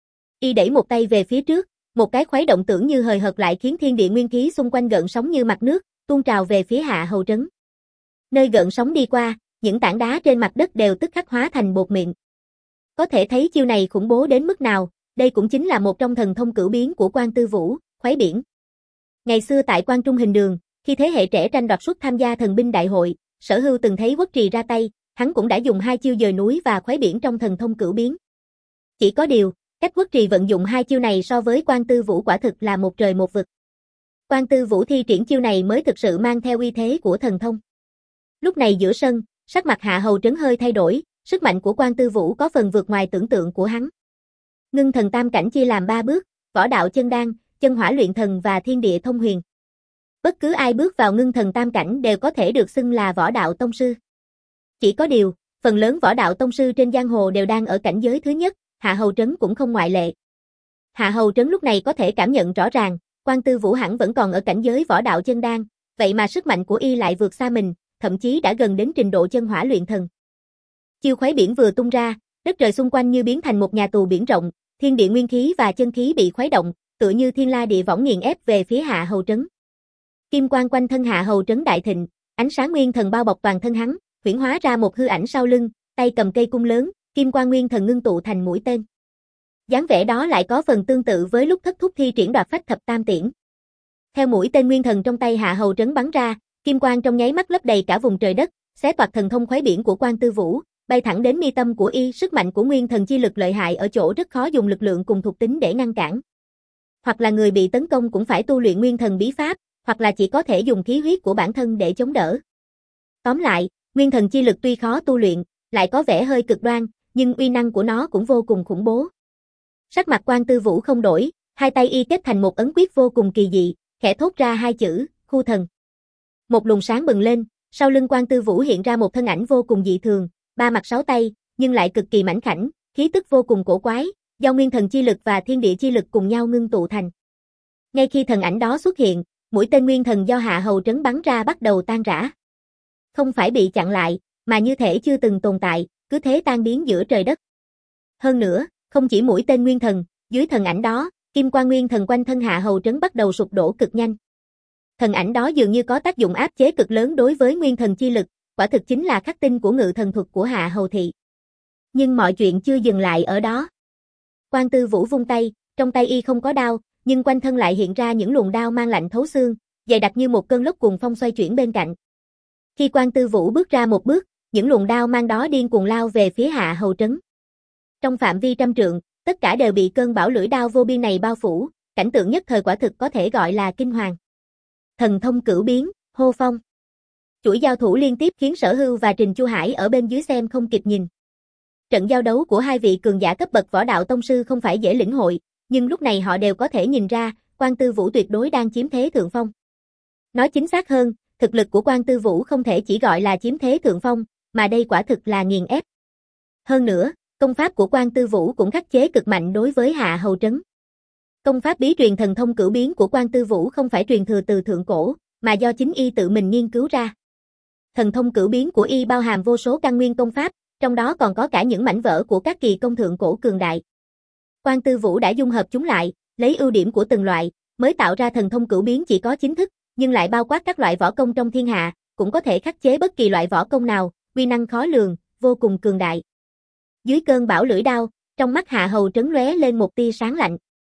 Y đẩy một tay về phía trước, một cái khuấy động tưởng như hời hợt lại khiến thiên địa nguyên khí xung quanh gợn sóng như mặt nước, tuôn trào về phía Hạ Hầu Trấn. Nơi gợn sóng đi qua, những tảng đá trên mặt đất đều tức khắc hóa thành bột mịn. Có thể thấy chiêu này khủng bố đến mức nào, đây cũng chính là một trong thần thông cửu biến của Quan Tư Vũ, khuấy biển. Ngày xưa tại Quan Trung Hình Đường, khi thế hệ trẻ tranh đoạt suất tham gia thần binh đại hội, Sở Hưu từng thấy Quốc Trì ra tay, hắn cũng đã dùng hai chiêu dời núi và khuấy biển trong thần thông cửu biến. Chỉ có điều, cách Quốc Trì vận dụng hai chiêu này so với Quan Tư Vũ quả thực là một trời một vực. Quan Tư Vũ thi triển chiêu này mới thực sự mang theo uy thế của thần thông. Lúc này giữa sân, sắc mặt Hạ Hầu Trấn hơi thay đổi, sức mạnh của Quan Tư Vũ có phần vượt ngoài tưởng tượng của hắn. Ngưng thần tam cảnh chia làm ba bước, võ đạo chân đan, chân hỏa luyện thần và thiên địa thông huyền. Bất cứ ai bước vào ngưng thần tam cảnh đều có thể được xưng là võ đạo tông sư. Chỉ có điều, phần lớn võ đạo tông sư trên giang hồ đều đang ở cảnh giới thứ nhất, Hạ Hầu Trấn cũng không ngoại lệ. Hạ Hầu Trấn lúc này có thể cảm nhận rõ ràng, Quan Tư Vũ hẳn vẫn còn ở cảnh giới võ đạo chân đan, vậy mà sức mạnh của y lại vượt xa mình, thậm chí đã gần đến trình độ chân hỏa luyện thần. Chiêu khuấy biển vừa tung ra, đất trời xung quanh như biến thành một nhà tù biển rộng, thiên địa nguyên khí và chân khí bị khuấy động, tựa như thiên la địa võng nghiền ép về phía Hạ Hầu Trấn. Kim quang quanh thân Hạ Hầu Trấn đại thịnh, ánh sáng nguyên thần bao bọc toàn thân hắn, huyễn hóa ra một hư ảnh sau lưng, tay cầm cây cung lớn, kim quang nguyên thần ngưng tụ thành mũi tên. Dáng vẻ đó lại có phần tương tự với lúc Thất Thúc thi triển đoạt phách thập tam tiễn. Theo mũi tên nguyên thần trong tay Hạ Hầu Trấn bắn ra, kim quang trong nháy mắt lấp đầy cả vùng trời đất, xé toạc thần thông khuấy biển của Quan Tư Vũ, bay thẳng đến mi tâm của y. Sức mạnh của nguyên thần chi lực lợi hại ở chỗ rất khó dùng lực lượng cùng thuộc tính để ngăn cản. Hoặc là người bị tấn công cũng phải tu luyện nguyên thần bí pháp, hoặc là chỉ có thể dùng khí huyết của bản thân để chống đỡ. Tóm lại, nguyên thần chi lực tuy khó tu luyện, lại có vẻ hơi cực đoan, nhưng uy năng của nó cũng vô cùng khủng bố. Sắc mặt Quan Tư Vũ không đổi, hai tay y kết thành một ấn quyết vô cùng kỳ dị, khẽ thốt ra hai chữ, khu thần. Một luồng sáng bừng lên, sau lưng Quan Tư Vũ hiện ra một thân ảnh vô cùng dị thường, ba mặt sáu tay, nhưng lại cực kỳ mảnh khảnh, khí tức vô cùng cổ quái, do nguyên thần chi lực và thiên địa chi lực cùng nhau ngưng tụ thành. Ngay khi thần ảnh đó xuất hiện, mũi tên nguyên thần do Hạ Hầu Trấn bắn ra bắt đầu tan rã. Không phải bị chặn lại, mà như thể chưa từng tồn tại, cứ thế tan biến giữa trời đất. Hơn nữa, không chỉ mũi tên nguyên thần, dưới thần ảnh đó, kim quang nguyên thần quanh thân Hạ Hầu Trấn bắt đầu sụp đổ cực nhanh. Thần ảnh đó dường như có tác dụng áp chế cực lớn đối với nguyên thần chi lực, quả thực chính là khắc tinh của ngự thần thuật của Hạ Hầu Thị. Nhưng mọi chuyện chưa dừng lại ở đó. Quan Tư Vũ vung tay, trong tay y không có đao, nhưng quanh thân lại hiện ra những luồng đao mang lạnh thấu xương, dày đặc như một cơn lốc cuồng phong xoay chuyển bên cạnh. Khi Quan Tư Vũ bước ra một bước, những luồng đao mang đó điên cuồng lao về phía Hạ Hầu Trấn. Trong phạm vi trăm trượng, tất cả đều bị cơn bão lưỡi đao vô biên này bao phủ, cảnh tượng nhất thời quả thực có thể gọi là kinh hoàng. Thần thông cửu biến, hô phong. Chuỗi giao thủ liên tiếp khiến Sở Hưu và Trình Chu Hải ở bên dưới xem không kịp nhìn. Trận giao đấu của hai vị cường giả cấp bậc võ đạo tông sư không phải dễ lĩnh hội, nhưng lúc này họ đều có thể nhìn ra, Quan Tư Vũ tuyệt đối đang chiếm thế thượng phong. Nói chính xác hơn, thực lực của Quan Tư Vũ không thể chỉ gọi là chiếm thế thượng phong, mà đây quả thực là nghiền ép. Hơn nữa, công pháp của Quan Tư Vũ cũng khắc chế cực mạnh đối với Hạ Hầu Trấn. Công pháp bí truyền thần thông cửu biến của Quan Tư Vũ không phải truyền thừa từ thượng cổ, mà do chính y tự mình nghiên cứu ra. Thần thông cửu biến của y bao hàm vô số căn nguyên công pháp, trong đó còn có cả những mảnh vỡ của các kỳ công thượng cổ cường đại. Quan Tư Vũ đã dung hợp chúng lại, lấy ưu điểm của từng loại, mới tạo ra thần thông cửu biến chỉ có chính thức, nhưng lại bao quát các loại võ công trong thiên hạ, cũng có thể khắc chế bất kỳ loại võ công nào, uy năng khó lường, vô cùng cường đại. Dưới cơn bão lưỡi đao, trong mắt Hạ Hầu Trấn lóe lên một tia sáng lạnh.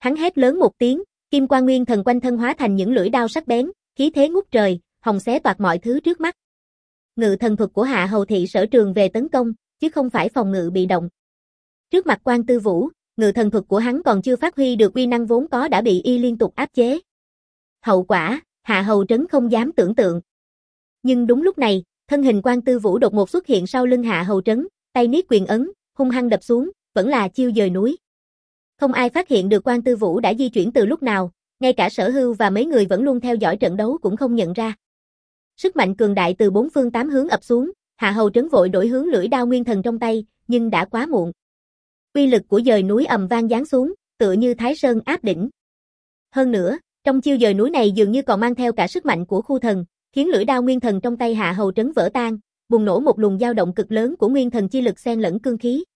Hắn hét lớn một tiếng, kim quang nguyên thần quanh thân hóa thành những lưỡi đao sắc bén, khí thế ngút trời, hòng xé toạc mọi thứ trước mắt. Ngự thần thuật của Hạ Hầu Thị Sở Trường về tấn công, chứ không phải phòng ngự bị động. Trước mặt Quan Tư Vũ, ngự thần thuật của hắn còn chưa phát huy được uy năng vốn có đã bị y liên tục áp chế. Hậu quả, Hạ Hầu Trấn không dám tưởng tượng. Nhưng đúng lúc này, thân hình Quan Tư Vũ đột ngột xuất hiện sau lưng Hạ Hầu Trấn, tay niết quyền ấn, hung hăng đập xuống, vẫn là chiêu dời núi. Không ai phát hiện được Quan Tư Vũ đã di chuyển từ lúc nào, ngay cả Sở Hưu và mấy người vẫn luôn theo dõi trận đấu cũng không nhận ra. Sức mạnh cường đại từ bốn phương tám hướng ập xuống, Hạ Hầu Trấn vội đổi hướng lưỡi đao nguyên thần trong tay, nhưng đã quá muộn. Uy lực của dời núi ầm vang giáng xuống, tựa như Thái Sơn áp đỉnh. Hơn nữa, trong chiêu dời núi này dường như còn mang theo cả sức mạnh của khu thần, khiến lưỡi đao nguyên thần trong tay Hạ Hầu Trấn vỡ tan, bùng nổ một luồng dao động cực lớn của nguyên thần chi lực xen lẫn cương khí.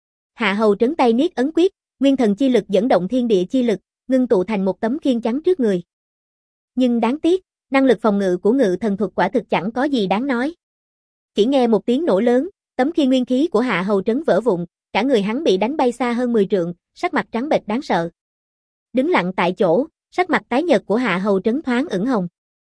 Hạ Hầu Trấn tay niết ấn quyết, nguyên thần chi lực dẫn động thiên địa chi lực, ngưng tụ thành một tấm khiên trắng trước người. Nhưng đáng tiếc, năng lực phòng ngự của ngự thần thuật quả thực chẳng có gì đáng nói. Chỉ nghe một tiếng nổ lớn, tấm khiên nguyên khí của Hạ Hầu Trấn vỡ vụn, cả người hắn bị đánh bay xa hơn mười trượng, sắc mặt trắng bệch đáng sợ. Đứng lặng tại chỗ, sắc mặt tái nhợt của Hạ Hầu Trấn thoáng ửng hồng.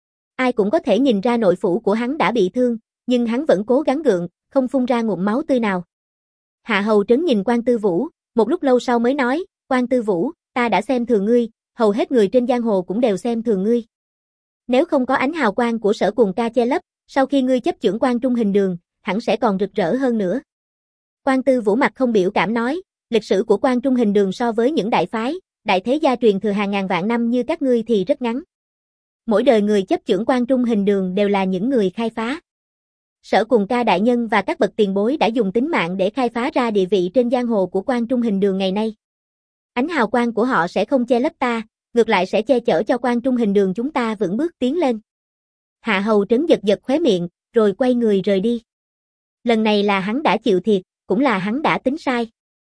Ai cũng có thể nhìn ra nội phủ của hắn đã bị thương, nhưng hắn vẫn cố gắng gượng, không phun ra ngụm máu tươi nào. Hạ Hầu Trấn nhìn Quan Tư Vũ, một lúc lâu sau mới nói, Quan Tư Vũ, ta đã xem thường ngươi, hầu hết người trên giang hồ cũng đều xem thường ngươi. Nếu không có ánh hào quang của Sở Cùng Ca che lấp, sau khi ngươi chấp chưởng Quan Trung Hình Đường, hẳn sẽ còn rực rỡ hơn nữa. Quan Tư Vũ mặt không biểu cảm nói, lịch sử của Quan Trung Hình Đường so với những đại phái, đại thế gia truyền thừa hàng ngàn vạn năm như các ngươi thì rất ngắn. Mỗi đời người chấp chưởng Quan Trung Hình Đường đều là những người khai phá. Sở Cùng Ca đại nhân và các bậc tiền bối đã dùng tính mạng để khai phá ra địa vị trên giang hồ của Quan Trung Hình Đường ngày nay. Ánh hào quang của họ sẽ không che lấp ta, ngược lại sẽ che chở cho Quan Trung Hình Đường chúng ta vững bước tiến lên. Hạ Hầu Trấn giật giật khóe miệng, rồi quay người rời đi. Lần này là hắn đã chịu thiệt, cũng là hắn đã tính sai.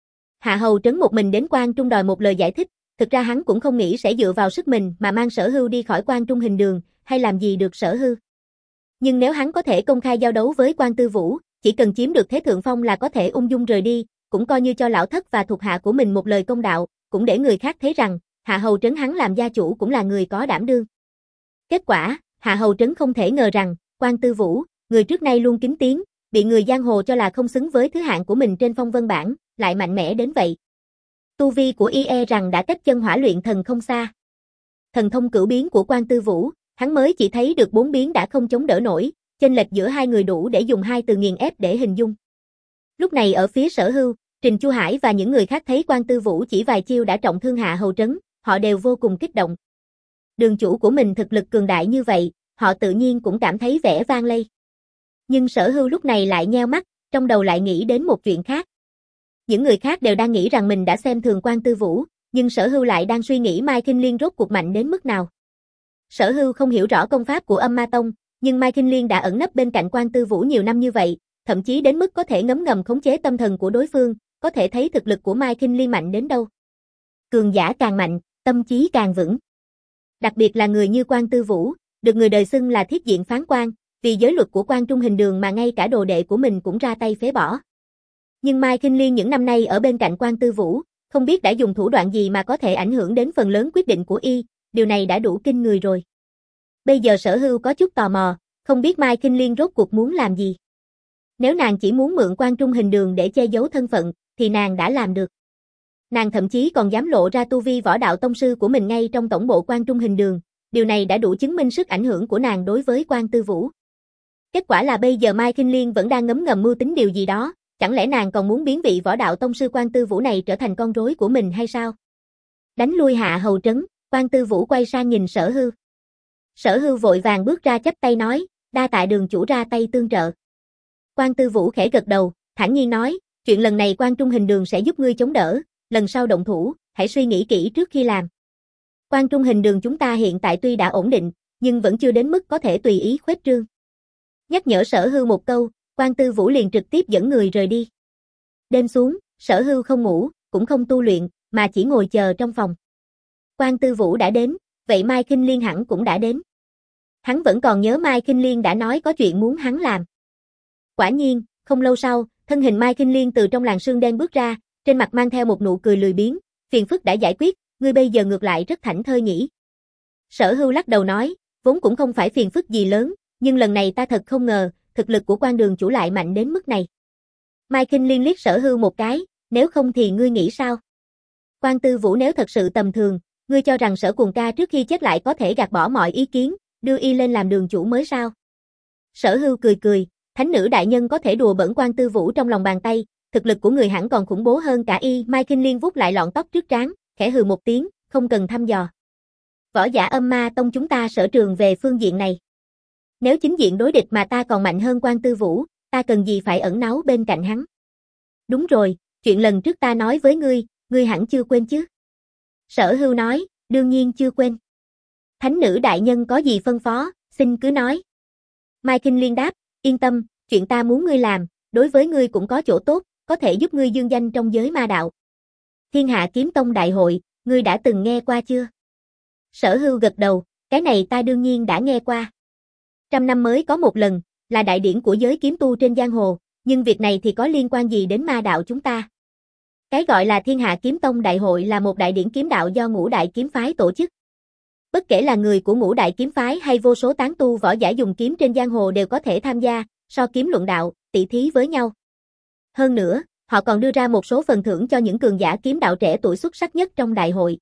Hạ Hầu Trấn một mình đến Quan Trung đòi một lời giải thích, thực ra hắn cũng không nghĩ sẽ dựa vào sức mình mà mang Sở Hưu đi khỏi Quan Trung Hình Đường, hay làm gì được Sở Hưu. Nhưng nếu hắn có thể công khai giao đấu với Quan Tư Vũ, chỉ cần chiếm được thế thượng phong là có thể ung dung rời đi, cũng coi như cho lão thất và thuộc hạ của mình một lời công đạo, cũng để người khác thấy rằng, Hạ Hầu Trấn hắn làm gia chủ cũng là người có đảm đương. Kết quả, Hạ Hầu Trấn không thể ngờ rằng, Quan Tư Vũ, người trước nay luôn kính tiếng, bị người giang hồ cho là không xứng với thứ hạng của mình trên phong vân bảng, lại mạnh mẽ đến vậy. Tu vi của y e rằng đã cách chân hỏa luyện thần không xa. Thần thông cửu biến của Quan Tư Vũ, hắn mới chỉ thấy được bốn biến đã không chống đỡ nổi, chênh lệch giữa hai người đủ để dùng hai từ nghiền ép để hình dung. Lúc này ở phía Sở Hưu, Trình Chu Hải và những người khác thấy Quan Tư Vũ chỉ vài chiêu đã trọng thương Hạ Hầu Trấn, họ đều vô cùng kích động. Đường chủ của mình thực lực cường đại như vậy, họ tự nhiên cũng cảm thấy vẻ vang lây. Nhưng Sở Hưu lúc này lại nheo mắt, trong đầu lại nghĩ đến một chuyện khác. Những người khác đều đang nghĩ rằng mình đã xem thường Quan Tư Vũ, nhưng Sở Hưu lại đang suy nghĩ Mai Kinh Liên rốt cuộc mạnh đến mức nào. Sở Hưu không hiểu rõ công pháp của Âm Ma Tông, nhưng Mai Kinh Liên đã ẩn nấp bên cạnh Quan Tư Vũ nhiều năm như vậy, thậm chí đến mức có thể ngấm ngầm khống chế tâm thần của đối phương, có thể thấy thực lực của Mai Kinh Liên mạnh đến đâu. Cường giả càng mạnh, tâm trí càng vững. Đặc biệt là người như Quan Tư Vũ, được người đời xưng là thiết diện phán quan, vì giới luật của Quan Trung Hình Đường mà ngay cả đồ đệ của mình cũng ra tay phế bỏ. Nhưng Mai Kinh Liên những năm nay ở bên cạnh Quan Tư Vũ, không biết đã dùng thủ đoạn gì mà có thể ảnh hưởng đến phần lớn quyết định của y, điều này đã đủ kinh người rồi. Bây giờ Sở Hưu có chút tò mò, không biết Mai Kinh Liên rốt cuộc muốn làm gì. Nếu nàng chỉ muốn mượn Quan Trung Hình Đường để che giấu thân phận, thì nàng đã làm được. Nàng thậm chí còn dám lộ ra tu vi võ đạo tông sư của mình ngay trong tổng bộ Quan Trung Hình Đường, điều này đã đủ chứng minh sức ảnh hưởng của nàng đối với Quan Tư Vũ. Kết quả là bây giờ Mai Kinh Liên vẫn đang ngấm ngầm mưu tính điều gì đó, chẳng lẽ nàng còn muốn biến vị võ đạo tông sư Quan Tư Vũ này trở thành con rối của mình hay sao? Đánh lui Hạ Hầu Trấn, Quan Tư Vũ quay sang nhìn Sở Hưu. Sở Hưu vội vàng bước ra chắp tay nói, đa tạ đường chủ ra tay tương trợ. Quan Tư Vũ khẽ gật đầu, thản nhiên nói, chuyện lần này Quan Trung Hình Đường sẽ giúp ngươi chống đỡ, lần sau động thủ, hãy suy nghĩ kỹ trước khi làm. Quan Trung Hình Đường chúng ta hiện tại tuy đã ổn định, nhưng vẫn chưa đến mức có thể tùy ý khuếch trương. Nhắc nhở Sở Hưu một câu, Quan Tư Vũ liền trực tiếp dẫn người rời đi. Đêm xuống, Sở Hưu không ngủ, cũng không tu luyện, mà chỉ ngồi chờ trong phòng. Quan Tư Vũ đã đến, vậy Mai Kinh Liên hẳn cũng đã đến. Hắn vẫn còn nhớ Mai Kinh Liên đã nói có chuyện muốn hắn làm. Quả nhiên, không lâu sau, thân hình Mai Kinh Liên từ trong làn sương đen bước ra, trên mặt mang theo một nụ cười lười biếng, phiền phức đã giải quyết, ngươi bây giờ ngược lại rất thảnh thơi nhỉ. Sở Hưu lắc đầu nói, vốn cũng không phải phiền phức gì lớn, nhưng lần này ta thật không ngờ, thực lực của Quan đường chủ lại mạnh đến mức này. Mai Kinh Liên liếc Sở Hưu một cái, nếu không thì ngươi nghĩ sao? Quan Tư Vũ nếu thật sự tầm thường, ngươi cho rằng Sở Cuồng ca trước khi chết lại có thể gạt bỏ mọi ý kiến, đưa y lên làm đường chủ mới sao? Sở Hưu cười cười, thánh nữ đại nhân có thể đùa bỡn Quan Tư Vũ trong lòng bàn tay, thực lực của người hẳn còn khủng bố hơn cả y. Mai Kinh Liên vuốt lại lọn tóc trước trán, khẽ hừ một tiếng, không cần thăm dò. Võ giả Âm Ma Tông chúng ta sở trường về phương diện này. Nếu chính diện đối địch mà ta còn mạnh hơn Quan Tư Vũ, ta cần gì phải ẩn náu bên cạnh hắn? Đúng rồi, chuyện lần trước ta nói với ngươi, ngươi hẳn chưa quên chứ? Sở Hưu nói, đương nhiên chưa quên. Thánh nữ đại nhân có gì phân phó, xin cứ nói. Mai Kinh Liên đáp, yên tâm, chuyện ta muốn ngươi làm, đối với ngươi cũng có chỗ tốt, có thể giúp ngươi dương danh trong giới ma đạo. Thiên Hạ Kiếm Tông Đại hội, ngươi đã từng nghe qua chưa? Sở Hưu gật đầu, cái này ta đương nhiên đã nghe qua. Trăm năm mới có một lần, là đại điển của giới kiếm tu trên giang hồ, nhưng việc này thì có liên quan gì đến ma đạo chúng ta? Cái gọi là Thiên Hạ Kiếm Tông Đại hội là một đại điển kiếm đạo do ngũ đại kiếm phái tổ chức. Bất kể là người của ngũ đại kiếm phái hay vô số tán tu võ giả dùng kiếm trên giang hồ đều có thể tham gia, so kiếm luận đạo, tỷ thí với nhau. Hơn nữa, họ còn đưa ra một số phần thưởng cho những cường giả kiếm đạo trẻ tuổi xuất sắc nhất trong đại hội.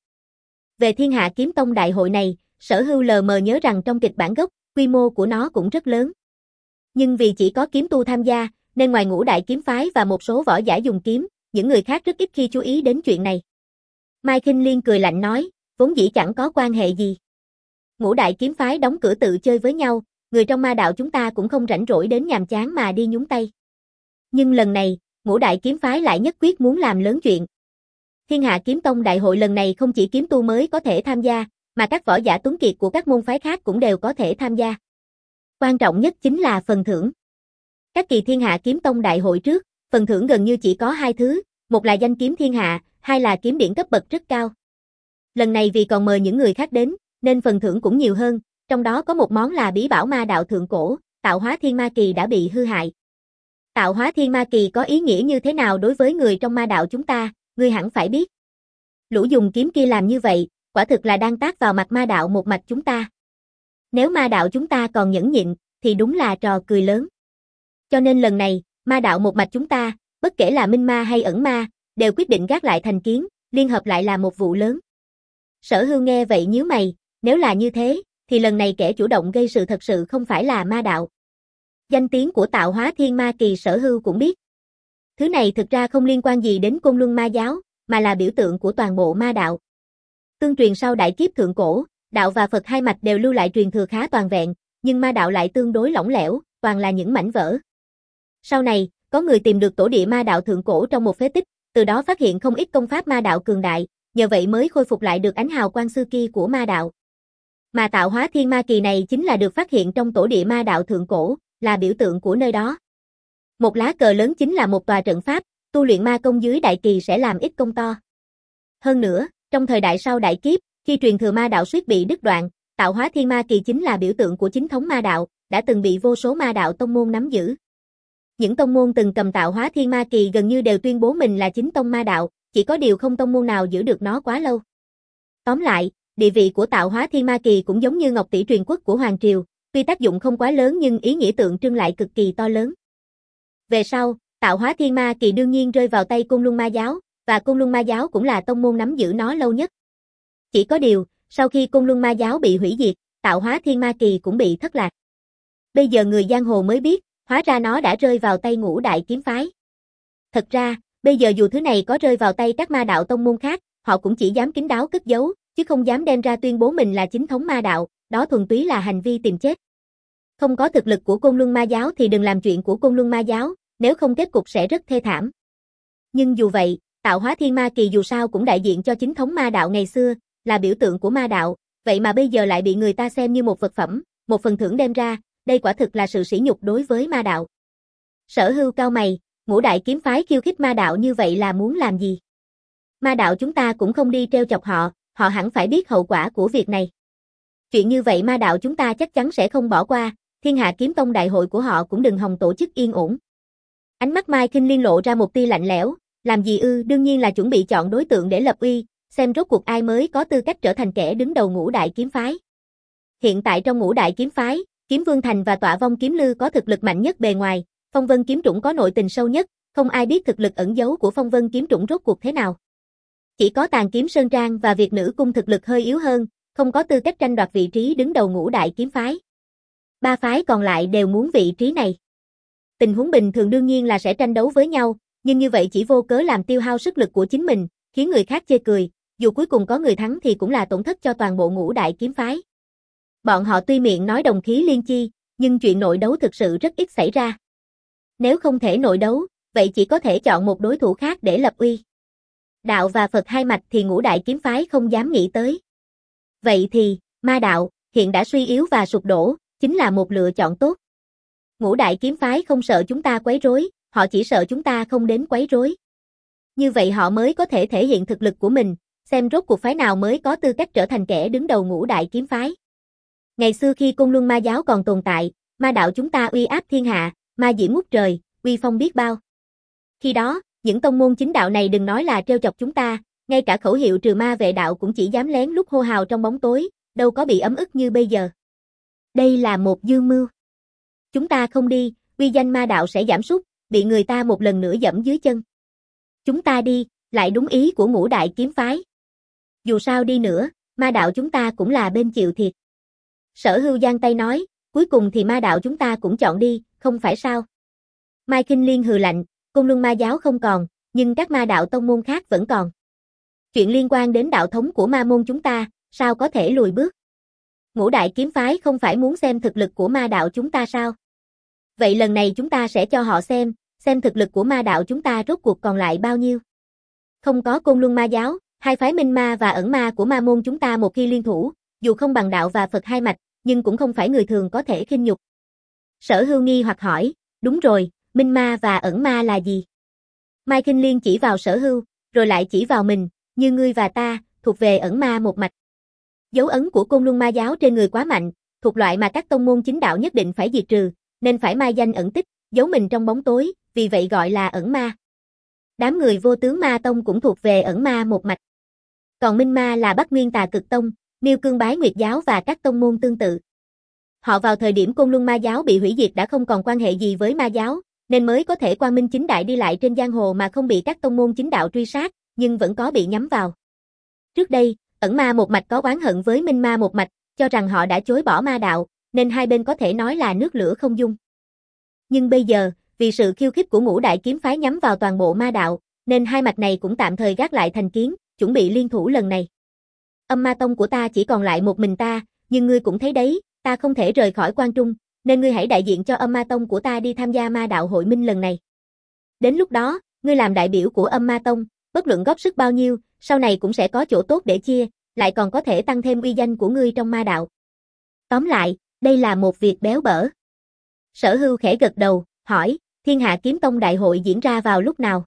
Về Thiên Hạ Kiếm Tông Đại hội này, Sở Hưu lờ mờ nhớ rằng trong kịch bản gốc, quy mô của nó cũng rất lớn. Nhưng vì chỉ có kiếm tu tham gia, nên ngoài ngũ đại kiếm phái và một số võ giả dùng kiếm, những người khác rất ít khi chú ý đến chuyện này. Mai Kinh Liên cười lạnh nói, vốn dĩ chẳng có quan hệ gì. Ngũ đại kiếm phái đóng cửa tự chơi với nhau, người trong ma đạo chúng ta cũng không rảnh rỗi đến nhàm chán mà đi nhúng tay. Nhưng lần này, ngũ đại kiếm phái lại nhất quyết muốn làm lớn chuyện. Thiên Hạ Kiếm Tông Đại hội lần này không chỉ kiếm tu mới có thể tham gia, mà các võ giả tuấn kiệt của các môn phái khác cũng đều có thể tham gia. Quan trọng nhất chính là phần thưởng. Các kỳ Thiên Hạ Kiếm Tông Đại hội trước, phần thưởng gần như chỉ có hai thứ, một là danh kiếm thiên hạ, hai là kiếm điển cấp bậc rất cao. Lần này vì còn mời những người khác đến, nên phần thưởng cũng nhiều hơn, trong đó có một món là bí bảo ma đạo thượng cổ, Tạo Hóa Thiên Ma Kỳ đã bị hư hại. Tạo Hóa Thiên Ma Kỳ có ý nghĩa như thế nào đối với người trong ma đạo chúng ta, ngươi hẳn phải biết. Lũ dùng kiếm kia làm như vậy, quả thực là đang tát vào mặt ma đạo một mạch chúng ta. Nếu ma đạo chúng ta còn nhẫn nhịn, thì đúng là trò cười lớn. Cho nên lần này, ma đạo một mạch chúng ta, bất kể là minh ma hay ẩn ma, đều quyết định gác lại thành kiến, liên hợp lại là một vụ lớn. Sở Hưu nghe vậy nhíu mày, nếu là như thế, thì lần này kẻ chủ động gây sự thật sự không phải là ma đạo. Danh tiếng của Tạo Hóa Thiên Ma Kỳ Sở Hưu cũng biết. Thứ này thực ra không liên quan gì đến Côn Luân Ma giáo, mà là biểu tượng của toàn bộ ma đạo. Tương truyền sau đại kiếp thượng cổ, đạo và Phật hai mạch đều lưu lại truyền thừa khá toàn vẹn, nhưng ma đạo lại tương đối lỏng lẻo, toàn là những mảnh vỡ. Sau này, có người tìm được tổ địa ma đạo thượng cổ trong một phế tích, từ đó phát hiện không ít công pháp ma đạo cường đại, nhờ vậy mới khôi phục lại được ánh hào quang xưa kia của ma đạo. Mà Tạo Hóa Thiên Ma Kỳ này chính là được phát hiện trong tổ địa ma đạo thượng cổ, là biểu tượng của nơi đó. Một lá cờ lớn chính là một tòa trận pháp, tu luyện ma công dưới đại kỳ sẽ làm ít công to. Hơn nữa, trong thời đại sau đại kiếp, khi truyền thừa ma đạo suýt bị đứt đoạn, Tạo Hóa Thiên Ma Kỳ chính là biểu tượng của chính thống ma đạo, đã từng bị vô số ma đạo tông môn nắm giữ. Những tông môn từng cầm Tạo Hóa Thiên Ma Kỳ gần như đều tuyên bố mình là chính tông ma đạo, chỉ có điều không tông môn nào giữ được nó quá lâu. Tóm lại, địa vị của Tạo Hóa Thiên Ma Kỳ cũng giống như Ngọc Tỷ truyền quốc của Hoàng Triều, tuy tác dụng không quá lớn nhưng ý nghĩa tượng trưng lại cực kỳ to lớn. Về sau, Tạo Hóa Thiên Ma Kỳ đương nhiên rơi vào tay Côn Luân Ma giáo, và Côn Luân Ma giáo cũng là tông môn nắm giữ nó lâu nhất. Chỉ có điều, sau khi Côn Luân Ma giáo bị hủy diệt, Tạo Hóa Thiên Ma Kỳ cũng bị thất lạc. Bây giờ người giang hồ mới biết, hóa ra nó đã rơi vào tay ngũ đại kiếm phái. Thật ra, bây giờ dù thứ này có rơi vào tay các ma đạo tông môn khác, họ cũng chỉ dám kín đáo cất giấu, chứ không dám đem ra tuyên bố mình là chính thống ma đạo, đó thuần túy là hành vi tìm chết. Không có thực lực của Côn Luân Ma giáo thì đừng làm chuyện của Côn Luân Ma giáo, nếu không kết cục sẽ rất thê thảm. Nhưng dù vậy, Tạo Hóa Thiên Ma Kỳ dù sao cũng đại diện cho chính thống ma đạo ngày xưa, là biểu tượng của ma đạo, vậy mà bây giờ lại bị người ta xem như một vật phẩm, một phần thưởng đem ra, đây quả thực là sự sỉ nhục đối với ma đạo. Sở Hưu cau mày, ngũ đại kiếm phái khiêu khích ma đạo như vậy là muốn làm gì? Ma đạo chúng ta cũng không đi trêu chọc họ, họ hẳn phải biết hậu quả của việc này. Chuyện như vậy ma đạo chúng ta chắc chắn sẽ không bỏ qua, Thiên Hạ Kiếm Tông đại hội của họ cũng đừng hòng tổ chức yên ổn. Ánh mắt Mai Kinh Liên lộ ra một tia lạnh lẽo, làm gì ư, đương nhiên là chuẩn bị chọn đối tượng để lập uy, xem rốt cuộc ai mới có tư cách trở thành kẻ đứng đầu ngũ đại kiếm phái. Hiện tại trong ngũ đại kiếm phái, Kiếm Vương Thành và Tọa Vong Kiếm Lư có thực lực mạnh nhất bề ngoài, Phong Vân Kiếm Trũng có nội tình sâu nhất, không ai biết thực lực ẩn giấu của Phong Vân Kiếm Trũng rốt cuộc thế nào. Chỉ có Tàn Kiếm Sơn Trang và Việt Nữ Cung thực lực hơi yếu hơn, không có tư cách tranh đoạt vị trí đứng đầu ngũ đại kiếm phái. Ba phái còn lại đều muốn vị trí này. Tình huống bình thường đương nhiên là sẽ tranh đấu với nhau, nhưng như vậy chỉ vô cớ làm tiêu hao sức lực của chính mình, khiến người khác chê cười, dù cuối cùng có người thắng thì cũng là tổn thất cho toàn bộ ngũ đại kiếm phái. Bọn họ tuy miệng nói đồng khí liên chi, nhưng chuyện nội đấu thực sự rất ít xảy ra. Nếu không thể nội đấu, vậy chỉ có thể chọn một đối thủ khác để lập uy. Đạo và Phật hai mạch thì ngũ đại kiếm phái không dám nghĩ tới. Vậy thì, ma đạo, hiện đã suy yếu và sụp đổ, chính là một lựa chọn tốt. Ngũ đại kiếm phái không sợ chúng ta quấy rối, họ chỉ sợ chúng ta không đến quấy rối. Như vậy họ mới có thể thể hiện thực lực của mình, xem rốt cuộc phái nào mới có tư cách trở thành kẻ đứng đầu ngũ đại kiếm phái. Ngày xưa khi Côn Luân Ma giáo còn tồn tại, ma đạo chúng ta uy áp thiên hạ, ma diễm ngút trời, uy phong biết bao. Khi đó, những tông môn chính đạo này đừng nói là trêu chọc chúng ta, ngay cả khẩu hiệu trừ ma vệ đạo cũng chỉ dám lén lút hô hào trong bóng tối, đâu có bị ấm ức như bây giờ. Đây là một dương mưu. Chúng ta không đi, uy danh ma đạo sẽ giảm sút, bị người ta một lần nữa dẫm dưới chân. Chúng ta đi, lại đúng ý của ngũ đại kiếm phái. Dù sao đi nữa, ma đạo chúng ta cũng là bên chịu thiệt. Sở Hưu giang tay nói, cuối cùng thì ma đạo chúng ta cũng chọn đi, không phải sao? Mai Kinh Liên hừ lạnh, Côn Luân Ma giáo không còn, nhưng các ma đạo tông môn khác vẫn còn. Chuyện liên quan đến đạo thống của ma môn chúng ta, sao có thể lùi bước? Ngũ đại kiếm phái không phải muốn xem thực lực của ma đạo chúng ta sao? Vậy lần này chúng ta sẽ cho họ xem, xem thực lực của ma đạo chúng ta rốt cuộc còn lại bao nhiêu. Không có Côn Luân Ma giáo, hai phái Minh Ma và Ẩn Ma của ma môn chúng ta một khi liên thủ, dù không bằng đạo và Phật hai mạch, nhưng cũng không phải người thường có thể khinh nhục. Sở Hưu nghi hoặc hỏi, đúng rồi, Minh Ma và Ẩn Ma là gì? Mai Kinh Liên chỉ vào Sở Hưu, rồi lại chỉ vào mình, như ngươi và ta, thuộc về Ẩn Ma một mạch. Dấu ấn của Côn Luân Ma giáo trên người quá mạnh, thuộc loại mà các tông môn chính đạo nhất định phải diệt trừ, nên phải mai danh ẩn tích, giấu mình trong bóng tối, vì vậy gọi là Ẩn Ma. Đám người Vô Tướng Ma Tông cũng thuộc về Ẩn Ma một mạch. Còn Minh Ma là Bắc Nguyên Tà Cực Tông, Miêu Cương Bái Nguyệt giáo và các tông môn tương tự. Họ vào thời điểm Côn Luân Ma giáo bị hủy diệt đã không còn quan hệ gì với ma giáo, nên mới có thể quang minh chính đại đi lại trên giang hồ mà không bị các tông môn chính đạo truy sát, nhưng vẫn có bị nhắm vào. Trước đây, Ẩn Ma một mạch có oán hận với Minh Ma một mạch, cho rằng họ đã chối bỏ ma đạo, nên hai bên có thể nói là nước lửa không dung. Nhưng bây giờ, vì sự khiêu khích của ngũ đại kiếm phái nhắm vào toàn bộ ma đạo, nên hai mạch này cũng tạm thời gác lại thành kiến, chuẩn bị liên thủ lần này. Âm Ma Tông của ta chỉ còn lại một mình ta, nhưng ngươi cũng thấy đấy, ta không thể rời khỏi Quan Trung, nên ngươi hãy đại diện cho Âm Ma Tông của ta đi tham gia ma đạo hội minh lần này. Đến lúc đó, ngươi làm đại biểu của Âm Ma Tông, bất luận góp sức bao nhiêu, sau này cũng sẽ có chỗ tốt để chia, lại còn có thể tăng thêm uy danh của ngươi trong ma đạo. Tóm lại, đây là một việc béo bở. Sở Hưu khẽ gật đầu, hỏi, Thiên Hạ Kiếm Tông đại hội diễn ra vào lúc nào?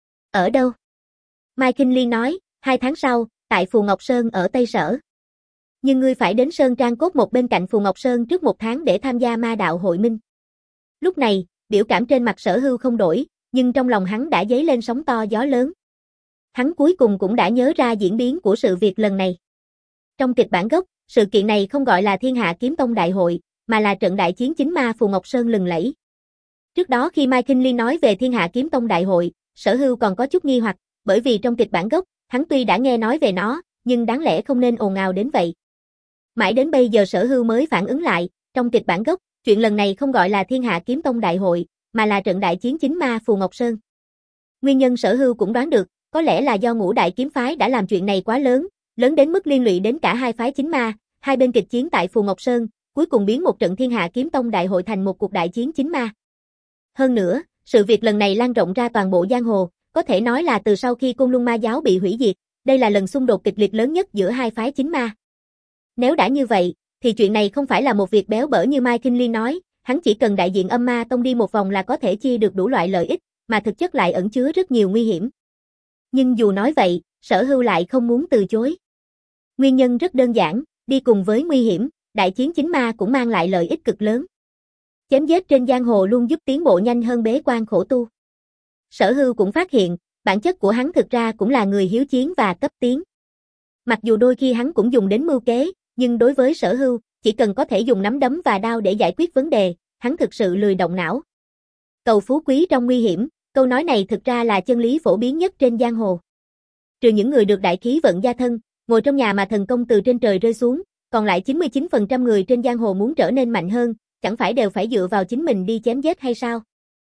Ở đâu? Mai Kinh Liên nói, hai tháng sau, tại Phù Ngọc Sơn ở Tây Sở. Nhưng ngươi phải đến Sơn Trang Cốt một bên cạnh Phù Ngọc Sơn trước một tháng để tham gia ma đạo hội minh. Lúc này, biểu cảm trên mặt Sở Hưu không đổi, nhưng trong lòng hắn đã dấy lên sóng to gió lớn. Hắn cuối cùng cũng đã nhớ ra diễn biến của sự việc lần này. Trong kịch bản gốc, sự kiện này không gọi là Thiên Hạ Kiếm Tông đại hội, mà là trận đại chiến chính ma Phù Ngọc Sơn lừng lẫy. Trước đó khi Mai Kinh Liên nói về Thiên Hạ Kiếm Tông đại hội, Sở Hưu còn có chút nghi hoặc, bởi vì trong kịch bản gốc, hắn tuy đã nghe nói về nó, nhưng đáng lẽ không nên ồn ào đến vậy. Mãi đến bây giờ Sở Hưu mới phản ứng lại, trong kịch bản gốc, chuyện lần này không gọi là Thiên Hạ Kiếm Tông đại hội, mà là trận đại chiến chính ma Phù Ngọc Sơn. Nguyên nhân Sở Hưu cũng đoán được, có lẽ là do ngũ đại kiếm phái đã làm chuyện này quá lớn, lớn đến mức liên lụy đến cả hai phái chính ma, hai bên kịch chiến tại Phù Ngọc Sơn, cuối cùng biến một trận Thiên Hạ Kiếm Tông đại hội thành một cuộc đại chiến chính ma. Hơn nữa, sự việc lần này lan rộng ra toàn bộ giang hồ, có thể nói là từ sau khi Côn Luân Ma giáo bị hủy diệt, đây là lần xung đột kịch liệt lớn nhất giữa hai phái chính ma. Nếu đã như vậy, thì chuyện này không phải là một việc béo bở như Mai Kinh Liên nói, hắn chỉ cần đại diện Âm Ma Tông đi một vòng là có thể chia được đủ loại lợi ích, mà thực chất lại ẩn chứa rất nhiều nguy hiểm. Nhưng dù nói vậy, Sở Hưu lại không muốn từ chối. Nguyên nhân rất đơn giản, đi cùng với nguy hiểm, đại chiến chính ma cũng mang lại lợi ích cực lớn. Chém giết trên giang hồ luôn giúp tiến bộ nhanh hơn bế quan khổ tu. Sở Hưu cũng phát hiện, bản chất của hắn thực ra cũng là người hiếu chiến và cấp tiến. Mặc dù đôi khi hắn cũng dùng đến mưu kế, nhưng đối với Sở Hưu, chỉ cần có thể dùng nắm đấm và đao để giải quyết vấn đề, hắn thực sự lười động não. Cầu phú quý trong nguy hiểm, câu nói này thực ra là chân lý phổ biến nhất trên giang hồ. Trừ những người được đại khí vận gia thân, ngồi trong nhà mà thần công từ trên trời rơi xuống, còn lại chín mươi chín phần trăm người trên giang hồ muốn trở nên mạnh hơn, chẳng phải đều phải dựa vào chính mình đi chém giết hay sao?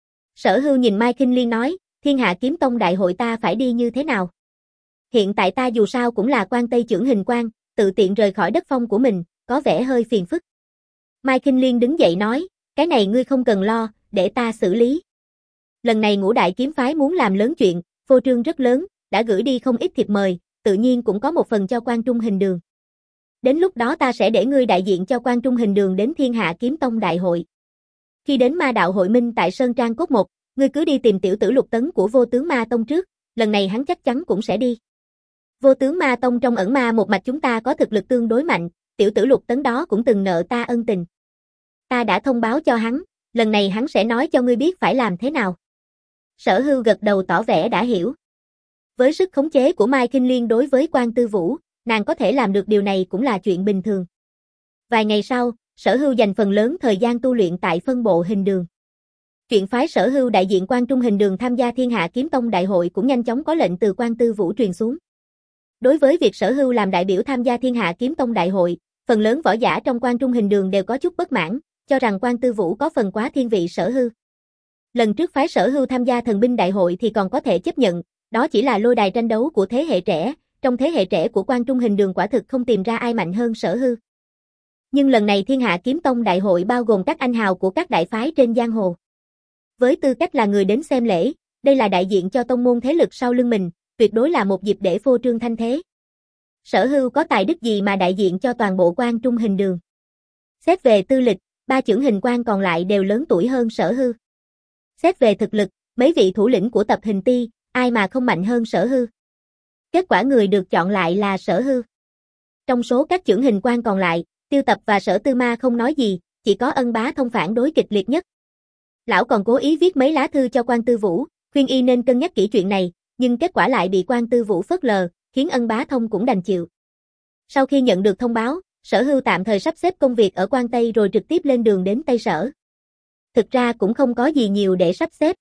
Sở Hưu nhìn Mai Kinh Liên nói, Thiên Hạ Kiếm Tông đại hội ta phải đi như thế nào? Hiện tại ta dù sao cũng là quan Tây trưởng hình quan, tự tiện rời khỏi đất phong của mình, có vẻ hơi phiền phức. Mai Kinh Liên đứng dậy nói, cái này ngươi không cần lo, để ta xử lý. Lần này Ngũ Đại Kiếm Phái muốn làm lớn chuyện, phô trương rất lớn, đã gửi đi không ít thiệp mời, tự nhiên cũng có một phần cho Quan Trung Hình Đường. Đến lúc đó ta sẽ để ngươi đại diện cho Quan Trung Hình Đường đến Thiên Hạ Kiếm Tông đại hội. Khi đến Ma Đạo hội minh tại Sơn Trang Cốt Một, ngươi cứ đi tìm tiểu tử Lục Tấn của Vô Tướng Ma Tông trước, lần này hắn chắc chắn cũng sẽ đi. Vô Tướng Ma Tông trong ẩn ma một mạch chúng ta có thực lực tương đối mạnh, tiểu tử Lục Tấn đó cũng từng nợ ta ân tình. Ta đã thông báo cho hắn, lần này hắn sẽ nói cho ngươi biết phải làm thế nào. Sở Hưu gật đầu tỏ vẻ đã hiểu. Với sức khống chế của Mai Kinh Liên đối với Quan Tư Vũ, nàng có thể làm được điều này cũng là chuyện bình thường. Vài ngày sau, Sở Hưu dành phần lớn thời gian tu luyện tại phân bộ Hình Đường. Chuyện phái Sở Hưu đại diện Quan Trung Hình Đường tham gia Thiên Hạ Kiếm Tông đại hội cũng nhanh chóng có lệnh từ Quan Tư Vũ truyền xuống. Đối với việc Sở Hưu làm đại biểu tham gia Thiên Hạ Kiếm Tông đại hội, phần lớn võ giả trong Quan Trung Hình Đường đều có chút bất mãn, cho rằng Quan Tư Vũ có phần quá thiên vị Sở Hưu. Lần trước phái Sở Hưu tham gia thần binh đại hội thì còn có thể chấp nhận, đó chỉ là lôi đài tranh đấu của thế hệ trẻ, trong thế hệ trẻ của Quan Trung Hình Đường quả thực không tìm ra ai mạnh hơn Sở Hưu. Nhưng lần này Thiên Hạ Kiếm Tông đại hội bao gồm các anh hào của các đại phái trên giang hồ. Với tư cách là người đến xem lễ, đây là đại diện cho tông môn thế lực sau lưng mình, tuyệt đối là một dịp để phô trương thanh thế. Sở Hưu có tài đức gì mà đại diện cho toàn bộ Quan Trung Hình Đường? Xét về tư lịch, ba chưởng hình quan còn lại đều lớn tuổi hơn Sở Hưu. Xét về thực lực, mấy vị thủ lĩnh của tập Hình Ti, ai mà không mạnh hơn Sở Hưu. Kết quả người được chọn lại là Sở Hưu. Trong số các chưởng hình quan còn lại, Tiêu Tập và Sở Tư Ma không nói gì, chỉ có Ân Bá Thông phản đối kịch liệt nhất. Lão còn cố ý viết mấy lá thư cho Quan Tư Vũ, khuyên y nên cân nhắc kỹ chuyện này, nhưng kết quả lại bị Quan Tư Vũ phớt lờ, khiến Ân Bá Thông cũng đành chịu. Sau khi nhận được thông báo, Sở Hưu tạm thời sắp xếp công việc ở Quan Tây rồi trực tiếp lên đường đến Tây Sở. Thực ra cũng không có gì nhiều để sắp xếp.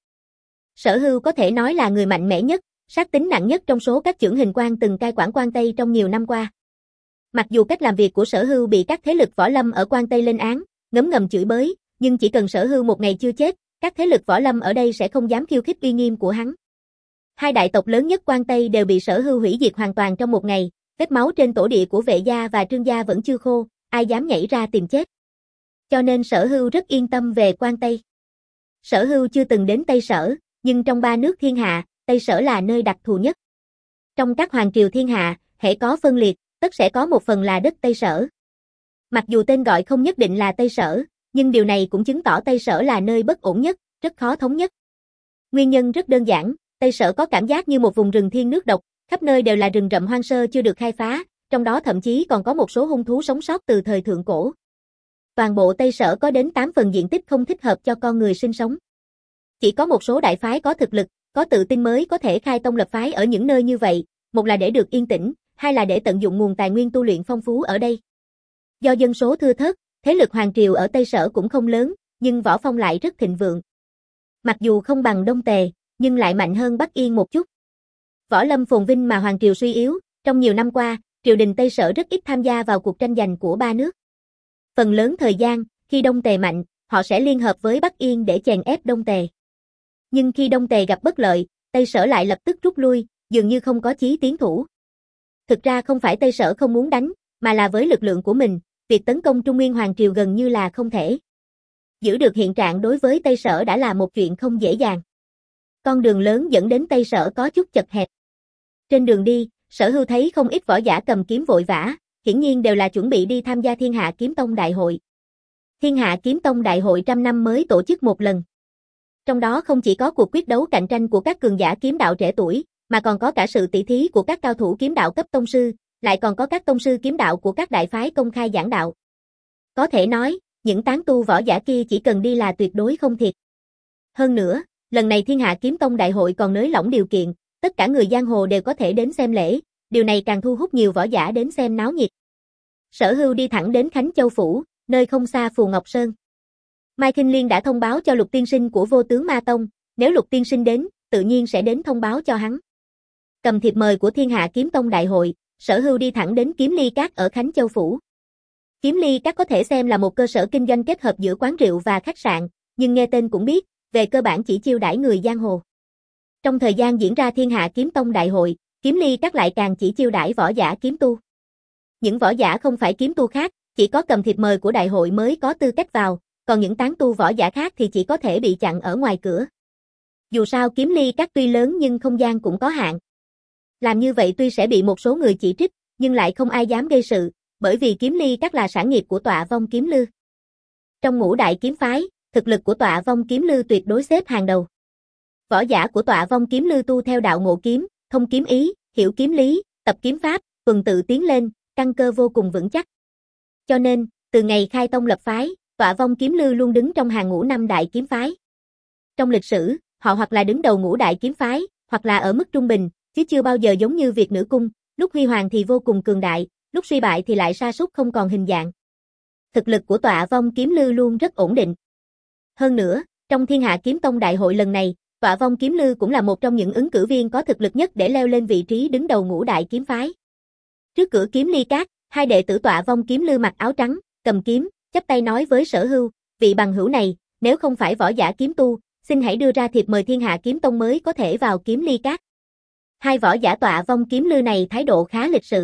Sở Hưu có thể nói là người mạnh mẽ nhất, sát tính nặng nhất trong số các chưởng hình quan từng cai quản Quan Tây trong nhiều năm qua. Mặc dù cách làm việc của Sở Hưu bị các thế lực võ lâm ở Quan Tây lên án, ngấm ngầm chửi bới, nhưng chỉ cần Sở Hưu một ngày chưa chết, các thế lực võ lâm ở đây sẽ không dám khiêu khích uy nghiêm của hắn. Hai đại tộc lớn nhất Quan Tây đều bị Sở Hưu hủy diệt hoàn toàn trong một ngày, vết máu trên tổ địa của Vệ gia và Trương gia vẫn chưa khô, ai dám nhảy ra tìm chết. Cho nên Sở Hưu rất yên tâm về Quan Tây. Sở Hưu chưa từng đến Tây Sở, nhưng trong ba nước thiên hạ, Tây Sở là nơi đặc thù nhất. Trong các hoàng triều thiên hạ, hễ có phân liệt, tất sẽ có một phần là đất Tây Sở. Mặc dù tên gọi không nhất định là Tây Sở, nhưng điều này cũng chứng tỏ Tây Sở là nơi bất ổn nhất, rất khó thống nhất. Nguyên nhân rất đơn giản, Tây Sở có cảm giác như một vùng rừng thiên nước độc, khắp nơi đều là rừng rậm hoang sơ chưa được khai phá, trong đó thậm chí còn có một số hung thú sống sót từ thời thượng cổ. Toàn bộ Tây Sở có đến tám phần diện tích không thích hợp cho con người sinh sống. Chỉ có một số đại phái có thực lực, có tự tin mới có thể khai tông lập phái ở những nơi như vậy, một là để được yên tĩnh, hai là để tận dụng nguồn tài nguyên tu luyện phong phú ở đây. Do dân số thưa thớt, thế lực hoàng triều ở Tây Sở cũng không lớn, nhưng võ phong lại rất thịnh vượng. Mặc dù không bằng Đông Tề, nhưng lại mạnh hơn Bắc Yên một chút. Võ lâm phồn vinh mà hoàng triều suy yếu, trong nhiều năm qua, triều đình Tây Sở rất ít tham gia vào cuộc tranh giành của ba nước. Phần lớn thời gian, khi Đông Tề mạnh, họ sẽ liên hợp với Bắc Yên để chèn ép Đông Tề. Nhưng khi Đông Tề gặp bất lợi, Tây Sở lại lập tức rút lui, dường như không có chí tiến thủ. Thực ra không phải Tây Sở không muốn đánh, mà là với lực lượng của mình, việc tấn công Trung Nguyên Hoàng Triều gần như là không thể. Giữ được hiện trạng đối với Tây Sở đã là một chuyện không dễ dàng. Con đường lớn dẫn đến Tây Sở có chút chật hẹp. Trên đường đi, Sở Hưu thấy không ít võ giả cầm kiếm vội vã, hiển nhiên đều là chuẩn bị đi tham gia Thiên Hạ Kiếm Tông đại hội. Thiên Hạ Kiếm Tông đại hội trăm năm mới tổ chức một lần. Trong đó không chỉ có cuộc quyết đấu cạnh tranh của các cường giả kiếm đạo trẻ tuổi, mà còn có cả sự tỷ thí của các cao thủ kiếm đạo cấp tông sư, lại còn có các tông sư kiếm đạo của các đại phái công khai giảng đạo. Có thể nói, những tán tu võ giả kia chỉ cần đi là tuyệt đối không thiệt. Hơn nữa, lần này Thiên Hạ Kiếm Tông đại hội còn nới lỏng điều kiện, tất cả người giang hồ đều có thể đến xem lễ, điều này càng thu hút nhiều võ giả đến xem náo nhiệt. Sở Hưu đi thẳng đến Khánh Châu Phủ, nơi không xa Phù Ngọc Sơn. Mai Kinh Liên đã thông báo cho Lục tiên sinh của Vô Tướng Ma Tông, nếu Lục tiên sinh đến, tự nhiên sẽ đến thông báo cho hắn. Cầm thiệp mời của Thiên Hạ Kiếm Tông đại hội, Sở Hưu đi thẳng đến Kiếm Ly Các ở Khánh Châu Phủ. Kiếm Ly Các có thể xem là một cơ sở kinh doanh kết hợp giữa quán rượu và khách sạn, nhưng nghe tên cũng biết, về cơ bản chỉ chiêu đãi người giang hồ. Trong thời gian diễn ra Thiên Hạ Kiếm Tông đại hội, Kiếm Ly Các lại càng chỉ chiêu đãi võ giả kiếm tu. Những võ giả không phải kiếm tu khác, chỉ có cầm thiệp mời của đại hội mới có tư cách vào, còn những tán tu võ giả khác thì chỉ có thể bị chặn ở ngoài cửa. Dù sao Kiếm Ly Các tuy lớn nhưng không gian cũng có hạn. Làm như vậy tuy sẽ bị một số người chỉ trích, nhưng lại không ai dám gây sự, bởi vì Kiếm Ly Các là sản nghiệp của Tọa Vong Kiếm Lư. Trong ngũ đại kiếm phái, thực lực của Tọa Vong Kiếm Lư tuyệt đối xếp hàng đầu. Võ giả của Tọa Vong Kiếm Lư tu theo đạo ngộ kiếm, thông kiếm ý, hiểu kiếm lý, tập kiếm pháp, tuần tự tiến lên, căn cơ vô cùng vững chắc. Cho nên, từ ngày khai tông lập phái, Tọa Vong Kiếm Lư luôn đứng trong hàng ngũ năm đại kiếm phái. Trong lịch sử, họ hoặc là đứng đầu ngũ đại kiếm phái, hoặc là ở mức trung bình, chứ chưa bao giờ giống như Việt Nữ Cung, lúc huy hoàng thì vô cùng cường đại, lúc suy bại thì lại sa sút không còn hình dạng. Thực lực của Tọa Vong Kiếm Lư luôn rất ổn định. Hơn nữa, trong Thiên Hạ Kiếm Tông đại hội lần này, Tọa Vong Kiếm Lư cũng là một trong những ứng cử viên có thực lực nhất để leo lên vị trí đứng đầu ngũ đại kiếm phái. Trước cửa Kiếm Ly Các, hai đệ tử Tọa Vong Kiếm Lư mặc áo trắng, cầm kiếm, chắp tay nói với Sở Hưu, vị bằng hữu này, nếu không phải võ giả kiếm tu, xin hãy đưa ra thiệp mời Thiên Hạ Kiếm Tông mới có thể vào Kiếm Ly Các. Hai võ giả Tọa Vong Kiếm Lư này thái độ khá lịch sự.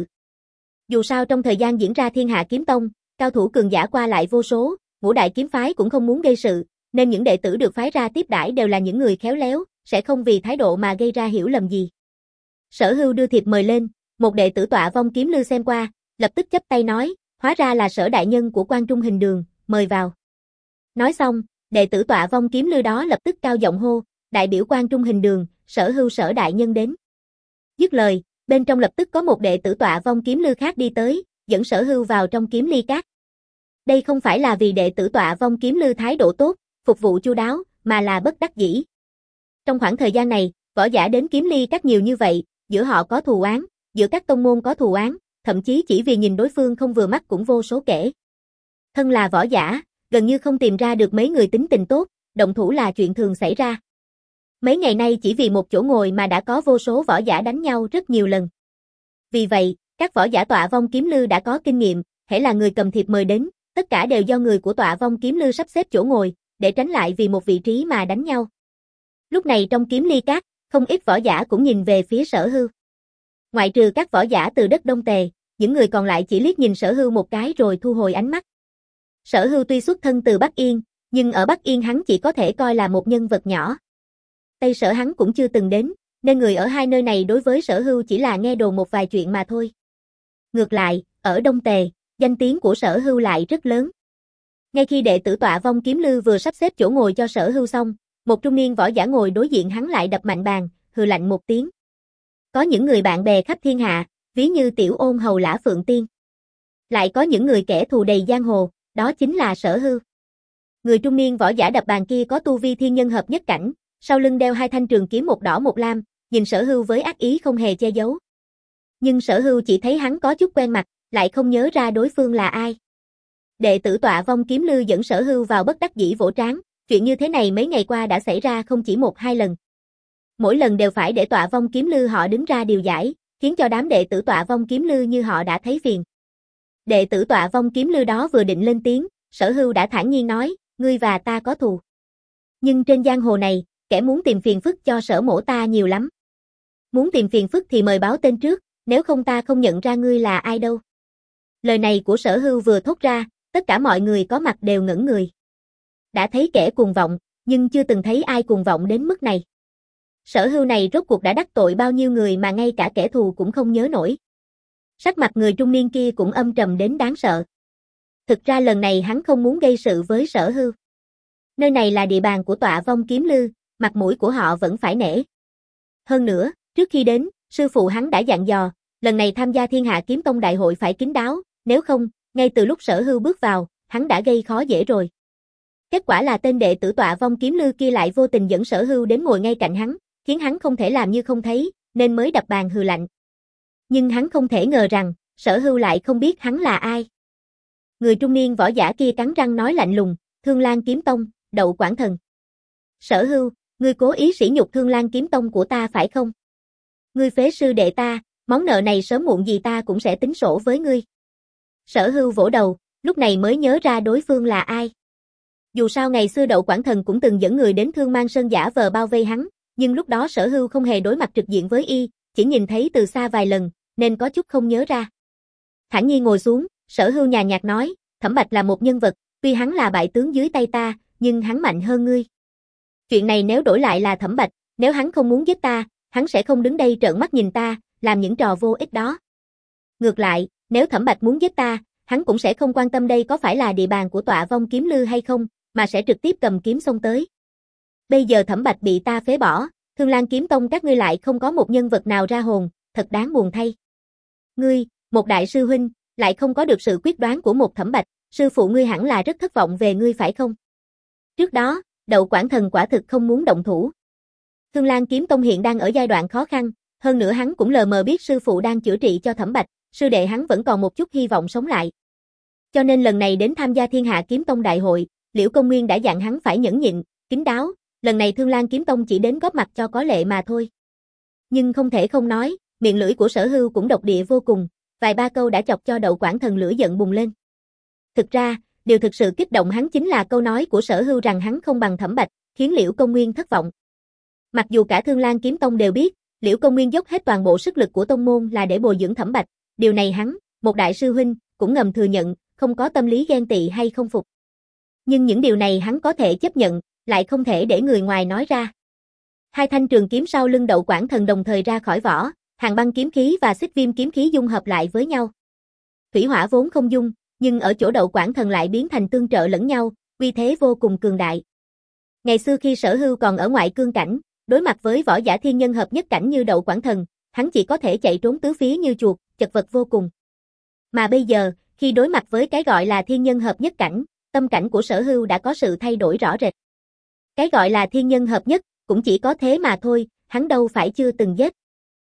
Dù sao trong thời gian diễn ra Thiên Hạ Kiếm Tông, cao thủ cường giả qua lại vô số, ngũ đại kiếm phái cũng không muốn gây sự, nên những đệ tử được phái ra tiếp đãi đều là những người khéo léo, sẽ không vì thái độ mà gây ra hiểu lầm gì. Sở Hưu đưa thiệp mời lên, một đệ tử Tọa Vong Kiếm Lư xem qua, lập tức chắp tay nói, hóa ra là Sở đại nhân của Quan Trung Hình Đường, mời vào. Nói xong, đệ tử Tọa Vong Kiếm Lư đó lập tức cao giọng hô, đại biểu Quan Trung Hình Đường, Sở Hưu Sở đại nhân đến. Dứt lời, bên trong lập tức có một đệ tử Tọa Vong Kiếm Lư khác đi tới, dẫn Sở Hưu vào trong Kiếm Ly Các. Đây không phải là vì đệ tử Tọa Vong Kiếm Lư thái độ tốt, phục vụ chu đáo, mà là bất đắc dĩ. Trong khoảng thời gian này, võ giả đến Kiếm Ly Các nhiều như vậy, giữa họ có thù oán, giữa các tông môn có thù oán, thậm chí chỉ vì nhìn đối phương không vừa mắt cũng vô số kể. Thân là võ giả, gần như không tìm ra được mấy người tính tình tốt, động thủ là chuyện thường xảy ra. Mấy ngày nay chỉ vì một chỗ ngồi mà đã có vô số võ giả đánh nhau rất nhiều lần. Vì vậy, các võ giả Tọa Vong Kiếm Lư đã có kinh nghiệm, hễ là người cầm thiệp mời đến, tất cả đều do người của Tọa Vong Kiếm Lư sắp xếp chỗ ngồi, để tránh lại vì một vị trí mà đánh nhau. Lúc này trong Kiếm Ly Các, không ít võ giả cũng nhìn về phía Sở Hưu. Ngoại trừ các võ giả từ đất Đông Tề, những người còn lại chỉ liếc nhìn Sở Hưu một cái rồi thu hồi ánh mắt. Sở Hưu tuy xuất thân từ Bắc Yên, nhưng ở Bắc Yên hắn chỉ có thể coi là một nhân vật nhỏ. Tây Sở hắn cũng chưa từng đến, nên người ở hai nơi này đối với Sở Hưu chỉ là nghe đồn một vài chuyện mà thôi. Ngược lại, ở Đông Tề, danh tiếng của Sở Hưu lại rất lớn. Ngay khi đệ tử Tọa Vong Kiếm Lư vừa sắp xếp chỗ ngồi cho Sở Hưu xong, một trung niên võ giả ngồi đối diện hắn lại đập mạnh bàn, hừ lạnh một tiếng. Có những người bạn bè khắp thiên hạ, ví như Tiểu Ôn Hầu Lã Phượng Tiên. Lại có những người kẻ thù đầy giang hồ, đó chính là Sở Hưu. Người trung niên võ giả đập bàn kia có tu vi thiên nhân hợp nhất cảnh, sau lưng đeo hai thanh trường kiếm một đỏ một lam, nhìn Sở Hưu với ác ý không hề che giấu. Nhưng Sở Hưu chỉ thấy hắn có chút quen mặt, lại không nhớ ra đối phương là ai. Đệ tử Tọa Vong Kiếm Lư dẫn Sở Hưu vào bất đắc dĩ vỗ trán, chuyện như thế này mấy ngày qua đã xảy ra không chỉ một hai lần. Mỗi lần đều phải để Tọa Vong Kiếm Lư họ đứng ra điều giải, khiến cho đám đệ tử Tọa Vong Kiếm Lư như họ đã thấy phiền. Đệ tử Tọa Vong Kiếm Lư đó vừa định lên tiếng, Sở Hưu đã thản nhiên nói, ngươi và ta có thù. Nhưng trên giang hồ này, kẻ muốn tìm phiền phức cho Sở mỗ ta nhiều lắm. Muốn tìm phiền phức thì mời báo tên trước, nếu không ta không nhận ra ngươi là ai đâu. Lời này của Sở Hưu vừa thốt ra, tất cả mọi người có mặt đều ngẩn người. Đã thấy kẻ cuồng vọng, nhưng chưa từng thấy ai cuồng vọng đến mức này. Sở Hưu này rốt cuộc đã đắc tội bao nhiêu người mà ngay cả kẻ thù cũng không nhớ nổi. Sắc mặt người trung niên kia cũng âm trầm đến đáng sợ. Thực ra lần này hắn không muốn gây sự với Sở Hưu. Nơi này là địa bàn của Tọa Vong Kiếm Lư, mặt mũi của họ vẫn phải nể. Hơn nữa, trước khi đến, sư phụ hắn đã dặn dò, lần này tham gia Thiên Hạ Kiếm Tông đại hội phải kín đáo, nếu không, ngay từ lúc Sở Hưu bước vào, hắn đã gây khó dễ rồi. Kết quả là tên đệ tử Tọa Vong Kiếm Lư kia lại vô tình dẫn Sở Hưu đến ngồi ngay cạnh hắn, khiến hắn không thể làm như không thấy, nên mới đập bàn hừ lạnh. Nhưng hắn không thể ngờ rằng, Sở Hưu lại không biết hắn là ai. Người trung niên võ giả kia cắn răng nói lạnh lùng, Thương Lan Kiếm Tông, Đậu Quảng Thần. Sở Hưu, ngươi cố ý sỉ nhục Thương Lan Kiếm Tông của ta phải không? Ngươi phế sư đệ ta, món nợ này sớm muộn gì ta cũng sẽ tính sổ với ngươi. Sở Hưu vỗ đầu, lúc này mới nhớ ra đối phương là ai. Dù sao ngày xưa Đậu Quảng Thần cũng từng dẫn người đến Thương Mang Sơn giả vờ bao vây hắn, nhưng lúc đó Sở Hưu không hề đối mặt trực diện với y, chỉ nhìn thấy từ xa vài lần, nên có chút không nhớ ra. Thản nhiên ngồi xuống, Sở Hưu nhàn nhạt nói, Thẩm Bạch là một nhân vật, tuy hắn là bại tướng dưới tay ta, nhưng hắn mạnh hơn ngươi. Chuyện này nếu đổi lại là Thẩm Bạch, nếu hắn không muốn giết ta, hắn sẽ không đứng đây trợn mắt nhìn ta, làm những trò vô ích đó. Ngược lại, nếu Thẩm Bạch muốn giết ta, hắn cũng sẽ không quan tâm đây có phải là địa bàn của Tọa Vong Kiếm Lư hay không, mà sẽ trực tiếp cầm kiếm xông tới. Bây giờ Thẩm Bạch bị ta phế bỏ, Thương Lan Kiếm Tông các ngươi lại không có một nhân vật nào ra hồn, thật đáng buồn thay. Ngươi, một đại sư huynh, lại không có được sự quyết đoán của một Thẩm Bạch, sư phụ ngươi hẳn là rất thất vọng về ngươi phải không? Trước đó, Đậu Quảng Thần quả thực không muốn động thủ. Thương Lan Kiếm Tông hiện đang ở giai đoạn khó khăn, hơn nữa hắn cũng lờ mờ biết sư phụ đang chữa trị cho Thẩm Bạch, sư đệ hắn vẫn còn một chút hy vọng sống lại. Cho nên lần này đến tham gia Thiên Hạ Kiếm Tông đại hội, Liễu Công Nguyên đã dặn hắn phải nhẫn nhịn, kín đáo, lần này Thương Lan Kiếm Tông chỉ đến góp mặt cho có lệ mà thôi. Nhưng không thể không nói, miệng lưỡi của Sở Hưu cũng độc địa vô cùng, vài ba câu đã chọc cho Đậu Quảng Thần lửa giận bùng lên. Thực ra, điều thực sự kích động hắn chính là câu nói của Sở Hưu rằng hắn không bằng Thẩm Bạch, khiến Liễu Công Nguyên thất vọng. Mặc dù cả Thương Lan Kiếm Tông đều biết, Liễu Công Nguyên dốc hết toàn bộ sức lực của tông môn là để bồi dưỡng Thẩm Bạch, điều này hắn, một đại sư huynh, cũng ngầm thừa nhận, không có tâm lý ghen tị hay không phục. Nhưng những điều này hắn có thể chấp nhận, lại không thể để người ngoài nói ra. Hai thanh trường kiếm sau lưng Đậu Quảng Thần đồng thời ra khỏi vỏ, Hàn Băng kiếm khí và Xích Viêm kiếm khí dung hợp lại với nhau. Thủy hỏa vốn không dung, nhưng ở chỗ Đậu Quảng Thần lại biến thành tương trợ lẫn nhau, uy thế vô cùng cường đại. Ngày xưa khi Sở Hưu còn ở ngoại cương cảnh, đối mặt với võ giả thiên nhân hợp nhất cảnh như Đậu Quảng Thần, hắn chỉ có thể chạy trốn tứ phía như chuột, chật vật vô cùng. Mà bây giờ, khi đối mặt với cái gọi là thiên nhân hợp nhất cảnh, tâm cảnh của Sở Hưu đã có sự thay đổi rõ rệt. Cái gọi là thiên nhân hợp nhất, cũng chỉ có thế mà thôi, hắn đâu phải chưa từng giết.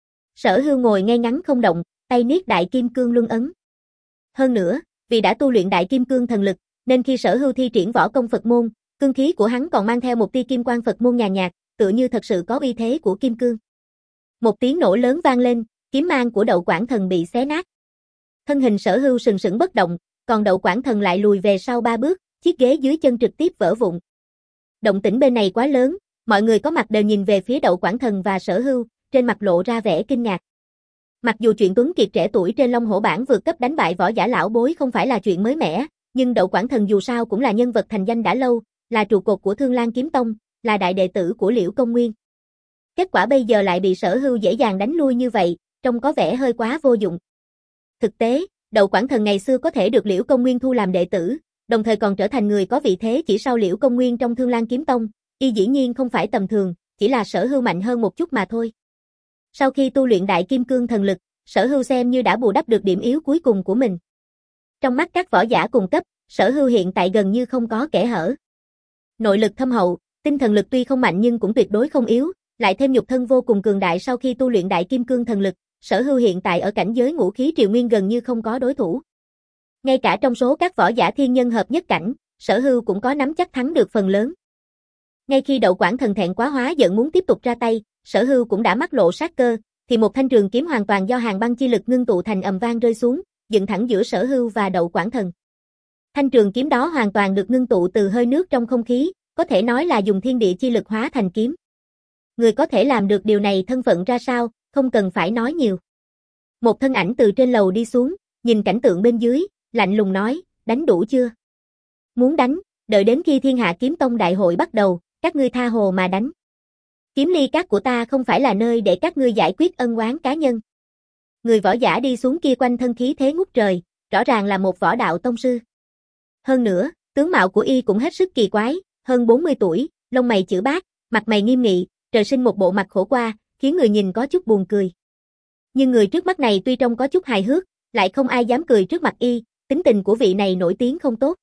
Sở Hưu ngồi ngay ngắn không động, tay niết Đại Kim Cương Luân ấn. Hơn nữa, vì đã tu luyện Đại Kim Cương thần lực, nên khi Sở Hưu thi triển võ công Phật môn, cương khí của hắn còn mang theo một tia kim quang Phật môn nhàn nhạt, tựa như thật sự có uy thế của kim cương. Một tiếng nổ lớn vang lên, kiếm mang của Đậu Quảng Thần bị xé nát. Thân hình Sở Hưu sừng sững bất động, còn Đậu Quảng Thần lại lùi về sau ba bước, chiếc ghế dưới chân trực tiếp vỡ vụn. Động tĩnh bên này quá lớn, mọi người có mặt đều nhìn về phía Đậu Quảng Thần và Sở Hưu, trên mặt lộ ra vẻ kinh ngạc. Mặc dù chuyện Tuấn Kiệt trẻ tuổi trên Long Hổ bảng vượt cấp đánh bại võ giả lão bối không phải là chuyện mới mẻ, nhưng Đậu Quảng Thần dù sao cũng là nhân vật thành danh đã lâu, là trụ cột của Thương Lan Kiếm Tông, là đại đệ tử của Liễu Công Nguyên. Kết quả bây giờ lại bị Sở Hưu dễ dàng đánh lui như vậy, trông có vẻ hơi quá vô dụng. Thực tế, Đậu Quảng Thần ngày xưa có thể được Liễu Công Nguyên thu làm đệ tử, đồng thời còn trở thành người có vị thế chỉ sau Liễu Công Nguyên trong Thương Lan Kiếm Tông, y dĩ nhiên không phải tầm thường, chỉ là Sở Hưu mạnh hơn một chút mà thôi. Sau khi tu luyện Đại Kim Cương thần lực, Sở Hưu xem như đã bù đắp được điểm yếu cuối cùng của mình. Trong mắt các võ giả cùng cấp, Sở Hưu hiện tại gần như không có kẽ hở. Nội lực thâm hậu, tinh thần lực tuy không mạnh nhưng cũng tuyệt đối không yếu, lại thêm nhục thân vô cùng cường đại sau khi tu luyện Đại Kim Cương thần lực, Sở Hưu hiện tại ở cảnh giới ngũ khí triều nguyên gần như không có đối thủ. Ngay cả trong số các võ giả thiên nhân hợp nhất cảnh, Sở Hưu cũng có nắm chắc thắng được phần lớn. Ngay khi Đậu Quảng Thần thẹn quá hóa giận muốn tiếp tục ra tay, Sở Hưu cũng đã mắc lộ sát cơ, thì một thanh trường kiếm hoàn toàn do Hàn Băng chi lực ngưng tụ thành ầm vang rơi xuống, dựng thẳng giữa Sở Hưu và Đậu Quảng Thần. Thanh trường kiếm đó hoàn toàn được ngưng tụ từ hơi nước trong không khí, có thể nói là dùng thiên địa chi lực hóa thành kiếm. Người có thể làm được điều này thân phận ra sao, không cần phải nói nhiều. Một thân ảnh từ trên lầu đi xuống, nhìn cảnh tượng bên dưới, lạnh lùng nói, đánh đủ chưa? Muốn đánh, đợi đến khi Thiên Hạ Kiếm Tông đại hội bắt đầu, các ngươi tha hồ mà đánh. Kiếm ly các của ta không phải là nơi để các ngươi giải quyết ân oán cá nhân. Người võ giả đi xuống kia quanh thân khí thế ngút trời, rõ ràng là một võ đạo tông sư. Hơn nữa, tướng mạo của y cũng hết sức kỳ quái, hơn bốn mươi tuổi, lông mày chữ bát, mặt mày nghiêm nghị, trời sinh một bộ mặt khổ qua, khiến người nhìn có chút buồn cười. Nhưng người trước mắt này tuy trông có chút hài hước, lại không ai dám cười trước mặt y, tính tình của vị này nổi tiếng không tốt.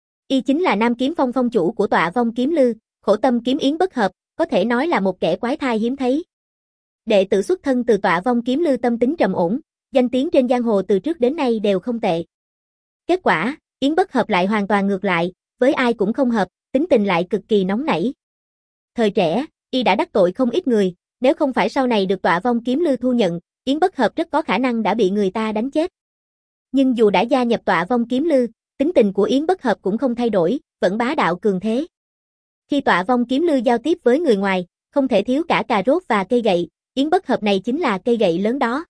Y chính là Nam Kiếm Phong phong chủ của Tọa Vong Kiếm Lư, Khổ Tâm Kiếm Yến bất hợp, có thể nói là một kẻ quái thai hiếm thấy. Đệ tử xuất thân từ Tọa Vong Kiếm Lư tâm tính trầm ổn, danh tiếng trên giang hồ từ trước đến nay đều không tệ. Kết quả, Yến Bất Hợp lại hoàn toàn ngược lại, với ai cũng không hợp, tính tình lại cực kỳ nóng nảy. Thời trẻ, y đã đắc tội không ít người, nếu không phải sau này được Tọa Vong Kiếm Lư thu nhận, Yến Bất Hợp rất có khả năng đã bị người ta đánh chết. Nhưng dù đã gia nhập Tọa Vong Kiếm Lư, tính tình của Yến Bất Hợp cũng không thay đổi, vẫn bá đạo cường thế. Khi Tọa Vong Kiếm Lư giao tiếp với người ngoài, không thể thiếu cả cà rốt và cây gậy, Yến Bất Hợp này chính là cây gậy lớn đó.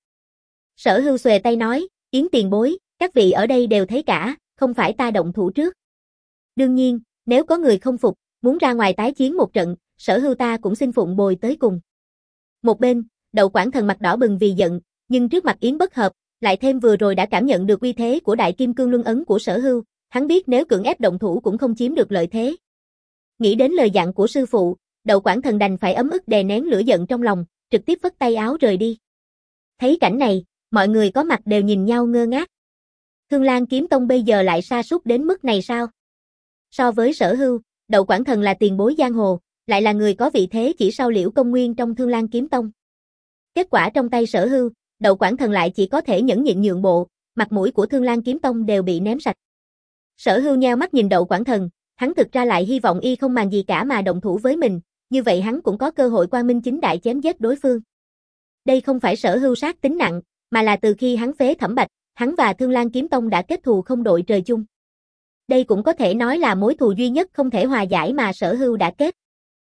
Sở Hưu xuề tay nói, Yến tiền bối, các vị ở đây đều thấy cả, không phải ta động thủ trước. Đương nhiên, nếu có người không phục, muốn ra ngoài tái chiến một trận, Sở Hưu ta cũng xin phụng bồi tới cùng. Một bên, Đậu Quảng Thần mặt đỏ bừng vì giận, nhưng trước mặt Yến Bất Hợp, lại thêm vừa rồi đã cảm nhận được uy thế của Đại Kim Cương Luân Ấn của Sở Hưu, hắn biết nếu cưỡng ép động thủ cũng không chiếm được lợi thế. Nghĩ đến lời dặn của sư phụ, Đậu Quảng Thần đành phải ấm ức đè nén lửa giận trong lòng, trực tiếp phất tay áo rời đi. Thấy cảnh này, mọi người có mặt đều nhìn nhau ngơ ngác. Thương Lan Kiếm Tông bây giờ lại sa sút đến mức này sao? So với Sở Hưu, Đậu Quảng Thần là tiền bối giang hồ, lại là người có vị thế chỉ sau Liễu Công Nguyên trong Thương Lan Kiếm Tông. Kết quả trong tay Sở Hưu, Đậu Quảng Thần lại chỉ có thể nhẫn nhịn nhượng bộ, mặt mũi của Thương Lan Kiếm Tông đều bị ném sạch. Sở Hưu nheo mắt nhìn Đậu Quảng Thần, hắn thực ra lại hy vọng y không màng gì cả mà động thủ với mình, như vậy hắn cũng có cơ hội quang minh chính đại chém giết đối phương. Đây không phải Sở Hưu sát tính nặng, mà là từ khi hắn phế Thẩm Bạch, hắn và Thương Lan Kiếm Tông đã kết thù không đội trời chung. Đây cũng có thể nói là mối thù duy nhất không thể hòa giải mà Sở Hưu đã kết.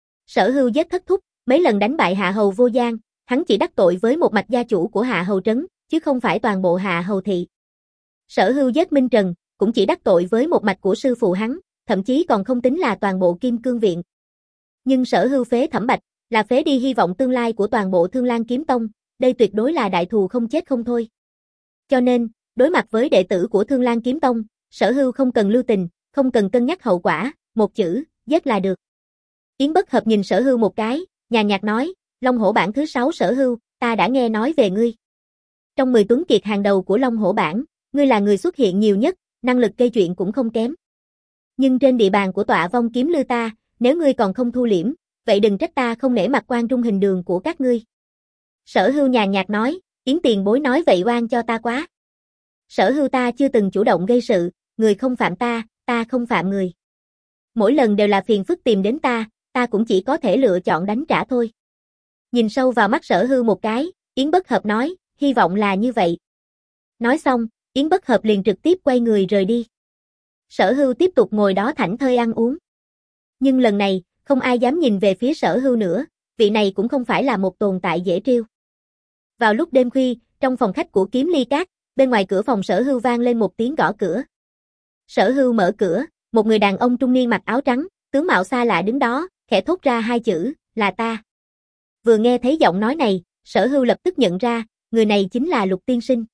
Sở Hưu giết Thất Thúc, mấy lần đánh bại Hạ Hầu Vô Giang, hắn chỉ đắc tội với một mạch gia chủ của Hạ Hầu Trấn, chứ không phải toàn bộ Hạ Hầu thị. Sở Hưu giết Minh Trần, cũng chỉ đắc tội với một mạch của sư phụ hắn, thậm chí còn không tính là toàn bộ Kim Cương viện. Nhưng Sở Hưu phế Thẩm Bạch, là phế đi hy vọng tương lai của toàn bộ Thương Lan Kiếm Tông, đây tuyệt đối là đại thù không chết không thôi. Cho nên, đối mặt với đệ tử của Thương Lan Kiếm Tông, Sở Hưu không cần lưu tình, không cần cân nhắc hậu quả, một chữ, giết là được. Yến Bất Hợp nhìn Sở Hưu một cái, nhàn nhạt nói, Long Hổ Bảng thứ sáu Sở Hưu, ta đã nghe nói về ngươi. Trong mười tuấn kiệt hàng đầu của Long Hổ Bảng, ngươi là người xuất hiện nhiều nhất, năng lực gây chuyện cũng không kém. Nhưng trên địa bàn của Tọa Vong Kiếm Lư ta, nếu ngươi còn không thu liễm, vậy đừng trách ta không nể mặt quan trung hình đường của các ngươi. Sở Hưu nhàn nhạt nói, Yến tiền bối nói vậy oan cho ta quá. Sở Hưu ta chưa từng chủ động gây sự, người không phạm ta, ta không phạm người. Mỗi lần đều là phiền phức tìm đến ta, ta cũng chỉ có thể lựa chọn đánh trả thôi. Nhìn sâu vào mắt Sở Hưu một cái, Yến Bất Hợp nói, hy vọng là như vậy. Nói xong, Yến Bất Hợp liền trực tiếp quay người rời đi. Sở Hưu tiếp tục ngồi đó thảnh thơi ăn uống. Nhưng lần này, không ai dám nhìn về phía Sở Hưu nữa, vị này cũng không phải là một tồn tại dễ trêu. Vào lúc đêm khuya, trong phòng khách của Kiếm Ly Các, bên ngoài cửa phòng Sở Hưu vang lên một tiếng gõ cửa. Sở Hưu mở cửa, một người đàn ông trung niên mặc áo trắng, tướng mạo xa lạ đứng đó, khẽ thốt ra hai chữ, là ta. Vừa nghe thấy giọng nói này, Sở Hưu lập tức nhận ra, người này chính là Lục Tiên Sinh.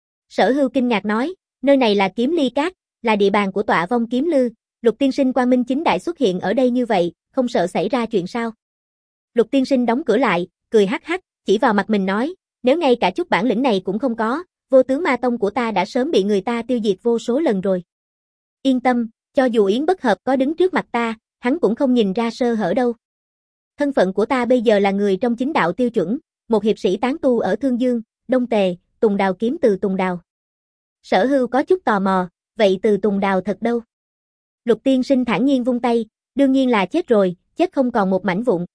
Sở Hưu kinh ngạc nói, nơi này là Kiếm Ly Các, là địa bàn của Tọa Vong Kiếm Lư, Lục Tiên Sinh quang minh chính đại xuất hiện ở đây như vậy, không sợ xảy ra chuyện sao? Lục Tiên Sinh đóng cửa lại, cười hắc hắc, chỉ vào mặt mình nói, nếu ngay cả chút bản lĩnh này cũng không có, Vô Tướng Ma Tông của ta đã sớm bị người ta tiêu diệt vô số lần rồi. Yên tâm, cho dù Yến Bất Hợp có đứng trước mặt ta, hắn cũng không nhìn ra sơ hở đâu. Thân phận của ta bây giờ là người trong chính đạo tiêu chuẩn, một hiệp sĩ tán tu ở Thương Dương, Đông Tề, Tùng Đào kiếm từ Tùng Đào. Sở Hưu có chút tò mò, vậy từ Tùng Đào thật đâu? Lục Tiên Sinh thản nhiên vung tay, đương nhiên là chết rồi, chết không còn một mảnh vụn.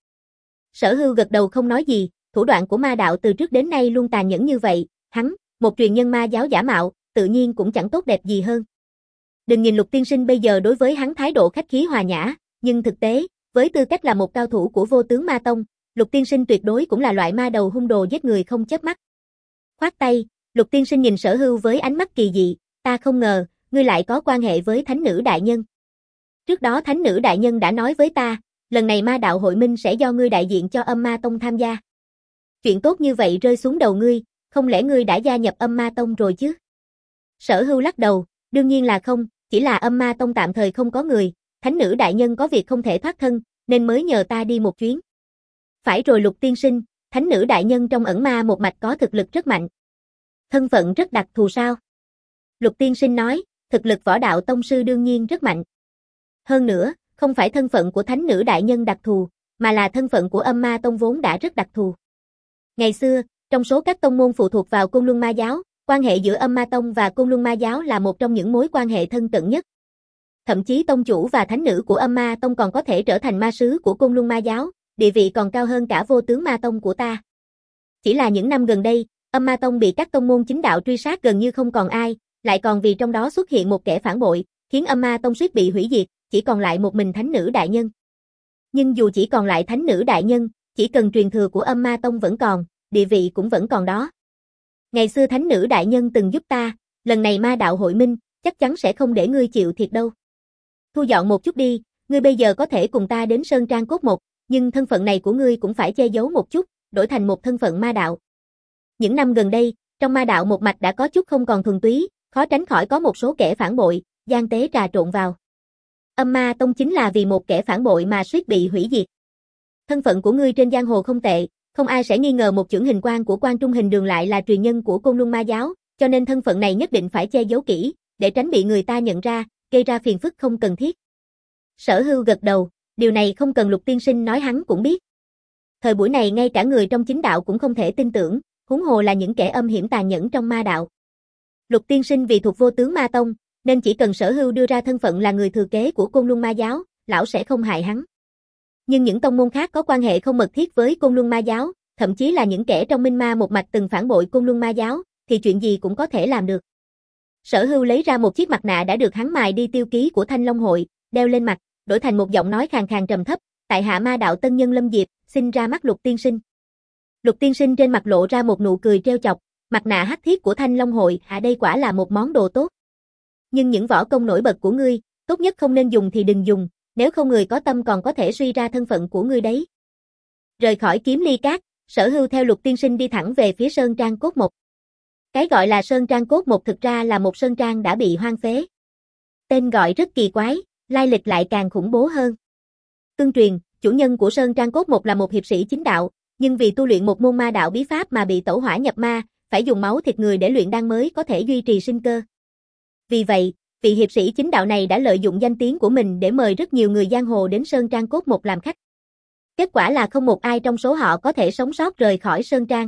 Sở Hưu gật đầu không nói gì, thủ đoạn của ma đạo từ trước đến nay luôn tàn nhẫn như vậy, hắn, một truyền nhân ma giáo giả mạo, tự nhiên cũng chẳng tốt đẹp gì hơn. Đừng nhìn Lục Tiên Sinh bây giờ đối với hắn thái độ khách khí hòa nhã, nhưng thực tế, với tư cách là một cao thủ của Vô Tướng Ma Tông, Lục Tiên Sinh tuyệt đối cũng là loại ma đầu hung đồ giết người không chớp mắt. Khoát tay, Lục Tiên Sinh nhìn Sở Hưu với ánh mắt kỳ dị, ta không ngờ, ngươi lại có quan hệ với Thánh Nữ Đại Nhân. Trước đó Thánh Nữ Đại Nhân đã nói với ta, lần này ma đạo hội minh sẽ do ngươi đại diện cho Âm Ma Tông tham gia. Chuyện tốt như vậy rơi xuống đầu ngươi, không lẽ ngươi đã gia nhập Âm Ma Tông rồi chứ? Sở Hưu lắc đầu, đương nhiên là không, chỉ là Âm Ma Tông tạm thời không có người, Thánh Nữ Đại Nhân có việc không thể thoát thân, nên mới nhờ ta đi một chuyến. Phải rồi Lục Tiên Sinh, Thánh Nữ Đại Nhân trong ẩn ma một mạch có thực lực rất mạnh. Thân phận rất đặc thù sao? Lục Tiên Sinh nói, thực lực võ đạo tông sư đương nhiên rất mạnh. Hơn nữa, không phải thân phận của Thánh Nữ Đại Nhân đặc thù, mà là thân phận của Âm Ma Tông vốn đã rất đặc thù. Ngày xưa, trong số các tông môn phụ thuộc vào Côn Luân Ma Giáo, Quan hệ giữa Âm Ma Tông và Côn Luân Ma Giáo là một trong những mối quan hệ thân cận nhất. Thậm chí tông chủ và thánh nữ của Âm Ma Tông còn có thể trở thành ma sứ của Côn Luân Ma Giáo, địa vị còn cao hơn cả Vô Tướng Ma Tông của ta. Chỉ là những năm gần đây, Âm Ma Tông bị các tông môn chính đạo truy sát gần như không còn ai, lại còn vì trong đó xuất hiện một kẻ phản bội, khiến Âm Ma Tông suýt bị hủy diệt, chỉ còn lại một mình thánh nữ đại nhân. Nhưng dù chỉ còn lại thánh nữ đại nhân, chỉ cần truyền thừa của Âm Ma Tông vẫn còn, địa vị cũng vẫn còn đó. Ngày xưa thánh nữ đại nhân từng giúp ta, lần này ma đạo hội minh, chắc chắn sẽ không để ngươi chịu thiệt đâu. Thu dọn một chút đi, ngươi bây giờ có thể cùng ta đến Sơn Trang Cốt Một, nhưng thân phận này của ngươi cũng phải che giấu một chút, đổi thành một thân phận ma đạo. Những năm gần đây, trong ma đạo một mạch đã có chút không còn thuần túy, khó tránh khỏi có một số kẻ phản bội, gian tế trà trộn vào. Âm Ma Tông chính là vì một kẻ phản bội mà suýt bị hủy diệt. Thân phận của ngươi trên giang hồ không tệ, không ai sẽ nghi ngờ một chưởng hình quan của Quan Trung Hình Đường lại là truyền nhân của Côn Luân Ma Giáo, cho nên thân phận này nhất định phải che giấu kỹ, để tránh bị người ta nhận ra, gây ra phiền phức không cần thiết. Sở Hưu gật đầu, điều này không cần Lục tiên sinh nói hắn cũng biết. Thời buổi này ngay cả người trong chính đạo cũng không thể tin tưởng, huống hồ là những kẻ âm hiểm tàn nhẫn trong ma đạo. Lục tiên sinh vì thuộc Vô Tướng Ma Tông, nên chỉ cần Sở Hưu đưa ra thân phận là người thừa kế của Côn Luân Ma Giáo, lão sẽ không hại hắn. Nhưng những tông môn khác có quan hệ không mật thiết với Côn Luân Ma Giáo, thậm chí là những kẻ trong Minh Ma một mạch từng phản bội Côn Luân Ma Giáo, thì chuyện gì cũng có thể làm được. Sở Hưu lấy ra một chiếc mặt nạ đã được hắn mài đi tiêu ký của Thanh Long Hội, đeo lên mặt, đổi thành một giọng nói khàn khàn trầm thấp, tại hạ ma đạo tân nhân Lâm Diệp, xin ra mắt Lục tiên sinh. Lục tiên sinh trên mặt lộ ra một nụ cười trêu chọc, mặt nạ hắc thiết của Thanh Long Hội, à đây quả là một món đồ tốt. Nhưng những võ công nổi bật của ngươi, tốt nhất không nên dùng thì đừng dùng, nếu không người có tâm còn có thể suy ra thân phận của ngươi đấy. Rời khỏi Kiếm Ly Các, Sở Hưu theo Lục tiên sinh đi thẳng về phía Sơn Trang Cốt Một. Cái gọi là Sơn Trang Cốt Một thực ra là một sơn trang đã bị hoang phế. Tên gọi rất kỳ quái, lai lịch lại càng khủng bố hơn. Tương truyền, chủ nhân của Sơn Trang Cốt Một là một hiệp sĩ chính đạo, nhưng vì tu luyện một môn ma đạo bí pháp mà bị tẩu hỏa nhập ma, phải dùng máu thịt người để luyện đan mới có thể duy trì sinh cơ. Vì vậy, vị hiệp sĩ chính đạo này đã lợi dụng danh tiếng của mình để mời rất nhiều người giang hồ đến Sơn Trang Cốt Một làm khách. Kết quả là không một ai trong số họ có thể sống sót rời khỏi Sơn Trang.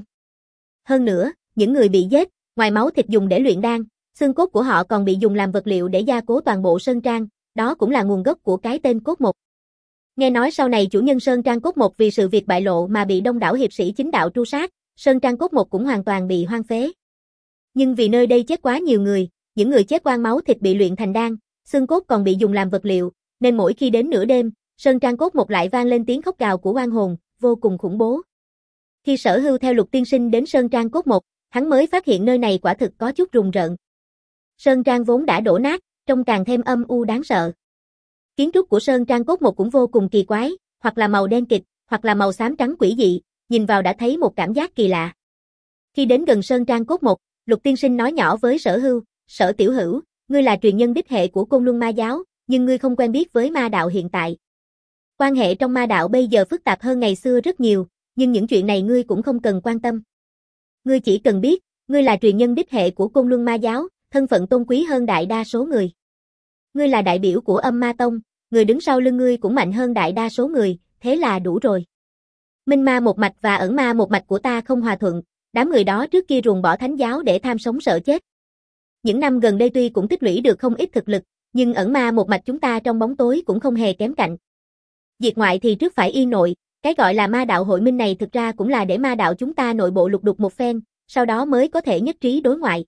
Hơn nữa, những người bị giết, ngoài máu thịt dùng để luyện đan, xương cốt của họ còn bị dùng làm vật liệu để gia cố toàn bộ Sơn Trang, đó cũng là nguồn gốc của cái tên Cốt Một. Nghe nói sau này chủ nhân Sơn Trang Cốt Một vì sự việc bại lộ mà bị đông đảo hiệp sĩ chính đạo tru sát, Sơn Trang Cốt Một cũng hoàn toàn bị hoang phế. Nhưng vì nơi đây chết quá nhiều người, những người chết oan máu thịt bị luyện thành đan, xương cốt còn bị dùng làm vật liệu, nên mỗi khi đến nửa đêm, Sơn Trang Cốt Một lại vang lên tiếng khóc gào của oan hồn, vô cùng khủng bố. Khi Sở Hưu theo Lục tiên sinh đến Sơn Trang Cốt Một, hắn mới phát hiện nơi này quả thực có chút rùng rợn. Sơn Trang vốn đã đổ nát, trông càng thêm âm u đáng sợ. Kiến trúc của Sơn Trang Cốt Một cũng vô cùng kỳ quái, hoặc là màu đen kịt, hoặc là màu xám trắng quỷ dị, nhìn vào đã thấy một cảm giác kỳ lạ. Khi đến gần Sơn Trang Cốt Một, Lục tiên sinh nói nhỏ với Sở Hưu, Sở tiểu hữu, ngươi là truyền nhân đích hệ của Côn Luân Ma Giáo, nhưng ngươi không quen biết với ma đạo hiện tại. Quan hệ trong ma đạo bây giờ phức tạp hơn ngày xưa rất nhiều, nhưng những chuyện này ngươi cũng không cần quan tâm. Ngươi chỉ cần biết, ngươi là truyền nhân đích hệ của Côn Luân Ma Giáo, thân phận tôn quý hơn đại đa số người. Ngươi là đại biểu của Âm Ma Tông, người đứng sau lưng ngươi cũng mạnh hơn đại đa số người, thế là đủ rồi. Minh Ma một mạch và ẩn ma một mạch của ta không hòa thuận, đám người đó trước kia ruồng bỏ thánh giáo để tham sống sợ chết. Những năm gần đây tuy cũng tích lũy được không ít thực lực, nhưng ẩn ma một mạch chúng ta trong bóng tối cũng không hề kém cạnh. Diệt ngoại thì trước phải yên nội, cái gọi là ma đạo hội minh này thực ra cũng là để ma đạo chúng ta nội bộ lục đục một phen, sau đó mới có thể nhất trí đối ngoại.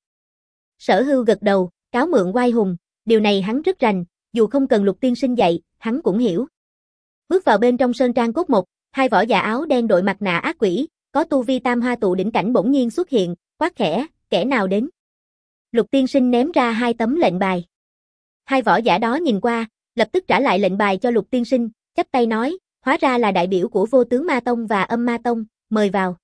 Sở Hưu gật đầu, cáo mượn oai hùng, điều này hắn rất rành, dù không cần Lục tiên sinh dạy, hắn cũng hiểu. Bước vào bên trong Sơn Trang Cốt Một, hai võ giả áo đen đội mặt nạ ác quỷ, có tu vi tam hoa tụ đỉnh cảnh bỗng nhiên xuất hiện, quát khẽ, kẻ nào đến? Lục tiên sinh ném ra hai tấm lệnh bài. Hai võ giả đó nhìn qua, lập tức trả lại lệnh bài cho Lục tiên sinh, chắp tay nói, hóa ra là đại biểu của Vô Tướng Ma Tông và Âm Ma Tông, mời vào.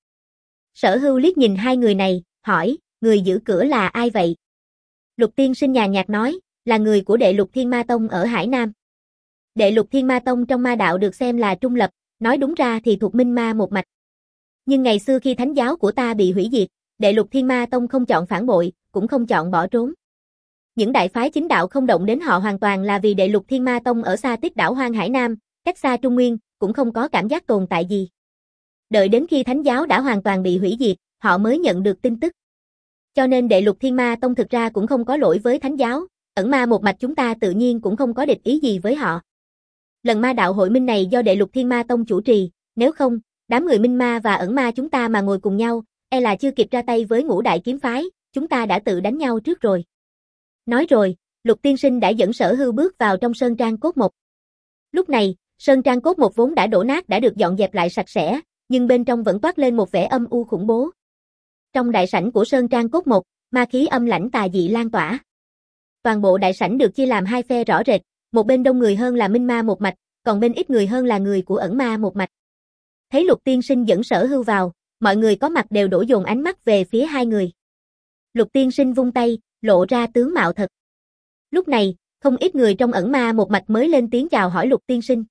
Sở Hưu liếc nhìn hai người này, hỏi, người giữ cửa là ai vậy? Lục tiên sinh nhàn nhạt nói, là người của Đệ Lục Thiên Ma Tông ở Hải Nam. Đệ Lục Thiên Ma Tông trong ma đạo được xem là trung lập, nói đúng ra thì thuộc Minh Ma một mạch. Nhưng ngày xưa khi thánh giáo của ta bị hủy diệt, Đệ Lục Thiên Ma Tông không chọn phản bội, cũng không chọn bỏ trốn. Những đại phái chính đạo không động đến họ hoàn toàn là vì Đệ Lục Thiên Ma Tông ở xa Tích đảo Hoang Hải Nam, cách xa Trung Nguyên, cũng không có cảm giác tồn tại gì. Đợi đến khi thánh giáo đã hoàn toàn bị hủy diệt, họ mới nhận được tin tức. Cho nên đệ Lục Thiên Ma Tông thực ra cũng không có lỗi với Thánh giáo, ẩn ma một mạch chúng ta tự nhiên cũng không có địch ý gì với họ. Lần ma đạo hội minh này do đệ Lục Thiên Ma Tông chủ trì, nếu không, đám người minh ma và ẩn ma chúng ta mà ngồi cùng nhau, e là chưa kịp ra tay với ngũ đại kiếm phái, chúng ta đã tự đánh nhau trước rồi. Nói rồi, Lục tiên sinh đã dẫn Sở Hưu bước vào trong sơn trang cốt một. Lúc này, sơn trang cốt một vốn đã đổ nát đã được dọn dẹp lại sạch sẽ, nhưng bên trong vẫn toát lên một vẻ âm u khủng bố. Trong đại sảnh của sơn trang cốt một, ma khí âm lãnh tà dị lan tỏa. Toàn bộ đại sảnh được chia làm hai phe rõ rệt, một bên đông người hơn là minh ma một mạch, còn bên ít người hơn là người của ẩn ma một mạch. Thấy Lục tiên sinh dẫn Sở Hưu vào, mọi người có mặt đều đổ dồn ánh mắt về phía hai người. Lục tiên sinh vung tay, lộ ra tướng mạo thật. Lúc này, không ít người trong ẩn ma một mạch mới lên tiếng chào hỏi Lục tiên sinh.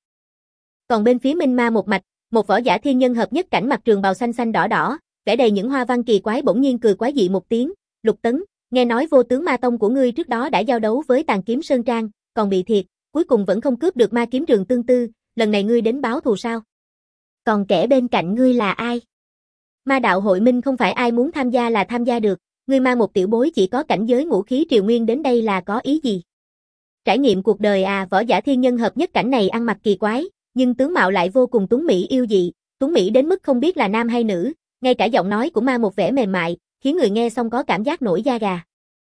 Còn bên phía minh ma một mạch, một võ giả thiên nhân hợp nhất cảnh mặc trường bào xanh xanh đỏ đỏ, vẽ đầy những hoa văn kỳ quái bỗng nhiên cười quái dị một tiếng, Lục Tấn, nghe nói vô tướng ma tông của ngươi trước đó đã giao đấu với Tàn Kiếm Sơn Trang, còn bị thiệt, cuối cùng vẫn không cướp được ma kiếm trường tương tư, lần này ngươi đến báo thù sao? Còn kẻ bên cạnh ngươi là ai? Ma đạo hội minh không phải ai muốn tham gia là tham gia được, ngươi mang một tiểu bối chỉ có cảnh giới ngũ khí triều nguyên đến đây là có ý gì? Trải nghiệm cuộc đời à, võ giả thiên nhân hợp nhất cảnh này ăn mặc kỳ quái, nhưng tướng mạo lại vô cùng tuấn mỹ yêu dị, tuấn mỹ đến mức không biết là nam hay nữ, ngay cả giọng nói cũng mang một vẻ mềm mại, khiến người nghe xong có cảm giác nổi da gà.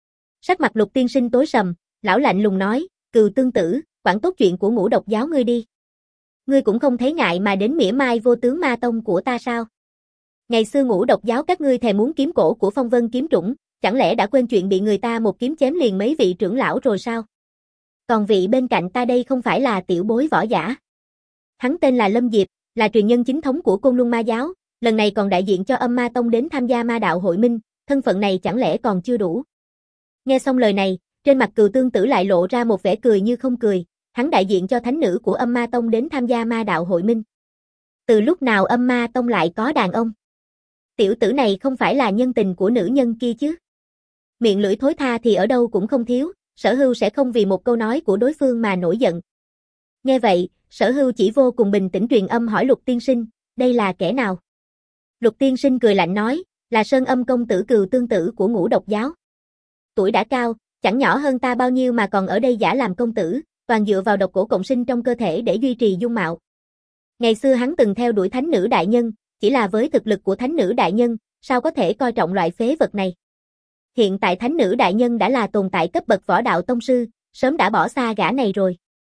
Sắc mặt Lục tiên sinh tối sầm, lão lạnh lùng nói, Cừu Tương Tử, quản tốt chuyện của Ngũ Độc giáo ngươi đi. Ngươi cũng không thấy ngại mà đến mỉa mai vô tướng ma tông của ta sao? Ngày xưa Ngũ Độc giáo các ngươi thề muốn kiếm cổ của Phong Vân kiếm trũng, chẳng lẽ đã quên chuyện bị người ta một kiếm chém liền mấy vị trưởng lão rồi sao? Còn vị bên cạnh ta đây không phải là tiểu bối võ giả. Hắn tên là Lâm Diệp, là truyền nhân chính thống của Côn Luân Ma giáo, lần này còn đại diện cho Âm Ma Tông đến tham gia ma đạo hội minh, thân phận này chẳng lẽ còn chưa đủ. Nghe xong lời này, trên mặt Cừu Tương Tử lại lộ ra một vẻ cười như không cười, hắn đại diện cho thánh nữ của Âm Ma Tông đến tham gia ma đạo hội minh. Từ lúc nào Âm Ma Tông lại có đàn ông? Tiểu tử này không phải là nhân tình của nữ nhân kia chứ? Miệng lưỡi thối tha thì ở đâu cũng không thiếu, Sở Hưu sẽ không vì một câu nói của đối phương mà nổi giận. Nghe vậy, Sở Hưu chỉ vô cùng bình tĩnh truyền âm hỏi Lục tiên sinh, đây là kẻ nào? Lục tiên sinh cười lạnh nói, là Sơn Âm công tử Cừu Tương Tử của Ngũ Độc giáo. Tuổi đã cao, chẳng nhỏ hơn ta bao nhiêu mà còn ở đây giả làm công tử, toàn dựa vào độc cổ cộng sinh trong cơ thể để duy trì dung mạo. Ngày xưa hắn từng theo đuổi thánh nữ đại nhân, chỉ là với thực lực của thánh nữ đại nhân, sao có thể coi trọng loại phế vật này. Hiện tại thánh nữ đại nhân đã là tồn tại cấp bậc võ đạo tông sư, sớm đã bỏ xa gã này rồi.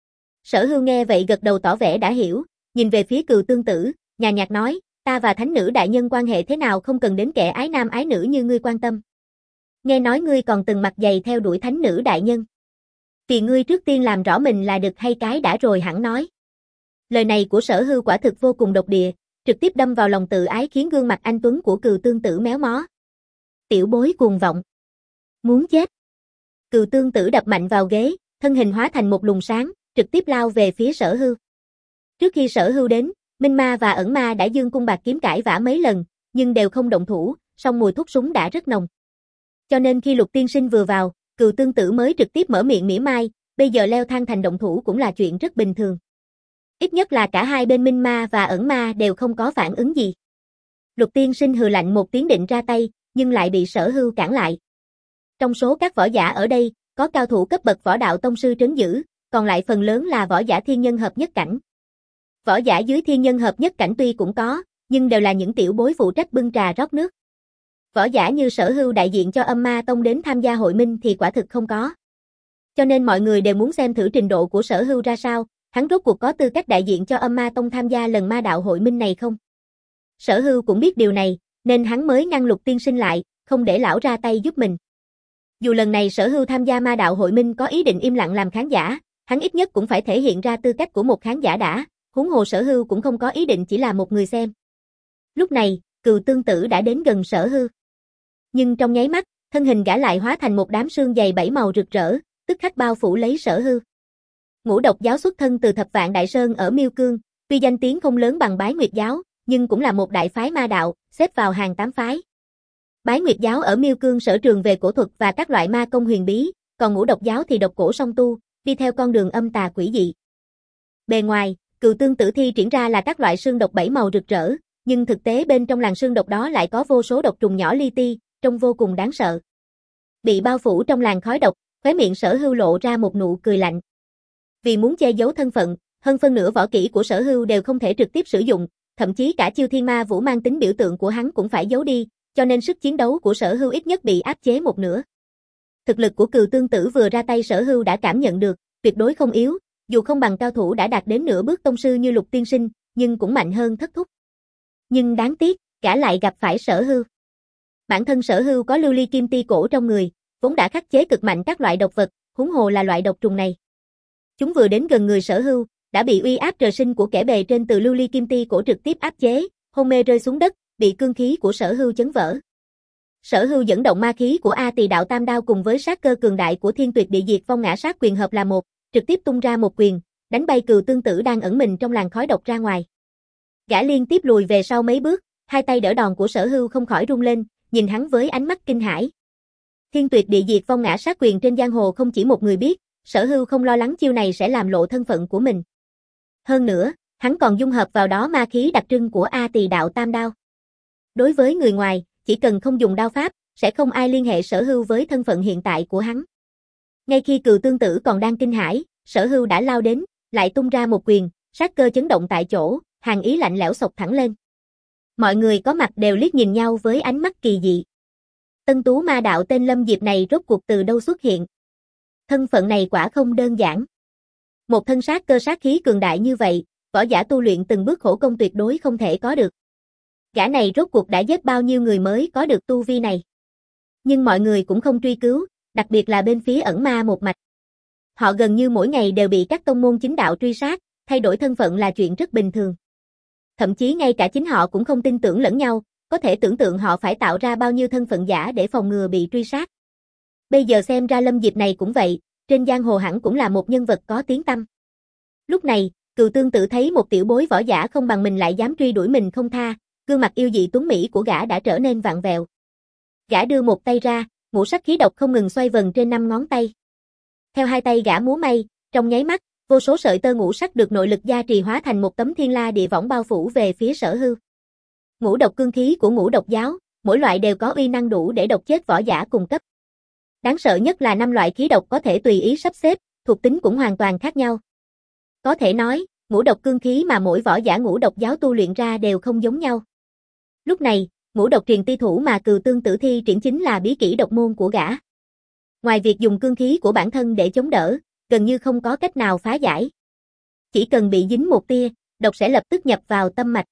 Sở Hưu nghe vậy gật đầu tỏ vẻ đã hiểu, nhìn về phía Cừu Tương Tử, nhàn nhạt nói, ta và thánh nữ đại nhân quan hệ thế nào không cần đến kẻ ái nam ái nữ như ngươi quan tâm. Nghe nói ngươi còn từng mặt dày theo đuổi thánh nữ đại nhân. Vì ngươi trước tiên làm rõ mình là đực hay cái đã rồi hẳn nói. Lời này của Sở Hưu quả thực vô cùng độc địa, trực tiếp đâm vào lòng tự ái khiến gương mặt anh tuấn của Cừu Tương Tử méo mó. Tiểu bối cuồng vọng. Muốn chết. Cừu Tương Tử đập mạnh vào ghế, thân hình hóa thành một luồng sáng, trực tiếp lao về phía Sở Hưu. Trước khi Sở Hưu đến, Minh Ma và Ẩn Ma đã dương cung bạc kiếm cãi vã mấy lần, nhưng đều không động thủ, song mùi thuốc súng đã rất nồng. Cho nên khi Lục tiên sinh vừa vào, Cừu Tương Tử mới trực tiếp mở miệng mỉa mai, bây giờ leo thang thành động thủ cũng là chuyện rất bình thường. Ít nhất là cả hai bên Minh Ma và Ẩn Ma đều không có phản ứng gì. Lục tiên sinh hừ lạnh một tiếng định ra tay, nhưng lại bị Sở Hưu cản lại. Trong số các võ giả ở đây, có cao thủ cấp bậc võ đạo tông sư trấn giữ, còn lại phần lớn là võ giả thiên nhân hợp nhất cảnh. Võ giả dưới thiên nhân hợp nhất cảnh tuy cũng có, nhưng đều là những tiểu bối phụ trách bưng trà rót nước. Võ giả như Sở Hưu đại diện cho Âm Ma Tông đến tham gia hội minh thì quả thực không có. Cho nên mọi người đều muốn xem thử trình độ của Sở Hưu ra sao, hắn rốt cuộc có tư cách đại diện cho Âm Ma Tông tham gia lần ma đạo hội minh này không? Sở Hưu cũng biết điều này, nên hắn mới ngăn Lục tiên sinh lại, không để lão ra tay giúp mình. Dù lần này Sở Hưu tham gia ma đạo hội minh có ý định im lặng làm khán giả, hắn ít nhất cũng phải thể hiện ra tư cách của một khán giả đã, huống hồ Sở Hưu cũng không có ý định chỉ là một người xem. Lúc này, Cừu Tương Tử đã đến gần Sở Hưu. Nhưng trong nháy mắt, thân hình gã lại hóa thành một đám sương dày bảy màu rực rỡ, tức khắc bao phủ lấy Sở Hưu. Ngũ Độc giáo xuất thân từ Thập Vạn Đại Sơn ở Miêu Cương, tuy danh tiếng không lớn bằng Bái Nguyệt giáo, nhưng cũng là một đại phái ma đạo, xếp vào hàng tám phái. Bái Nguyệt giáo ở Miêu Cương sở trường về cổ thuật và các loại ma công huyền bí, còn Ngũ Độc giáo thì độc cổ song tu, đi theo con đường âm tà quỷ dị. Bề ngoài, Cừu Tương Tử thi triển ra là các loại sương độc bảy màu rực rỡ, nhưng thực tế bên trong làn sương độc đó lại có vô số độc trùng nhỏ li ti, trông vô cùng đáng sợ. Bị bao phủ trong làn khói độc, khóe miệng Sở Hưu lộ ra một nụ cười lạnh. Vì muốn che giấu thân phận, hơn phân nửa võ kỹ của Sở Hưu đều không thể trực tiếp sử dụng, thậm chí cả chiêu Thiên Ma Vũ mang tính biểu tượng của hắn cũng phải giấu đi, cho nên sức chiến đấu của Sở Hưu ít nhất bị áp chế một nửa. Thực lực của Cừu Tương Tử vừa ra tay Sở Hưu đã cảm nhận được, tuyệt đối không yếu, dù không bằng cao thủ đã đạt đến nửa bước tông sư như Lục Tiên Sinh, nhưng cũng mạnh hơn Thất Thúc. Nhưng đáng tiếc, gã lại gặp phải Sở Hưu. Bản thân Sở Hưu có lưu ly kim ti cổ trong người, vốn đã khắc chế cực mạnh các loại độc vật, huống hồ là loại độc trùng này. Chúng vừa đến gần người Sở Hưu, đã bị uy áp trời sinh của kẻ bề trên từ lưu ly kim ti cổ trực tiếp áp chế, hôn mê rơi xuống đất, bị cương khí của Sở Hưu chấn vỡ. Sở Hưu dẫn động ma khí của A Tỳ Đạo Tam Đao cùng với sát cơ cường đại của Thiên Tuyệt Địa Diệt Phong Ngã Sát Quyền hợp là một, trực tiếp tung ra một quyền, đánh bay Cừu Tương Tử đang ẩn mình trong làn khói độc ra ngoài. Gã liên tiếp lùi về sau mấy bước, hai tay đỡ đòn của Sở Hưu không khỏi rung lên, nhìn hắn với ánh mắt kinh hãi. Thiên Tuyệt Địa Diệt Phong Ngã Sát Quyền trên giang hồ không chỉ một người biết, Sở Hưu không lo lắng chiêu này sẽ làm lộ thân phận của mình. Hơn nữa, hắn còn dung hợp vào đó ma khí đặc trưng của A Tỳ Đạo Tam Đao. Đối với người ngoài, chỉ cần không dùng đao pháp, sẽ không ai liên hệ Sở Hưu với thân phận hiện tại của hắn. Ngay khi Cừu Tương Tử còn đang kinh hãi, Sở Hưu đã lao đến, lại tung ra một quyền, sát cơ chấn động tại chỗ, hàn ý lạnh lẽo xộc thẳng lên. Mọi người có mặt đều liếc nhìn nhau với ánh mắt kỳ dị. Tân tú ma đạo tên Lâm Diệp này rốt cuộc từ đâu xuất hiện? Thân phận này quả không đơn giản. Một thân sát cơ sát khí cường đại như vậy, võ giả tu luyện từng bước khổ công tuyệt đối không thể có được. Gã này rốt cuộc đã giết bao nhiêu người mới có được tu vi này. Nhưng mọi người cũng không truy cứu, đặc biệt là bên phía ẩn ma một mạch. Họ gần như mỗi ngày đều bị các tông môn chính đạo truy sát, thay đổi thân phận là chuyện rất bình thường. Thậm chí ngay cả chính họ cũng không tin tưởng lẫn nhau, có thể tưởng tượng họ phải tạo ra bao nhiêu thân phận giả để phòng ngừa bị truy sát. Bây giờ xem ra Lâm Diệp này cũng vậy, trên giang hồ hẳn cũng là một nhân vật có tiếng tăm. Lúc này, Cừu Tương Tử thấy một tiểu bối võ giả không bằng mình lại dám truy đuổi mình không tha, gương mặt yêu dị tuấn mỹ của gã đã trở nên vặn vẹo. Gã đưa một tay ra, ngũ sắc khí độc không ngừng xoay vần trên năm ngón tay. Theo hai tay gã múa may, trong nháy mắt, vô số sợi tơ ngũ sắc được nội lực gia trì hóa thành một tấm thiên la địa võng bao phủ về phía Sở Hưu. Ngũ độc cương khí của Ngũ Độc Giáo, mỗi loại đều có uy năng đủ để độc chết võ giả cùng cấp. Đáng sợ nhất là năm loại khí độc có thể tùy ý sắp xếp, thuộc tính cũng hoàn toàn khác nhau. Có thể nói, ngũ độc cương khí mà mỗi võ giả Ngũ Độc Giáo tu luyện ra đều không giống nhau. Lúc này, ngũ độc truyền ti thủ mà Cừu Tương Tử thi triển chính là bí kỹ độc môn của gã. Ngoài việc dùng cương khí của bản thân để chống đỡ, gần như không có cách nào phá giải. Chỉ cần bị dính một tia, độc sẽ lập tức nhập vào tâm mạch.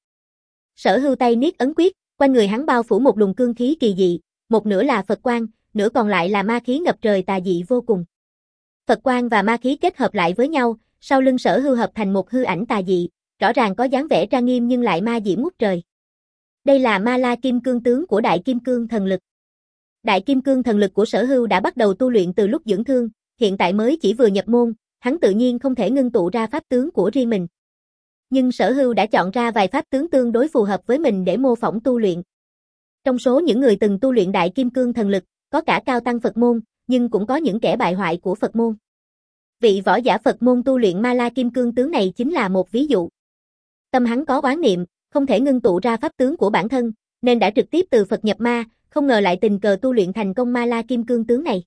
Sở Hưu tay niết ấn quyết, quanh người hắn bao phủ một luồng cương khí kỳ dị, một nửa là Phật quang, nửa còn lại là ma khí ngập trời tà dị vô cùng. Phật quang và ma khí kết hợp lại với nhau, sau lưng Sở Hưu hợp thành một hư ảnh tà dị, rõ ràng có dáng vẻ trang nghiêm nhưng lại ma diễm ngút trời. Đây là Ma La Kim Cương tướng của Đại Kim Cương thần lực. Đại Kim Cương thần lực của Sở Hưu đã bắt đầu tu luyện từ lúc dưỡng thương, hiện tại mới chỉ vừa nhập môn, hắn tự nhiên không thể ngưng tụ ra pháp tướng của riêng mình. Nhưng Sở Hưu đã chọn ra vài pháp tướng tương đối phù hợp với mình để mô phỏng tu luyện. Trong số những người từng tu luyện Đại Kim Cương thần lực, có cả cao tăng Phật môn, nhưng cũng có những kẻ bại hoại của Phật môn. Vị võ giả Phật môn tu luyện Ma La Kim Cương tướng này chính là một ví dụ. Tâm hắn có oán niệm, không thể ngưng tụ ra pháp tướng của bản thân, nên đã trực tiếp từ Phật nhập ma, không ngờ lại tình cờ tu luyện thành công Ma La Kim Cương tướng này.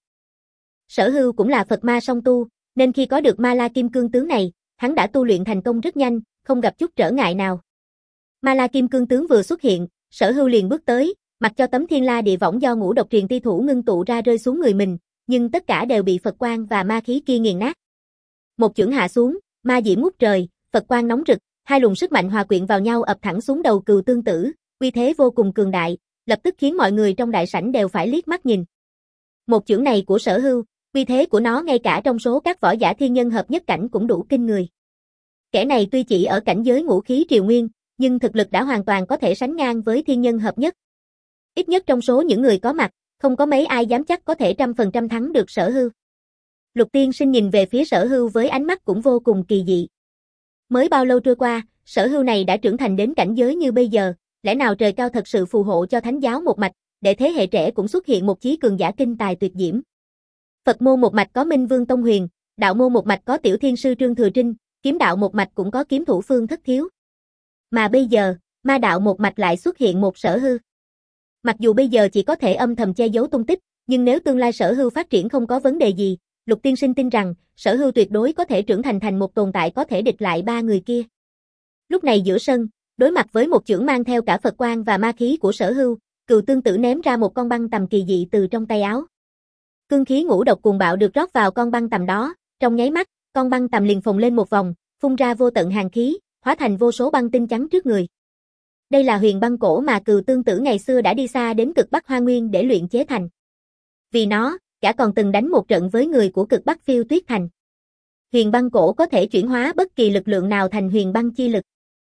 Sở Hưu cũng là Phật ma song tu, nên khi có được Ma La Kim Cương tướng này, hắn đã tu luyện thành công rất nhanh, không gặp chút trở ngại nào. Ma La Kim Cương tướng vừa xuất hiện, Sở Hưu liền bước tới, mặc cho tấm thiên la địa võng do ngũ độc truyền ti thủ ngưng tụ ra rơi xuống người mình, nhưng tất cả đều bị Phật quang và ma khí kia nghiền nát. Một chưởng hạ xuống, ma diễm ngút trời, Phật quang nóng rực, hai luồng sức mạnh hòa quyện vào nhau ập thẳng xuống đầu Cừu Tương Tử, uy thế vô cùng cường đại, lập tức khiến mọi người trong đại sảnh đều phải liếc mắt nhìn. Một chưởng này của Sở Hưu, uy thế của nó ngay cả trong số các võ giả thiên nhân hợp nhất cảnh cũng đủ kinh người. Kẻ này tuy chỉ ở cảnh giới ngũ khí triều nguyên, nhưng thực lực đã hoàn toàn có thể sánh ngang với thiên nhân hợp nhất. Ít nhất trong số những người có mặt, không có mấy ai dám chắc có thể trăm phần trăm thắng được Sở Hưu. Lục Tiên Sinh nhìn về phía Sở Hưu với ánh mắt cũng vô cùng kỳ dị. Mới bao lâu trôi qua, Sở Hưu này đã trưởng thành đến cảnh giới như bây giờ, lẽ nào trời cao thật sự phù hộ cho thánh giáo một mạch, để thế hệ trẻ cũng xuất hiện một chí cường giả kinh tài tuyệt diễm. Phật môn một mạch có Minh Vương Tông Huyền, đạo môn một mạch có Tiểu Thiên Sư Trương Thừa Trinh, kiếm đạo một mạch cũng có kiếm thủ Phương Thất Thiếu. Mà bây giờ, ma đạo một mạch lại xuất hiện một Sở Hưu. Mặc dù bây giờ chỉ có thể âm thầm che giấu tung tích, Nhưng nếu tương lai Sở Hưu phát triển không có vấn đề gì, Lục tiên sinh tin rằng, Sở Hưu tuyệt đối có thể trưởng thành thành một tồn tại có thể địch lại ba người kia. Lúc này giữa sân, đối mặt với một chưởng mang theo cả Phật quang và ma khí của Sở Hưu, Cừu Tương Tử ném ra một con băng tầm kỳ dị từ trong tay áo. Cương khí ngũ độc cuồng bạo được rót vào con băng tầm đó, trong nháy mắt, con băng tầm liền phồng lên một vòng, phun ra vô tận hàn khí, hóa thành vô số băng tinh trắng trước người. Đây là huyền băng cổ mà Cừu Tương Tử ngày xưa đã đi xa đến cực Bắc Hoa Nguyên để luyện chế thành. Vì nó, gã còn từng đánh một trận với người của cực Bắc Phiêu Tuyết Thành. Huyền băng cổ có thể chuyển hóa bất kỳ lực lượng nào thành huyền băng chi lực.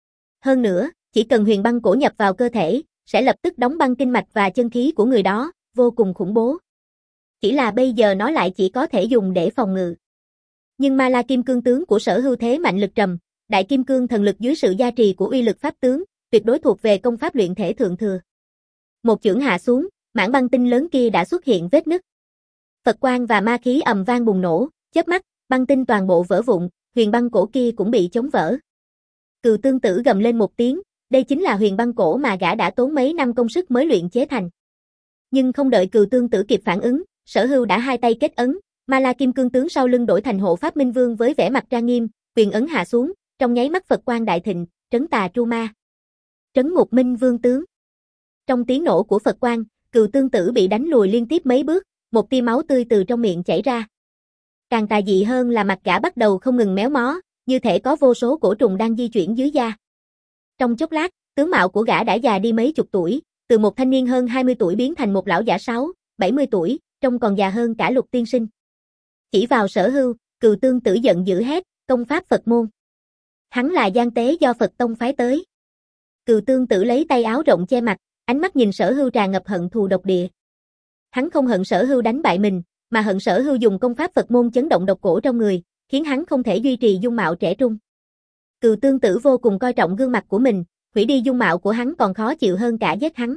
Hơn nữa, chỉ cần huyền băng cổ nhập vào cơ thể, sẽ lập tức đóng băng kinh mạch và chân khí của người đó, vô cùng khủng bố. Chỉ là bây giờ nó lại chỉ có thể dùng để phòng ngự. Nhưng Ma La Kim Cương tướng của Sở Hưu thế mạnh lực trầm, Đại Kim Cương thần lực dưới sự gia trì của uy lực pháp tướng, tuyệt đối thuộc về công pháp luyện thể thượng thừa. Một chưởng hạ xuống, mảng băng tinh lớn kia đã xuất hiện vết nứt. Phật quang và ma khí ầm vang bùng nổ, chớp mắt, băng tinh toàn bộ vỡ vụn, huyền băng cổ kia cũng bị chống vỡ. Cừu Tương Tử gầm lên một tiếng, đây chính là huyền băng cổ mà gã đã tốn mấy năm công sức mới luyện chế thành. Nhưng không đợi Cừu Tương Tử kịp phản ứng, Sở Hưu đã hai tay kết ấn, Ma La Kim Cương tướng sau lưng đổi thành Hộ Pháp Minh Vương với vẻ mặt trang nghiêm, quyền ấn hạ xuống, trong nháy mắt Phật quang đại thịnh, trấn tà tru ma. Trấn ngục Minh Vương tướng. Trong tiếng nổ của Phật quang, Cừu Tương Tử bị đánh lùi liên tiếp mấy bước, một tia máu tươi từ trong miệng chảy ra. Càng tà dị hơn là mặt gã bắt đầu không ngừng méo mó, như thể có vô số cổ trùng đang di chuyển dưới da. Trong chốc lát, tướng mạo của gã đã già đi mấy chục tuổi, từ một thanh niên hơn hai mươi tuổi biến thành một lão giả sáu, bảy mươi tuổi, trông còn già hơn cả Lục tiên sinh. Chỉ vào Sở Hưu, Cừu Tương Tử giận dữ hét, công pháp Phật môn. Hắn là gian tế do Phật tông phái tới. Cừu Tương Tử lấy tay áo rộng che mặt, ánh mắt nhìn Sở Hưu tràn ngập hận thù độc địa. Hắn không hận Sở Hưu đánh bại mình, mà hận Sở Hưu dùng công pháp Phật môn chấn động độc cổ trong người, khiến hắn không thể duy trì dung mạo trẻ trung. Cừu Tương Tử vô cùng coi trọng gương mặt của mình, hủy đi dung mạo của hắn còn khó chịu hơn cả giết hắn.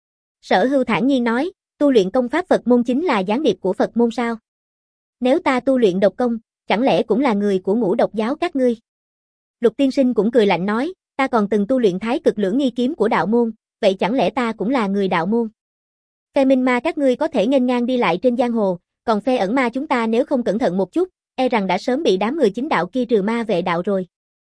Sở Hưu thản nhiên nói, tu luyện công pháp Phật môn chính là gián điệp của Phật môn sao? Nếu ta tu luyện độc công, chẳng lẽ cũng là người của ngũ độc giáo các ngươi? Lục tiên sinh cũng cười lạnh nói, ta còn từng tu luyện thái cực lưỡng nghi kiếm của đạo môn, vậy chẳng lẽ ta cũng là người đạo môn? Phe minh ma các ngươi có thể nghênh ngang đi lại trên giang hồ, còn phe ẩn ma chúng ta nếu không cẩn thận một chút, e rằng đã sớm bị đám người chính đạo kia trừ ma vệ đạo rồi.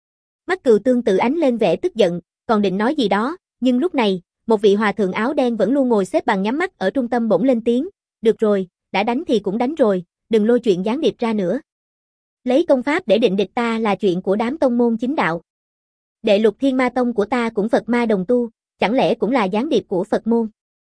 Mắt Cừu Tương Tự ánh lên vẻ tức giận, còn định nói gì đó, nhưng lúc này, một vị hòa thượng áo đen vẫn luôn ngồi xếp bằng nhắm mắt ở trung tâm bỗng lên tiếng, được rồi, đã đánh thì cũng đánh rồi, đừng lôi chuyện gián điệp ra nữa. Lấy công pháp để định địch ta là chuyện của đám tông môn chính đạo. Đệ Lục Thiên Ma Tông của ta cũng Phật ma đồng tu, chẳng lẽ cũng là gián điệp của Phật môn?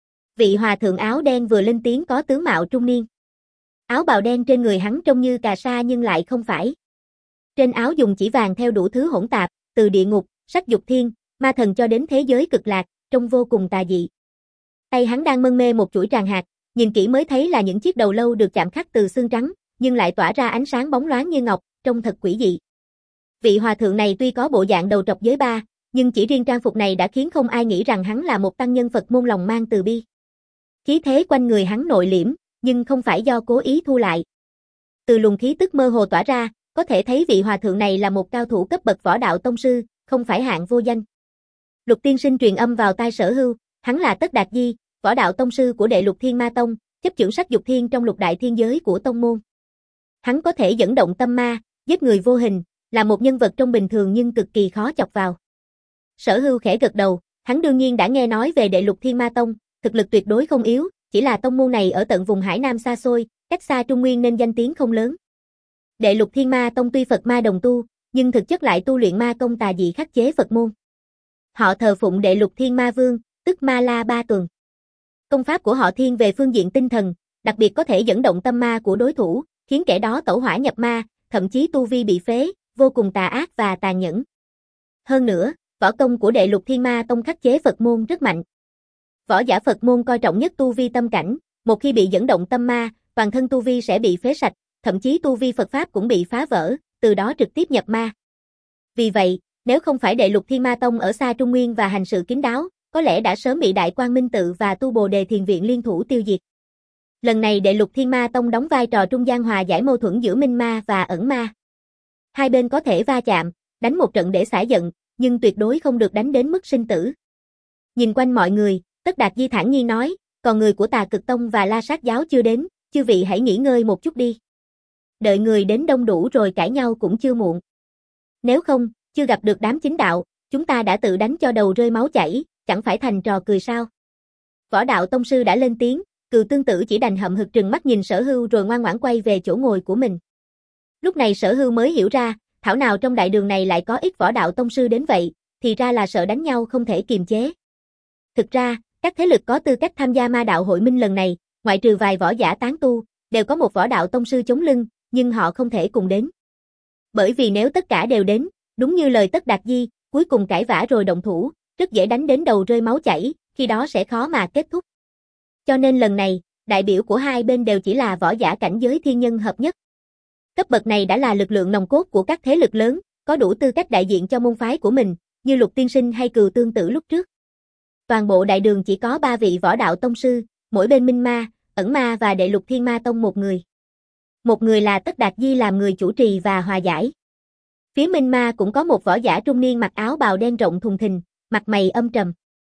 Vị hòa thượng áo đen vừa lên tiếng có tướng mạo trung niên. Áo bào đen trên người hắn trông như cà sa nhưng lại không phải. Trên áo dùng chỉ vàng theo đủ thứ hỗn tạp, từ địa ngục, sắc dục thiên, ma thần cho đến thế giới cực lạc, trông vô cùng tà dị. Tay hắn đang mân mê một chuỗi tràng hạt, nhìn kỹ mới thấy là những chiếc đầu lâu được chạm khắc từ xương trắng, nhưng lại tỏa ra ánh sáng bóng loáng như ngọc, trông thật quỷ dị. Vị hòa thượng này tuy có bộ dạng đầu trọc giới ba, nhưng chỉ riêng trang phục này đã khiến không ai nghĩ rằng hắn là một tăng nhân Phật môn lòng mang từ bi. Khí thế quanh người hắn nội liễm, nhưng không phải do cố ý thu lại. Từ luồng khí tức mơ hồ tỏa ra, có thể thấy vị hòa thượng này là một cao thủ cấp bậc võ đạo tông sư, không phải hạng vô danh. Lục tiên sinh truyền âm vào tai Sở Hưu, hắn là Tất Đạt Di, võ đạo tông sư của Đệ Lục Thiên Ma Tông, chấp chưởng sắc dục thiên trong lục đại thiên giới của tông môn. Hắn có thể dẫn động tâm ma, giết người vô hình, là một nhân vật trong bình thường nhưng cực kỳ khó chọc vào. Sở Hưu khẽ gật đầu, hắn đương nhiên đã nghe nói về Đệ Lục Thiên Ma Tông, thực lực tuyệt đối không yếu, chỉ là tông môn này ở tận vùng Hải Nam xa xôi, cách xa Trung Nguyên nên danh tiếng không lớn. Đệ Lục Thiên Ma Tông tuy Phật ma đồng tu, nhưng thực chất lại tu luyện ma công tà dị khắc chế Phật môn. Họ thờ phụng Đệ Lục Thiên Ma Vương, tức Ma La Ba Tuần. Công pháp của họ thiên về phương diện tinh thần, đặc biệt có thể dẫn động tâm ma của đối thủ, khiến kẻ đó tẩu hỏa nhập ma, thậm chí tu vi bị phế, vô cùng tà ác và tàn nhẫn. Hơn nữa, võ công của Đệ Lục Thiên Ma Tông khắc chế Phật môn rất mạnh. Võ giả Phật môn coi trọng nhất tu vi tâm cảnh, một khi bị dẫn động tâm ma, toàn thân tu vi sẽ bị phế sạch, thậm chí tu vi Phật pháp cũng bị phá vỡ, từ đó trực tiếp nhập ma. Vì vậy, nếu không phải Đệ Lục Thiên Ma Tông ở xa Trung Nguyên và hành sự kín đáo, có lẽ đã sớm bị Đại Quang Minh Tự và Tu Bồ Đề Thiền Viện liên thủ tiêu diệt. Lần này Đệ Lục Thiên Ma Tông đóng vai trò trung gian hòa giải mâu thuẫn giữa minh ma và ẩn ma. Hai bên có thể va chạm, đánh một trận để xả giận, nhưng tuyệt đối không được đánh đến mức sinh tử. Nhìn quanh mọi người, Tất Đạt Di thản nhiên nói, còn người của Tà Cực Tông và La Sát giáo chưa đến, chư vị hãy nghỉ ngơi một chút đi. Đợi người đến đông đủ rồi cãi nhau cũng chưa muộn. Nếu không, chưa gặp được đám chính đạo, chúng ta đã tự đánh cho đầu rơi máu chảy, chẳng phải thành trò cười sao? Võ đạo tông sư đã lên tiếng, Cừu Tương Tử chỉ đành hậm hực trừng mắt nhìn Sở Hưu rồi ngoan ngoãn quay về chỗ ngồi của mình. Lúc này Sở Hưu mới hiểu ra, thảo nào trong đại đường này lại có ít võ đạo tông sư đến vậy, thì ra là sợ đánh nhau không thể kiềm chế. Thực ra, các thế lực có tư cách tham gia ma đạo hội minh lần này, ngoại trừ vài võ giả tán tu, đều có một võ đạo tông sư chống lưng, nhưng họ không thể cùng đến. Bởi vì nếu tất cả đều đến, đúng như lời Tất Đạt Di, cuối cùng cãi vã rồi động thủ, rất dễ đánh đến đầu rơi máu chảy, khi đó sẽ khó mà kết thúc. Cho nên lần này, đại biểu của hai bên đều chỉ là võ giả cảnh giới thiên nhân hợp nhất. Cấp bậc này đã là lực lượng nòng cốt của các thế lực lớn, có đủ tư cách đại diện cho môn phái của mình, như Lục Tiên Sinh hay Cừu Tương Tử lúc trước. Toàn bộ đại đường chỉ có ba vị võ đạo tông sư, mỗi bên Minh Ma, Ẩn Ma và Đệ Lục Thiên Ma Tông một người. Một người là Tất Đạt Di làm người chủ trì và hòa giải. Phía Minh Ma cũng có một võ giả trung niên mặc áo bào đen rộng thùng thình, mặt mày âm trầm.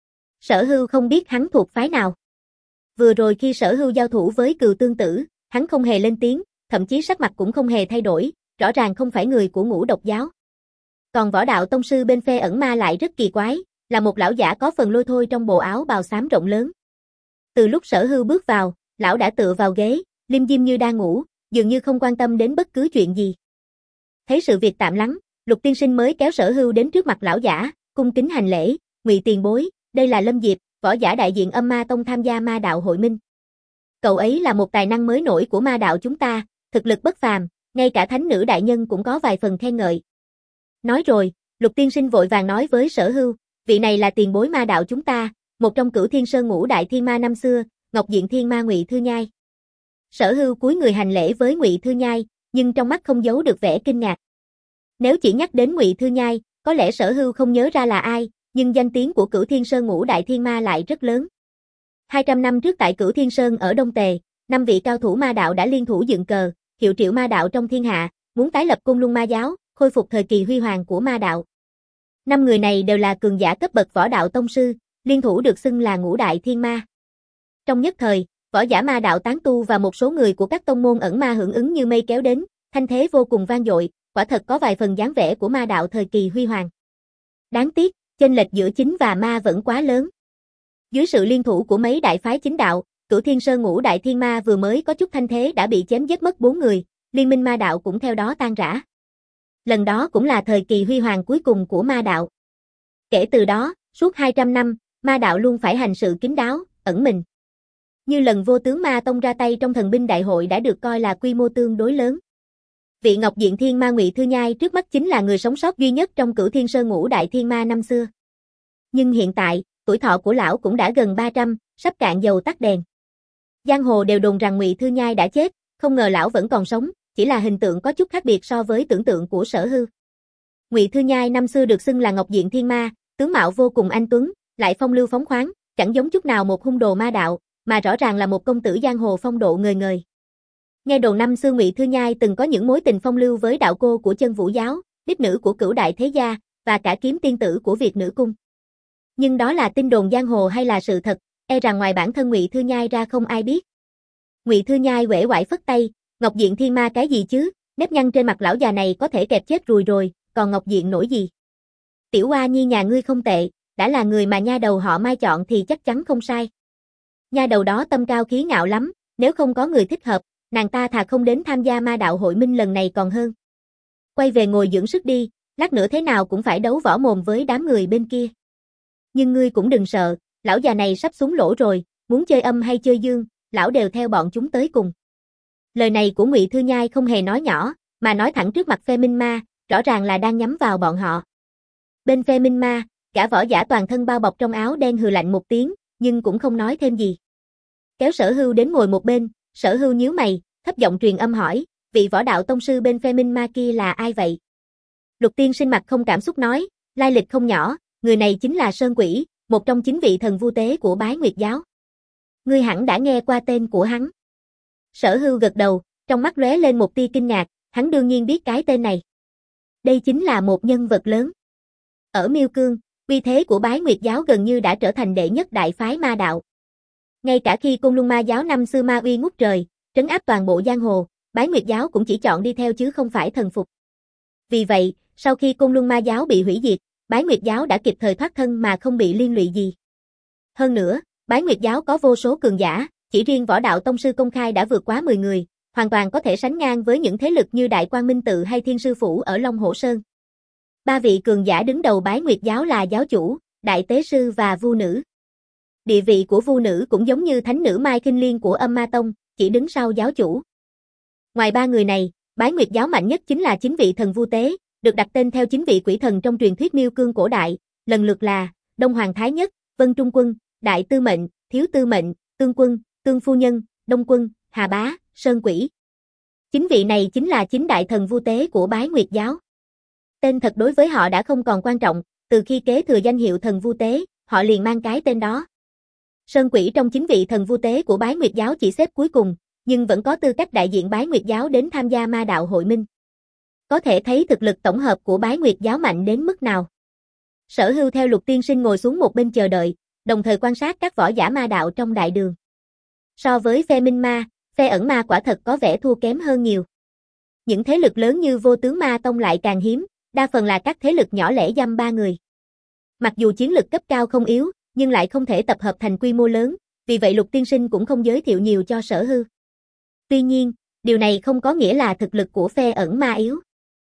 Sở Hưu không biết hắn thuộc phái nào. Vừa rồi khi Sở Hưu giao thủ với Cừu Tương Tử, hắn không hề lên tiếng, thậm chí sắc mặt cũng không hề thay đổi, rõ ràng không phải người của Ngũ Độc giáo. Còn võ đạo tông sư bên phe Ẩn Ma lại rất kỳ quái, là một lão giả có phần lôi thôi trong bộ áo bào xám rộng lớn. Từ lúc Sở Hưu bước vào, lão đã tựa vào ghế, lim dim như đang ngủ, dường như không quan tâm đến bất cứ chuyện gì. Thấy sự việc tạm lắng, Lục Tiên Sinh mới kéo Sở Hưu đến trước mặt lão giả, cung kính hành lễ, "Ngụy tiền bối, đây là Lâm Diệp, võ giả đại diện Âm Ma Tông tham gia ma đạo hội minh. Cậu ấy là một tài năng mới nổi của ma đạo chúng ta, thực lực bất phàm, ngay cả thánh nữ đại nhân cũng có vài phần khen ngợi." Nói rồi, Lục Tiên Sinh vội vàng nói với Sở Hưu, "Vị này là tiền bối ma đạo chúng ta, một trong Cửu Thiên Sơn ngũ đại thiên ma năm xưa, Ngọc Diện Thiên Ma Ngụy Thư Nhai." Sở Hưu cúi người hành lễ với Ngụy Thư Nhai, nhưng trong mắt không giấu được vẻ kinh ngạc. Nếu chỉ nhắc đến Ngụy Thư Nhai, có lẽ Sở Hưu không nhớ ra là ai, nhưng danh tiếng của Cửu Thiên Sơn ngũ đại thiên ma lại rất lớn. hai trăm năm trước tại Cửu Thiên Sơn ở Đông Tề, năm vị cao thủ ma đạo đã liên thủ dựng cờ, hiệu triệu ma đạo trong thiên hạ, muốn tái lập Côn Luân Ma giáo, khôi phục thời kỳ huy hoàng của ma đạo. Năm người này đều là cường giả cấp bậc võ đạo tông sư, liên thủ được xưng là ngũ đại thiên ma. Trong nhất thời, võ giả ma đạo tán tu và một số người của các tông môn ẩn ma hưởng ứng như mây kéo đến, thanh thế vô cùng vang dội, quả thật có vài phần dáng vẻ của ma đạo thời kỳ huy hoàng. Đáng tiếc, chênh lệch giữa chính và ma vẫn quá lớn. Dưới sự liên thủ của mấy đại phái chính đạo, Cửu Thiên Sơn ngũ đại thiên ma vừa mới có chút thanh thế đã bị chém giết mất bốn người, liên minh ma đạo cũng theo đó tan rã. Lần đó cũng là thời kỳ huy hoàng cuối cùng của ma đạo. Kể từ đó, suốt hai trăm năm, ma đạo luôn phải hành sự kín đáo, ẩn mình. Như lần Vô Tướng Ma Tông ra tay trong thần binh đại hội đã được coi là quy mô tương đối lớn. Vị Ngọc Diện Thiên Ma Ngụy Thư Nhai trước mắt chính là người sống sót duy nhất trong Cửu Thiên Sơn ngũ đại thiên ma năm xưa. Nhưng hiện tại, tuổi thọ của lão cũng đã gần ba trăm, sắp cạn dầu tắt đèn. Giang hồ đều đồn rằng Ngụy Thư Nhai đã chết, không ngờ lão vẫn còn sống, chỉ là hình tượng có chút khác biệt so với tưởng tượng của Sở Hưu. Ngụy Thư Nhai năm xưa được xưng là Ngọc Diện Thiên Ma, tướng mạo vô cùng anh tuấn, lại phong lưu phóng khoáng, chẳng giống chút nào một hung đồ ma đạo, mà rõ ràng là một công tử giang hồ phong độ ngời ngời. Nghe đồn năm xưa Ngụy Thư Nhai từng có những mối tình phong lưu với đạo cô của Chân Vũ giáo, đích nữ của Cửu Đại Thế Gia, và cả kiếm tiên tử của Việt Nữ Cung. Nhưng đó là tin đồn giang hồ hay là sự thật, e rằng ngoài bản thân Ngụy Thư Nhai ra không ai biết. Ngụy Thư Nhai uể oải phất tay, Ngọc Diện Thiên Ma cái gì chứ, nếp nhăn trên mặt lão già này có thể kẹp chết ruồi rồi, còn Ngọc Diện nổi gì? Tiểu Oa Nhi nhà ngươi không tệ, đã là người mà nha đầu họ Mai chọn thì chắc chắn không sai. Nha đầu đó tâm cao khí ngạo lắm, nếu không có người thích hợp, nàng ta thà không đến tham gia ma đạo hội minh lần này còn hơn. Quay về ngồi dưỡng sức đi, lát nữa thế nào cũng phải đấu võ mồm với đám người bên kia. Nhưng ngươi cũng đừng sợ, lão già này sắp xuống lỗ rồi, muốn chơi âm hay chơi dương, lão đều theo bọn chúng tới cùng. Lời này của Ngụy Thư Nhai không hề nói nhỏ, mà nói thẳng trước mặt phe Minh Ma, rõ ràng là đang nhắm vào bọn họ. Bên phe Minh Ma, cả võ giả toàn thân bao bọc trong áo đen hừ lạnh một tiếng, nhưng cũng không nói thêm gì. Kéo Sở Hưu đến ngồi một bên, Sở Hưu nhíu mày, thấp giọng truyền âm hỏi, vị võ đạo tông sư bên phe Minh Ma kia là ai vậy? Lục Tiên Sinh mặt không cảm xúc nói, lai lịch không nhỏ, người này chính là Sơn Quỷ, một trong chín vị thần vu tế của Bái Nguyệt giáo. Ngươi hẳn đã nghe qua tên của hắn. Sở Hưu gật đầu, trong mắt lóe lên một tia kinh ngạc, hắn đương nhiên biết cái tên này. Đây chính là một nhân vật lớn. Ở Miêu Cương, uy thế của Bái Nguyệt giáo gần như đã trở thành đệ nhất đại phái ma đạo. Ngay cả khi Côn Luân Ma giáo năm xưa ma uy ngút trời, trấn áp toàn bộ giang hồ, Bái Nguyệt giáo cũng chỉ chọn đi theo chứ không phải thần phục. Vì vậy, sau khi Côn Luân Ma giáo bị hủy diệt, Bái Nguyệt giáo đã kịp thời thoát thân mà không bị liên lụy gì. Hơn nữa, Bái Nguyệt giáo có vô số cường giả, chỉ riêng võ đạo tông sư công khai đã vượt quá mười người, hoàn toàn có thể sánh ngang với những thế lực như Đại Quang Minh Tự hay Thiên Sư Phủ ở Long Hổ Sơn. Ba vị cường giả đứng đầu Bái Nguyệt giáo là giáo chủ, đại tế sư và vu nữ. Địa vị của vu nữ cũng giống như thánh nữ Mai Kinh Liên của Âm Ma Tông, chỉ đứng sau giáo chủ. Ngoài ba người này, Bái Nguyệt giáo mạnh nhất chính là chính vị thần Vu Tế, được đặt tên theo chính vị quỷ thần trong truyền thuyết Miêu Cương cổ đại, lần lượt là Đông Hoàng Thái Nhất, Vân Trung Quân, Đại Tư Mệnh, Thiếu Tư Mệnh, Tương Quân, Tương Phu Nhân, Đông Quân, Hà Bá, Sơn Quỷ. Chính vị này chính là chính đại thần Vu Tế của Bái Nguyệt giáo. Tên thật đối với họ đã không còn quan trọng, từ khi kế thừa danh hiệu thần Vu Tế, họ liền mang cái tên đó. Sơn Quỷ trong chính vị thần Vu Tế của Bái Nguyệt giáo chỉ xếp cuối cùng, nhưng vẫn có tư cách đại diện Bái Nguyệt giáo đến tham gia ma đạo hội minh. Có thể thấy thực lực tổng hợp của Bái Nguyệt giáo mạnh đến mức nào. Sở Hưu theo Lục Tiên Sinh ngồi xuống một bên chờ đợi, đồng thời quan sát các võ giả ma đạo trong đại đường. So với phe Minh Ma, phe Ẩn Ma quả thật có vẻ thua kém hơn nhiều. Những thế lực lớn như Vô Tướng Ma Tông lại càng hiếm, đa phần là các thế lực nhỏ lẻ dăm ba người. Mặc dù chiến lực cấp cao không yếu, nhưng lại không thể tập hợp thành quy mô lớn, vì vậy Lục Tiên Sinh cũng không giới thiệu nhiều cho Sở Hưu. Tuy nhiên, điều này không có nghĩa là thực lực của phe Ẩn Ma yếu.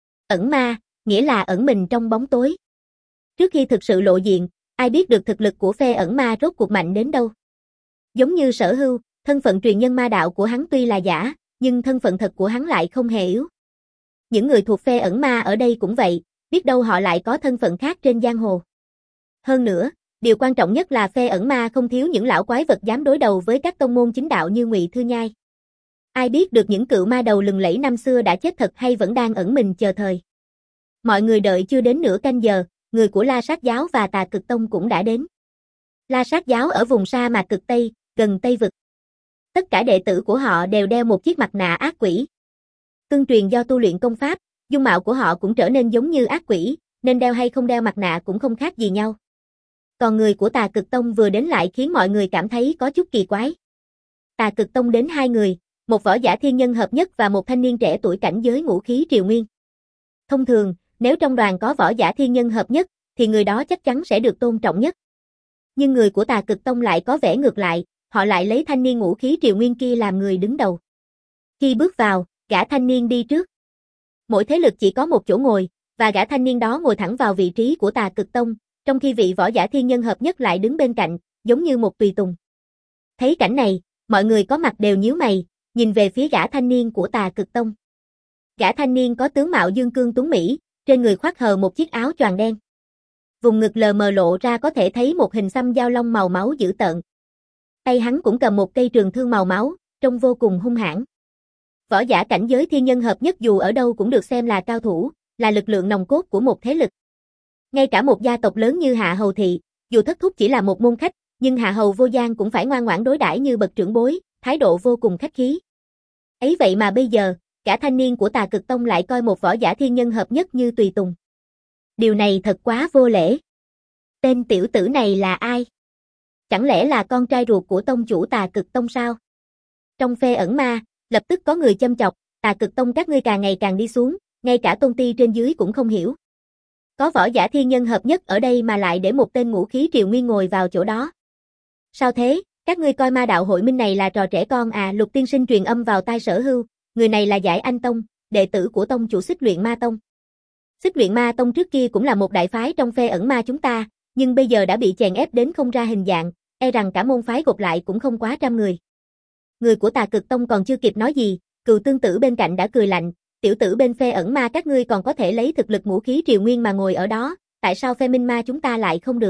Ẩn Ma, nghĩa là ẩn mình trong bóng tối. Trước khi thực sự lộ diện, ai biết được thực lực của phe Ẩn Ma rốt cuộc mạnh đến đâu. Giống như Sở Hưu, thân phận truyền nhân ma đạo của hắn tuy là giả, nhưng thân phận thật của hắn lại không hề yếu. Những người thuộc phe Ẩn Ma ở đây cũng vậy, biết đâu họ lại có thân phận khác trên giang hồ. Hơn nữa, điều quan trọng nhất là phe Ẩn Ma không thiếu những lão quái vật dám đối đầu với các tông môn chính đạo như Ngụy Thư Nhai. Ai biết được những cự ma đầu lừng lẫy năm xưa đã chết thật hay vẫn đang ẩn mình chờ thời. Mọi người đợi chưa đến nửa canh giờ, người của La Sát giáo và Tà Cực Tông cũng đã đến. La Sát giáo ở vùng sa mạc cực Tây, gần Tây Vực. Tất cả đệ tử của họ đều đeo một chiếc mặt nạ ác quỷ. Tương truyền do tu luyện công pháp, dung mạo của họ cũng trở nên giống như ác quỷ, nên đeo hay không đeo mặt nạ cũng không khác gì nhau. Còn người của Tà Cực Tông vừa đến lại khiến mọi người cảm thấy có chút kỳ quái. Tà Cực Tông đến hai người, một võ giả thiên nhân hợp nhất và một thanh niên trẻ tuổi cảnh giới ngũ khí triều nguyên. Thông thường, nếu trong đoàn có võ giả thiên nhân hợp nhất, thì người đó chắc chắn sẽ được tôn trọng nhất. Nhưng người của Tà Cực Tông lại có vẻ ngược lại, họ lại lấy thanh niên ngũ khí triều nguyên kia làm người đứng đầu. Khi bước vào, gã thanh niên đi trước. Mỗi thế lực chỉ có một chỗ ngồi, và gã thanh niên đó ngồi thẳng vào vị trí của Tà Cực Tông, trong khi vị võ giả thiên nhân hợp nhất lại đứng bên cạnh, giống như một tùy tùng. Thấy cảnh này, mọi người có mặt đều nhíu mày, nhìn về phía gã thanh niên của Tà Cực Tông. Gã thanh niên có tướng mạo dương cương tuấn mỹ, trên người khoác hờ một chiếc áo choàng đen. Vùng ngực lờ mờ lộ ra có thể thấy một hình xăm dao long màu máu dữ tợn. Tay hắn cũng cầm một cây trường thương màu máu, trông vô cùng hung hãn. Võ giả cảnh giới thiên nhân hợp nhất dù ở đâu cũng được xem là cao thủ, là lực lượng nòng cốt của một thế lực. Ngay cả một gia tộc lớn như Hạ Hầu Thị, dù thất thúc chỉ là một môn khách, nhưng Hạ Hầu Vô Giang cũng phải ngoan ngoãn đối đãi như bậc trưởng bối, thái độ vô cùng khách khí. Ấy vậy mà bây giờ, cả thanh niên của Tà Cực Tông lại coi một võ giả thiên nhân hợp nhất như tùy tùng. Điều này thật quá vô lễ. Tên tiểu tử này là ai? Chẳng lẽ là con trai ruột của tông chủ Tà Cực Tông sao? Trong phe Ẩn Ma, lập tức có người châm chọc, Tà Cực Tông các ngươi càng ngày càng đi xuống, ngay cả tôn ti trên dưới cũng không hiểu. Có võ giả thiên nhân hợp nhất ở đây mà lại để một tên ngũ khí triều nguyên ngồi vào chỗ đó. Sao thế, các ngươi coi ma đạo hội minh này là trò trẻ con à? Lục Tiên Sinh truyền âm vào tai Sở Hưu, người này là Giải Anh Tông, đệ tử của tông chủ Xích Luyện Ma Tông. Xích Luyện Ma Tông trước kia cũng là một đại phái trong phe Ẩn Ma chúng ta, nhưng bây giờ đã bị chèn ép đến không ra hình dạng, e rằng cả môn phái gộp lại cũng không quá trăm người. Người của Tà Cực Tông còn chưa kịp nói gì, Cừu Tương Tử bên cạnh đã cười lạnh, tiểu tử bên phe Ẩn Ma các ngươi còn có thể lấy thực lực ngũ khí triều nguyên mà ngồi ở đó, tại sao phe Minh Ma chúng ta lại không được?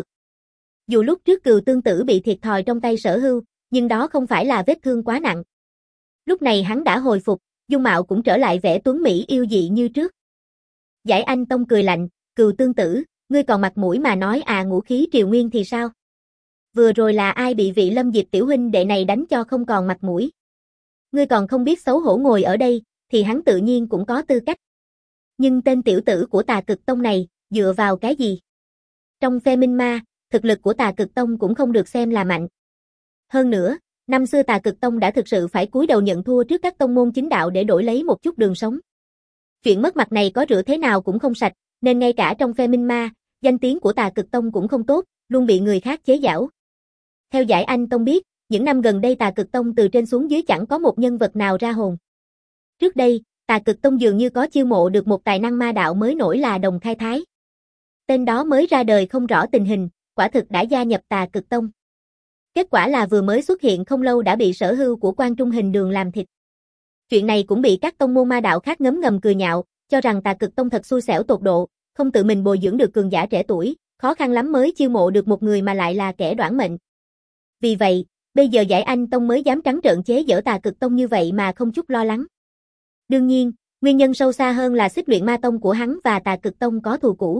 Dù lúc trước Cừu Tương Tử bị thiệt thòi trong tay Sở Hưu, nhưng đó không phải là vết thương quá nặng. Lúc này hắn đã hồi phục, dung mạo cũng trở lại vẻ tuấn mỹ yêu dị như trước. Giải Anh Tông cười lạnh, Cừu Tương Tử, ngươi còn mặt mũi mà nói à ngũ khí triều nguyên thì sao? Vừa rồi là ai bị vị Lâm Diệp tiểu huynh đệ này đánh cho không còn mặt mũi? Ngươi còn không biết xấu hổ ngồi ở đây, thì hắn tự nhiên cũng có tư cách. Nhưng tên tiểu tử của Tà Cực Tông này, dựa vào cái gì? Trong phe Minh Ma, thực lực của Tà Cực Tông cũng không được xem là mạnh. Hơn nữa, Năm xưa Tà Cực Tông đã thực sự phải cúi đầu nhận thua trước các tông môn chính đạo để đổi lấy một chút đường sống. Chuyện mất mặt này có rửa thế nào cũng không sạch, nên ngay cả trong phe Minh Ma, danh tiếng của Tà Cực Tông cũng không tốt, luôn bị người khác chế giễu. Theo Giải Anh Tông biết, những năm gần đây Tà Cực Tông từ trên xuống dưới chẳng có một nhân vật nào ra hồn. Trước đây, Tà Cực Tông dường như có chiêu mộ được một tài năng ma đạo mới nổi là Đồng Khai Thái. Tên đó mới ra đời không rõ tình hình, quả thực đã gia nhập Tà Cực Tông. Kết quả là vừa mới xuất hiện không lâu đã bị Sở Hưu của Quan Trung Hình Đường làm thịt. Chuyện này cũng bị các tông môn ma đạo khác ngấm ngầm cười nhạo, cho rằng Tà Cực Tông thật xui xẻo tột độ, không tự mình bồi dưỡng được cường giả trẻ tuổi, khó khăn lắm mới chiêu mộ được một người mà lại là kẻ đoản mệnh. Vì vậy, bây giờ Giải Anh Tông mới dám trắng trợn chế giễu Tà Cực Tông như vậy mà không chút lo lắng. Đương nhiên, nguyên nhân sâu xa hơn là Xích Luyện Ma Tông của hắn và Tà Cực Tông có thù cũ.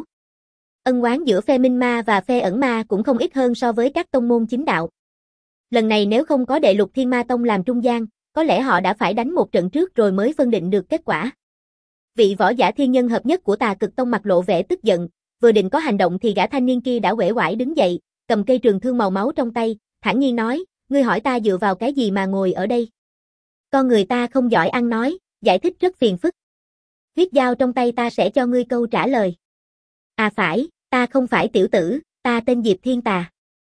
Ân oán giữa phe Minh Ma và phe Ẩn Ma cũng không ít hơn so với các tông môn chính đạo. Lần này nếu không có Đệ Lục Thiên Ma Tông làm trung gian, có lẽ họ đã phải đánh một trận trước rồi mới phân định được kết quả. Vị võ giả thiên nhân hợp nhất của Tà Cực Tông mặt lộ vẻ tức giận, vừa định có hành động thì gã thanh niên kia đã uể oải đứng dậy, cầm cây trường thương màu máu trong tay, thản nhiên nói, ngươi hỏi ta dựa vào cái gì mà ngồi ở đây? Con người ta không giỏi ăn nói, giải thích rất phiền phức. Huyết dao trong tay ta sẽ cho ngươi câu trả lời. À phải, ta không phải tiểu tử, ta tên Diệp Thiên Tà.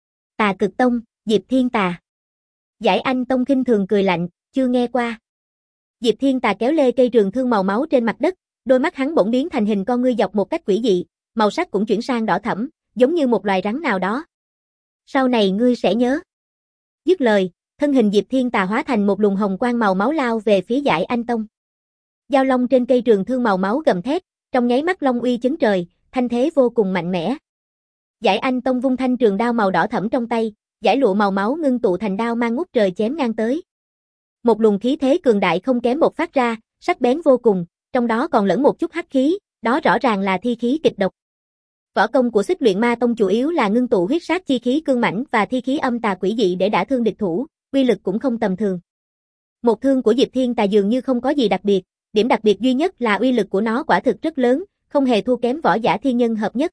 Tà Cực Tông, Diệp Thiên Tà. Giải Anh Tông khinh thường cười lạnh, chưa nghe qua. Diệp Thiên Tà kéo lê cây trường thương màu máu trên mặt đất, đôi mắt hắn bỗng biến thành hình con ngươi dọc một cách quỷ dị, màu sắc cũng chuyển sang đỏ thẫm, giống như một loài rắn nào đó. Sau này ngươi sẽ nhớ. Dứt lời, thân hình Diệp Thiên Tà hóa thành một luồng hồng quang màu máu lao về phía Giải Anh Tông. Dao long trên cây trường thương màu máu gầm thét, trong nháy mắt long uy chấn trời, thanh thế vô cùng mạnh mẽ. Giải Anh Tông vung thanh trường đao màu đỏ thẫm trong tay, giải lụa màu máu ngưng tụ thành đao mang ngút trời chém ngang tới. Một luồng khí thế cường đại không kém một phát ra, sắc bén vô cùng, trong đó còn lẫn một chút hắc khí, đó rõ ràng là thi khí kịch độc. Võ công của Xích Luyện Ma Tông chủ yếu là ngưng tụ huyết sát chi khí cương mãnh và thi khí âm tà quỷ dị để đả thương địch thủ, uy lực cũng không tầm thường. Một thương của Diệp Thiên Tà dường như không có gì đặc biệt, điểm đặc biệt duy nhất là uy lực của nó quả thực rất lớn, không hề thua kém võ giả thiên nhân hợp nhất.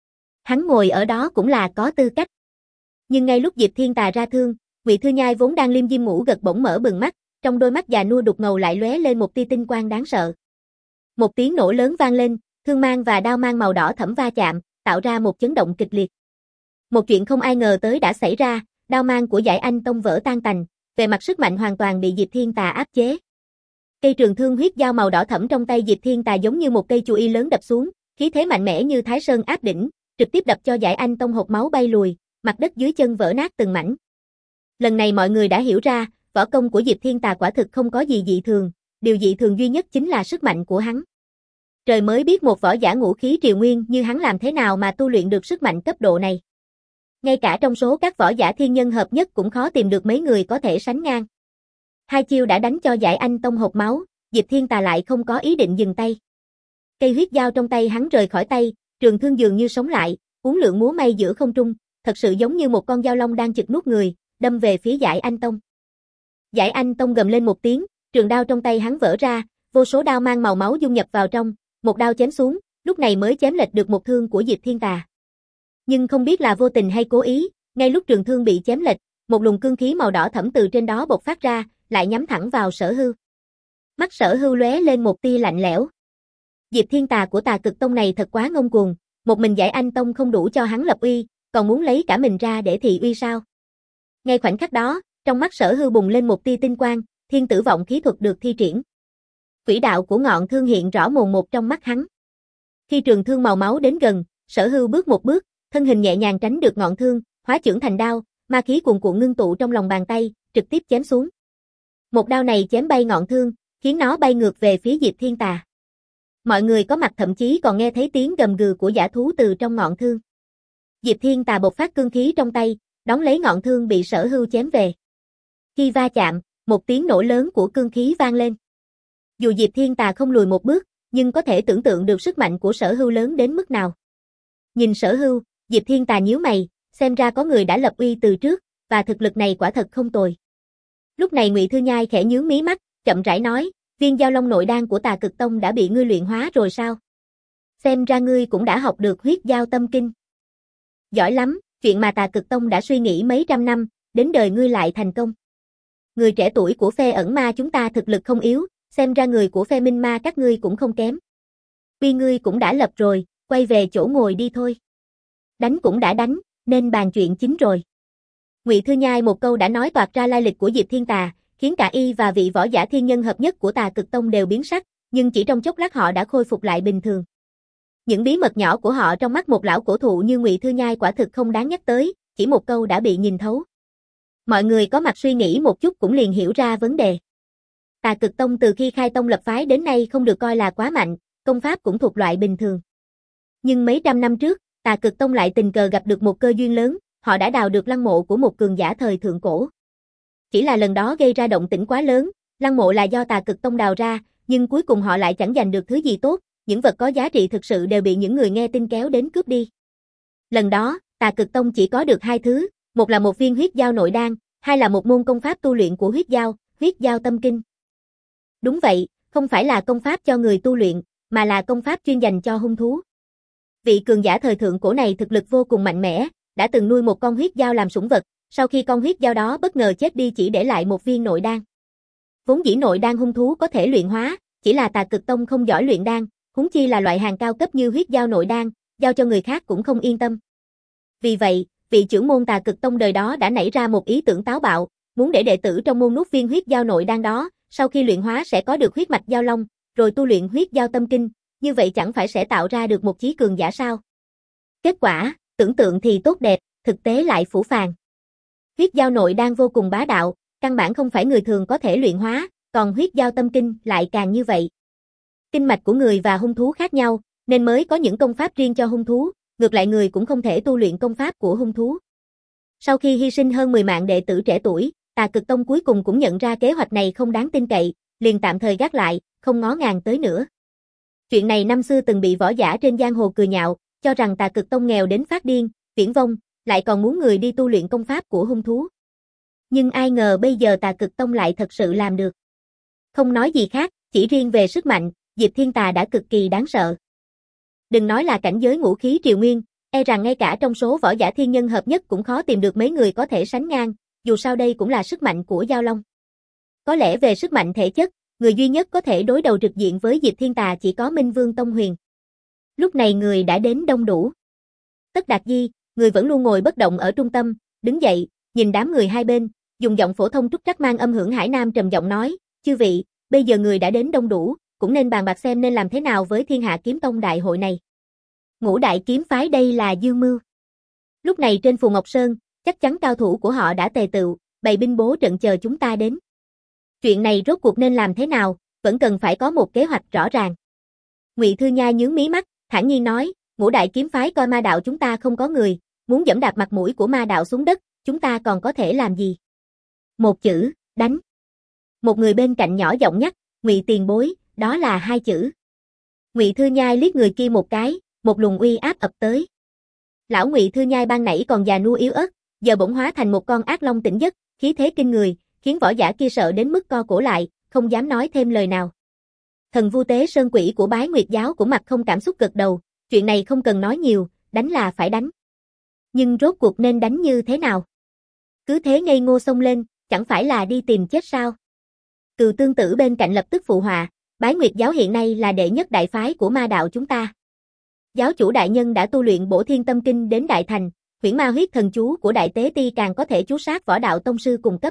Hắn ngồi ở đó cũng là có tư cách. Nhưng ngay lúc Diệp Thiên Tà ra thương, Ngụy Thư Nhai vốn đang liêm diêm ngủ gật bỗng mở bừng mắt, trong đôi mắt già nua đục ngầu lại lóe lên một tia tinh quang đáng sợ. Một tiếng nổ lớn vang lên, thương mang và đao mang màu đỏ thẫm va chạm, tạo ra một chấn động kịch liệt. Một chuyện không ai ngờ tới đã xảy ra, đao mang của Giải Anh Tông vỡ tan tành, về mặt sức mạnh hoàn toàn bị Diệp Thiên Tà áp chế. Cây trường thương huyết dao màu đỏ thẫm trong tay Diệp Thiên Tà giống như một cây chùy y lớn đập xuống, khí thế mạnh mẽ như Thái Sơn áp đỉnh, trực tiếp đập cho Giải Anh Tông hộc máu bay lùi, mặt đất dưới chân vỡ nát từng mảnh. Lần này mọi người đã hiểu ra, võ công của Diệp Thiên Tà quả thực không có gì dị thường, điều dị thường duy nhất chính là sức mạnh của hắn. Trời mới biết một võ giả ngũ khí triều nguyên như hắn làm thế nào mà tu luyện được sức mạnh cấp độ này. Ngay cả trong số các võ giả thiên nhân hợp nhất cũng khó tìm được mấy người có thể sánh ngang. Hai chiêu đã đánh cho Giải Anh Tông hộc máu, Diệp Thiên Tà lại không có ý định dừng tay. Cây huyết dao trong tay hắn rời khỏi tay, trường thương dường như sống lại, uốn lượn múa may giữa không trung, thật sự giống như một con dao long đang chực nuốt người, đâm về phía Giải Anh Tông. Giải Anh Tông gầm lên một tiếng, trường đao trong tay hắn vỡ ra, vô số đao mang màu máu dung nhập vào trong, một đao chém xuống, lúc này mới chém lệch được một thương của Diệp Thiên Tà. Nhưng không biết là vô tình hay cố ý, ngay lúc trường thương bị chém lệch, một luồng cương khí màu đỏ thẫm từ trên đó bộc phát ra, lại nhắm thẳng vào Sở Hưu. Mắt Sở Hưu lóe lên một tia lạnh lẽo. Diệp Thiên Tà của Tà Cực Tông này thật quá ngông cuồng, một mình Giải Anh Tông không đủ cho hắn lập uy, còn muốn lấy cả mình ra để thị uy sao? Ngay khoảnh khắc đó, trong mắt Sở Hưu bùng lên một tia tinh quang, thiên tử vọng khí thuật được thi triển. Quỹ đạo của ngọn thương hiện rõ mồn một trong mắt hắn. Khi trường thương màu máu đến gần, Sở Hưu bước một bước, thân hình nhẹ nhàng tránh được ngọn thương, hóa chưởng thành đao, ma khí cuồn cuộn ngưng tụ trong lòng bàn tay, trực tiếp chém xuống. Một đao này chém bay ngọn thương, khiến nó bay ngược về phía Diệp Thiên Tà. Mọi người có mặt thậm chí còn nghe thấy tiếng gầm gừ của dã thú từ trong ngọn thương. Diệp Thiên Tà bộc phát cương khí trong tay, đón lấy ngọn thương bị Sở Hưu chém về. Khi va chạm, một tiếng nổ lớn của cương khí vang lên. Dù Diệp Thiên Tà không lùi một bước, nhưng có thể tưởng tượng được sức mạnh của Sở Hưu lớn đến mức nào. Nhìn Sở Hưu, Diệp Thiên Tà nhíu mày, xem ra có người đã lập uy từ trước, và thực lực này quả thật không tồi. Lúc này Ngụy Thư Nhai khẽ nhướng mí mắt, chậm rãi nói, viên giao long nội đan của Tà Cực Tông đã bị ngươi luyện hóa rồi sao? Xem ra ngươi cũng đã học được huyết giao tâm kinh. Giỏi lắm, chuyện mà Tà Cực Tông đã suy nghĩ mấy trăm năm, đến đời ngươi lại thành công. Người trẻ tuổi của phe ẩn ma chúng ta thực lực không yếu, xem ra người của phe minh ma các ngươi cũng không kém. Uy ngươi cũng đã lập rồi, quay về chỗ ngồi đi thôi. Đánh cũng đã đánh, nên bàn chuyện chính rồi. Ngụy Thư Nhai một câu đã nói toạc ra lai lịch của Diệp Thiên Tà, khiến cả y và vị võ giả thiên nhân hợp nhất của Tà Cực Tông đều biến sắc, nhưng chỉ trong chốc lát họ đã khôi phục lại bình thường. Những bí mật nhỏ của họ trong mắt một lão cổ thụ như Ngụy Thư Nhai quả thực không đáng nhắc tới, chỉ một câu đã bị nhìn thấu. Mọi người có mặt suy nghĩ một chút cũng liền hiểu ra vấn đề. Tà Cực Tông từ khi khai tông lập phái đến nay không được coi là quá mạnh, công pháp cũng thuộc loại bình thường. Nhưng mấy trăm năm trước, Tà Cực Tông lại tình cờ gặp được một cơ duyên lớn, họ đã đào được lăng mộ của một cường giả thời thượng cổ. Chỉ là lần đó gây ra động tĩnh quá lớn, lăng mộ là do Tà Cực Tông đào ra, nhưng cuối cùng họ lại chẳng giành được thứ gì tốt, những vật có giá trị thực sự đều bị những người nghe tin kéo đến cướp đi. Lần đó, Tà Cực Tông chỉ có được hai thứ, một là một viên huyết giao nội đan, hai là một môn công pháp tu luyện của huyết giao, huyết giao tâm kinh. Đúng vậy, không phải là công pháp cho người tu luyện, mà là công pháp chuyên dành cho hung thú. Vị cường giả thời thượng cổ này thực lực vô cùng mạnh mẽ, đã từng nuôi một con huyết giao làm sủng vật, sau khi con huyết giao đó bất ngờ chết đi chỉ để lại một viên nội đan. Vốn dĩ nội đan hung thú có thể luyện hóa, chỉ là Tà Cực Tông không giỏi luyện đan, huống chi là loại hàng cao cấp như huyết giao nội đan, giao cho người khác cũng không yên tâm. Vì vậy, vị trưởng môn Tà Cực Tông đời đó đã nảy ra một ý tưởng táo bạo, muốn để đệ tử trong môn nuốt viên huyết giao nội đan đó, sau khi luyện hóa sẽ có được huyết mạch giao long, rồi tu luyện huyết giao tâm kinh, như vậy chẳng phải sẽ tạo ra được một chí cường giả sao? Kết quả, tưởng tượng thì tốt đẹp, thực tế lại phũ phàng. Huyết giao nội đan vô cùng bá đạo, căn bản không phải người thường có thể luyện hóa, còn huyết giao tâm kinh lại càng như vậy. Kinh mạch của người và hung thú khác nhau, nên mới có những công pháp riêng cho hung thú, ngược lại người cũng không thể tu luyện công pháp của hung thú. Sau khi hy sinh hơn mười mạng đệ tử trẻ tuổi, Tà Cực Tông cuối cùng cũng nhận ra kế hoạch này không đáng tin cậy, liền tạm thời gác lại, không ngó ngàng tới nữa. Chuyện này năm xưa từng bị võ giả trên giang hồ cười nhạo, cho rằng Tà Cực Tông nghèo đến phát điên, viển vông, lại còn muốn người đi tu luyện công pháp của hung thú. Nhưng ai ngờ bây giờ Tà Cực Tông lại thật sự làm được. Không nói gì khác, chỉ riêng về sức mạnh, Diệp Thiên Tà đã cực kỳ đáng sợ. Đừng nói là cảnh giới ngũ khí triều nguyên, e rằng ngay cả trong số võ giả thiên nhân hợp nhất cũng khó tìm được mấy người có thể sánh ngang, dù sao đây cũng là sức mạnh của Giao Long. Có lẽ về sức mạnh thể chất, người duy nhất có thể đối đầu trực diện với Diệp Thiên Tà chỉ có Minh Vương Tông Huyền. Lúc này người đã đến đông đủ. Tất Đạt Di, người vẫn luôn ngồi bất động ở trung tâm, đứng dậy, nhìn đám người hai bên, dùng giọng phổ thông trúc trắc mang âm hưởng Hải Nam trầm giọng nói, chư vị, bây giờ người đã đến đông đủ, cũng nên bàn bạc xem nên làm thế nào với Thiên Hạ Kiếm Tông đại hội này. Ngũ đại kiếm phái đây là dương mưu. Lúc này trên Phù Ngọc Sơn, chắc chắn cao thủ của họ đã tề tựu, bày binh bố trận chờ chúng ta đến. Chuyện này rốt cuộc nên làm thế nào, vẫn cần phải có một kế hoạch rõ ràng. Ngụy Thư Nhai nhướng mí mắt, thản nhiên nói, ngũ đại kiếm phái coi ma đạo chúng ta không có người, muốn giẫm đạp mặt mũi của ma đạo xuống đất, chúng ta còn có thể làm gì? Một chữ, đánh. Một người bên cạnh nhỏ giọng nhắc, Ngụy tiền bối, đó là hai chữ. Ngụy Thư Nhai liếc người kia một cái, một luồng uy áp ập tới. Lão Ngụy Thư Nhai ban nãy còn già nua yếu ớt, giờ bỗng hóa thành một con ác long tỉnh giấc, khí thế kinh người, khiến võ giả kia sợ đến mức co cổ lại, không dám nói thêm lời nào. Thần Vu Tế Sơn Quỷ của Bái Nguyệt giáo cũng mặt không cảm xúc gật đầu, chuyện này không cần nói nhiều, đánh là phải đánh. Nhưng rốt cuộc nên đánh như thế nào? Cứ thế ngây ngô xông lên, chẳng phải là đi tìm chết sao? Cừu Tương Tử bên cạnh lập tức phụ họa, Bái Nguyệt giáo hiện nay là đệ nhất đại phái của ma đạo chúng ta. Giáo chủ đại nhân đã tu luyện Bổ Thiên Tâm Kinh đến đại thành, Huyễn Ma Huyết Thần chú của Đại Tế Ti càng có thể chú sát võ đạo tông sư cùng cấp.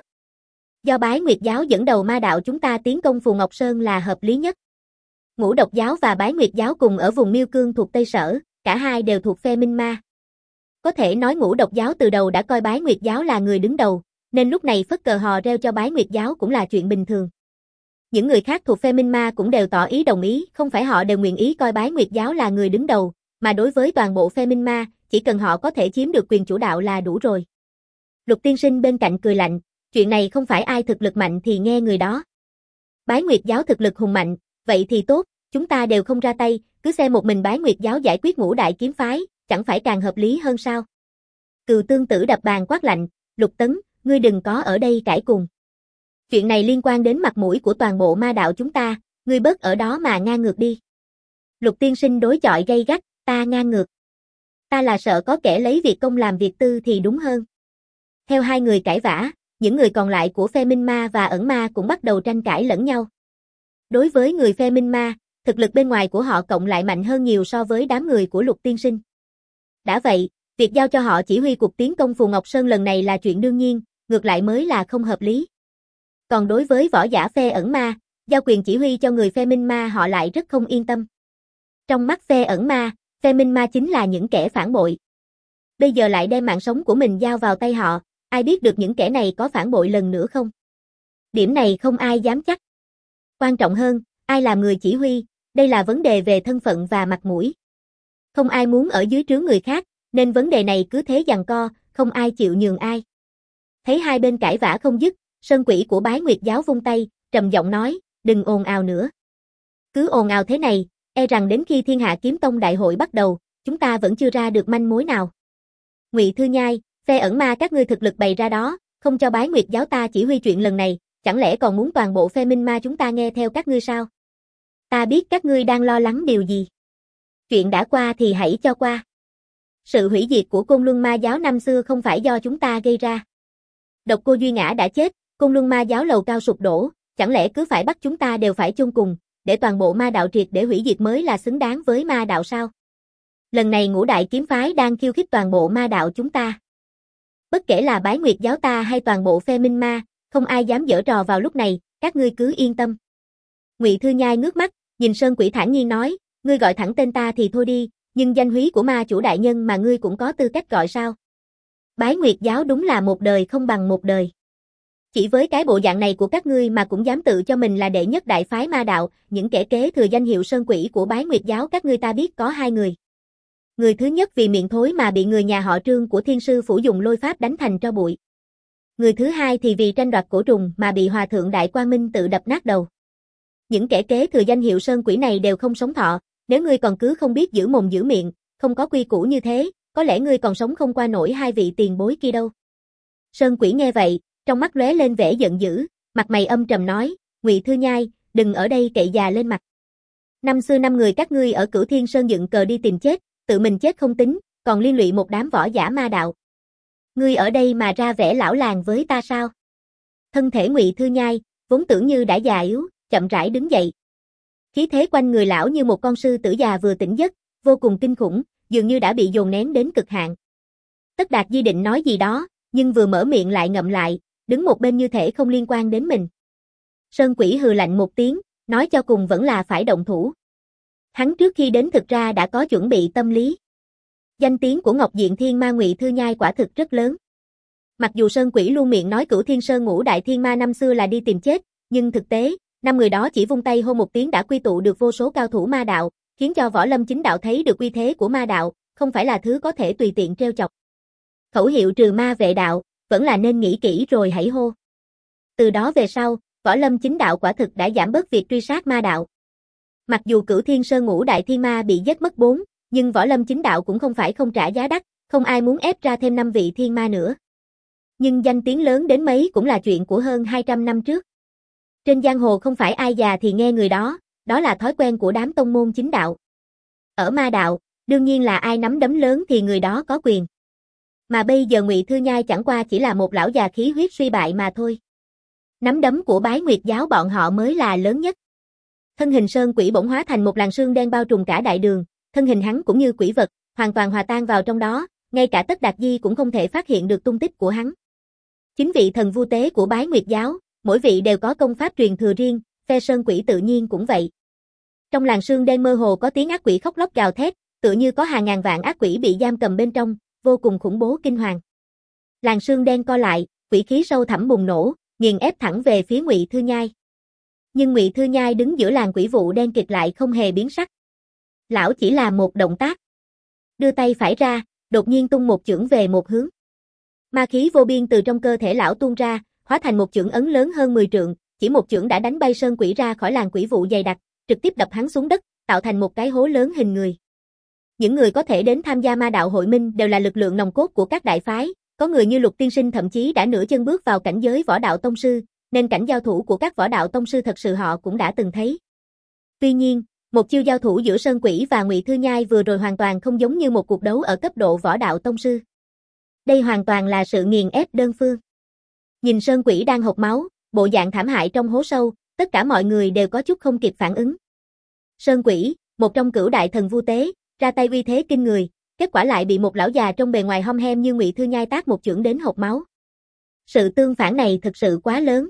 Do Bái Nguyệt giáo dẫn đầu ma đạo chúng ta tiến công Phù Ngọc Sơn là hợp lý nhất. Ngũ Độc giáo và Bái Nguyệt giáo cùng ở vùng Miêu Cương thuộc Tây Sở, cả hai đều thuộc phe Minh Ma. Có thể nói Ngũ Độc giáo từ đầu đã coi Bái Nguyệt giáo là người đứng đầu, nên lúc này phất cờ hò reo cho Bái Nguyệt giáo cũng là chuyện bình thường. Những người khác thuộc phe Minh Ma cũng đều tỏ ý đồng ý, không phải họ đều nguyện ý coi Bái Nguyệt giáo là người đứng đầu, mà đối với toàn bộ phe Minh Ma, chỉ cần họ có thể chiếm được quyền chủ đạo là đủ rồi. Lục Tiên Sinh bên cạnh cười lạnh, chuyện này không phải ai thực lực mạnh thì nghe người đó. Bái Nguyệt giáo thực lực hùng mạnh, vậy thì tốt, chúng ta đều không ra tay, cứ xem một mình Bái Nguyệt giáo giải quyết ngũ đại kiếm phái, chẳng phải càng hợp lý hơn sao? Cừu Tương Tử đập bàn quát lạnh, Lục Tấn, ngươi đừng có ở đây cãi cùng. Chuyện này liên quan đến mặt mũi của toàn bộ ma đạo chúng ta, ngươi bớt ở đó mà ngang ngược đi. Lục Tiên Sinh đối chọi gay gắt, ta ngang ngược. Ta là sợ có kẻ lấy việc công làm việc tư thì đúng hơn. Theo hai người cãi vã, những người còn lại của phe Minh Ma và ẩn ma cũng bắt đầu tranh cãi lẫn nhau. Đối với người phe Minh Ma, thực lực bên ngoài của họ cộng lại mạnh hơn nhiều so với đám người của Lục Tiên Sinh. Đã vậy, việc giao cho họ chỉ huy cuộc tiến công Phù Ngọc Sơn lần này là chuyện đương nhiên, ngược lại mới là không hợp lý. Còn đối với võ giả phe ẩn ma, giao quyền chỉ huy cho người phe Minh Ma họ lại rất không yên tâm. Trong mắt phe ẩn ma, phe Minh Ma chính là những kẻ phản bội. Bây giờ lại đem mạng sống của mình giao vào tay họ, ai biết được những kẻ này có phản bội lần nữa không? Điểm này không ai dám chắc. Quan trọng hơn, ai làm người chỉ huy, đây là vấn đề về thân phận và mặt mũi. Không ai muốn ở dưới trướng người khác, nên vấn đề này cứ thế giằng co, không ai chịu nhường ai. Thấy hai bên cãi vã không dứt, Sơn Quỷ của Bái Nguyệt giáo vung tay, trầm giọng nói, đừng ồn ào nữa. Cứ ồn ào thế này, e rằng đến khi Thiên Hạ Kiếm Tông đại hội bắt đầu, chúng ta vẫn chưa ra được manh mối nào. Ngụy Thư Nhai, phe ẩn ma các ngươi thực lực bày ra đó, không cho Bái Nguyệt giáo ta chỉ huy chuyện lần này, chẳng lẽ còn muốn toàn bộ phe Minh Ma chúng ta nghe theo các ngươi sao? Ta biết các ngươi đang lo lắng điều gì. Chuyện đã qua thì hãy cho qua. Sự hủy diệt của Côn Luân Ma giáo năm xưa không phải do chúng ta gây ra. Độc Cô Duy Ngã đã chết, Côn Luân Ma giáo lầu cao sụp đổ, chẳng lẽ cứ phải bắt chúng ta đều phải chôn cùng, để toàn bộ ma đạo triệt để hủy diệt mới là xứng đáng với ma đạo sao? Lần này Ngũ Đại Kiếm Phái đang khiêu khích toàn bộ ma đạo chúng ta. Bất kể là Bái Nguyệt giáo ta hay toàn bộ phe Minh Ma, không ai dám giở trò vào lúc này, các ngươi cứ yên tâm. Ngụy Thư Nhai ngước mắt, nhìn Sơn Quỷ thản nhiên nói, ngươi gọi thẳng tên ta thì thôi đi, nhưng danh húy của ma chủ đại nhân mà ngươi cũng có tư cách gọi sao? Bái Nguyệt giáo đúng là một đời không bằng một đời. Chỉ với cái bộ dạng này của các ngươi mà cũng dám tự cho mình là đệ nhất đại phái ma đạo, những kẻ kế thừa danh hiệu Sơn Quỷ của Bái Nguyệt giáo các ngươi ta biết có hai người. Người thứ nhất vì miệng thối mà bị người nhà họ Trương của Thiên Sư Phủ dùng lôi pháp đánh thành tro bụi. Người thứ hai thì vì tranh đoạt cổ trùng mà bị Hòa Thượng Đại Quang Minh tự đập nát đầu. Những kẻ kế thừa danh hiệu Sơn Quỷ này đều không sống thọ, nếu ngươi còn cứ không biết giữ mồm giữ miệng, không có quy củ như thế, có lẽ ngươi còn sống không qua nổi hai vị tiền bối kia đâu. Sơn Quỷ nghe vậy, trong mắt lóe lên vẻ giận dữ, mặt mày âm trầm nói, Ngụy Thư Nhai, đừng ở đây cậy già lên mặt. Năm xưa năm người các ngươi ở Cửu Thiên Sơn dựng cờ đi tìm chết, tự mình chết không tính, còn liên lụy một đám võ giả ma đạo. Ngươi ở đây mà ra vẻ lão làng với ta sao? Thân thể Ngụy Thư Nhai, vốn tưởng như đã già yếu, chậm rãi đứng dậy. Khí thế quanh người lão như một con sư tử già vừa tỉnh giấc, vô cùng kinh khủng, dường như đã bị dồn nén đến cực hạn. Tất Đạt Di định nói gì đó, nhưng vừa mở miệng lại ngậm lại, đứng một bên như thể không liên quan đến mình. Sơn Quỷ hừ lạnh một tiếng, nói cho cùng vẫn là phải động thủ. Hắn trước khi đến thực ra đã có chuẩn bị tâm lý. Danh tiếng của Ngọc Diện Thiên Ma Ngụy Thư Nhai quả thực rất lớn. Mặc dù Sơn Quỷ luôn miệng nói Cửu Thiên Sơn Ngũ Đại Thiên Ma năm xưa là đi tìm chết, nhưng thực tế, năm người đó chỉ vung tay hô một tiếng đã quy tụ được vô số cao thủ ma đạo, khiến cho Võ Lâm Chính Đạo thấy được uy thế của ma đạo, không phải là thứ có thể tùy tiện trêu chọc. Khẩu hiệu trừ ma vệ đạo, vẫn là nên nghĩ kỹ rồi hãy hô. Từ đó về sau, Võ Lâm Chính Đạo quả thực đã giảm bớt việc truy sát ma đạo. Mặc dù Cửu Thiên Sơn Ngũ Đại Thiên Ma bị giết mất bốn, nhưng Võ Lâm Chính Đạo cũng không phải không trả giá đắt, không ai muốn ép ra thêm năm vị thiên ma nữa. Nhưng danh tiếng lớn đến mấy cũng là chuyện của hơn hai trăm năm trước. Trên giang hồ không phải ai già thì nghe người đó, đó là thói quen của đám tông môn chính đạo. Ở ma đạo, đương nhiên là ai nắm đấm lớn thì người đó có quyền. Mà bây giờ Ngụy Thư Nhai chẳng qua chỉ là một lão già khí huyết suy bại mà thôi. Nắm đấm của Bái Nguyệt giáo bọn họ mới là lớn nhất. Thân hình Sơn Quỷ bỗng hóa thành một làn sương đen bao trùm cả đại đường, thân hình hắn cũng như quỷ vật, hoàn toàn hòa tan vào trong đó, ngay cả Tất Đạt Di cũng không thể phát hiện được tung tích của hắn. Chính vị thần vu tế của Bái Nguyệt giáo, mỗi vị đều có công pháp truyền thừa riêng, phe Sơn Quỷ tự nhiên cũng vậy. Trong làn sương đen mơ hồ có tiếng ác quỷ khóc lóc gào thét, tựa như có hàng ngàn vạn ác quỷ bị giam cầm bên trong, vô cùng khủng bố kinh hoàng. Làn sương đen co lại, quỷ khí sâu thẳm bùng nổ, nghiền ép thẳng về phía Ngụy Thư Nhai. Nhưng Ngụy Thư Nhai đứng giữa làn quỷ vụ đen kịt lại không hề biến sắc. Lão chỉ là một động tác. Đưa tay phải ra, đột nhiên tung một chưởng về một hướng. Ma khí vô biên từ trong cơ thể lão tuôn ra, hóa thành một chưởng ấn lớn hơn mười trượng, chỉ một chưởng đã đánh bay Sơn Quỷ ra khỏi làn quỷ vụ dày đặc, trực tiếp đập hắn xuống đất, tạo thành một cái hố lớn hình người. Những người có thể đến tham gia ma đạo hội minh đều là lực lượng nòng cốt của các đại phái, có người như Lục Tiên Sinh thậm chí đã nửa chân bước vào cảnh giới võ đạo tông sư, nên cảnh giao thủ của các võ đạo tông sư thật sự họ cũng đã từng thấy. Tuy nhiên, một chiêu giao thủ giữa Sơn Quỷ và Ngụy Thư Nhai vừa rồi hoàn toàn không giống như một cuộc đấu ở cấp độ võ đạo tông sư. Đây hoàn toàn là sự nghiền ép đơn phương. Nhìn Sơn Quỷ đang hộc máu, bộ dạng thảm hại trong hố sâu, tất cả mọi người đều có chút không kịp phản ứng. Sơn Quỷ, một trong cửu đại thần vu tế, ra tay uy thế kinh người, kết quả lại bị một lão già trong bề ngoài hom hem như Ngụy Thư Nhai tát một chưởng đến hộc máu. Sự tương phản này thực sự quá lớn.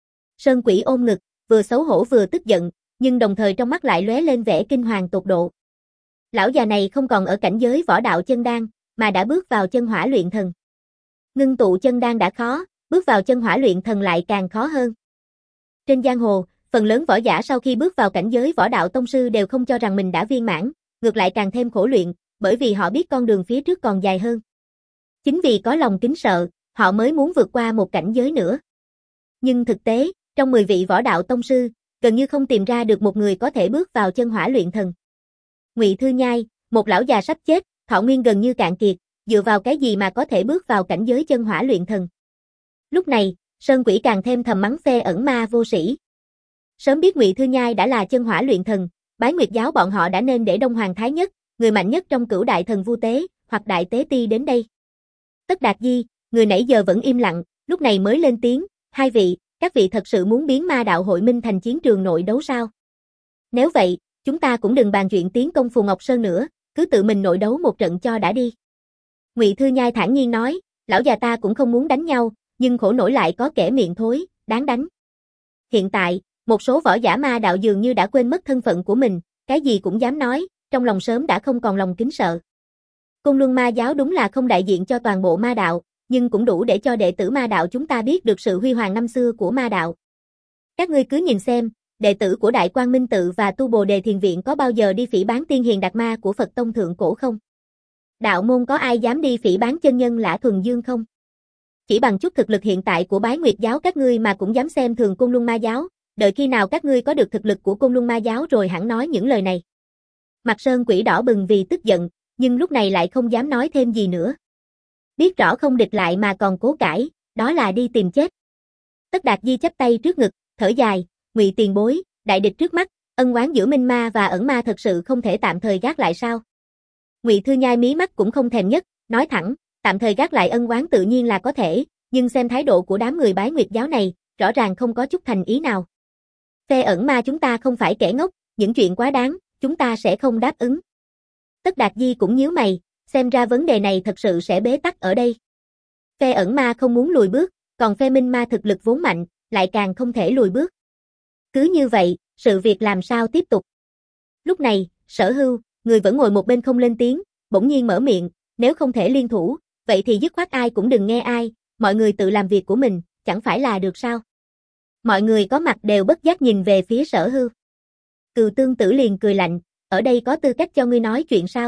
Sơn Quỷ ôm ngực, vừa xấu hổ vừa tức giận, nhưng đồng thời trong mắt lại lóe lên vẻ kinh hoàng tột độ. Lão già này không còn ở cảnh giới võ đạo chân đan, mà đã bước vào chân hỏa luyện thần. Ngưng tụ chân đan đã khó, bước vào chân hỏa luyện thần lại càng khó hơn. Trên giang hồ, phần lớn võ giả sau khi bước vào cảnh giới võ đạo tông sư đều không cho rằng mình đã viên mãn, ngược lại càng thêm khổ luyện, bởi vì họ biết con đường phía trước còn dài hơn. Chính vì có lòng kính sợ, họ mới muốn vượt qua một cảnh giới nữa. Nhưng thực tế, trong mười vị võ đạo tông sư, gần như không tìm ra được một người có thể bước vào chân hỏa luyện thần. Ngụy Thư Nhai, một lão già sắp chết, thọ nguyên gần như cạn kiệt, dựa vào cái gì mà có thể bước vào cảnh giới chân hỏa luyện thần. Lúc này, Sơn Quỷ càng thêm thầm mắng Phê Ẩn Ma vô sĩ. Sớm biết Ngụy Thư Nhai đã là chân hỏa luyện thần, Bái Nguyệt giáo bọn họ đã nên để Đông Hoàng Thái Nhất, người mạnh nhất trong cửu đại thần vu tế, hoặc đại tế ti đến đây. Tất Đạt Di, người nãy giờ vẫn im lặng, lúc này mới lên tiếng, hai vị, các vị thật sự muốn biến ma đạo hội minh thành chiến trường nội đấu sao? Nếu vậy, chúng ta cũng đừng bàn chuyện tiến công Phù Ngọc Sơn nữa, cứ tự mình nội đấu một trận cho đã đi. Ngụy Thư Nhai thản nhiên nói, lão già ta cũng không muốn đánh nhau, nhưng khổ nổi lại có kẻ miệng thối, đáng đánh. Hiện tại, một số võ giả ma đạo dường như đã quên mất thân phận của mình, cái gì cũng dám nói, trong lòng sớm đã không còn lòng kính sợ. Côn Luân Ma giáo đúng là không đại diện cho toàn bộ ma đạo, nhưng cũng đủ để cho đệ tử ma đạo chúng ta biết được sự huy hoàng năm xưa của ma đạo. Các ngươi cứ nhìn xem, đệ tử của Đại Quang Minh Tự và Tu Bồ Đề Thiền Viện có bao giờ đi phỉ báng tiên hiền đạt ma của Phật Tông Thượng Cổ không? Đạo môn có ai dám đi phỉ báng chân nhân Lã Thuần Dương không? Chỉ bằng chút thực lực hiện tại của Bái Nguyệt giáo các ngươi mà cũng dám xem thường Côn Luân Ma giáo, đợi khi nào các ngươi có được thực lực của Côn Luân Ma giáo rồi hẳn nói những lời này. Mặt Sơn Quỷ đỏ bừng vì tức giận, nhưng lúc này lại không dám nói thêm gì nữa. Biết rõ không địch lại mà còn cố cãi, đó là đi tìm chết. Tất Đạt Di chắp tay trước ngực, thở dài, Ngụy tiền bối, đại địch trước mắt, ân oán giữa Minh Ma và Ẩn Ma thật sự không thể tạm thời gác lại sao? Ngụy Thư Nhai mí mắt cũng không thèm nhấc, nói thẳng, tạm thời gác lại ân oán tự nhiên là có thể, nhưng xem thái độ của đám người Bái Nguyệt giáo này, rõ ràng không có chút thành ý nào. Phê Ẩn Ma chúng ta không phải kẻ ngốc, những chuyện quá đáng, chúng ta sẽ không đáp ứng. Tất Đạt Di cũng nhíu mày, xem ra vấn đề này thật sự sẽ bế tắc ở đây. Phê Ẩn Ma không muốn lùi bước, còn Phê Minh Ma thực lực vốn mạnh, lại càng không thể lùi bước. Cứ như vậy, sự việc làm sao tiếp tục? Lúc này, Sở Hưu, người vẫn ngồi một bên không lên tiếng, bỗng nhiên mở miệng, nếu không thể liên thủ, vậy thì dứt khoát ai cũng đừng nghe ai, mọi người tự làm việc của mình, chẳng phải là được sao? Mọi người có mặt đều bất giác nhìn về phía Sở Hưu. Cừu Tương Tử liền cười lạnh, ở đây có tư cách cho ngươi nói chuyện sao?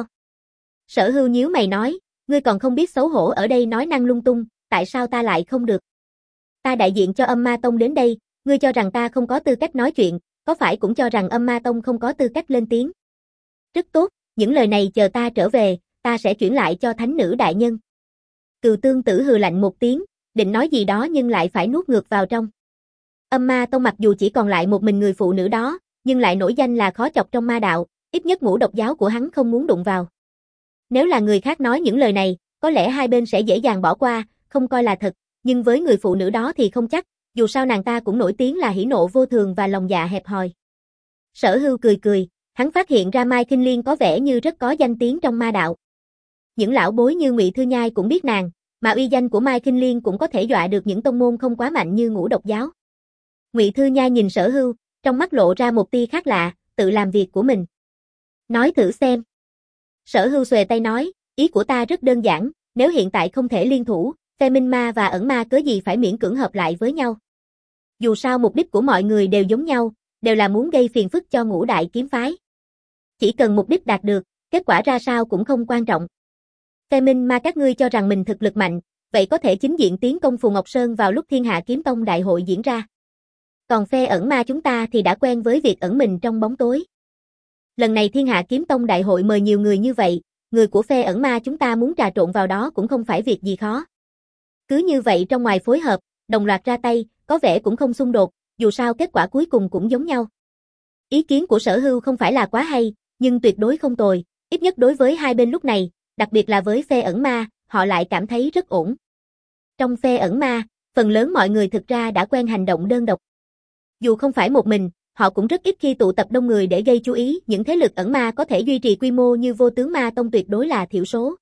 Sở Hưu nhíu mày nói, ngươi còn không biết xấu hổ ở đây nói năng lung tung, tại sao ta lại không được? Ta đại diện cho Âm Ma Tông đến đây, ngươi cho rằng ta không có tư cách nói chuyện, có phải cũng cho rằng Âm Ma Tông không có tư cách lên tiếng? Rất tốt, những lời này chờ ta trở về, ta sẽ chuyển lại cho thánh nữ đại nhân. Cừu Tương Tử hừ lạnh một tiếng, định nói gì đó nhưng lại phải nuốt ngược vào trong. Âm Ma Tông mặc dù chỉ còn lại một mình người phụ nữ đó, nhưng lại nổi danh là khó chọc trong ma đạo, ít nhất ngũ độc giáo của hắn không muốn đụng vào. Nếu là người khác nói những lời này, có lẽ hai bên sẽ dễ dàng bỏ qua, không coi là thật, nhưng với người phụ nữ đó thì không chắc, dù sao nàng ta cũng nổi tiếng là hỉ nộ vô thường và lòng dạ hẹp hòi. Sở Hưu cười cười, hắn phát hiện ra Mai Kinh Liên có vẻ như rất có danh tiếng trong ma đạo. Những lão bối như Ngụy Thư Nhai cũng biết nàng, mà uy danh của Mai Kinh Liên cũng có thể dọa được những tông môn không quá mạnh như ngũ độc giáo. Ngụy Thư Nhai nhìn Sở Hưu, trong mắt lộ ra một tia khác lạ, tự làm việc của mình. Nói thử xem. Sở Hưu xuề tay nói, ý của ta rất đơn giản, nếu hiện tại không thể liên thủ, Phe Minh Ma và Ẩn Ma cớ gì phải miễn cưỡng hợp lại với nhau. Dù sao mục đích của mọi người đều giống nhau, đều là muốn gây phiền phức cho ngũ đại kiếm phái. Chỉ cần mục đích đạt được, kết quả ra sao cũng không quan trọng. Phe Minh Ma các ngươi cho rằng mình thực lực mạnh, vậy có thể chính diện tiến công Phù Ngọc Sơn vào lúc Thiên Hạ Kiếm Tông đại hội diễn ra. Còn phe Ẩn Ma chúng ta thì đã quen với việc ẩn mình trong bóng tối. Lần này Thiên Hạ Kiếm Tông đại hội mời nhiều người như vậy, người của phe Ẩn Ma chúng ta muốn trà trộn vào đó cũng không phải việc gì khó. Cứ như vậy trong ngoài phối hợp, đồng loạt ra tay, có vẻ cũng không xung đột, dù sao kết quả cuối cùng cũng giống nhau. Ý kiến của Sở Hưu không phải là quá hay, nhưng tuyệt đối không tồi, ít nhất đối với hai bên lúc này, đặc biệt là với phe Ẩn Ma, họ lại cảm thấy rất ổn. Trong phe Ẩn Ma, phần lớn mọi người thực ra đã quen hành động đơn độc. Dù không phải một mình, họ cũng rất ít khi tụ tập đông người để gây chú ý, những thế lực ẩn ma có thể duy trì quy mô như Vô Tướng Ma Tông tuyệt đối là thiểu số.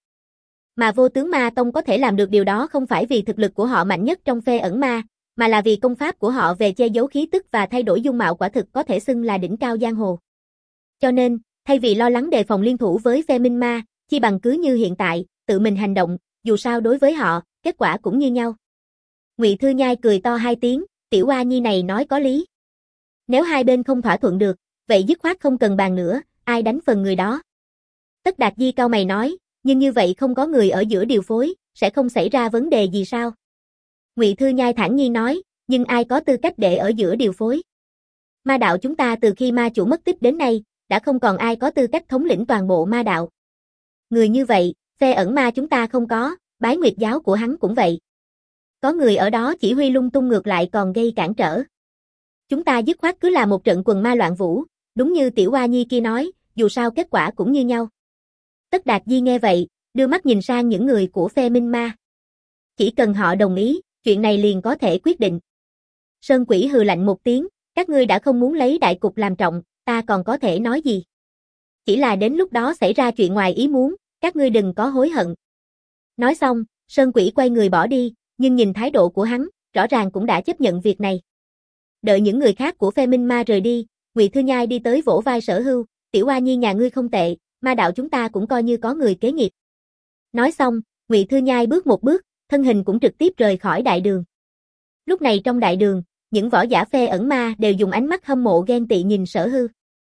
Mà Vô Tướng Ma Tông có thể làm được điều đó không phải vì thực lực của họ mạnh nhất trong phe ẩn ma, mà là vì công pháp của họ về che giấu khí tức và thay đổi dung mạo quả thực có thể xưng là đỉnh cao giang hồ. Cho nên, thay vì lo lắng đề phòng liên thủ với phe minh ma, chi bằng cứ như hiện tại, tự mình hành động, dù sao đối với họ, kết quả cũng như nhau. Ngụy Thư Nhai cười to hai tiếng, tiểu oa nhi này nói có lý. Nếu hai bên không thỏa thuận được, vậy dứt khoát không cần bàn nữa, ai đánh phần người đó. Tất Đạt Di cau mày nói, nhưng như vậy không có người ở giữa điều phối, sẽ không xảy ra vấn đề gì sao? Ngụy Thư Nhai thản nhiên nói, nhưng ai có tư cách để ở giữa điều phối? Ma đạo chúng ta từ khi ma chủ mất tích đến nay, đã không còn ai có tư cách thống lĩnh toàn bộ ma đạo. Người như vậy, phe ẩn ma chúng ta không có, Bái Nguyệt giáo của hắn cũng vậy. Có người ở đó chỉ huy lung tung ngược lại còn gây cản trở. Chúng ta dứt khoát cứ là một trận quần ma loạn vũ, đúng như tiểu oa nhi kia nói, dù sao kết quả cũng như nhau. Tất Đạt Di nghe vậy, đưa mắt nhìn sang những người của phe minh ma. Chỉ cần họ đồng ý, chuyện này liền có thể quyết định. Sơn Quỷ hừ lạnh một tiếng, các ngươi đã không muốn lấy đại cục làm trọng, ta còn có thể nói gì? Chỉ là đến lúc đó xảy ra chuyện ngoài ý muốn, các ngươi đừng có hối hận. Nói xong, Sơn Quỷ quay người bỏ đi, nhưng nhìn thái độ của hắn, rõ ràng cũng đã chấp nhận việc này. Đợi những người khác của phe minh ma rời đi, Ngụy Thư Nhai đi tới vỗ vai Sở Hưu, tiểu oa nhi nhà ngươi không tệ, ma đạo chúng ta cũng coi như có người kế nghiệp. Nói xong, Ngụy Thư Nhai bước một bước, thân hình cũng trực tiếp rời khỏi đại đường. Lúc này trong đại đường, những võ giả phe ẩn ma đều dùng ánh mắt hâm mộ ghen tị nhìn Sở Hưu.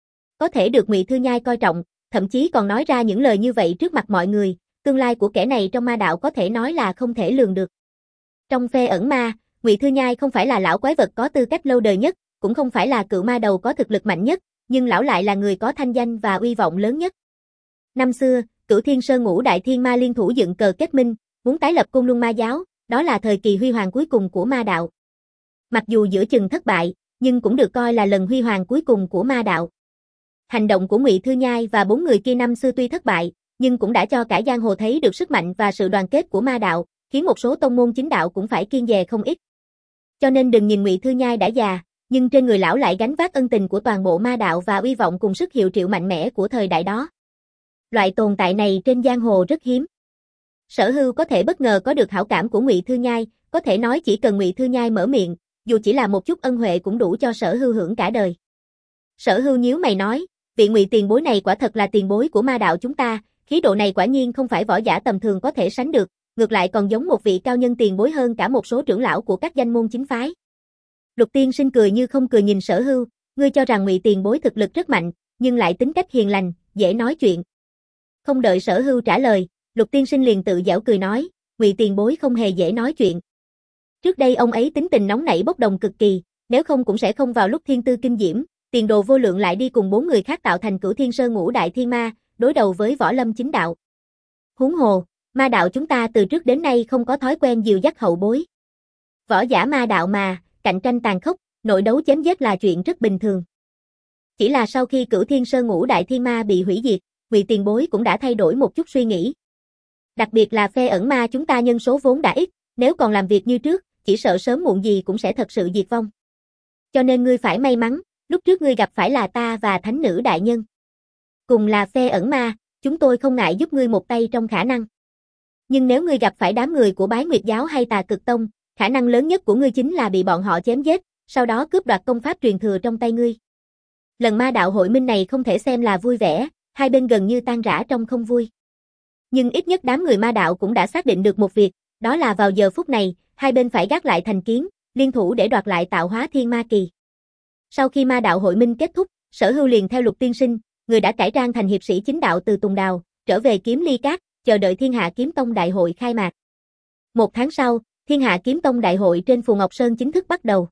Có thể được Ngụy Thư Nhai coi trọng, thậm chí còn nói ra những lời như vậy trước mặt mọi người, tương lai của kẻ này trong ma đạo có thể nói là không thể lường được. Trong phe ẩn ma, Ngụy Thư Nhai không phải là lão quái vật có tư cách lâu đời nhất, cũng không phải là cự ma đầu có thực lực mạnh nhất, nhưng lão lại là người có thanh danh và uy vọng lớn nhất. Năm xưa, Cửu Thiên Sơn ngũ đại thiên ma liên thủ dựng cờ kết minh, muốn tái lập Côn Luân Ma giáo, đó là thời kỳ huy hoàng cuối cùng của ma đạo. Mặc dù giữa chừng thất bại, nhưng cũng được coi là lần huy hoàng cuối cùng của ma đạo. Hành động của Ngụy Thư Nhai và bốn người kia năm xưa tuy thất bại, nhưng cũng đã cho cả giang hồ thấy được sức mạnh và sự đoàn kết của ma đạo, khiến một số tông môn chính đạo cũng phải kiêng dè không ít. Cho nên đừng nhìn Ngụy Thư Nhai đã già, nhưng trên người lão lại gánh vác ân tình của toàn bộ ma đạo và uy vọng cùng sức hiệu triệu mạnh mẽ của thời đại đó. Loại tồn tại này trên giang hồ rất hiếm. Sở Hưu có thể bất ngờ có được hảo cảm của Ngụy Thư Nhai, có thể nói chỉ cần Ngụy Thư Nhai mở miệng, dù chỉ là một chút ân huệ cũng đủ cho Sở Hưu hưởng cả đời. Sở Hưu nhíu mày nói, vị Ngụy tiền bối này quả thật là tiền bối của ma đạo chúng ta, khí độ này quả nhiên không phải võ giả tầm thường có thể sánh được, ngược lại còn giống một vị cao nhân tiền bối hơn cả một số trưởng lão của các danh môn chính phái. Lục Tiên Sinh cười như không cười nhìn Sở Hưu, ngươi cho rằng Ngụy tiền bối thực lực rất mạnh, nhưng lại tính cách hiền lành, dễ nói chuyện. Không đợi Sở Hưu trả lời, Lục Tiên Sinh liền tự giễu cười nói, Ngụy tiền bối không hề dễ nói chuyện. Trước đây ông ấy tính tình nóng nảy bốc đồng cực kỳ, nếu không cũng sẽ không vào lúc thiên tư kinh diễm, tiền đồ vô lượng lại đi cùng bốn người khác tạo thành Cửu Thiên Sơn ngũ đại thiên ma, đối đầu với võ lâm chính đạo. Huống hồ, ma đạo chúng ta từ trước đến nay không có thói quen dìu dắt hậu bối. Võ giả ma đạo mà, cạnh tranh tàn khốc, nội đấu chém giết là chuyện rất bình thường. Chỉ là sau khi Cửu Thiên Sơn ngũ đại thiên ma bị hủy diệt, Ngụy tiền bối cũng đã thay đổi một chút suy nghĩ. Đặc biệt là phe ẩn ma chúng ta nhân số vốn đã ít, nếu còn làm việc như trước, chỉ sợ sớm muộn gì cũng sẽ thật sự diệt vong. Cho nên ngươi phải may mắn, lúc trước ngươi gặp phải là ta và thánh nữ đại nhân. Cùng là phe ẩn ma, chúng tôi không ngại giúp ngươi một tay trong khả năng. Nhưng nếu ngươi gặp phải đám người của Bái Nguyệt giáo hay Tà Cực tông, khả năng lớn nhất của ngươi chính là bị bọn họ chém giết, sau đó cướp đoạt công pháp truyền thừa trong tay ngươi. Lần ma đạo hội minh này không thể xem là vui vẻ, hai bên gần như tan rã trong không vui. Nhưng ít nhất đám người ma đạo cũng đã xác định được một việc, đó là vào giờ phút này, hai bên phải gác lại thành kiến, liên thủ để đoạt lại tạo hóa thiên ma kỳ. Sau khi ma đạo hội minh kết thúc, Sở Hưu liền theo Lục Tiên Sinh, người đã cải trang thành hiệp sĩ chính đạo từ Tùng Đào, trở về Kiếm Ly Cát, chờ đợi Thiên Hạ Kiếm Tông đại hội khai mạc. Một tháng sau, Thiên Hạ Kiếm Tông đại hội trên Phù Ngọc Sơn chính thức bắt đầu.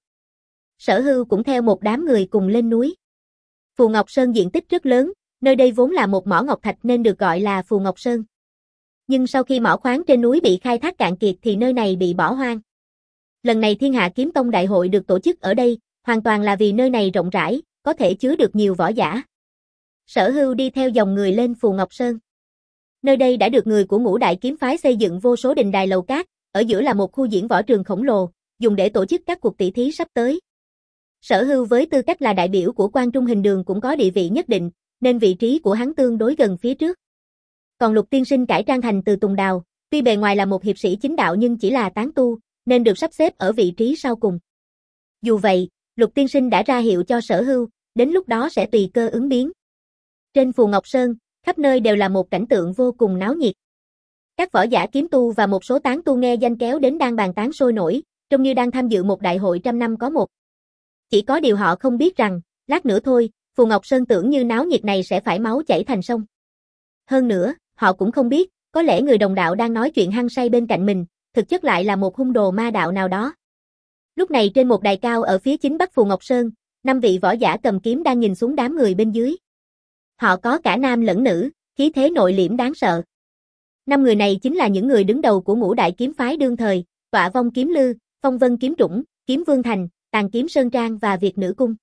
Sở Hưu cũng theo một đám người cùng lên núi. Phù Ngọc Sơn diện tích rất lớn, nơi đây vốn là một mỏ ngọc thạch nên được gọi là Phù Ngọc Sơn. Nhưng sau khi mỏ khoáng trên núi bị khai thác cạn kiệt thì nơi này bị bỏ hoang. Lần này Thiên Hạ Kiếm Tông đại hội được tổ chức ở đây, hoàn toàn là vì nơi này rộng rãi, có thể chứa được nhiều võ giả. Sở Hưu đi theo dòng người lên Phù Ngọc Sơn. Nơi đây đã được người của ngũ đại kiếm phái xây dựng vô số đình đài lầu cát, ở giữa là một khu diễn võ trường khổng lồ, dùng để tổ chức các cuộc tỷ thí sắp tới. Sở Hưu với tư cách là đại biểu của Quan Trung Hình Đường cũng có địa vị nhất định, nên vị trí của hắn tương đối gần phía trước. Còn Lục tiên sinh cải trang thành Từ Tùng Đào, tuy bề ngoài là một hiệp sĩ chính đạo nhưng chỉ là tán tu, nên được sắp xếp ở vị trí sau cùng. Dù vậy, Lục tiên sinh đã ra hiệu cho Sở Hưu, đến lúc đó sẽ tùy cơ ứng biến. Trên Phù Ngọc Sơn, khắp nơi đều là một cảnh tượng vô cùng náo nhiệt. Các võ giả kiếm tu và một số tán tu nghe danh kéo đến đang bàn tán sôi nổi, trông như đang tham dự một đại hội trăm năm có một. Chỉ có điều họ không biết rằng, lát nữa thôi, Phù Ngọc Sơn tưởng như náo nhiệt này sẽ phải máu chảy thành sông. Hơn nữa, họ cũng không biết, có lẽ người đồng đạo đang nói chuyện hăng say bên cạnh mình, thực chất lại là một hung đồ ma đạo nào đó. Lúc này trên một đài cao ở phía chính bắc Phù Ngọc Sơn, năm vị võ giả cầm kiếm đang nhìn xuống đám người bên dưới. Họ có cả nam lẫn nữ, khí thế nội liễm đáng sợ. Năm người này chính là những người đứng đầu của ngũ đại kiếm phái đương thời, Tọa Vong Kiếm Lư, Phong Vân Kiếm Trũng, Kiếm Vương Thành, Tàn Kiếm Sơn Trang và Việt Nữ Cung.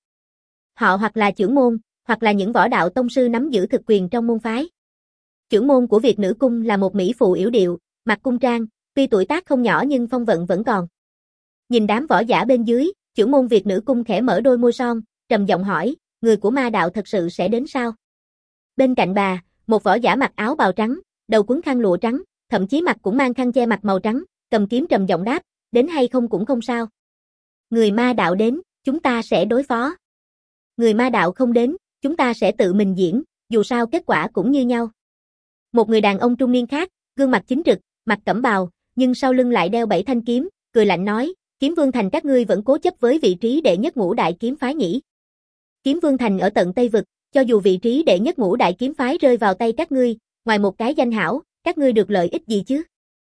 Họ hoặc là trưởng môn, hoặc là những võ đạo tông sư nắm giữ thực quyền trong môn phái. Trưởng môn của Việt Nữ Cung là một mỹ phụ yểu điệu, mặc cung trang, tuy tuổi tác không nhỏ nhưng phong vận vẫn còn. Nhìn đám võ giả bên dưới, trưởng môn Việt Nữ Cung khẽ mở đôi môi son, trầm giọng hỏi, người của ma đạo thật sự sẽ đến sao? Bên cạnh bà, một võ giả mặc áo bào trắng, đầu quấn khăn lụa trắng, thậm chí mặt cũng mang khăn che mặt màu trắng, cầm kiếm trầm giọng đáp, đến hay không cũng không sao. Người ma đạo đến, chúng ta sẽ đối phó. Người ma đạo không đến, chúng ta sẽ tự mình diễn, dù sao kết quả cũng như nhau. Một người đàn ông trung niên khác, gương mặt chính trực, mặt cẩm bào, nhưng sau lưng lại đeo bảy thanh kiếm, cười lạnh nói, Kiếm Vương Thành các ngươi vẫn cố chấp với vị trí đệ nhất ngũ đại kiếm phái nhỉ? Kiếm Vương Thành ở tận Tây Vực, cho dù vị trí đệ nhất ngũ đại kiếm phái rơi vào tay các ngươi, ngoài một cái danh hảo, các ngươi được lợi ích gì chứ?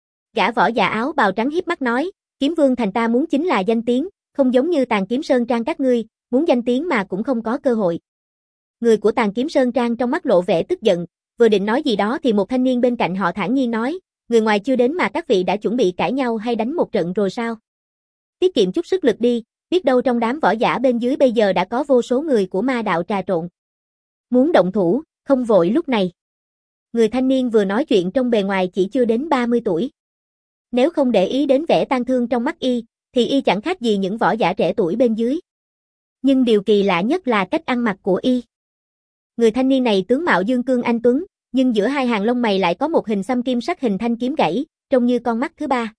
Gã võ giả áo bào trắng hiếp mắt nói, Kiếm Vương Thành ta muốn chính là danh tiếng, không giống như Tàn Kiếm Sơn Trang các ngươi, muốn danh tiếng mà cũng không có cơ hội. Người của Tàn Kiếm Sơn Trang trong mắt lộ vẻ tức giận, vừa định nói gì đó thì một thanh niên bên cạnh họ thản nhiên nói, người ngoài chưa đến mà các vị đã chuẩn bị cãi nhau hay đánh một trận rồi sao? Tiết kiệm chút sức lực đi, biết đâu trong đám võ giả bên dưới bây giờ đã có vô số người của ma đạo trà trộn. Muốn động thủ, không vội lúc này. Người thanh niên vừa nói chuyện trong bề ngoài chỉ chưa đến ba mươi tuổi. Nếu không để ý đến vẻ tang thương trong mắt y, thì y chẳng khác gì những võ giả trẻ tuổi bên dưới. Nhưng điều kỳ lạ nhất là cách ăn mặc của y. Người thanh niên này tướng mạo dương cương anh tuấn, nhưng giữa hai hàng lông mày lại có một hình xăm kim sắc hình thanh kiếm gãy, trông như con mắt thứ ba.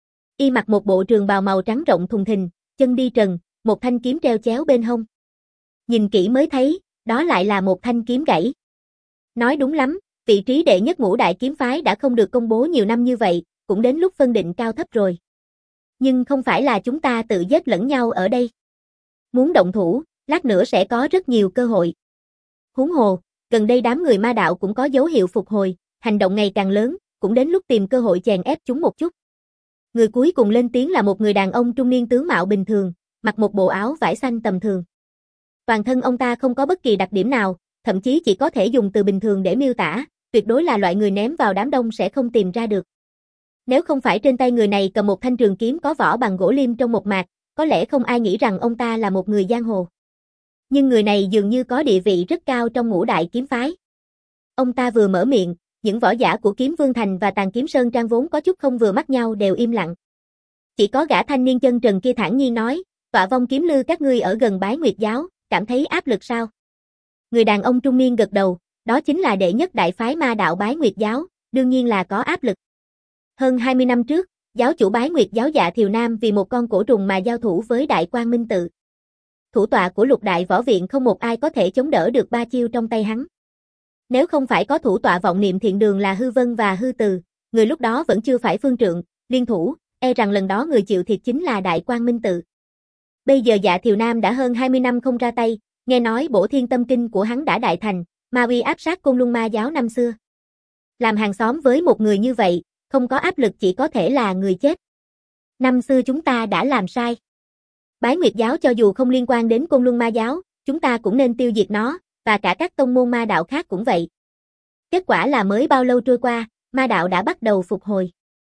Y mặc một bộ trường bào màu trắng rộng thùng thình, chân đi trần, một thanh kiếm treo chéo bên hông. Nhìn kỹ mới thấy, đó lại là một thanh kiếm gãy. Nói đúng lắm, vị trí đệ nhất ngũ đại kiếm phái đã không được công bố nhiều năm như vậy, cũng đến lúc phân định cao thấp rồi. Nhưng không phải là chúng ta tự giết lẫn nhau ở đây. Muốn động thủ, lát nữa sẽ có rất nhiều cơ hội. Huống hồ, gần đây đám người ma đạo cũng có dấu hiệu phục hồi, hành động ngày càng lớn, cũng đến lúc tìm cơ hội chèn ép chúng một chút. Người cuối cùng lên tiếng là một người đàn ông trung niên tướng mạo bình thường, mặc một bộ áo vải xanh tầm thường. Toàn thân ông ta không có bất kỳ đặc điểm nào, thậm chí chỉ có thể dùng từ bình thường để miêu tả, tuyệt đối là loại người ném vào đám đông sẽ không tìm ra được. Nếu không phải trên tay người này cầm một thanh trường kiếm có vỏ bằng gỗ liêm trong một mạc, có lẽ không ai nghĩ rằng ông ta là một người giang hồ. Nhưng người này dường như có địa vị rất cao trong ngũ đại kiếm phái. Ông ta vừa mở miệng, những võ giả của Kiếm Vương Thành và Tàn Kiếm Sơn Trang vốn có chút không vừa mắt nhau đều im lặng. Chỉ có gã thanh niên chân trần kia thản nhiên nói, Tọa Vong Kiếm Lư các ngươi ở gần Bái Nguyệt Giáo, cảm thấy áp lực sao? Người đàn ông trung niên gật đầu, đó chính là đệ nhất đại phái ma đạo Bái Nguyệt Giáo, đương nhiên là có áp lực. Hơn hai mươi năm trước, giáo chủ Bái Nguyệt Giáo Dạ Thiều Nam vì một con cổ trùng mà giao thủ với Đại Quang Minh Tự. Thủ tọa của lục đại võ viện không một ai có thể chống đỡ được ba chiêu trong tay hắn. Nếu không phải có thủ tọa vọng niệm thiện đường là Hư Vân và Hư Từ, người lúc đó vẫn chưa phải phương trượng, liên thủ, e rằng lần đó người chịu thiệt chính là Đại Quang Minh Tự. Bây giờ Dạ Thiều Nam đã hơn hai mươi năm không ra tay, nghe nói Bổ Thiên Tâm Kinh của hắn đã đại thành, ma uy áp sát Côn Luân Ma Giáo năm xưa. Làm hàng xóm với một người như vậy, không có áp lực chỉ có thể là người chết. Năm xưa chúng ta đã làm sai. Bái Nguyệt Giáo cho dù không liên quan đến Côn Luân Ma Giáo, chúng ta cũng nên tiêu diệt nó, và cả các tông môn ma đạo khác cũng vậy. Kết quả là mới bao lâu trôi qua, ma đạo đã bắt đầu phục hồi.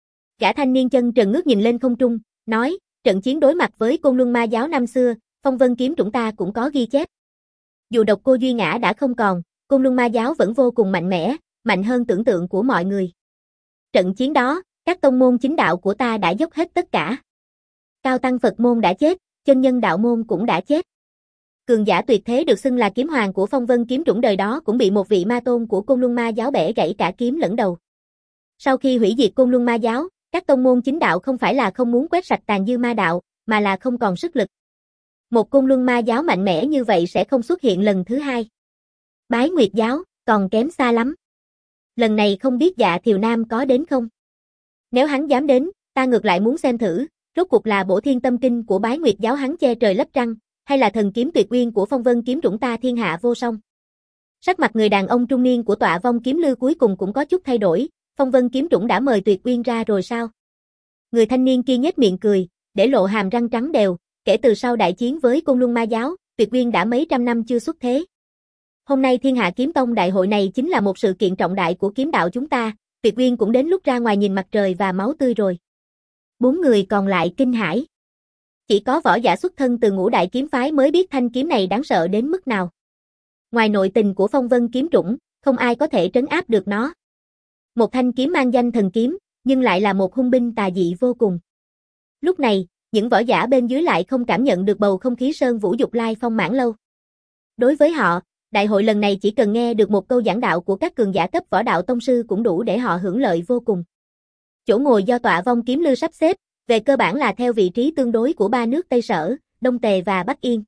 Gã thanh niên chân trần ngước nhìn lên không trung, nói, trận chiến đối mặt với Côn Luân Ma Giáo năm xưa, Phong Vân kiếm chúng ta cũng có ghi chép. Dù độc cô Duy Ngã đã không còn, Côn Luân Ma Giáo vẫn vô cùng mạnh mẽ, mạnh hơn tưởng tượng của mọi người. Trận chiến đó, các tông môn chính đạo của ta đã dốc hết tất cả. Cao tăng Phật môn đã chết, chân nhân đạo môn cũng đã chết. Cường giả tuyệt thế được xưng là kiếm hoàng của Phong Vân kiếm chủng đời đó cũng bị một vị ma tôn của Côn Luân Ma giáo bẻ gãy cả kiếm lẫn đầu. Sau khi hủy diệt Côn Luân Ma giáo, các tông môn chính đạo không phải là không muốn quét sạch tàn dư ma đạo, mà là không còn sức lực. Một Côn Luân Ma giáo mạnh mẽ như vậy sẽ không xuất hiện lần thứ hai. Bái Nguyệt giáo, còn kém xa lắm. Lần này không biết Dạ Thiều Nam có đến không? Nếu hắn dám đến, ta ngược lại muốn xem thử, rốt cuộc là Bổ Thiên Tâm Kinh của Bái Nguyệt giáo hắn che trời lấp trăng, hay là thần kiếm tuyệt uyên của Phong Vân kiếm chủng ta thiên hạ vô song. Sắc mặt người đàn ông trung niên của Tọa Vong Kiếm Lư cuối cùng cũng có chút thay đổi, Phong Vân kiếm chủng đã mời tuyệt uyên ra rồi sao? Người thanh niên kia nhếch miệng cười, để lộ hàm răng trắng đều, kể từ sau đại chiến với Côn Luân Ma giáo, tuyệt uyên đã mấy trăm năm chưa xuất thế. Hôm nay Thiên Hạ Kiếm Tông đại hội này chính là một sự kiện trọng đại của kiếm đạo chúng ta, tuyệt uyên cũng đến lúc ra ngoài nhìn mặt trời và máu tươi rồi. Bốn người còn lại kinh hãi. Chỉ có võ giả xuất thân từ Ngũ Đại kiếm phái mới biết thanh kiếm này đáng sợ đến mức nào. Ngoài nội tình của Phong Vân kiếm chủng, không ai có thể trấn áp được nó. Một thanh kiếm mang danh thần kiếm, nhưng lại là một hung binh tà dị vô cùng. Lúc này, những võ giả bên dưới lại không cảm nhận được bầu không khí sơn vũ dục lai phong mãn lâu. Đối với họ, đại hội lần này chỉ cần nghe được một câu giảng đạo của các cường giả cấp võ đạo tông sư cũng đủ để họ hưởng lợi vô cùng. Chỗ ngồi do Tọa Vong Kiếm Lư sắp xếp, về cơ bản là theo vị trí tương đối của ba nước Tây Sở, Đông Tề và Bắc Yên.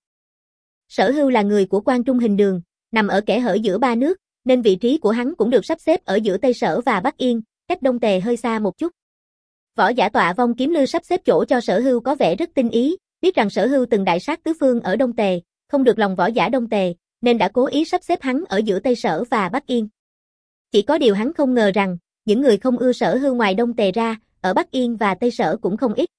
Sở Hưu là người của Quan Trung Hình Đường, nằm ở kẽ hở giữa ba nước, nên vị trí của hắn cũng được sắp xếp ở giữa Tây Sở và Bắc Yên, cách Đông Tề hơi xa một chút. Võ giả Tọa Vong Kiếm Lư sắp xếp chỗ cho Sở Hưu có vẻ rất tinh ý, biết rằng Sở Hưu từng đại sát tứ phương ở Đông Tề, không được lòng võ giả Đông Tề, nên đã cố ý sắp xếp hắn ở giữa Tây Sở và Bắc Yên. Chỉ có điều hắn không ngờ rằng, những người không ưa Sở Hưu ngoài Đông Tề ra, ở Bắc Yên và Tây Sở cũng không ít.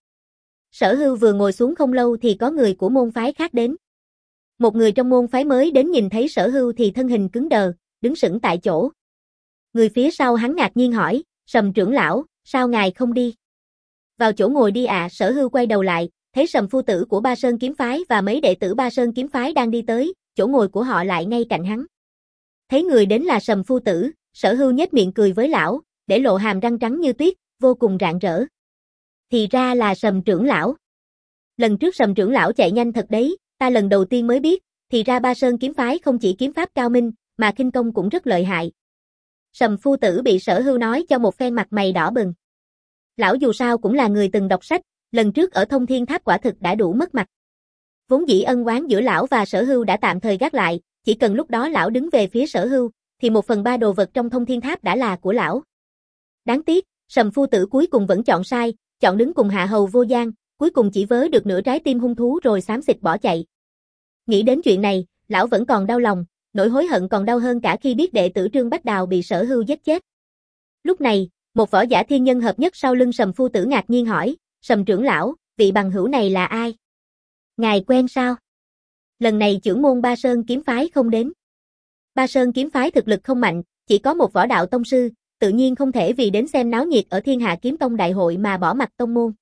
Sở Hưu vừa ngồi xuống không lâu thì có người của môn phái khác đến. Một người trong môn phái mới đến nhìn thấy Sở Hưu thì thân hình cứng đờ, đứng sững tại chỗ. Người phía sau hắn ngạc nhiên hỏi, Sầm trưởng lão, sao ngài không đi? Vào chỗ ngồi đi ạ. À, Sở Hưu quay đầu lại, thấy Sầm phu tử của Ba Sơn kiếm phái và mấy đệ tử Ba Sơn kiếm phái đang đi tới, chỗ ngồi của họ lại ngay cạnh hắn. Thấy người đến là Sầm phu tử, Sở Hưu nhếch miệng cười với lão, để lộ hàm răng trắng như tuyết, vô cùng rạng rỡ. Thì ra là Sầm trưởng lão. Lần trước Sầm trưởng lão chạy nhanh thật đấy, ta lần đầu tiên mới biết, thì ra Ba Sơn kiếm phái không chỉ kiếm pháp cao minh, mà khinh công cũng rất lợi hại. Sầm phu tử bị Sở Hưu nói cho một phen mặt mày đỏ bừng. Lão dù sao cũng là người từng đọc sách, lần trước ở Thông Thiên Tháp quả thực đã đủ mất mặt. Vốn dĩ ân oán giữa lão và Sở Hưu đã tạm thời gác lại, chỉ cần lúc đó lão đứng về phía Sở Hưu, thì một phần ba đồ vật trong Thông Thiên Tháp đã là của lão. Đáng tiếc, Sầm phu tử cuối cùng vẫn chọn sai, chọn đứng cùng hạ hầu Vô Gian, cuối cùng chỉ vớ được nửa trái tim hung thú rồi xám xịt bỏ chạy. Nghĩ đến chuyện này, lão vẫn còn đau lòng, nỗi hối hận còn đau hơn cả khi biết đệ tử Trương Bách Đào bị Sở Hưu giết chết. Lúc này, một võ giả thiên nhân hợp nhất sau lưng Sầm phu tử ngạc nhiên hỏi, Sầm trưởng lão, vị bằng hữu này là ai? Ngài quen sao? Lần này trưởng môn Ba Sơn kiếm phái không đến. Ba Sơn kiếm phái thực lực không mạnh, chỉ có một võ đạo tông sư, tự nhiên không thể vì đến xem náo nhiệt ở Thiên Hạ Kiếm Tông đại hội mà bỏ mặt tông môn.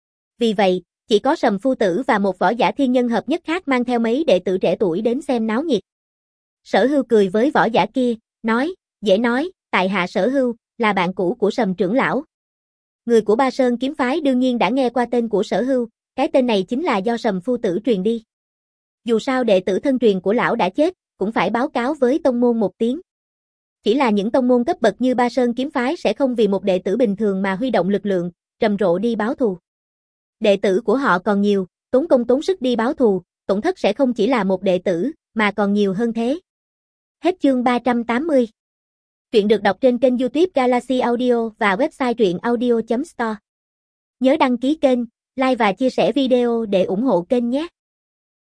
Vì vậy, chỉ có Sầm phu tử và một võ giả thiên nhân hợp nhất khác mang theo mấy đệ tử trẻ tuổi đến xem náo nhiệt. Sở Hưu cười với võ giả kia, nói, dễ nói, tại hạ Sở Hưu, là bạn cũ của Sầm trưởng lão. Người của Ba Sơn kiếm phái đương nhiên đã nghe qua tên của Sở Hưu, cái tên này chính là do Sầm phu tử truyền đi. Dù sao đệ tử thân truyền của lão đã chết, cũng phải báo cáo với tông môn một tiếng. Chỉ là những tông môn cấp bậc như Ba Sơn kiếm phái sẽ không vì một đệ tử bình thường mà huy động lực lượng, trầm rộ đi báo thù. Đệ tử của họ còn nhiều, tốn công tốn sức đi báo thù, tổn thất sẽ không chỉ là một đệ tử, mà còn nhiều hơn thế. Hết chương ba trăm tám mươi. Truyện được đọc trên kênh YouTube Galaxy Audio và website truyện audio chấm store. Nhớ đăng ký kênh, like và chia sẻ video để ủng hộ kênh nhé.